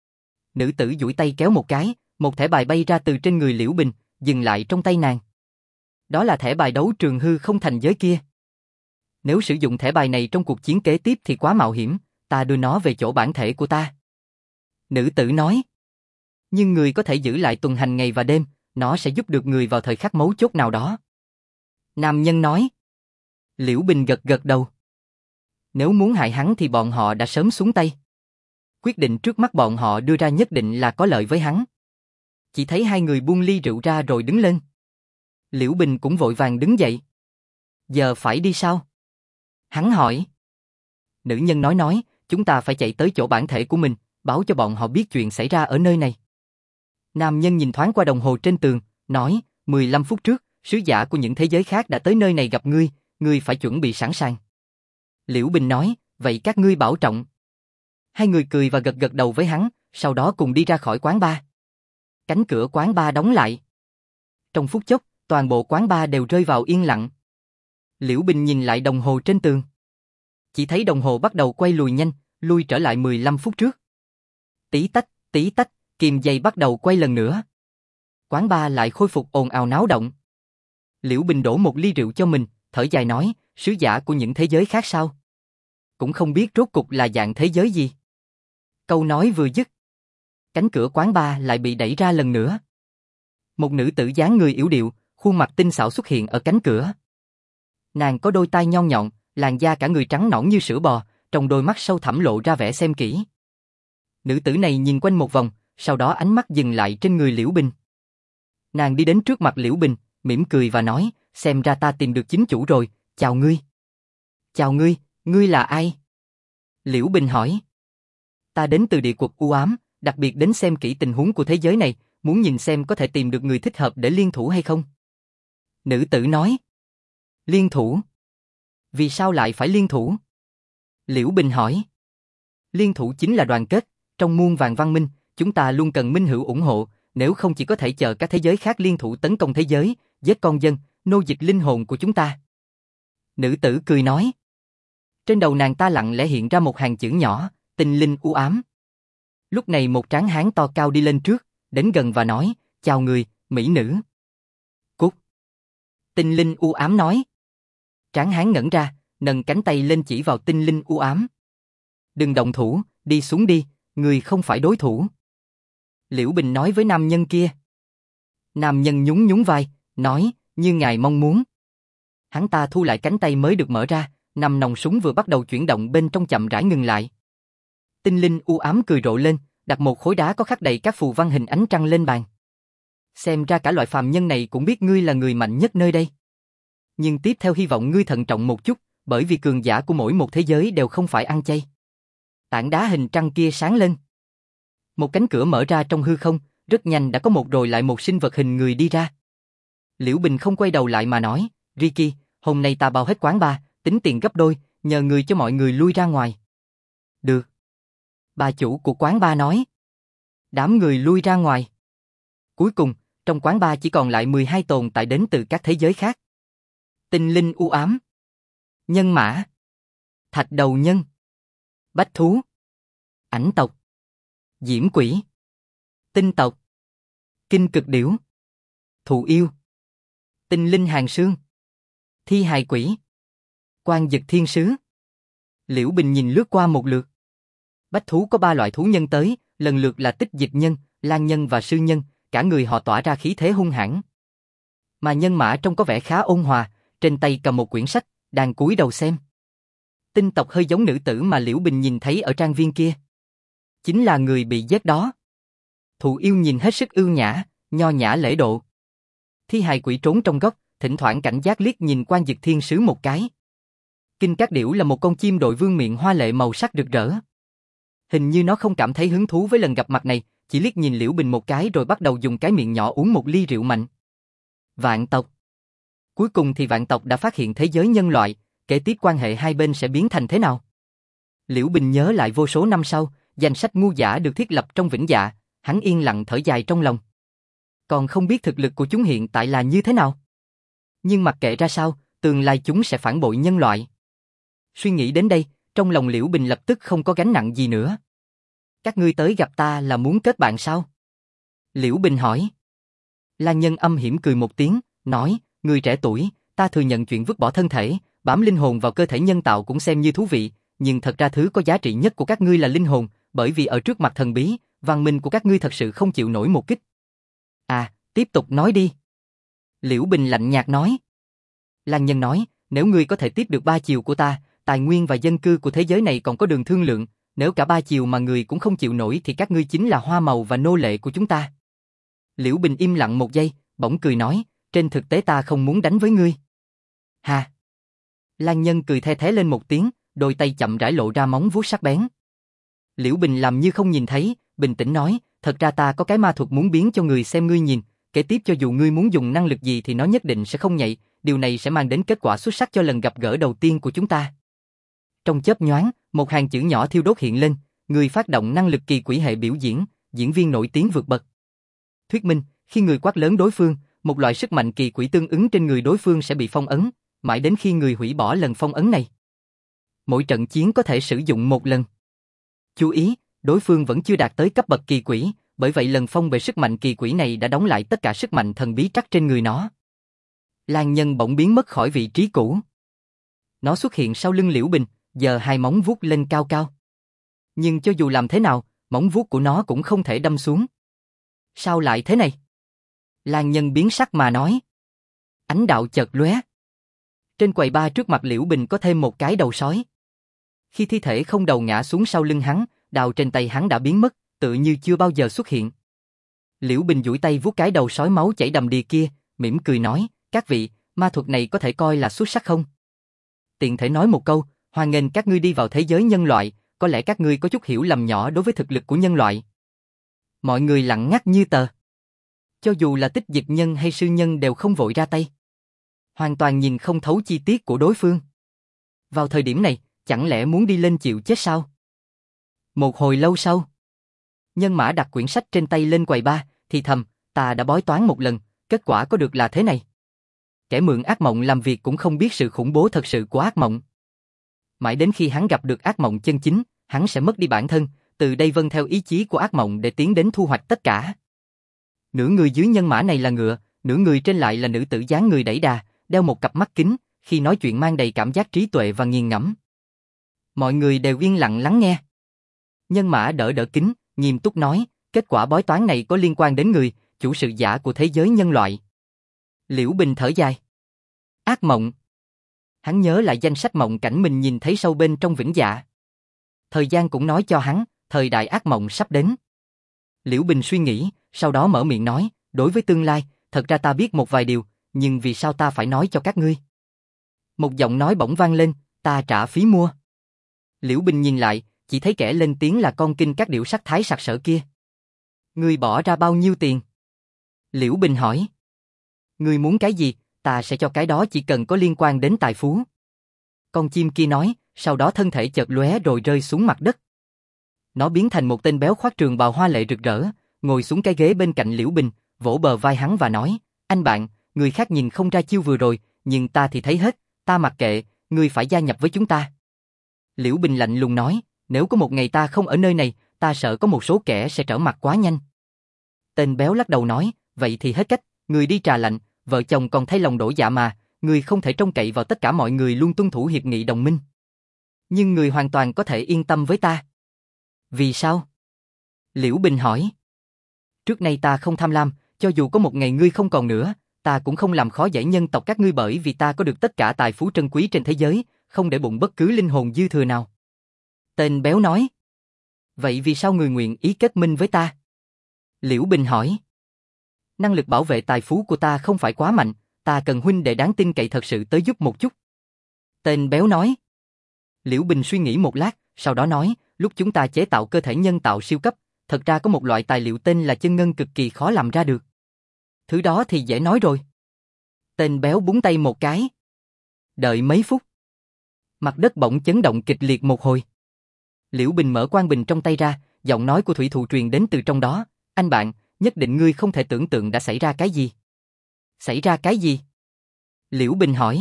A: Nữ tử duỗi tay kéo một cái, một thẻ bài bay ra từ trên người Liễu Bình, dừng lại trong tay nàng. Đó là thẻ bài đấu trường hư không thành giới kia. Nếu sử dụng thẻ bài này trong cuộc chiến kế tiếp thì quá mạo hiểm, ta đưa nó về chỗ bản thể của ta. Nữ tử nói. Nhưng người có thể giữ lại tuần hành ngày và đêm, nó sẽ giúp được người vào thời khắc mấu chốt nào đó. Nam nhân nói. Liễu Bình gật gật đầu. Nếu muốn hại hắn thì bọn họ đã sớm xuống tay. Quyết định trước mắt bọn họ đưa ra nhất định là có lợi với hắn. Chỉ thấy hai người buông ly rượu ra rồi đứng lên. Liễu Bình cũng vội vàng đứng dậy. Giờ phải đi sao? Hắn hỏi. Nữ nhân nói, chúng ta phải chạy tới chỗ bản thể của mình, báo cho bọn họ biết chuyện xảy ra ở nơi này. Nam nhân nhìn thoáng qua đồng hồ trên tường, nói, 15 phút trước, sứ giả của những thế giới khác đã tới nơi này gặp ngươi, ngươi phải chuẩn bị sẵn sàng. Liễu Bình nói, vậy các ngươi bảo trọng. Hai người cười và gật gật đầu với hắn, sau đó cùng đi ra khỏi quán bar. Cánh cửa quán bar đóng lại. Trong phút chốc, toàn bộ quán bar đều rơi vào yên lặng. Liễu Bình nhìn lại đồng hồ trên tường. Chỉ thấy đồng hồ bắt đầu quay lùi nhanh, lui trở lại 15 phút trước. Tí tách, kim dây bắt đầu quay lần nữa. Quán bar lại khôi phục ồn ào náo động. Liễu Bình đổ một ly rượu cho mình, thở dài nói, sứ giả của những thế giới khác sao? Cũng không biết rốt cục là dạng thế giới gì. Câu nói vừa dứt, cánh cửa quán bar lại bị đẩy ra lần nữa. Một nữ tử dáng người yểu điệu, khuôn mặt tinh xảo xuất hiện ở cánh cửa. Nàng có đôi tai nhọn nhọn, làn da cả người trắng nõn như sữa bò, trong đôi mắt sâu thẳm lộ ra vẻ xem kỹ. Nữ tử này nhìn quanh một vòng, sau đó ánh mắt dừng lại trên người Liễu Bình. Nàng đi đến trước mặt Liễu Bình, mỉm cười và nói, xem ra ta tìm được chính chủ rồi, chào ngươi. Chào ngươi, ngươi là ai? Liễu Bình hỏi. Ta đến từ địa quật u ám, đặc biệt đến xem kỹ tình huống của thế giới này, muốn nhìn xem có thể tìm được người thích hợp để liên thủ hay không. Nữ tử nói. Liên thủ? Vì sao lại phải liên thủ? Liễu Bình hỏi. Liên thủ chính là đoàn kết, trong muôn vàn văn minh, chúng ta luôn cần minh hữu ủng hộ, nếu không chỉ có thể chờ các thế giới khác liên thủ tấn công thế giới, giết con dân, nô dịch linh hồn của chúng ta. Nữ tử cười nói. Trên đầu nàng ta lặng lẽ hiện ra một hàng chữ nhỏ, tinh linh u ám. Lúc này một tráng hán to cao đi lên trước, đến gần và nói, chào người, mỹ nữ. Cút. Tinh linh u ám nói. Tráng hán ngẩn ra, nâng cánh tay lên chỉ vào tinh linh u ám. Đừng động thủ, đi xuống đi, người không phải đối thủ. Liễu Bình nói với nam nhân kia. Nam nhân nhún nhún vai, nói, như ngài mong muốn. Hắn ta thu lại cánh tay mới được mở ra, nằm nòng súng vừa bắt đầu chuyển động bên trong chậm rãi ngừng lại. Tinh linh u ám cười rộ lên, đặt một khối đá có khắc đầy các phù văn hình ánh trăng lên bàn. Xem ra cả loại phàm nhân này cũng biết ngươi là người mạnh nhất nơi đây. Nhưng tiếp theo hy vọng ngươi thận trọng một chút, bởi vì cường giả của mỗi một thế giới đều không phải ăn chay. Tảng đá hình trăng kia sáng lên. Một cánh cửa mở ra trong hư không, rất nhanh đã có một rồi lại một sinh vật hình người đi ra. Liễu Bình không quay đầu lại mà nói, Ricky, hôm nay ta bao hết quán bar, tính tiền gấp đôi, nhờ người cho mọi người lui ra ngoài. Được. Bà chủ của quán bar nói. Đám người lui ra ngoài. Cuối cùng, trong quán bar chỉ còn lại 12 tồn tại đến từ các thế giới khác. Tinh linh u ám. Nhân mã. Thạch đầu nhân. Bách thú. Ảnh tộc. Diễm quỷ. Tinh tộc. Kinh cực điểu. Thụ yêu. Tinh linh hàng sương. Thi hài quỷ. Quan dực thiên sứ. Liễu Bình nhìn lướt qua một lượt. Bách thú có 3 loại thú nhân tới, lần lượt là tích dịch nhân, lang nhân và sư nhân, cả người họ tỏa ra khí thế hung hãn. Mà nhân mã trông có vẻ khá ôn hòa, trên tay cầm một quyển sách, đang cúi đầu xem. Tinh tộc hơi giống nữ tử mà Liễu Bình nhìn thấy ở trang viên kia. Chính là người bị giết đó. Thụ yêu nhìn hết sức ưu nhã, nho nhã lễ độ. Thi hài quỷ trốn trong góc, thỉnh thoảng cảnh giác liếc nhìn Quan Dực Thiên Sứ một cái. Kinh Cát Điểu là một con chim đội vương miệng hoa lệ màu sắc rực rỡ. Hình như nó không cảm thấy hứng thú với lần gặp mặt này, chỉ liếc nhìn Liễu Bình một cái rồi bắt đầu dùng cái miệng nhỏ uống một ly rượu mạnh. Vạn tộc. Cuối cùng thì vạn tộc đã phát hiện thế giới nhân loại, kế tiếp quan hệ hai bên sẽ biến thành thế nào? Liễu Bình nhớ lại vô số năm sau, danh sách ngu giả được thiết lập trong Vĩnh Dạ, hắn yên lặng thở dài trong lòng. Còn không biết thực lực của chúng hiện tại là như thế nào. Nhưng mặc kệ ra sao, tương lai chúng sẽ phản bội nhân loại. Suy nghĩ đến đây, trong lòng Liễu Bình lập tức không có gánh nặng gì nữa. Các ngươi tới gặp ta là muốn kết bạn sao? Liễu Bình hỏi. Lang Nhân âm hiểm cười một tiếng, nói, người trẻ tuổi, ta thừa nhận chuyện vứt bỏ thân thể, bám linh hồn vào cơ thể nhân tạo cũng xem như thú vị, nhưng thật ra thứ có giá trị nhất của các ngươi là linh hồn, bởi vì ở trước mặt thần bí, văn minh của các ngươi thật sự không chịu nổi một kích. À, tiếp tục nói đi. Liễu Bình lạnh nhạt nói. Lang Nhân nói, nếu ngươi có thể tiếp được 3 chiều của ta, tài nguyên và dân cư của thế giới này còn có đường thương lượng, nếu cả 3 chiều mà người cũng không chịu nổi thì các ngươi chính là hoa màu và nô lệ của chúng ta. Liễu Bình im lặng một giây, bỗng cười nói, trên thực tế ta không muốn đánh với ngươi. Hà. Lang Nhân cười the thé lên một tiếng, đôi tay chậm rãi lộ ra móng vuốt sắc bén. Liễu Bình làm như không nhìn thấy, bình tĩnh nói, thật ra ta có cái ma thuật muốn biến cho người xem ngươi nhìn, kế tiếp cho dù ngươi muốn dùng năng lực gì thì nó nhất định sẽ không nhạy, điều này sẽ mang đến kết quả xuất sắc cho lần gặp gỡ đầu tiên của chúng ta. Trong chớp nhoáng, một hàng chữ nhỏ thiêu đốt hiện lên, người phát động năng lực kỳ quỷ hệ biểu diễn, diễn viên nổi tiếng vượt bậc. Thuyết minh, khi người quát lớn đối phương, một loại sức mạnh kỳ quỷ tương ứng trên người đối phương sẽ bị phong ấn, mãi đến khi người hủy bỏ lần phong ấn này. Mỗi trận chiến có thể sử dụng một lần. Chú ý, đối phương vẫn chưa đạt tới cấp bậc kỳ quỷ, bởi vậy lần phong bệ sức mạnh kỳ quỷ này đã đóng lại tất cả sức mạnh thần bí trắc trên người nó. Lang Nhân bỗng biến mất khỏi vị trí cũ. Nó xuất hiện sau lưng Liễu Bình, giờ hai móng vuốt lên cao cao. Nhưng cho dù làm thế nào, móng vuốt của nó cũng không thể đâm xuống. Sao lại thế này? Lang Nhân biến sắc mà nói. Ánh đạo chợt lóe. Trên quầy bar trước mặt Liễu Bình có thêm một cái đầu sói. Khi thi thể không đầu ngã xuống sau lưng hắn, đao trên tay hắn đã biến mất, tự như chưa bao giờ xuất hiện. Liễu Bình duỗi tay vuốt cái đầu sói máu chảy đầm đìa kia, mỉm cười nói, các vị, ma thuật này có thể coi là xuất sắc không? Tiện thể nói một câu, hoan nghênh các ngươi đi vào thế giới nhân loại, có lẽ các ngươi có chút hiểu lầm nhỏ đối với thực lực của nhân loại. Mọi người lặng ngắt như tờ. Cho dù là tích dịch nhân hay sư nhân đều không vội ra tay. Hoàn toàn nhìn không thấu chi tiết của đối phương. Vào thời điểm này, chẳng lẽ muốn đi lên chịu chết sao? Một hồi lâu sau, nhân mã đặt quyển sách trên tay lên quầy bar, thì thầm, ta đã bói toán một lần, kết quả có được là thế này. Kẻ mượn ác mộng làm việc cũng không biết sự khủng bố thật sự của ác mộng. Mãi đến khi hắn gặp được ác mộng chân chính, hắn sẽ mất đi bản thân, từ đây vâng theo ý chí của ác mộng để tiến đến thu hoạch tất cả. Nửa người dưới nhân mã này là ngựa, nửa người trên lại là nữ tử dáng người đẩy đà, đeo một cặp mắt kính, khi nói chuyện mang đầy cảm giác trí tuệ và nghiền ngẫm. Mọi người đều yên lặng lắng nghe. Nhân mã đỡ kính, nghiêm túc nói, kết quả bói toán này có liên quan đến người, chủ sự giả của thế giới nhân loại. Liễu Bình thở dài. Ác mộng. Hắn nhớ lại danh sách mộng cảnh mình nhìn thấy sâu bên trong Vĩnh Dạ. Thời gian cũng nói cho hắn, thời đại ác mộng sắp đến. Liễu Bình suy nghĩ, sau đó mở miệng nói, đối với tương lai, thật ra ta biết một vài điều, nhưng vì sao ta phải nói cho các ngươi? Một giọng nói bỗng vang lên, ta trả phí mua. Liễu Bình nhìn lại, chỉ thấy kẻ lên tiếng là con Kinh Cát Điểu sắc thái sặc sỡ kia. Ngươi bỏ ra bao nhiêu tiền? Liễu Bình hỏi. Ngươi muốn cái gì, ta sẽ cho cái đó chỉ cần có liên quan đến tài phú. Con chim kia nói, sau đó thân thể chợt lóe rồi rơi xuống mặt đất. Nó biến thành một tên béo khoác trường bào hoa lệ rực rỡ, ngồi xuống cái ghế bên cạnh Liễu Bình, vỗ bờ vai hắn và nói, anh bạn, người khác nhìn không ra chiêu vừa rồi, nhưng ta thì thấy hết, ta mặc kệ, ngươi phải gia nhập với chúng ta. Liễu Bình lạnh lùng nói, nếu có một ngày ta không ở nơi này, ta sợ có một số kẻ sẽ trở mặt quá nhanh. Tên béo lắc đầu nói, vậy thì hết cách, người đi trà lạnh, vợ chồng còn thay lòng đổi dạ mà, người không thể trông cậy vào tất cả mọi người luôn tuân thủ hiệp nghị đồng minh. Nhưng người hoàn toàn có thể yên tâm với ta. Vì sao? Liễu Bình hỏi. Trước nay ta không tham lam, cho dù có một ngày ngươi không còn nữa, ta cũng không làm khó dễ nhân tộc các ngươi bởi vì ta có được tất cả tài phú trân quý trên thế giới, không để bụng bất cứ linh hồn dư thừa nào. Tên béo nói. Vậy vì sao người nguyện ý kết minh với ta? Liễu Bình hỏi. Năng lực bảo vệ tài phú của ta không phải quá mạnh, ta cần huynh đệ đáng tin cậy thật sự tới giúp một chút. Tên béo nói. Liễu Bình suy nghĩ một lát, sau đó nói, lúc chúng ta chế tạo cơ thể nhân tạo siêu cấp, thật ra có một loại tài liệu tên là chân ngân cực kỳ khó làm ra được. Thứ đó thì dễ nói rồi. Tên béo búng tay một cái. Đợi mấy phút. Mặt đất bỗng chấn động kịch liệt một hồi. Liễu Bình mở quan bình trong tay ra, giọng nói của thủy thủ truyền đến từ trong đó. Anh bạn, nhất định ngươi không thể tưởng tượng đã xảy ra cái gì. Xảy ra cái gì? Liễu Bình hỏi.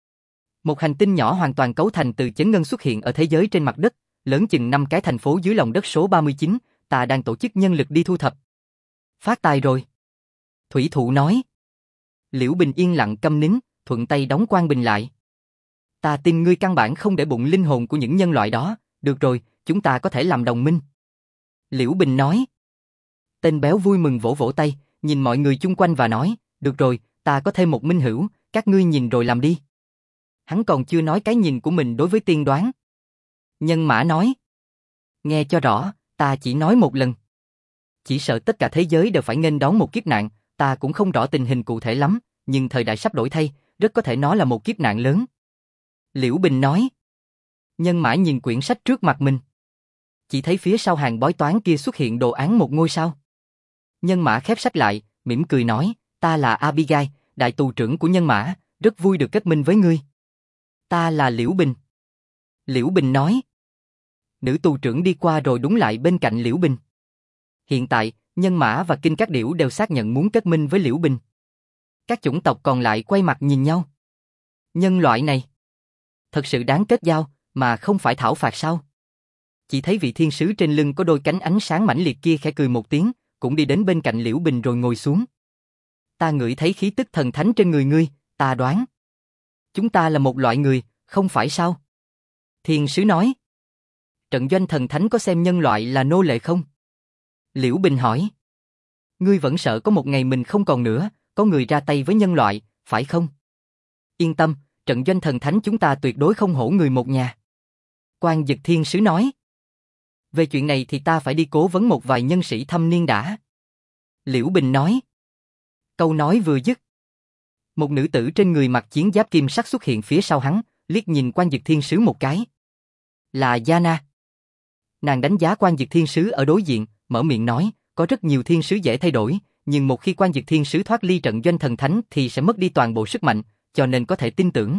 A: Một hành tinh nhỏ hoàn toàn cấu thành từ chấn ngân xuất hiện ở thế giới trên mặt đất, lớn chừng 5 cái thành phố dưới lòng đất số 39, ta đang tổ chức nhân lực đi thu thập. Phát tài rồi. Thủy thủ nói. Liễu Bình yên lặng câm nín, thuận tay đóng quan bình lại. Ta tin ngươi căn bản không để bụng linh hồn của những nhân loại đó, được rồi, chúng ta có thể làm đồng minh. Liễu Bình nói. Tên béo vui mừng vỗ vỗ tay, nhìn mọi người chung quanh và nói, được rồi, ta có thêm một minh hữu, các ngươi nhìn rồi làm đi. Hắn còn chưa nói cái nhìn của mình đối với tiên đoán. Nhân Mã nói. Nghe cho rõ, ta chỉ nói một lần. Chỉ sợ tất cả thế giới đều phải nghênh đón một kiếp nạn, ta cũng không rõ tình hình cụ thể lắm, nhưng thời đại sắp đổi thay, rất có thể nó là một kiếp nạn lớn. Liễu Bình nói. Nhân Mã nhìn quyển sách trước mặt mình. Chỉ thấy phía sau hàng bói toán kia xuất hiện đồ án một ngôi sao. Nhân Mã khép sách lại, mỉm cười nói, ta là Abigail, đại tù trưởng của Nhân Mã, rất vui được kết minh với ngươi. Ta là Liễu Bình. Liễu Bình nói. Nữ tù trưởng đi qua rồi đúng lại bên cạnh Liễu Bình. Hiện tại, Nhân Mã và Kinh Các Điểu đều xác nhận muốn kết minh với Liễu Bình. Các chủng tộc còn lại quay mặt nhìn nhau. Nhân loại này thật sự đáng kết giao, mà không phải thảo phạt sao? Chỉ thấy vị thiên sứ trên lưng có đôi cánh ánh sáng mãnh liệt kia khẽ cười một tiếng, cũng đi đến bên cạnh Liễu Bình rồi ngồi xuống. Ta ngửi thấy khí tức thần thánh trên người ngươi, ta đoán chúng ta là một loại người, không phải sao? Thiên sứ nói. Trận doanh thần thánh có xem nhân loại là nô lệ không? Liễu Bình hỏi. Ngươi vẫn sợ có một ngày mình không còn nữa, có người ra tay với nhân loại, phải không? Yên tâm, trận doanh thần thánh chúng ta tuyệt đối không hổ người một nhà. Quan Dực thiên sứ nói. Về chuyện này thì ta phải đi cố vấn một vài nhân sĩ thâm niên đã. Liễu Bình nói. Câu nói vừa dứt. Một nữ tử trên người mặc chiến giáp kim sắc xuất hiện phía sau hắn, liếc nhìn Quan Dực thiên sứ một cái. Là Yana. Nàng đánh giá Quan Dực thiên sứ ở đối diện, mở miệng nói, có rất nhiều thiên sứ dễ thay đổi, nhưng một khi Quan Dực thiên sứ thoát ly trận doanh thần thánh thì sẽ mất đi toàn bộ sức mạnh, cho nên có thể tin tưởng.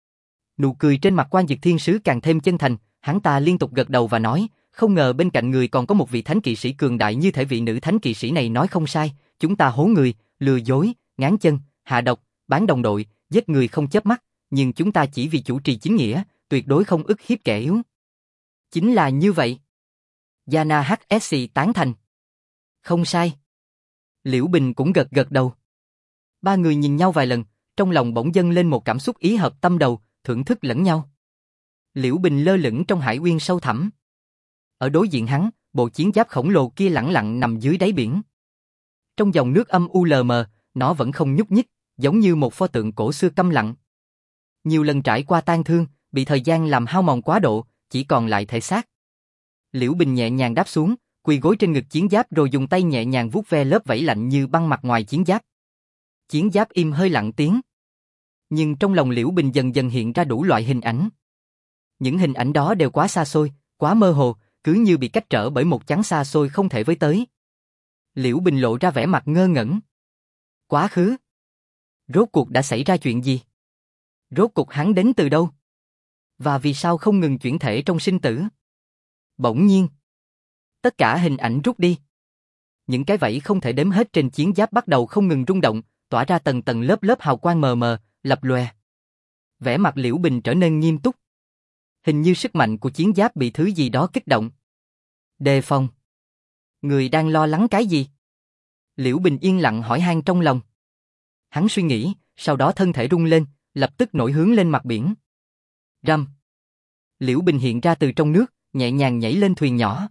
A: Nụ cười trên mặt Quan Dực thiên sứ càng thêm chân thành, hắn ta liên tục gật đầu và nói, không ngờ bên cạnh người còn có một vị thánh kỵ sĩ cường đại như thể vị nữ thánh kỵ sĩ này nói không sai, chúng ta hố người, lừa dối, ngáng chân, hạ độc, bán đồng đội, giết người không chớp mắt, nhưng chúng ta chỉ vì chủ trì chính nghĩa, tuyệt đối không ức hiếp kẻ yếu. Chính là như vậy. Yana HSC tán thành. Không sai. Liễu Bình cũng gật gật đầu. Ba người nhìn nhau vài lần, trong lòng bỗng dâng lên một cảm xúc ý hợp tâm đầu, thưởng thức lẫn nhau. Liễu Bình lơ lửng trong hải uyên sâu thẳm. Ở đối diện hắn, bộ chiến giáp khổng lồ kia lẳng lặng nằm dưới đáy biển. Trong dòng nước âm u lờ mờ, nó vẫn không nhúc nhích, giống như một pho tượng cổ xưa câm lặng. Nhiều lần trải qua tang thương, bị thời gian làm hao mòn quá độ, chỉ còn lại thể xác. Liễu Bình nhẹ nhàng đáp xuống, quỳ gối trên ngực chiến giáp rồi dùng tay nhẹ nhàng vuốt ve lớp vảy lạnh như băng mặt ngoài chiến giáp. Chiến giáp im hơi lặng tiếng. Nhưng trong lòng Liễu Bình dần dần hiện ra đủ loại hình ảnh. Những hình ảnh đó đều quá xa xôi, quá mơ hồ, cứ như bị cách trở bởi một chắn xa xôi không thể với tới. Liễu Bình lộ ra vẻ mặt ngơ ngẩn. Quá khứ. Rốt cuộc đã xảy ra chuyện gì? Rốt cuộc hắn đến từ đâu? Và vì sao không ngừng chuyển thể trong sinh tử? Bỗng nhiên, tất cả hình ảnh rút đi. Những cái vảy không thể đếm hết trên chiến giáp bắt đầu không ngừng rung động, tỏa ra tầng tầng lớp lớp hào quang mờ mờ, lập lòe. Vẻ mặt Liễu Bình trở nên nghiêm túc. Hình như sức mạnh của chiến giáp bị thứ gì đó kích động. Đề phòng. Người đang lo lắng cái gì? Liễu Bình yên lặng hỏi han trong lòng. Hắn suy nghĩ, sau đó thân thể rung lên, lập tức nổi hướng lên mặt biển. Rầm. Liễu Bình hiện ra từ trong nước, nhẹ nhàng nhảy lên thuyền nhỏ.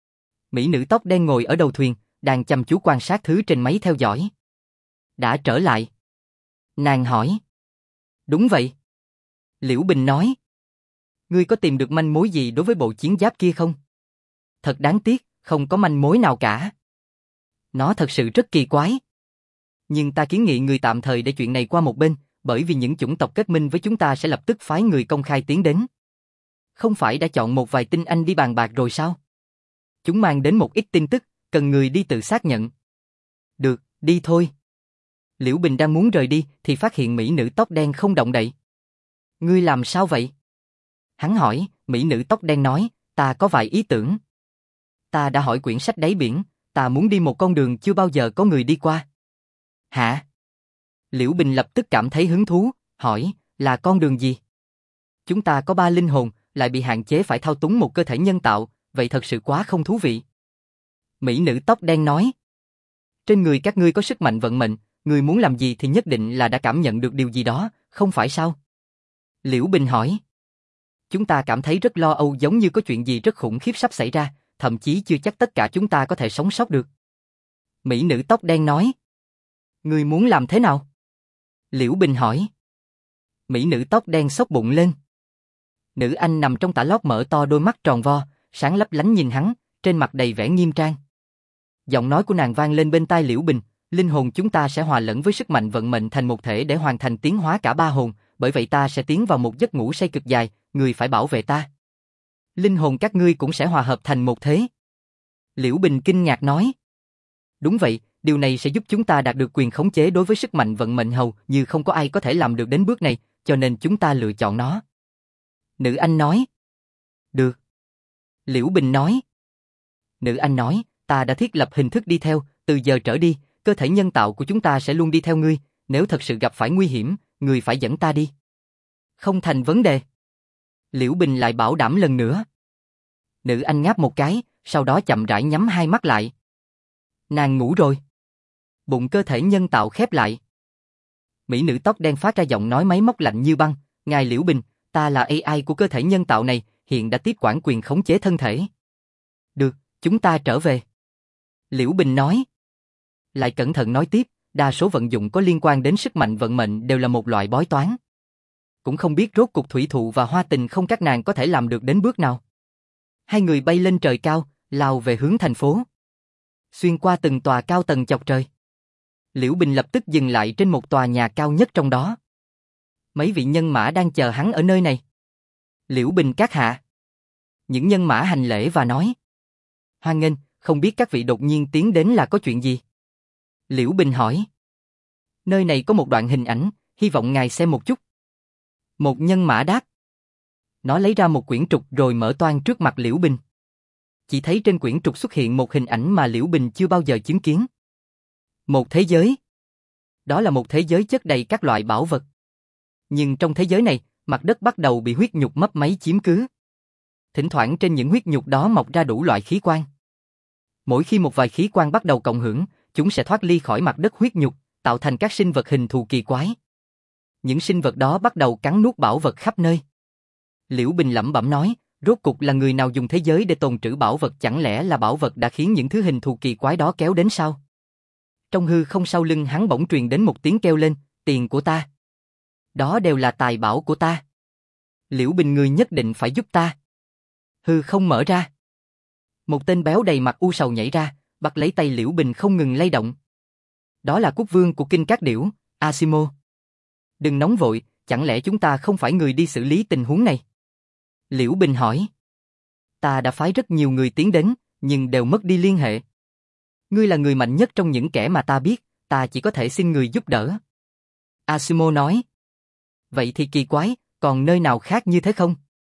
A: Mỹ nữ tóc đen ngồi ở đầu thuyền, đang chăm chú quan sát thứ trên máy theo dõi. Đã trở lại. Nàng hỏi. Đúng vậy. Liễu Bình nói. Ngươi có tìm được manh mối gì đối với bộ chiến giáp kia không? Thật đáng tiếc, không có manh mối nào cả. Nó thật sự rất kỳ quái. Nhưng ta kiến nghị người tạm thời để chuyện này qua một bên, bởi vì những chủng tộc kết minh với chúng ta sẽ lập tức phái người công khai tiến đến. Không phải đã chọn một vài tinh anh đi bàn bạc rồi sao? Chúng mang đến một ít tin tức, cần người đi tự xác nhận. Được, đi thôi. Liễu Bình đang muốn rời đi thì phát hiện mỹ nữ tóc đen không động đậy. Ngươi làm sao vậy? Hắn hỏi, mỹ nữ tóc đen nói, ta có vài ý tưởng. Ta đã hỏi quyển sách đáy biển, ta muốn đi một con đường chưa bao giờ có người đi qua. Hả? Liễu Bình lập tức cảm thấy hứng thú, hỏi, là con đường gì? Chúng ta có 3 linh hồn, lại bị hạn chế phải thao túng một cơ thể nhân tạo, vậy thật sự quá không thú vị. Mỹ nữ tóc đen nói, trên người các ngươi có sức mạnh vận mệnh, người muốn làm gì thì nhất định là đã cảm nhận được điều gì đó, không phải sao? Liễu Bình hỏi. Chúng ta cảm thấy rất lo âu giống như có chuyện gì rất khủng khiếp sắp xảy ra, thậm chí chưa chắc tất cả chúng ta có thể sống sót được. Mỹ nữ tóc đen nói. Người muốn làm thế nào? Liễu Bình hỏi. Mỹ nữ tóc đen xốc bụng lên. Nữ anh nằm trong tã lót mở to đôi mắt tròn vo, sáng lấp lánh nhìn hắn, trên mặt đầy vẻ nghiêm trang. Giọng nói của nàng vang lên bên tai Liễu Bình, linh hồn chúng ta sẽ hòa lẫn với sức mạnh vận mệnh thành một thể để hoàn thành tiến hóa cả 3 hồn, bởi vậy ta sẽ tiến vào một giấc ngủ say cực dài, người phải bảo vệ ta. Linh hồn các ngươi cũng sẽ hòa hợp thành một thế. Liễu Bình kinh ngạc nói. Đúng vậy, điều này sẽ giúp chúng ta đạt được quyền khống chế đối với sức mạnh vận mệnh hầu như không có ai có thể làm được đến bước này, cho nên chúng ta lựa chọn nó. Nữ anh nói. Được. Liễu Bình nói. Nữ anh nói, ta đã thiết lập hình thức đi theo, từ giờ trở đi, cơ thể nhân tạo của chúng ta sẽ luôn đi theo ngươi, nếu thật sự gặp phải nguy hiểm, ngươi phải dẫn ta đi. Không thành vấn đề. Liễu Bình lại bảo đảm lần nữa. Nữ anh ngáp một cái, sau đó chậm rãi nhắm hai mắt lại. Nàng ngủ rồi. Bụng cơ thể nhân tạo khép lại. Mỹ nữ tóc đen phát ra giọng nói máy móc lạnh như băng, ngài Liễu Bình, ta là AI của cơ thể nhân tạo này, hiện đã tiếp quản quyền khống chế thân thể. Được, chúng ta trở về. Liễu Bình nói. Lại cẩn thận nói tiếp, đa số vận dụng có liên quan đến sức mạnh vận mệnh đều là một loại bói toán. Cũng không biết rốt cuộc thủy thụ và hoa tình không các nàng có thể làm được đến bước nào. Hai người bay lên trời cao, lao về hướng thành phố. Xuyên qua từng tòa cao tầng chọc trời. Liễu Bình lập tức dừng lại trên một tòa nhà cao nhất trong đó. Mấy vị nhân mã đang chờ hắn ở nơi này. Liễu Bình các hạ. Những nhân mã hành lễ và nói. Hoan nghênh, không biết các vị đột nhiên tiến đến là có chuyện gì? Liễu Bình hỏi. Nơi này có một đoạn hình ảnh, hy vọng ngài xem một chút. Một nhân mã đáp. Nó lấy ra một quyển trục rồi mở toang trước mặt Liễu Bình. Chỉ thấy trên quyển trục xuất hiện một hình ảnh mà Liễu Bình chưa bao giờ chứng kiến. Một thế giới. Đó là một thế giới chất đầy các loại bảo vật. Nhưng trong thế giới này, mặt đất bắt đầu bị huyết nhục mấp máy chiếm cứ. Thỉnh thoảng trên những huyết nhục đó mọc ra đủ loại khí quan. Mỗi khi một vài khí quan bắt đầu cộng hưởng, chúng sẽ thoát ly khỏi mặt đất huyết nhục, tạo thành các sinh vật hình thù kỳ quái. Những sinh vật đó bắt đầu cắn nuốt bảo vật khắp nơi. Liễu Bình lẩm bẩm nói, rốt cục là người nào dùng thế giới để tồn trữ bảo vật, chẳng lẽ là bảo vật đã khiến những thứ hình thù kỳ quái đó kéo đến sao? Trong hư không sau lưng hắn bỗng truyền đến một tiếng kêu lên, tiền của ta. Đó đều là tài bảo của ta. Liễu Bình, người nhất định phải giúp ta. Hư không mở ra. Một tên béo đầy mặt u sầu nhảy ra, bắt lấy tay Liễu Bình không ngừng lay động. Đó là quốc vương của kinh các điểu, Asimo. Đừng nóng vội, chẳng lẽ chúng ta không phải người đi xử lý tình huống này? Liễu Bình hỏi. Ta đã phái rất nhiều người tiến đến, nhưng đều mất đi liên hệ. Ngươi là người mạnh nhất trong những kẻ mà ta biết, ta chỉ có thể xin người giúp đỡ. Asimo nói. Vậy thì kỳ quái, còn nơi nào khác như thế không?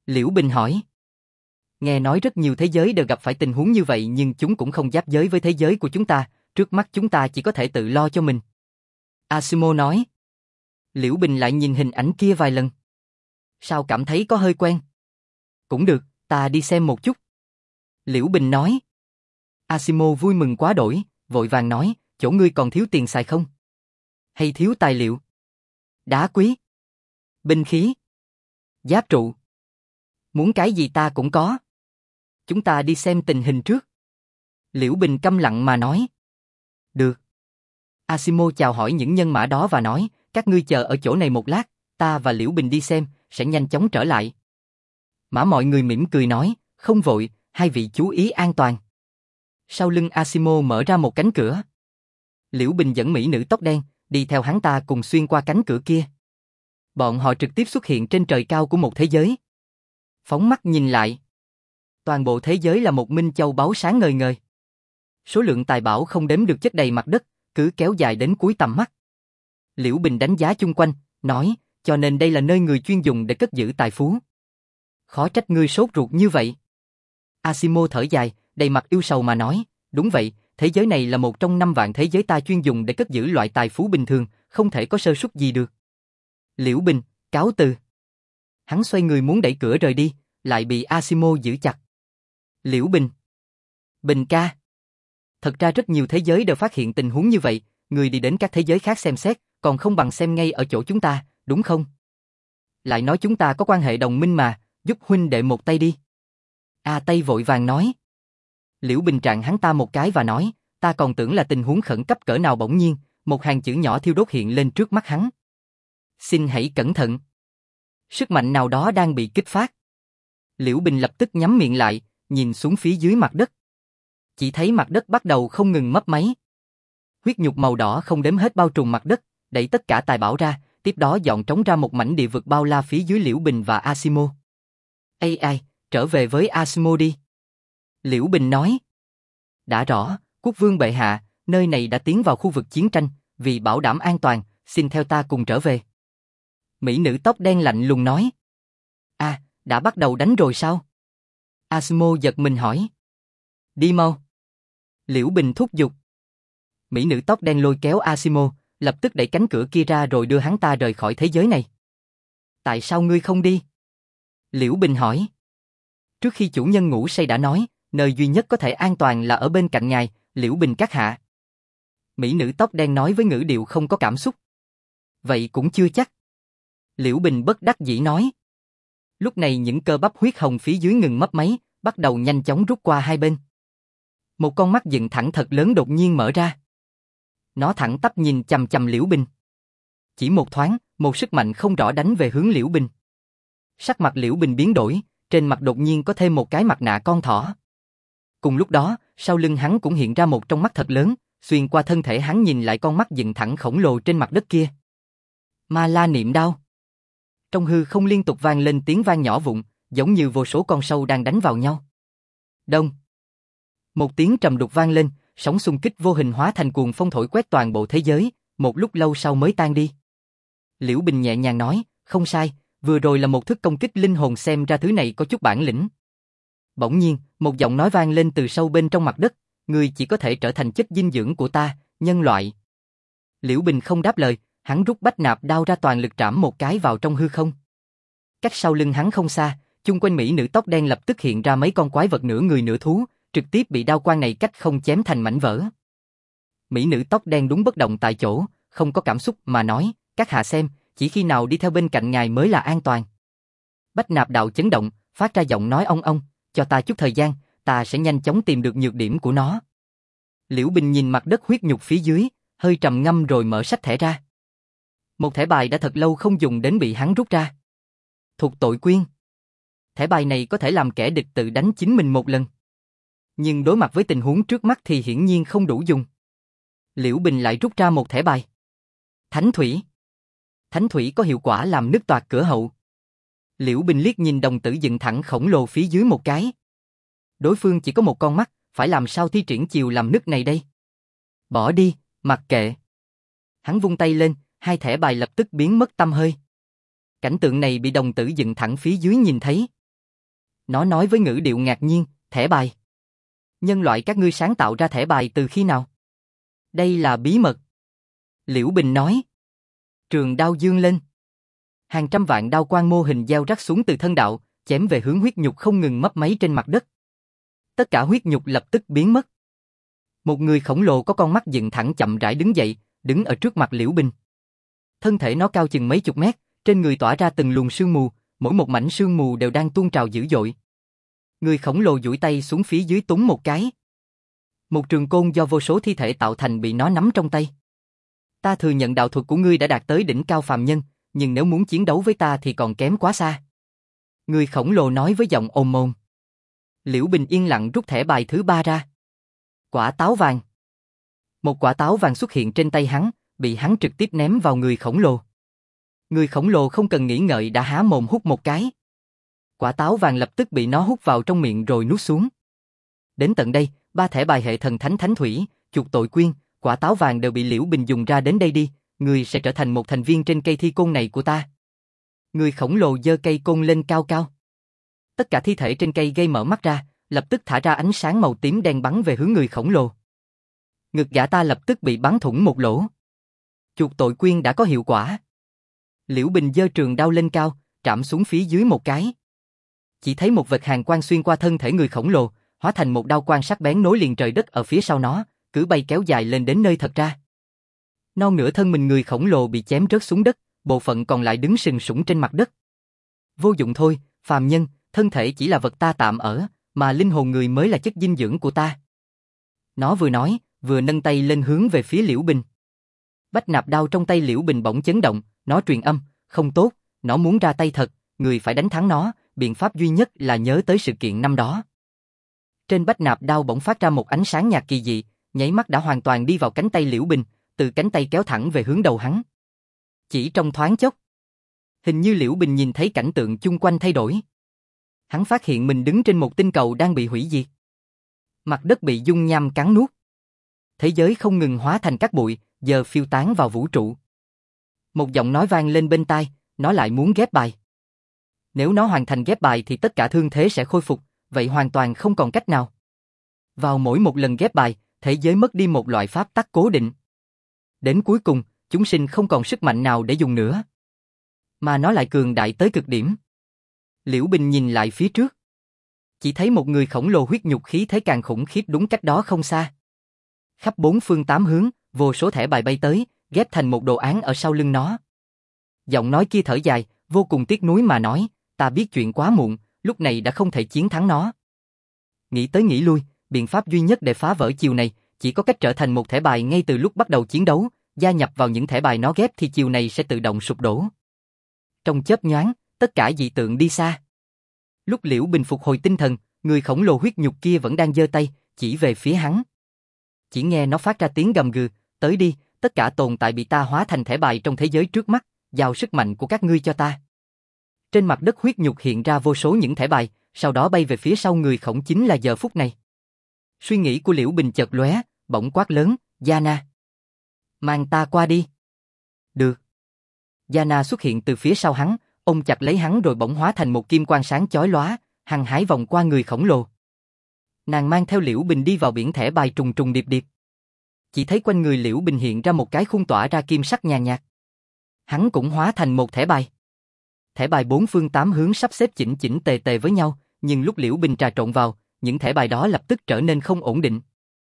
A: Liễu Bình hỏi. Nghe nói rất nhiều thế giới đều gặp phải tình huống như vậy nhưng chúng cũng không giáp giới với thế giới của chúng ta, trước mắt chúng ta chỉ có thể tự lo cho mình. Asimo nói. Liễu Bình lại nhìn hình ảnh kia vài lần. Sao cảm thấy có hơi quen? Cũng được, ta đi xem một chút. Liễu Bình nói. Asimo vui mừng quá đổi, vội vàng nói, chỗ ngươi còn thiếu tiền xài không? Hay thiếu tài liệu? Đá quý? Binh khí? Giáp trụ? Muốn cái gì ta cũng có. Chúng ta đi xem tình hình trước. Liễu Bình câm lặng mà nói. Được. Asimo chào hỏi những nhân mã đó và nói, các ngươi chờ ở chỗ này một lát, ta và Liễu Bình đi xem, sẽ nhanh chóng trở lại. Mã mọi người mỉm cười nói, không vội, hai vị chú ý an toàn. Sau lưng Asimo mở ra một cánh cửa. Liễu Bình dẫn mỹ nữ tóc đen, đi theo hắn ta cùng xuyên qua cánh cửa kia. Bọn họ trực tiếp xuất hiện trên trời cao của một thế giới. Phóng mắt nhìn lại. Toàn bộ thế giới là một minh châu báu sáng ngời ngời. Số lượng tài bảo không đếm được chất đầy mặt đất, cứ kéo dài đến cuối tầm mắt. Liễu Bình đánh giá chung quanh, nói, cho nên đây là nơi người chuyên dùng để cất giữ tài phú. Khó trách ngươi sốt ruột như vậy. Asimo thở dài, đầy mặt yêu sầu mà nói, đúng vậy, thế giới này là một trong 5 vạn thế giới ta chuyên dùng để cất giữ loại tài phú bình thường, không thể có sơ suất gì được. Liễu Bình, cáo từ. Hắn xoay người muốn đẩy cửa rời đi, lại bị Asimo giữ chặt. Liễu Bình. Bình ca. Thật ra rất nhiều thế giới đều phát hiện tình huống như vậy, người đi đến các thế giới khác xem xét, còn không bằng xem ngay ở chỗ chúng ta, đúng không? Lại nói chúng ta có quan hệ đồng minh mà, giúp huynh đệ một tay đi. A Tây vội vàng nói. Liễu Bình trạng hắn ta một cái và nói, ta còn tưởng là tình huống khẩn cấp cỡ nào bỗng nhiên, một hàng chữ nhỏ thiêu đốt hiện lên trước mắt hắn. Xin hãy cẩn thận. Sức mạnh nào đó đang bị kích phát. Liễu Bình lập tức nhắm miệng lại, nhìn xuống phía dưới mặt đất. Chỉ thấy mặt đất bắt đầu không ngừng mấp máy. Huyết nhục màu đỏ không đếm hết bao trùm mặt đất, đẩy tất cả tài bảo ra, tiếp đó dọn trống ra một mảnh địa vực bao la phía dưới Liễu Bình và Asimo. Ai, trở về với Asimo đi. Liễu Bình nói. Đã rõ, quốc vương bệ hạ, nơi này đã tiến vào khu vực chiến tranh, vì bảo đảm an toàn, xin theo ta cùng trở về. Mỹ nữ tóc đen lạnh lùng nói. Đã bắt đầu đánh rồi sao? Asimo giật mình hỏi. Đi mau. Liễu Bình thúc giục. Mỹ nữ tóc đen lôi kéo Asimo, lập tức đẩy cánh cửa kia ra rồi đưa hắn ta rời khỏi thế giới này. Tại sao ngươi không đi? Liễu Bình hỏi. Trước khi chủ nhân ngủ say đã nói, nơi duy nhất có thể an toàn là ở bên cạnh ngài, Liễu Bình các hạ. Mỹ nữ tóc đen nói với ngữ điệu không có cảm xúc. Vậy cũng chưa chắc. Liễu Bình bất đắc dĩ nói. Lúc này những cơ bắp huyết hồng phía dưới ngừng mấp máy, bắt đầu nhanh chóng rút qua hai bên. Một con mắt dựng thẳng thật lớn đột nhiên mở ra. Nó thẳng tắp nhìn chằm chằm Liễu Bình. Chỉ một thoáng, một sức mạnh không rõ đánh về hướng Liễu Bình. Sắc mặt Liễu Bình biến đổi, trên mặt đột nhiên có thêm một cái mặt nạ con thỏ. Cùng lúc đó, sau lưng hắn cũng hiện ra một trong mắt thật lớn, xuyên qua thân thể hắn nhìn lại con mắt dựng thẳng khổng lồ trên mặt đất kia. Ma La niệm đao. Trong hư không liên tục vang lên tiếng vang nhỏ vụn, giống như vô số con sâu đang đánh vào nhau. Đông. Một tiếng trầm đục vang lên, sóng xung kích vô hình hóa thành cuồng phong thổi quét toàn bộ thế giới, một lúc lâu sau mới tan đi. Liễu Bình nhẹ nhàng nói, không sai, vừa rồi là một thức công kích linh hồn, xem ra thứ này có chút bản lĩnh. Bỗng nhiên, một giọng nói vang lên từ sâu bên trong mặt đất, ngươi chỉ có thể trở thành chất dinh dưỡng của ta, nhân loại. Liễu Bình không đáp lời, hắn rút bách nạp đao ra toàn lực trảm một cái vào trong hư không. Cách sau lưng hắn không xa, chung quanh mỹ nữ tóc đen lập tức hiện ra mấy con quái vật nửa người nửa thú, trực tiếp bị đao quang này cách không chém thành mảnh vỡ. Mỹ nữ tóc đen đúng bất động tại chỗ, không có cảm xúc mà nói, các hạ xem, chỉ khi nào đi theo bên cạnh ngài mới là an toàn. Bách nạp đạo chấn động, phát ra giọng nói ong ong, cho ta chút thời gian, ta sẽ nhanh chóng tìm được nhược điểm của nó. Liễu Bình nhìn mặt đất huyết nhục phía dưới, hơi trầm ngâm rồi mở sách thẻ ra. Một thẻ bài đã thật lâu không dùng đến bị hắn rút ra. Thuộc tội quyên. Thẻ bài này có thể làm kẻ địch tự đánh chính mình một lần. Nhưng đối mặt với tình huống trước mắt thì hiển nhiên không đủ dùng. Liễu Bình lại rút ra một thẻ bài. Thánh thủy. Thánh thủy có hiệu quả làm nứt toạc cửa hậu. Liễu Bình liếc nhìn đồng tử dựng thẳng khổng lồ phía dưới một cái. Đối phương chỉ có một con mắt, phải làm sao thi triển chiều làm nứt này đây? Bỏ đi, mặc kệ. Hắn vung tay lên, hai thẻ bài lập tức biến mất tăm hơi. Cảnh tượng này bị đồng tử dựng thẳng phía dưới nhìn thấy. Nó nói với ngữ điệu ngạc nhiên, thẻ bài. Nhân loại các ngươi sáng tạo ra thẻ bài từ khi nào? Đây là bí mật. Liễu Bình nói. Trường đao dương lên. Hàng trăm vạn đao quang mô hình gieo rắc xuống từ thân đạo, chém về hướng huyết nhục không ngừng mấp máy trên mặt đất. Tất cả huyết nhục lập tức biến mất. Một người khổng lồ có con mắt dựng thẳng chậm rãi đứng dậy, đứng ở trước mặt Liễu Bình. Thân thể nó cao chừng mấy chục mét, trên người tỏa ra từng luồng sương mù, mỗi một mảnh sương mù đều đang tuôn trào dữ dội. Người khổng lồ duỗi tay xuống phía dưới túm một cái. Một trường côn do vô số thi thể tạo thành bị nó nắm trong tay. Ta thừa nhận đạo thuật của ngươi đã đạt tới đỉnh cao phàm nhân, nhưng nếu muốn chiến đấu với ta thì còn kém quá xa. Người khổng lồ nói với giọng ồm ồm. Liễu Bình yên lặng rút thẻ bài thứ 3 ra. Quả táo vàng. Một quả táo vàng xuất hiện trên tay hắn, bị hắn trực tiếp ném vào người khổng lồ. Người khổng lồ không cần nghĩ ngợi đã há mồm hút một cái. Quả táo vàng lập tức bị nó hút vào trong miệng rồi nuốt xuống. Đến tận đây, 3 thẻ bài hệ thần thánh thánh thủy, chuộc tội quyên, quả táo vàng đều bị Liễu Bình dùng ra. Đến đây đi, ngươi sẽ trở thành một thành viên trên cây thi côn này của ta. Người khổng lồ giơ cây côn lên cao cao. Tất cả thi thể trên cây gây mở mắt ra, lập tức thả ra ánh sáng màu tím đen bắn về hướng người khổng lồ. Ngực gã ta lập tức bị bắn thủng một lỗ. Chuộc tội quyên đã có hiệu quả. Liễu Bình giơ trường đao lên cao, trảm xuống phía dưới một cái. Chỉ thấy một vệt hàn quang xuyên qua thân thể người khổng lồ, hóa thành một đao quang sắc bén nối liền trời đất ở phía sau nó, cứ bay kéo dài lên đến nơi thật ra. Non nửa thân mình người khổng lồ bị chém rớt xuống đất, bộ phận còn lại đứng sừng sững trên mặt đất. Vô dụng thôi, phàm nhân, thân thể chỉ là vật ta tạm ở, mà linh hồn người mới là chất dinh dưỡng của ta. Nó vừa nói, vừa nâng tay lên hướng về phía Liễu Bình. Bách nạp đao trong tay Liễu Bình bỗng chấn động, nó truyền âm, không tốt, nó muốn ra tay thật, người phải đánh thắng nó, biện pháp duy nhất là nhớ tới sự kiện năm đó. Trên bách nạp đao bỗng phát ra một ánh sáng nhạt kỳ dị, nháy mắt đã hoàn toàn đi vào cánh tay Liễu Bình, từ cánh tay kéo thẳng về hướng đầu hắn. Chỉ trong thoáng chốc, hình như Liễu Bình nhìn thấy cảnh tượng chung quanh thay đổi. Hắn phát hiện mình đứng trên một tinh cầu đang bị hủy diệt. Mặt đất bị dung nham cắn nuốt. Thế giới không ngừng hóa thành cát bụi, giờ phiêu tán vào vũ trụ. Một giọng nói vang lên bên tai, nó lại muốn ghép bài. Nếu nó hoàn thành ghép bài thì tất cả thương thế sẽ khôi phục, vậy hoàn toàn không còn cách nào. Vào mỗi một lần ghép bài, thế giới mất đi một loại pháp tắc cố định. Đến cuối cùng, chúng sinh không còn sức mạnh nào để dùng nữa. Mà nó lại cường đại tới cực điểm. Liễu Bình nhìn lại phía trước. Chỉ thấy một người khổng lồ huyết nhục khí thế càng khủng khiếp đúng cách đó không xa. Khắp 4 phương 8 hướng, vô số thẻ bài bay tới, ghép thành một đồ án ở sau lưng nó. Giọng nói kia thở dài, vô cùng tiếc nuối mà nói, ta biết chuyện quá muộn, lúc này đã không thể chiến thắng nó. Nghĩ tới nghĩ lui, biện pháp duy nhất để phá vỡ chiều này, chỉ có cách trở thành một thẻ bài ngay từ lúc bắt đầu chiến đấu, gia nhập vào những thẻ bài nó ghép thì chiều này sẽ tự động sụp đổ. Trong chớp nhoáng, tất cả dị tượng đi xa. Lúc Liễu Bình phục hồi tinh thần, người khổng lồ huyết nhục kia vẫn đang giơ tay, chỉ về phía hắn. Chỉ nghe nó phát ra tiếng gầm gừ, tới đi, tất cả tồn tại bị ta hóa thành thẻ bài trong thế giới trước mắt, giao sức mạnh của các ngươi cho ta. Trên mặt đất huyết nhục hiện ra vô số những thẻ bài, sau đó bay về phía sau người khổng chính là giờ phút này. Suy nghĩ của Liễu Bình chợt lóe, bỗng quát lớn, Yana. Mang ta qua đi. Được. Yana xuất hiện từ phía sau hắn, ôm chặt lấy hắn rồi bỗng hóa thành một kim quang sáng chói lóa, hăng hái vòng qua người khổng lồ. Nàng mang theo Liễu Bình đi vào biển thẻ bài trùng trùng điệp điệp. Chỉ thấy quanh người Liễu Bình hiện ra một cái khung tỏa ra kim sắc nhàn nhạt. Hắn cũng hóa thành một thẻ bài. Thẻ bài 4 phương 8 hướng sắp xếp chỉnh chỉnh tề tề với nhau, nhưng lúc Liễu Bình trà trộn vào, những thẻ bài đó lập tức trở nên không ổn định.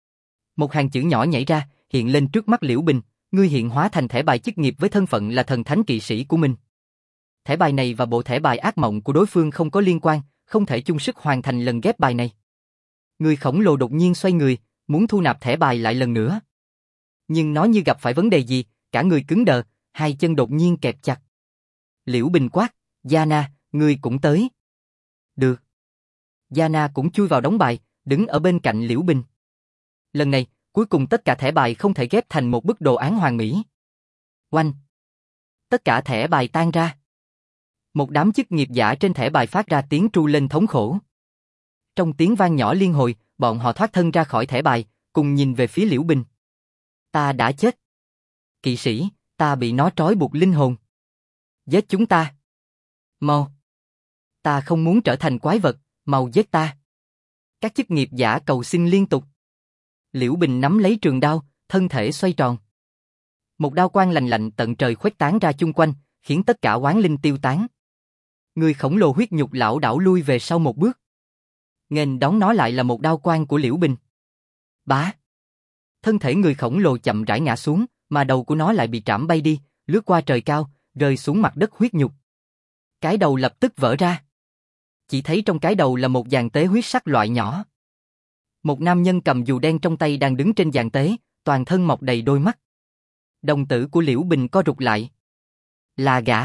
A: Một hàng chữ nhỏ nhảy ra, hiện lên trước mắt Liễu Bình, ngươi hiện hóa thành thẻ bài chức nghiệp với thân phận là thần thánh kỵ sĩ của mình. Thẻ bài này và bộ thẻ bài ác mộng của đối phương không có liên quan, không thể chung sức hoàn thành lần ghép bài này. Người khổng lồ đột nhiên xoay người, muốn thu nạp thẻ bài lại lần nữa. Nhưng nó như gặp phải vấn đề gì, cả người cứng đờ, hai chân đột nhiên kẹp chặt. Liễu Bình quát, Yana, ngươi cũng tới. Được. Yana cũng chui vào đống bài, đứng ở bên cạnh Liễu Bình. Lần này, cuối cùng tất cả thẻ bài không thể ghép thành một bức đồ án hoàn mỹ. Oanh! Tất cả thẻ bài tan ra. Một đám chức nghiệp giả trên thẻ bài phát ra tiếng tru lên thống khổ. Trong tiếng vang nhỏ liên hồi, bọn họ thoát thân ra khỏi thẻ bài, cùng nhìn về phía Liễu Bình. Ta đã chết. Kỵ sĩ, ta bị nó trói buộc linh hồn. Giết chúng ta. Mau. Ta không muốn trở thành quái vật, Mau giết ta. Các chức nghiệp giả cầu xin liên tục. Liễu Bình nắm lấy trường đao, thân thể xoay tròn. Một đao quang lạnh lạnh tận trời khuếch tán ra chung quanh, khiến tất cả oán linh tiêu tán. Người khổng lồ huyết nhục lảo đảo lui về sau một bước. Nghênh đón nó lại là một đao quang của Liễu Bình. Bá! Thân thể người khổng lồ chậm rãi ngã xuống, mà đầu của nó lại bị trảm bay đi, lướt qua trời cao, rơi xuống mặt đất huyết nhục. Cái đầu lập tức vỡ ra. Chỉ thấy trong cái đầu là một dàn tế huyết sắc loại nhỏ. Một nam nhân cầm dù đen trong tay đang đứng trên dàn tế, toàn thân mọc đầy đôi mắt. Đồng tử của Liễu Bình co rụt lại. Là gã.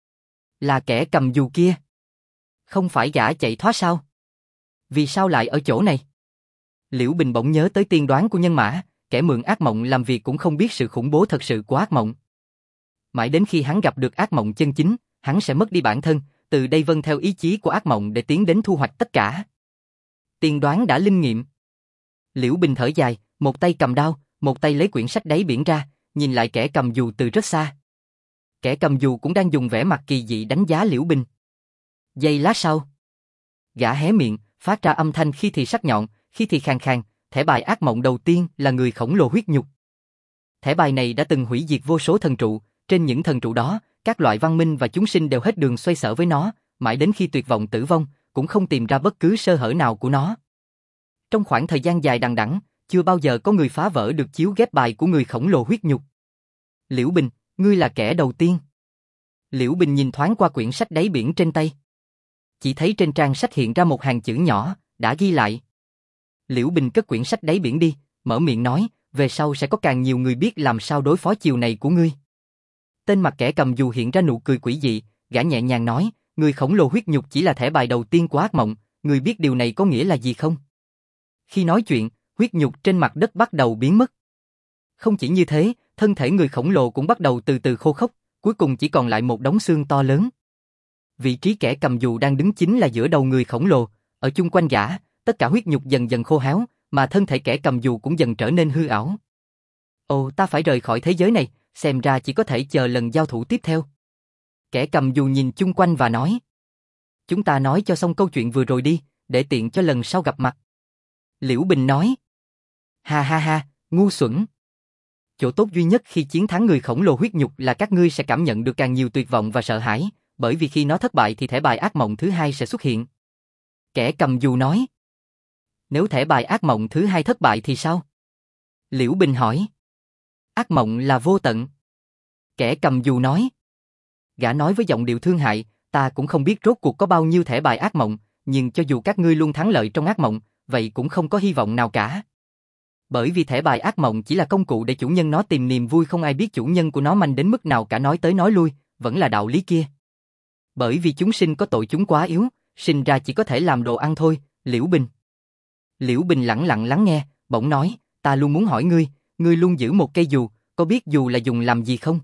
A: Là kẻ cầm dù kia. Không phải gã chạy thoát sao? Vì sao lại ở chỗ này? Liễu Bình bỗng nhớ tới tiên đoán của nhân mã, kẻ mượn ác mộng làm việc cũng không biết sự khủng bố thật sự của ác mộng. Mãi đến khi hắn gặp được ác mộng chân chính, hắn sẽ mất đi bản thân, từ đây vâng theo ý chí của ác mộng để tiến đến thu hoạch tất cả. Tiên đoán đã linh nghiệm. Liễu Bình thở dài, một tay cầm đao, một tay lấy quyển sách đáy biển ra, nhìn lại kẻ cầm dù từ rất xa. Kẻ cầm dù cũng đang dùng vẻ mặt kỳ dị đánh giá Liễu Bình. Giây lát sau, gã hé miệng, phát ra âm thanh khi thì sắc nhọn, khi thì khàn khàn. Thẻ bài ác mộng đầu tiên là người khổng lồ huyết nhục. Thẻ bài này đã từng hủy diệt vô số thần trụ, trên những thần trụ đó, các loại văn minh và chúng sinh đều hết đường xoay sở với nó, mãi đến khi tuyệt vọng tử vong, cũng không tìm ra bất cứ sơ hở nào của nó. Trong khoảng thời gian dài đằng đẵng, chưa bao giờ có người phá vỡ được chiếu ghép bài của người khổng lồ huyết nhục. Liễu Bình, ngươi là kẻ đầu tiên. Liễu Bình nhìn thoáng qua quyển sách đáy biển trên tay. Chỉ thấy trên trang sách hiện ra một hàng chữ nhỏ, đã ghi lại. Liễu Bình cất quyển sách đáy biển đi, mở miệng nói, về sau sẽ có càng nhiều người biết làm sao đối phó chiều này của ngươi. Tên mặt kẻ cầm dù hiện ra nụ cười quỷ dị, gã nhẹ nhàng nói, người khổng lồ huyết nhục chỉ là thẻ bài đầu tiên của ác mộng, ngươi biết điều này có nghĩa là gì không? Khi nói chuyện, huyết nhục trên mặt đất bắt đầu biến mất. Không chỉ như thế, thân thể người khổng lồ cũng bắt đầu từ từ khô khốc, cuối cùng chỉ còn lại một đống xương to lớn. Vị trí kẻ cầm dù đang đứng chính là giữa đầu người khổng lồ, ở chung quanh gã, tất cả huyết nhục dần dần khô héo, mà thân thể kẻ cầm dù cũng dần trở nên hư ảo. Ồ, ta phải rời khỏi thế giới này, xem ra chỉ có thể chờ lần giao thủ tiếp theo. Kẻ cầm dù nhìn chung quanh và nói. Chúng ta nói cho xong câu chuyện vừa rồi đi, để tiện cho lần sau gặp mặt. Liễu Bình nói. Ha ha ha, ngu xuẩn. Chỗ tốt duy nhất khi chiến thắng người khổng lồ huyết nhục là các ngươi sẽ cảm nhận được càng nhiều tuyệt vọng và sợ hãi, bởi vì khi nó thất bại thì thẻ bài ác mộng thứ hai sẽ xuất hiện. Kẻ cầm dù nói. Nếu thẻ bài ác mộng thứ hai thất bại thì sao? Liễu Bình hỏi. Ác mộng là vô tận. Kẻ cầm dù nói. Gã nói với giọng điệu thương hại, ta cũng không biết rốt cuộc có bao nhiêu thẻ bài ác mộng, nhưng cho dù các ngươi luôn thắng lợi trong ác mộng, vậy cũng không có hy vọng nào cả. Bởi vì thẻ bài ác mộng chỉ là công cụ để chủ nhân nó tìm niềm vui, không ai biết chủ nhân của nó manh đến mức nào cả, nói tới nói lui, vẫn là đạo lý kia. Bởi vì chúng sinh có tội chúng quá yếu, sinh ra chỉ có thể làm đồ ăn thôi, Liễu Bình. Liễu Bình lẳng lặng lắng nghe, bỗng nói, ta luôn muốn hỏi ngươi, ngươi luôn giữ một cây dù, có biết dù là dùng làm gì không?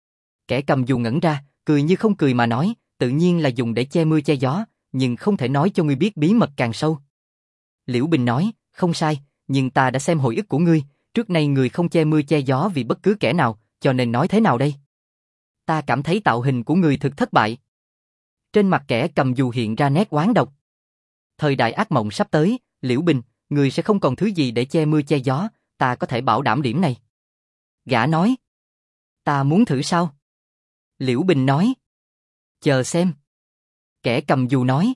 A: Kẻ cầm dù ngẩn ra, cười như không cười mà nói, tự nhiên là dùng để che mưa che gió, nhưng không thể nói cho ngươi biết bí mật càng sâu. Liễu Bình nói, không sai, nhưng ta đã xem hồi ức của ngươi, trước nay ngươi không che mưa che gió vì bất cứ kẻ nào, cho nên nói thế nào đây? Ta cảm thấy tạo hình của ngươi thực thất bại. Trên mặt kẻ cầm dù hiện ra nét oán độc. Thời đại ác mộng sắp tới, Liễu Bình, ngươi sẽ không còn thứ gì để che mưa che gió, ta có thể bảo đảm điểm này. Gã nói. Ta muốn thử sao? Liễu Bình nói. Chờ xem. Kẻ cầm dù nói.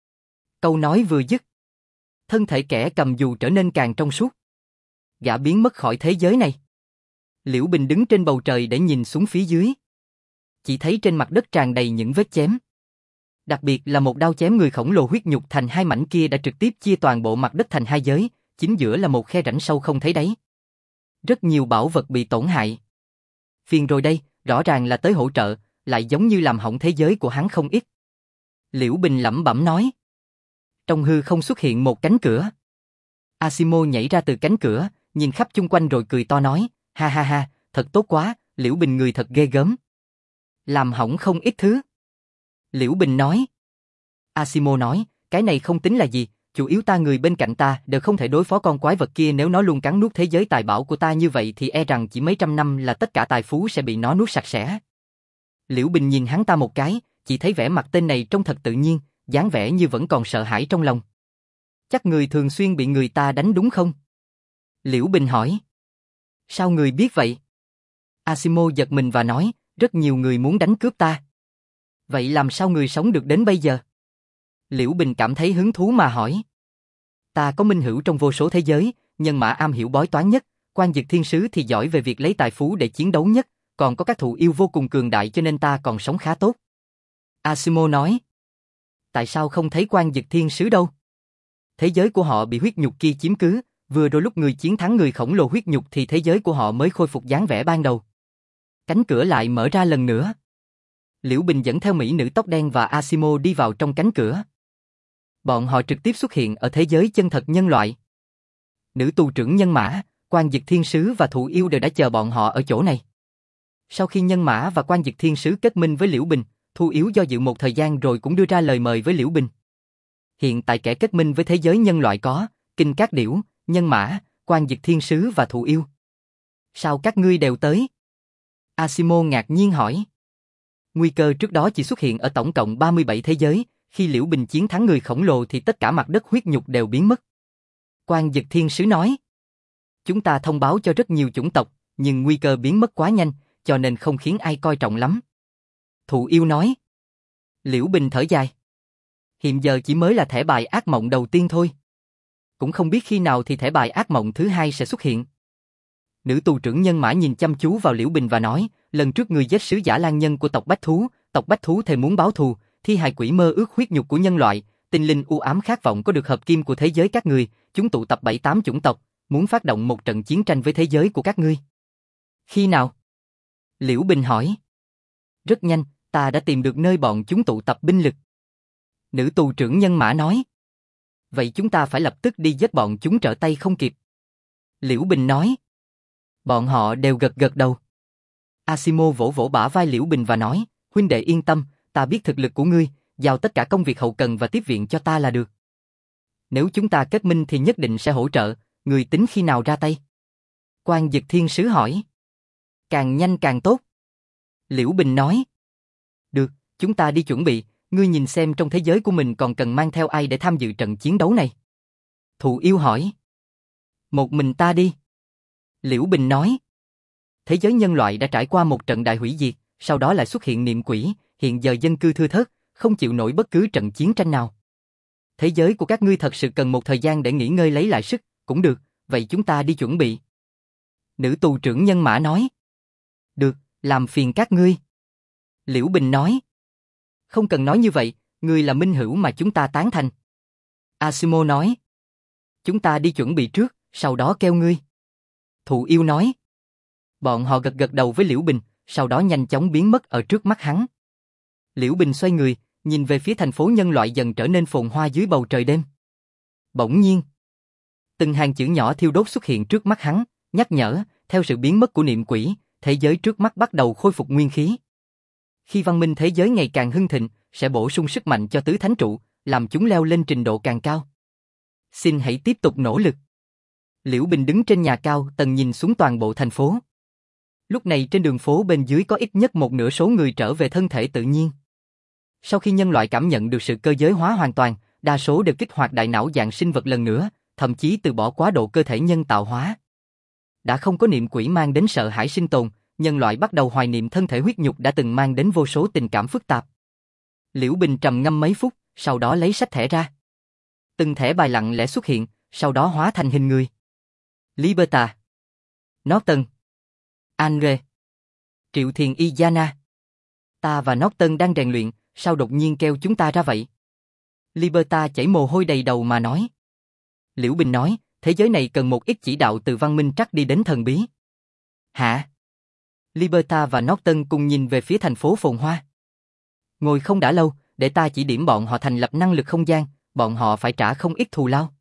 A: Câu nói vừa dứt. Thân thể kẻ cầm dù trở nên càng trong suốt. Gã biến mất khỏi thế giới này. Liễu Bình đứng trên bầu trời để nhìn xuống phía dưới. Chỉ thấy trên mặt đất tràn đầy những vết chém. Đặc biệt là một đao chém người khổng lồ huyết nhục thành hai mảnh kia đã trực tiếp chia toàn bộ mặt đất thành hai giới, chính giữa là một khe rãnh sâu không thấy đáy. Rất nhiều bảo vật bị tổn hại. Phiền rồi đây, rõ ràng là tới hỗ trợ, lại giống như làm hỏng thế giới của hắn không ít. Liễu Bình lẩm bẩm nói. Trong hư không xuất hiện một cánh cửa. Asimo nhảy ra từ cánh cửa, nhìn khắp chung quanh rồi cười to nói, ha ha ha, thật tốt quá, Liễu Bình người thật ghê gớm. Làm hỏng không ít thứ. Liễu Bình nói. Asimo nói, cái này không tính là gì, chủ yếu ta người bên cạnh ta đều không thể đối phó con quái vật kia, nếu nó luôn cắn nuốt thế giới tài bảo của ta như vậy thì e rằng chỉ mấy trăm năm là tất cả tài phú sẽ bị nó nuốt sạch sẽ. Liễu Bình nhìn hắn ta một cái, chỉ thấy vẻ mặt tên này trông thật tự nhiên, dáng vẻ như vẫn còn sợ hãi trong lòng. Chắc người thường xuyên bị người ta đánh đúng không? Liễu Bình hỏi. Sao người biết vậy? Asimo giật mình và nói, rất nhiều người muốn đánh cướp ta. Vậy làm sao người sống được đến bây giờ? Liễu Bình cảm thấy hứng thú mà hỏi. Ta có minh hữu trong vô số thế giới, nhân mã am hiểu bói toán nhất, Quan Dực Thiên Sứ thì giỏi về việc lấy tài phú để chiến đấu nhất, còn có các thụ yêu vô cùng cường đại cho nên ta còn sống khá tốt. Asimo nói. Tại sao không thấy Quan Dực Thiên Sứ đâu? Thế giới của họ bị huyết nhục kia chiếm cứ, vừa rồi lúc người chiến thắng người khổng lồ huyết nhục thì thế giới của họ mới khôi phục dáng vẻ ban đầu. Cánh cửa lại mở ra lần nữa. Liễu Bình dẫn theo mỹ nữ tóc đen và Asimo đi vào trong cánh cửa. Bọn họ trực tiếp xuất hiện ở thế giới chân thật nhân loại. Nữ tù trưởng nhân mã, Quan Dực Thiên Sứ và thụ yêu đều đã chờ bọn họ ở chỗ này. Sau khi nhân mã và Quan Dực Thiên Sứ kết minh với Liễu Bình, thụ yêu do dự một thời gian rồi cũng đưa ra lời mời với Liễu Bình. Hiện tại kẻ kết minh với thế giới nhân loại có Kinh Cát Điểu, nhân mã, Quan Dực Thiên Sứ và thụ yêu. Sao các ngươi đều tới? Asimo ngạc nhiên hỏi. Nguy cơ trước đó chỉ xuất hiện ở tổng cộng 37 thế giới, khi Liễu Bình chiến thắng người khổng lồ thì tất cả mặt đất huyết nhục đều biến mất. Quan Dực Thiên Sứ nói. Chúng ta thông báo cho rất nhiều chủng tộc, nhưng nguy cơ biến mất quá nhanh, cho nên không khiến ai coi trọng lắm. Thụ yêu nói. Liễu Bình thở dài. Hiện giờ chỉ mới là thẻ bài ác mộng đầu tiên thôi. Cũng không biết khi nào thì thẻ bài ác mộng thứ hai sẽ xuất hiện. Nữ tù trưởng nhân mã nhìn chăm chú vào Liễu Bình và nói, lần trước người giết sứ giả lang nhân của tộc Bách Thú thề muốn báo thù, thi hài quỷ mơ ước huyết nhục của nhân loại, tinh linh u ám khát vọng có được hợp kim của thế giới các người, chúng tụ tập 7-8 chủng tộc, muốn phát động một trận chiến tranh với thế giới của các ngươi. Khi nào? Liễu Bình hỏi. Rất nhanh, ta đã tìm được nơi bọn chúng tụ tập binh lực. Nữ tù trưởng nhân mã nói. Vậy chúng ta phải lập tức đi giết bọn chúng trở tay không kịp. Liễu Bình nói. Bọn họ đều gật gật đầu. Asimo vỗ vỗ bả vai Liễu Bình và nói, huynh đệ yên tâm, ta biết thực lực của ngươi, giao tất cả công việc hậu cần và tiếp viện cho ta là được. Nếu chúng ta kết minh thì nhất định sẽ hỗ trợ, người tính khi nào ra tay? Quan Dực Thiên Sứ hỏi. Càng nhanh càng tốt. Liễu Bình nói. Được, chúng ta đi chuẩn bị, ngươi nhìn xem trong thế giới của mình còn cần mang theo ai để tham dự trận chiến đấu này. Thụ yêu hỏi. Một mình ta đi. Liễu Bình nói. Thế giới nhân loại đã trải qua một trận đại hủy diệt, sau đó lại xuất hiện niệm quỷ, hiện giờ dân cư thưa thớt, không chịu nổi bất cứ trận chiến tranh nào. Thế giới của các ngươi thật sự cần một thời gian để nghỉ ngơi lấy lại sức, cũng được, vậy chúng ta đi chuẩn bị. Nữ tù trưởng nhân mã nói. Được, làm phiền các ngươi. Liễu Bình nói. Không cần nói như vậy, ngươi là minh hữu mà chúng ta tán thành. Asimo nói. Chúng ta đi chuẩn bị trước, sau đó kêu ngươi. Thụ yêu nói. Bọn họ gật gật đầu với Liễu Bình, sau đó nhanh chóng biến mất ở trước mắt hắn. Liễu Bình xoay người, nhìn về phía thành phố nhân loại dần trở nên phồn hoa dưới bầu trời đêm. Bỗng nhiên, từng hàng chữ nhỏ thiêu đốt xuất hiện trước mắt hắn, nhắc nhở, theo sự biến mất của niệm quỷ, thế giới trước mắt bắt đầu khôi phục nguyên khí. Khi văn minh thế giới ngày càng hưng thịnh, sẽ bổ sung sức mạnh cho tứ thánh trụ, làm chúng leo lên trình độ càng cao. Xin hãy tiếp tục nỗ lực. Liễu Bình đứng trên nhà cao tầng nhìn xuống toàn bộ thành phố. Lúc này trên đường phố bên dưới có ít nhất một nửa số người trở về thân thể tự nhiên. Sau khi nhân loại cảm nhận được sự cơ giới hóa hoàn toàn, đa số đều kích hoạt đại não dạng sinh vật lần nữa, thậm chí từ bỏ quá độ cơ thể nhân tạo hóa. Đã không có niệm quỷ mang đến sợ hãi sinh tồn, nhân loại bắt đầu hoài niệm thân thể huyết nhục đã từng mang đến vô số tình cảm phức tạp. Liễu Bình trầm ngâm mấy phút, sau đó lấy sách thẻ ra. Từng thẻ bài lặng lẽ xuất hiện, sau đó hóa thành hình người. Liberta, Norton, Andre, Triệu Thiền Iyana. Ta và Norton đang rèn luyện, sao đột nhiên kêu chúng ta ra vậy? Liberta chảy mồ hôi đầy đầu mà nói. Liễu Bình nói, thế giới này cần một ít chỉ đạo từ văn minh trắc đi đến thần bí. Hả? Liberta và Norton cùng nhìn về phía thành phố phồn hoa. Ngồi không đã lâu, để ta chỉ điểm bọn họ thành lập năng lực không gian, bọn họ phải trả không ít thù lao.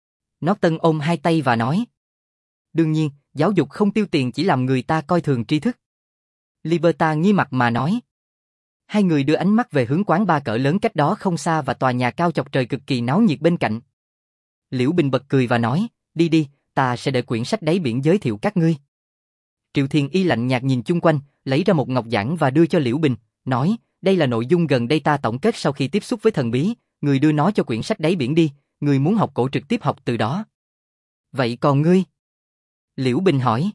A: Norton ôm hai tay và nói. Đương nhiên, giáo dục không tiêu tiền chỉ làm người ta coi thường tri thức. Liberta nghiêm mặt mà nói. Hai người đưa ánh mắt về hướng quán bar cỡ lớn cách đó không xa và tòa nhà cao chọc trời cực kỳ náo nhiệt bên cạnh. Liễu Bình bật cười và nói, đi đi, ta sẽ để quyển sách đáy biển giới thiệu các ngươi. Triệu Thiền Y lạnh nhạt nhìn chung quanh, lấy ra một ngọc giản và đưa cho Liễu Bình, nói, đây là nội dung gần đây ta tổng kết sau khi tiếp xúc với thần bí, người đưa nó cho quyển sách đáy biển đi, người muốn học cổ trực tiếp học từ đó. Vậy còn ngươi? Liễu Bình hỏi.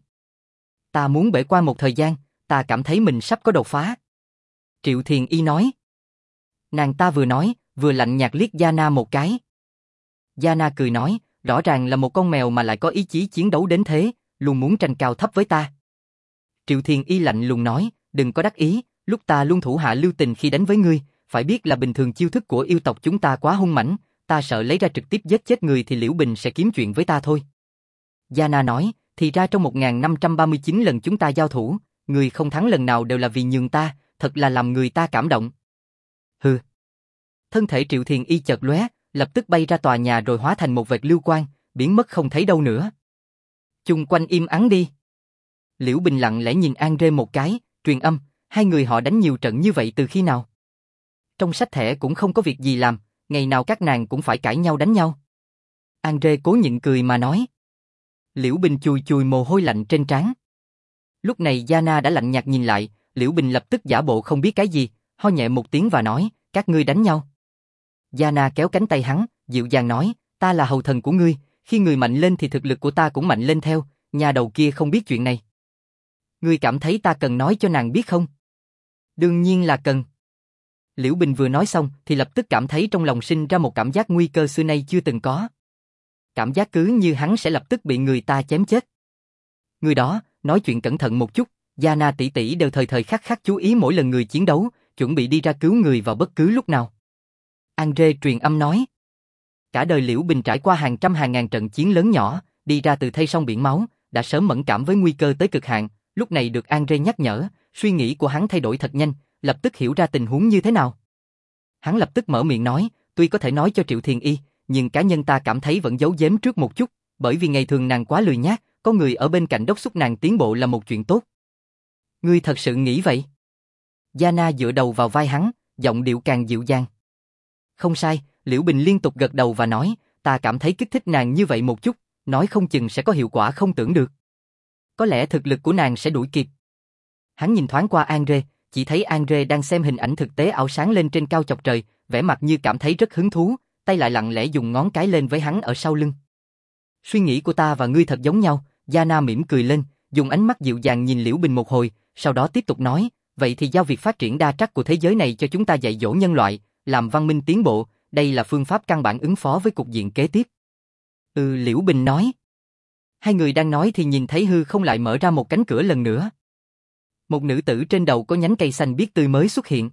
A: Ta muốn bể qua một thời gian, ta cảm thấy mình sắp có đột phá. Triệu Thiền Y nói. Nàng ta vừa nói, vừa lạnh nhạt liếc Giana một cái. Giana cười nói, rõ ràng là một con mèo mà lại có ý chí chiến đấu đến thế, luôn muốn tranh cao thấp với ta. Triệu Thiền Y lạnh lùng nói, đừng có đắc ý, lúc ta luôn thủ hạ lưu tình khi đánh với ngươi, phải biết là bình thường chiêu thức của yêu tộc chúng ta quá hung mãnh, ta sợ lấy ra trực tiếp giết chết người thì Liễu Bình sẽ kiếm chuyện với ta thôi. Giana nói, thì ra trong 1539 lần chúng ta giao thủ, người không thắng lần nào đều là vì nhường ta, thật là làm người ta cảm động. Hừ. Thân thể Triệu Thiền Y chợt lóe, lập tức bay ra tòa nhà rồi hóa thành một vệt lưu quang, biến mất không thấy đâu nữa. Chung quanh im ắng đi. Liễu Bình lặng lẽ nhìn An Rê một cái, truyền âm, hai người họ đánh nhiều trận như vậy từ khi nào? Trong sách thẻ cũng không có việc gì làm, ngày nào các nàng cũng phải cãi nhau đánh nhau. An Rê cố nhịn cười mà nói. Liễu Bình chùi chùi mồ hôi lạnh trên trán. Lúc này Giana đã lạnh nhạt nhìn lại, Liễu Bình lập tức giả bộ không biết cái gì, ho nhẹ một tiếng và nói, các ngươi đánh nhau. Giana kéo cánh tay hắn, dịu dàng nói, ta là hầu thần của ngươi, khi người mạnh lên thì thực lực của ta cũng mạnh lên theo, nhà đầu kia không biết chuyện này. Ngươi cảm thấy ta cần nói cho nàng biết không? Đương nhiên là cần. Liễu Bình vừa nói xong thì lập tức cảm thấy trong lòng sinh ra một cảm giác nguy cơ xưa nay chưa từng có. Cảm giác cứ như hắn sẽ lập tức bị người ta chém chết. Người đó, nói chuyện cẩn thận một chút, Giana tỷ tỷ đều thời thời khắc khắc chú ý mỗi lần người chiến đấu, chuẩn bị đi ra cứu người vào bất cứ lúc nào. An Rê truyền âm nói. Cả đời Liễu Bình trải qua hàng trăm hàng ngàn trận chiến lớn nhỏ, đi ra từ thây sông biển máu, đã sớm mẫn cảm với nguy cơ tới cực hạn, lúc này được An Rê nhắc nhở, suy nghĩ của hắn thay đổi thật nhanh, lập tức hiểu ra tình huống như thế nào. Hắn lập tức mở miệng nói, tuy có thể nói cho Triệu Thiền Y, nhưng cá nhân ta cảm thấy vẫn giấu giếm trước một chút, bởi vì ngày thường nàng quá lười nhác, có người ở bên cạnh đốc thúc nàng tiến bộ là một chuyện tốt. Ngươi thật sự nghĩ vậy? Giana dựa đầu vào vai hắn, giọng điệu càng dịu dàng. Không sai, Liễu Bình liên tục gật đầu và nói, ta cảm thấy kích thích nàng như vậy một chút, nói không chừng sẽ có hiệu quả không tưởng được. Có lẽ thực lực của nàng sẽ đuổi kịp. Hắn nhìn thoáng qua An Rê, chỉ thấy An Rê đang xem hình ảnh thực tế ảo sáng lên trên cao chọc trời, vẻ mặt như cảm thấy rất hứng thú, tay lại lặng lẽ dùng ngón cái lên với hắn ở sau lưng. Suy nghĩ của ta và ngươi thật giống nhau, Giana mỉm cười lên, dùng ánh mắt dịu dàng nhìn Liễu Bình một hồi, sau đó tiếp tục nói, vậy thì giao việc phát triển đa trắc của thế giới này cho chúng ta dạy dỗ nhân loại, làm văn minh tiến bộ, đây là phương pháp căn bản ứng phó với cục diện kế tiếp. Liễu Bình nói. Hai người đang nói thì nhìn thấy hư không lại mở ra một cánh cửa lần nữa. Một nữ tử trên đầu có nhánh cây xanh biếc tươi mới xuất hiện.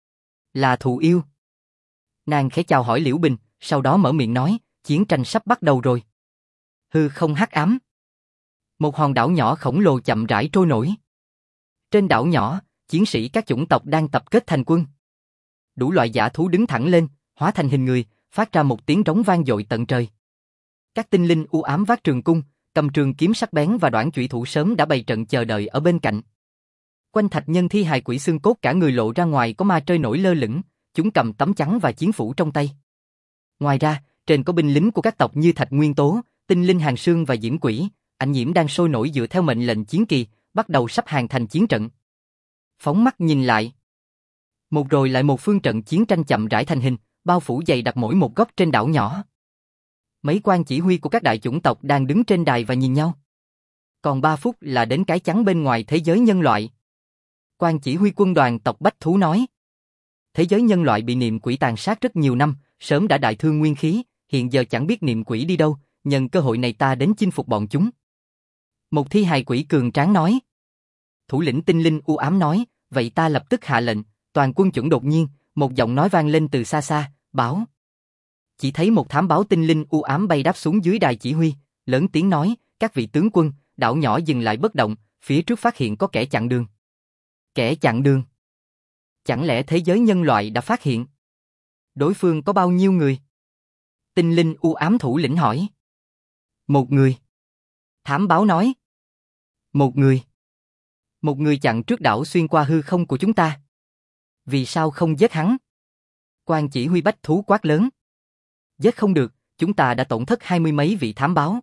A: Là Thụ Yêu. Nàng khẽ chào hỏi Liễu Bình, sau đó mở miệng nói, chiến tranh sắp bắt đầu rồi. Hư không hắc ám. Một hòn đảo nhỏ khổng lồ chậm rãi trôi nổi. Trên đảo nhỏ, chiến sĩ các chủng tộc đang tập kết thành quân. Đủ loại dã thú đứng thẳng lên, hóa thành hình người, phát ra một tiếng rống vang dội tận trời. Các tinh linh u ám vác trường cung, cầm trường kiếm sắc bén và đoản chủy thủ sớm đã bày trận chờ đợi ở bên cạnh. Quanh thạch nhân thi hài quỷ xương cốt cả người lộ ra ngoài có ma trơi nổi lơ lửng, chúng cầm tấm chắn và chiến phủ trong tay. Ngoài ra, trên có binh lính của các tộc như Thạch Nguyên Tố, Tinh Linh Hàng Sương và Diễm Quỷ, Ảnh Nhiễm đang sôi nổi dựa theo mệnh lệnh chiến kỳ, bắt đầu sắp hàng thành chiến trận. Phóng mắt nhìn lại. Một rồi lại một phương trận chiến tranh chậm rãi thành hình, bao phủ dày đặc mỗi một góc trên đảo nhỏ. Mấy quan chỉ huy của các đại chủng tộc đang đứng trên đài và nhìn nhau. Còn 3 phút là đến cái chắn bên ngoài thế giới nhân loại. Quan chỉ huy quân đoàn tộc Bách Thú nói. Thế giới nhân loại bị niệm quỷ tàn sát rất nhiều năm, sớm đã đại thương nguyên khí, hiện giờ chẳng biết niệm quỷ đi đâu, nhân cơ hội này ta đến chinh phục bọn chúng. Một thi hài quỷ cường tráng nói. Thủ lĩnh tinh linh u ám nói, vậy ta lập tức hạ lệnh, toàn quân chuẩn. Đột nhiên, một giọng nói vang lên từ xa xa, báo. Chỉ thấy một thám báo tinh linh u ám bay đáp xuống dưới đài chỉ huy, lớn tiếng nói, các vị tướng quân, đảo nhỏ dừng lại bất động, phía trước phát hiện có kẻ chặn đường. Kẻ chặn đường? Chẳng lẽ thế giới nhân loại đã phát hiện? Đối phương có bao nhiêu người? Tinh linh u ám thủ lĩnh hỏi. Một người. Thám báo nói. Một người. Một người chặn trước đảo xuyên qua hư không của chúng ta. Vì sao không giết hắn? Quan chỉ huy Bách Thú quát lớn. Giết không được, chúng ta đã tổn thất 20 mấy vị thám báo.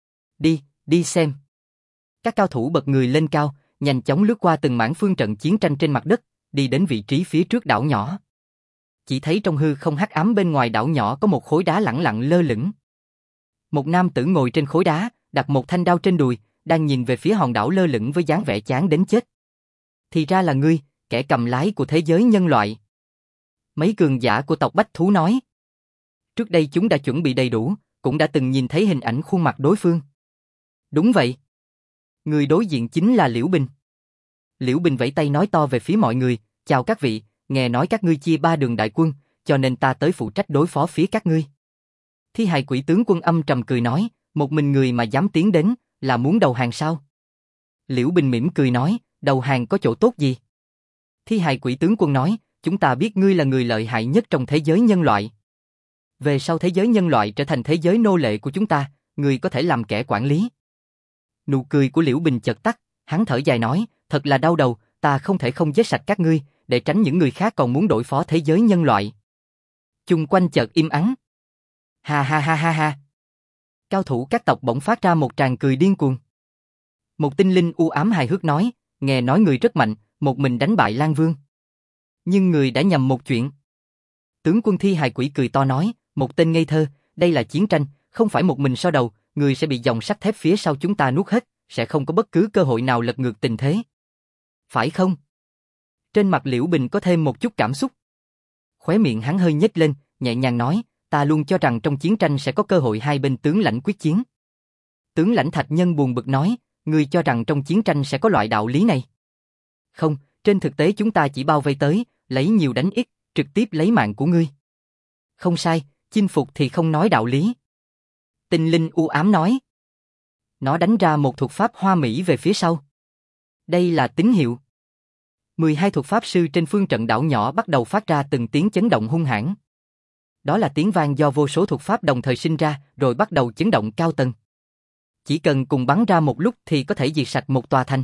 A: Đi xem. Các cao thủ bật người lên cao, nhanh chóng lướt qua từng mảng phương trận chiến tranh trên mặt đất, đi đến vị trí phía trước đảo nhỏ. Chỉ thấy trong hư không hắc ám bên ngoài đảo nhỏ có một khối đá lẳng lặng lơ lửng. Một nam tử ngồi trên khối đá, đặt một thanh đao trên đùi, đang nhìn về phía hòn đảo lơ lửng với dáng vẻ chán đến chết. Thì ra là ngươi, kẻ cầm lái của thế giới nhân loại. Mấy cường giả của tộc Bách Thú nói. Trước đây chúng đã chuẩn bị đầy đủ, cũng đã từng nhìn thấy hình ảnh khuôn mặt đối phương. Đúng vậy. Người đối diện chính là Liễu Bình. Liễu Bình vẫy tay nói to về phía mọi người, chào các vị, nghe nói các ngươi chia 3 đường đại quân, cho nên ta tới phụ trách đối phó phía các ngươi. Thi hài quỷ tướng quân âm trầm cười nói, một mình người mà dám tiến đến, là muốn đầu hàng sao? Liễu Bình mỉm cười nói, đầu hàng có chỗ tốt gì? Thi hài quỷ tướng quân nói, chúng ta biết ngươi là người lợi hại nhất trong thế giới nhân loại. Về sau thế giới nhân loại trở thành thế giới nô lệ của chúng ta, ngươi có thể làm kẻ quản lý. Nụ cười của Liễu Bình chợt tắt, hắn thở dài nói, thật là đau đầu, ta không thể không giết sạch các ngươi, để tránh những người khác còn muốn đối phó thế giới nhân loại. Chung quanh chợt im ắng. Ha ha ha ha ha. Cao thủ các tộc bỗng phát ra một tràng cười điên cuồng. Một tinh linh u ám hài hước nói, nghe nói người rất mạnh, một mình đánh bại Lan Vương. Nhưng người đã nhầm một chuyện. Tướng quân Thi hài quỷ cười to nói, một tên ngây thơ, đây là chiến tranh, không phải một mình so đầu, người sẽ bị dòng sắt thép phía sau chúng ta nuốt hết, sẽ không có bất cứ cơ hội nào lật ngược tình thế. Phải không? Trên mặt Liễu Bình có thêm một chút cảm xúc. Khóe miệng hắn hơi nhếch lên, nhẹ nhàng nói, ta luôn cho rằng trong chiến tranh sẽ có cơ hội hai bên tướng lãnh quyết chiến. Tướng lãnh Thạch Nhân buồn bực nói, ngươi cho rằng trong chiến tranh sẽ có loại đạo lý này. Không, trên thực tế chúng ta chỉ bao vây tới, lấy nhiều đánh ít, trực tiếp lấy mạng của ngươi. Không sai, chinh phục thì không nói đạo lý. Tinh linh u ám nói. Nó đánh ra một thuật pháp hoa mỹ về phía sau. Đây là tín hiệu. 12 thuật pháp sư trên phương trận đảo nhỏ bắt đầu phát ra từng tiếng chấn động hung hãn. Đó là tiếng vang do vô số thuật pháp đồng thời sinh ra, rồi bắt đầu chấn động cao tầng. Chỉ cần cùng bắn ra một lúc thì có thể diệt sạch một tòa thành.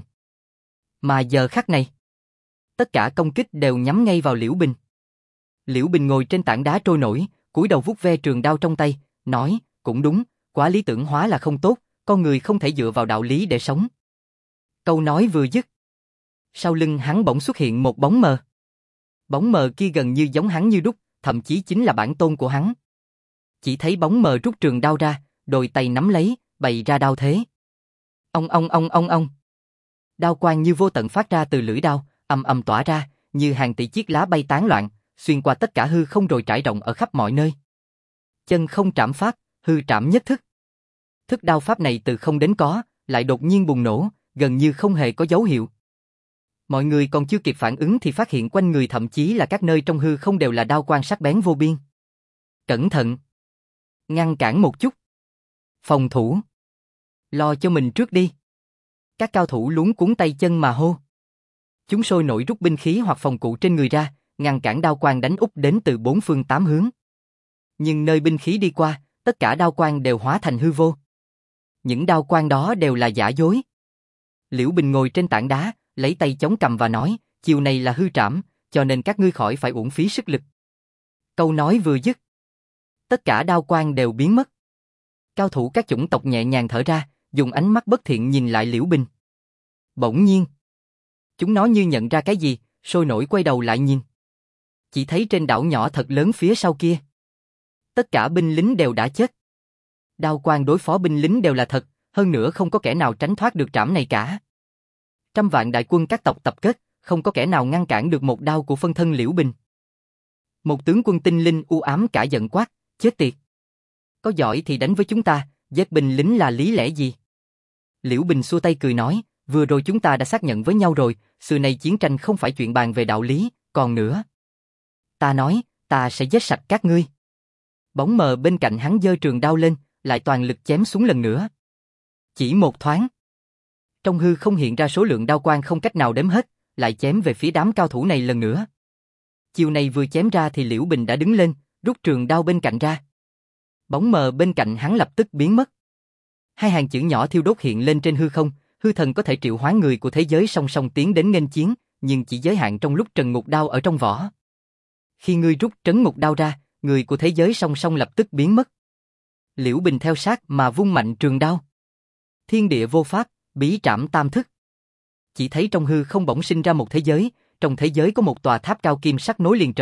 A: Mà giờ khắc này, tất cả công kích đều nhắm ngay vào Liễu Bình. Liễu Bình ngồi trên tảng đá trôi nổi, cúi đầu vuốt ve trường đao trong tay, nói, cũng đúng, quá lý tưởng hóa là không tốt, con người không thể dựa vào đạo lý để sống. Câu nói vừa dứt, sau lưng hắn bỗng xuất hiện một bóng mờ. Bóng mờ kia gần như giống hắn như đúc, thậm chí chính là bản tôn của hắn. Chỉ thấy bóng mờ rút trường đao ra, đôi tay nắm lấy, bày ra đao thế. Ông. Đao quang như vô tận phát ra từ lưỡi đao, ầm ầm tỏa ra, như hàng tỷ chiếc lá bay tán loạn, xuyên qua tất cả hư không rồi trải rộng ở khắp mọi nơi. Chân không trảm pháp, hư trảm nhất thức. Thức đao pháp này từ không đến có, lại đột nhiên bùng nổ, gần như không hề có dấu hiệu. Mọi người còn chưa kịp phản ứng thì phát hiện quanh người thậm chí là các nơi trong hư không đều là đao quang sắc bén vô biên. Cẩn thận! Ngăn cản một chút! Phòng thủ! Lo cho mình trước đi! Các cao thủ luống cuống tay chân mà hô. Chúng sôi nổi rút binh khí hoặc phòng cụ trên người ra, ngăn cản đao quang đánh úp đến từ 4 phương 8 hướng. Nhưng nơi binh khí đi qua, tất cả đao quang đều hóa thành hư vô. Những đao quang đó đều là giả dối. Liễu Bình ngồi trên tảng đá, lấy tay chống cằm và nói, chiều này là hư trảm, cho nên các ngươi khỏi phải uổng phí sức lực. Câu nói vừa dứt, tất cả đao quang đều biến mất. Cao thủ các chủng tộc nhẹ nhàng thở ra, dùng ánh mắt bất thiện nhìn lại Liễu Bình. Bỗng nhiên, chúng nó như nhận ra cái gì, sôi nổi quay đầu lại nhìn. Chỉ thấy trên đảo nhỏ thật lớn phía sau kia, tất cả binh lính đều đã chết. Đao quang đối phó binh lính đều là thật, hơn nữa không có kẻ nào tránh thoát được trảm này cả. Trăm vạn đại quân các tộc tập kết, không có kẻ nào ngăn cản được một đao của phân thân Liễu Bình. Một tướng quân tinh linh u ám cả giận quát, chết tiệt. Có giỏi thì đánh với chúng ta, giết binh lính là lý lẽ gì? Liễu Bình xua tay cười nói, vừa rồi chúng ta đã xác nhận với nhau rồi, xưa nay chiến tranh không phải chuyện bàn về đạo lý, còn nữa. Ta nói, ta sẽ giết sạch các ngươi. Bóng mờ bên cạnh hắn giơ trường đao lên, lại toàn lực chém xuống lần nữa. Chỉ một thoáng, trong hư không hiện ra số lượng đao quang không cách nào đếm hết, lại chém về phía đám cao thủ này lần nữa. Chiều này vừa chém ra thì Liễu Bình đã đứng lên, rút trường đao bên cạnh ra. Bóng mờ bên cạnh hắn lập tức biến mất. Hai hàng chữ nhỏ thiêu đốt hiện lên trên hư không, hư thần có thể triệu hoán người của thế giới song song tiến đến nghênh chiến, nhưng chỉ giới hạn trong lúc Trần Ngục Đao ở trong vỏ. Khi ngươi rút Trấn Ngục Đao ra, người của thế giới song song lập tức biến mất. Liễu Bình theo sát mà vung mạnh trường đao. Thiên địa vô pháp, bí trảm tam thức. Chỉ thấy trong hư không bỗng sinh ra một thế giới, trong thế giới có một tòa tháp cao kim sắc nối liền trời đất,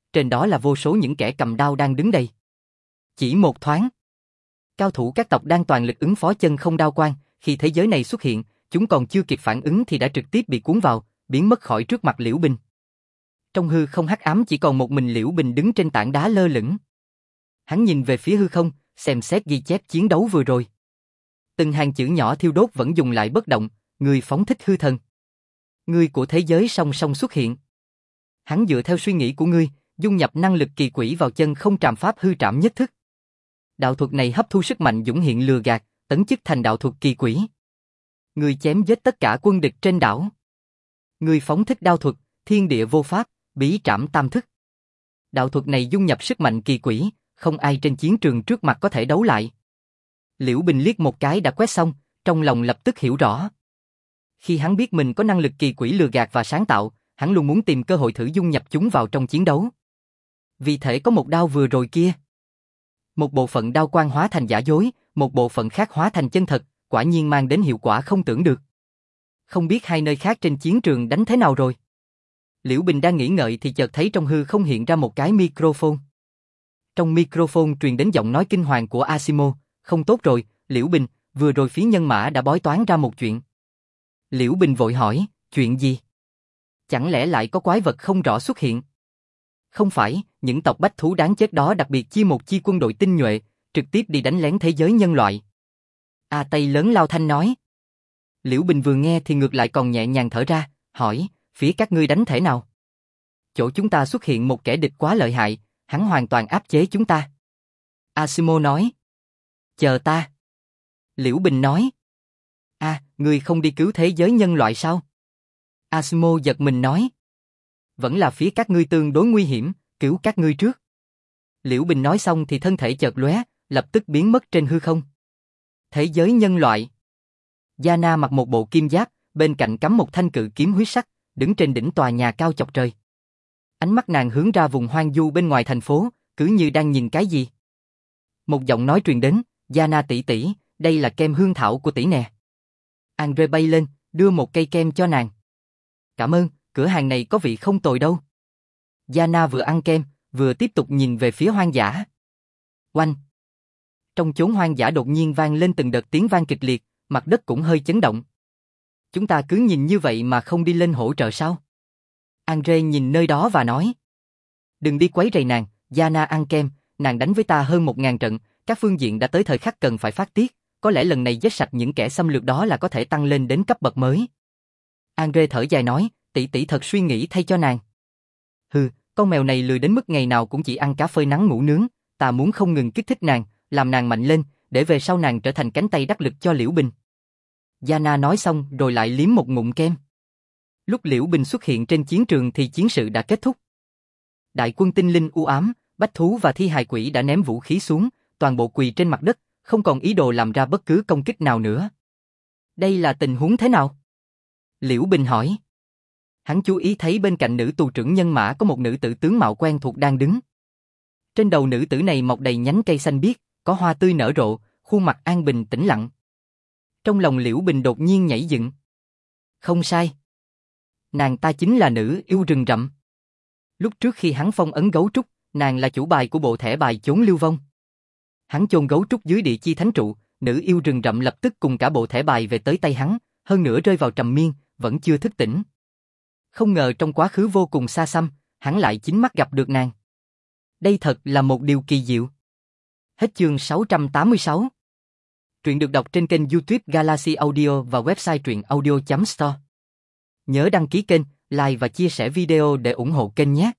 A: trên đó là vô số những kẻ cầm đao đang đứng đây. Chỉ một thoáng, cao thủ các tộc đang toàn lực ứng phó chân không đao quang, khi thế giới này xuất hiện, chúng còn chưa kịp phản ứng thì đã trực tiếp bị cuốn vào, biến mất khỏi trước mặt Liễu Bình. Trong hư không hắc ám chỉ còn một mình Liễu Bình đứng trên tảng đá lơ lửng. Hắn nhìn về phía hư không, xem xét ghi chép chiến đấu vừa rồi. Từng hàng chữ nhỏ thiêu đốt vẫn dùng lại bất động, người phóng thích hư thần. Người của thế giới song song xuất hiện. Hắn dựa theo suy nghĩ của ngươi, dung nhập năng lực kỳ quỷ vào chân không trảm pháp hư trảm nhất thức. Đạo thuật này hấp thu sức mạnh dũng hiện lừa gạt, tấn chức thành đạo thuật kỳ quỷ. Người chém giết tất cả quân địch trên đảo. Người phóng thích đao thuật, thiên địa vô pháp, bí trảm tam thức. Đạo thuật này dung nhập sức mạnh kỳ quỷ, không ai trên chiến trường trước mặt có thể đấu lại. Liễu Bình liếc một cái đã quét xong, trong lòng lập tức hiểu rõ. Khi hắn biết mình có năng lực kỳ quỷ lừa gạt và sáng tạo, hắn luôn muốn tìm cơ hội thử dung nhập chúng vào trong chiến đấu. Vì thể có một đao vừa rồi kia. Một bộ phận đao quang hóa thành giả dối, một bộ phận khác hóa thành chân thật, quả nhiên mang đến hiệu quả không tưởng được. Không biết hai nơi khác trên chiến trường đánh thế nào rồi. Liễu Bình đang nghĩ ngợi thì chợt thấy trong hư không hiện ra một cái microphone. Trong microphone truyền đến giọng nói kinh hoàng của Asimo, không tốt rồi, Liễu Bình, vừa rồi phía nhân mã đã bói toán ra một chuyện. Liễu Bình vội hỏi, chuyện gì? Chẳng lẽ lại có quái vật không rõ xuất hiện? Không phải, những tộc bách thú đáng chết đó đặc biệt chia một chi quân đội tinh nhuệ, trực tiếp đi đánh lén thế giới nhân loại. A Tây lớn lao thanh nói. Liễu Bình vừa nghe thì ngược lại còn nhẹ nhàng thở ra, hỏi, phía các ngươi đánh thể nào? Chỗ chúng ta xuất hiện một kẻ địch quá lợi hại, hắn hoàn toàn áp chế chúng ta. Asimo nói. Chờ ta. Liễu Bình nói. Ngươi không đi cứu thế giới nhân loại sao? Asimo giật mình nói. Vẫn là phía các ngươi tương đối nguy hiểm, cứu các ngươi trước. Liễu Bình nói xong thì thân thể chợt lóe, lập tức biến mất trên hư không. Thế giới nhân loại. Yana mặc một bộ kim giáp, bên cạnh cắm một thanh cự kiếm huyết sắc, đứng trên đỉnh tòa nhà cao chọc trời. Ánh mắt nàng hướng ra vùng hoang vu bên ngoài thành phố, cứ như đang nhìn cái gì. Một giọng nói truyền đến, Yana tỷ tỷ, đây là kem hương thảo của tỷ nè. Andre bay lên, đưa một cây kem cho nàng. Cảm ơn, cửa hàng này có vị không tồi đâu. Yana vừa ăn kem, vừa tiếp tục nhìn về phía hoang dã. Oanh! Trong chốn hoang dã đột nhiên vang lên từng đợt tiếng vang kịch liệt, mặt đất cũng hơi chấn động. Chúng ta cứ nhìn như vậy mà không đi lên hỗ trợ sao? Andre nhìn nơi đó và nói. Đừng đi quấy rầy nàng, Yana ăn kem, nàng đánh với ta hơn 1000 trận, các phương diện đã tới thời khắc cần phải phát tiết, có lẽ lần này giết sạch những kẻ xâm lược đó là có thể tăng lên đến cấp bậc mới. Andre thở dài nói, tỷ tỷ thật suy nghĩ thay cho nàng. Hừ, con mèo này lười đến mức ngày nào cũng chỉ ăn cá phơi nắng ngủ nướng, ta muốn không ngừng kích thích nàng, làm nàng mạnh lên, để về sau nàng trở thành cánh tay đắc lực cho Liễu Bình. Yana nói xong rồi lại liếm một ngụm kem. Lúc Liễu Bình xuất hiện trên chiến trường thì chiến sự đã kết thúc. Đại quân tinh linh u ám, bách thú và thi hài quỷ đã ném vũ khí xuống, toàn bộ quỳ trên mặt đất, không còn ý đồ làm ra bất cứ công kích nào nữa. Đây là tình huống thế nào? Liễu Bình hỏi. Hắn chú ý thấy bên cạnh nữ tù trưởng nhân mã có một nữ tử tướng mạo quen thuộc đang đứng. Trên đầu nữ tử này mọc đầy nhánh cây xanh biếc, có hoa tươi nở rộ, khuôn mặt an bình tĩnh lặng. Trong lòng Liễu Bình đột nhiên nhảy dựng. Không sai. Nàng ta chính là nữ yêu rừng rậm. Lúc trước khi hắn phong ấn gấu trúc, nàng là chủ bài của bộ thẻ bài chốn lưu vong. Hắn chôn gấu trúc dưới địa chi thánh trụ, nữ yêu rừng rậm lập tức cùng cả bộ thẻ bài về tới tay hắn, hơn nữa rơi vào trầm miên, vẫn chưa thức tỉnh. Không ngờ trong quá khứ vô cùng xa xăm, hắn lại chính mắt gặp được nàng. Đây thật là một điều kỳ diệu. Hết chương 686. Truyện được đọc trên kênh YouTube Galaxy Audio và website truyệnaudio.store. Nhớ đăng ký kênh, like và chia sẻ video để ủng hộ kênh nhé.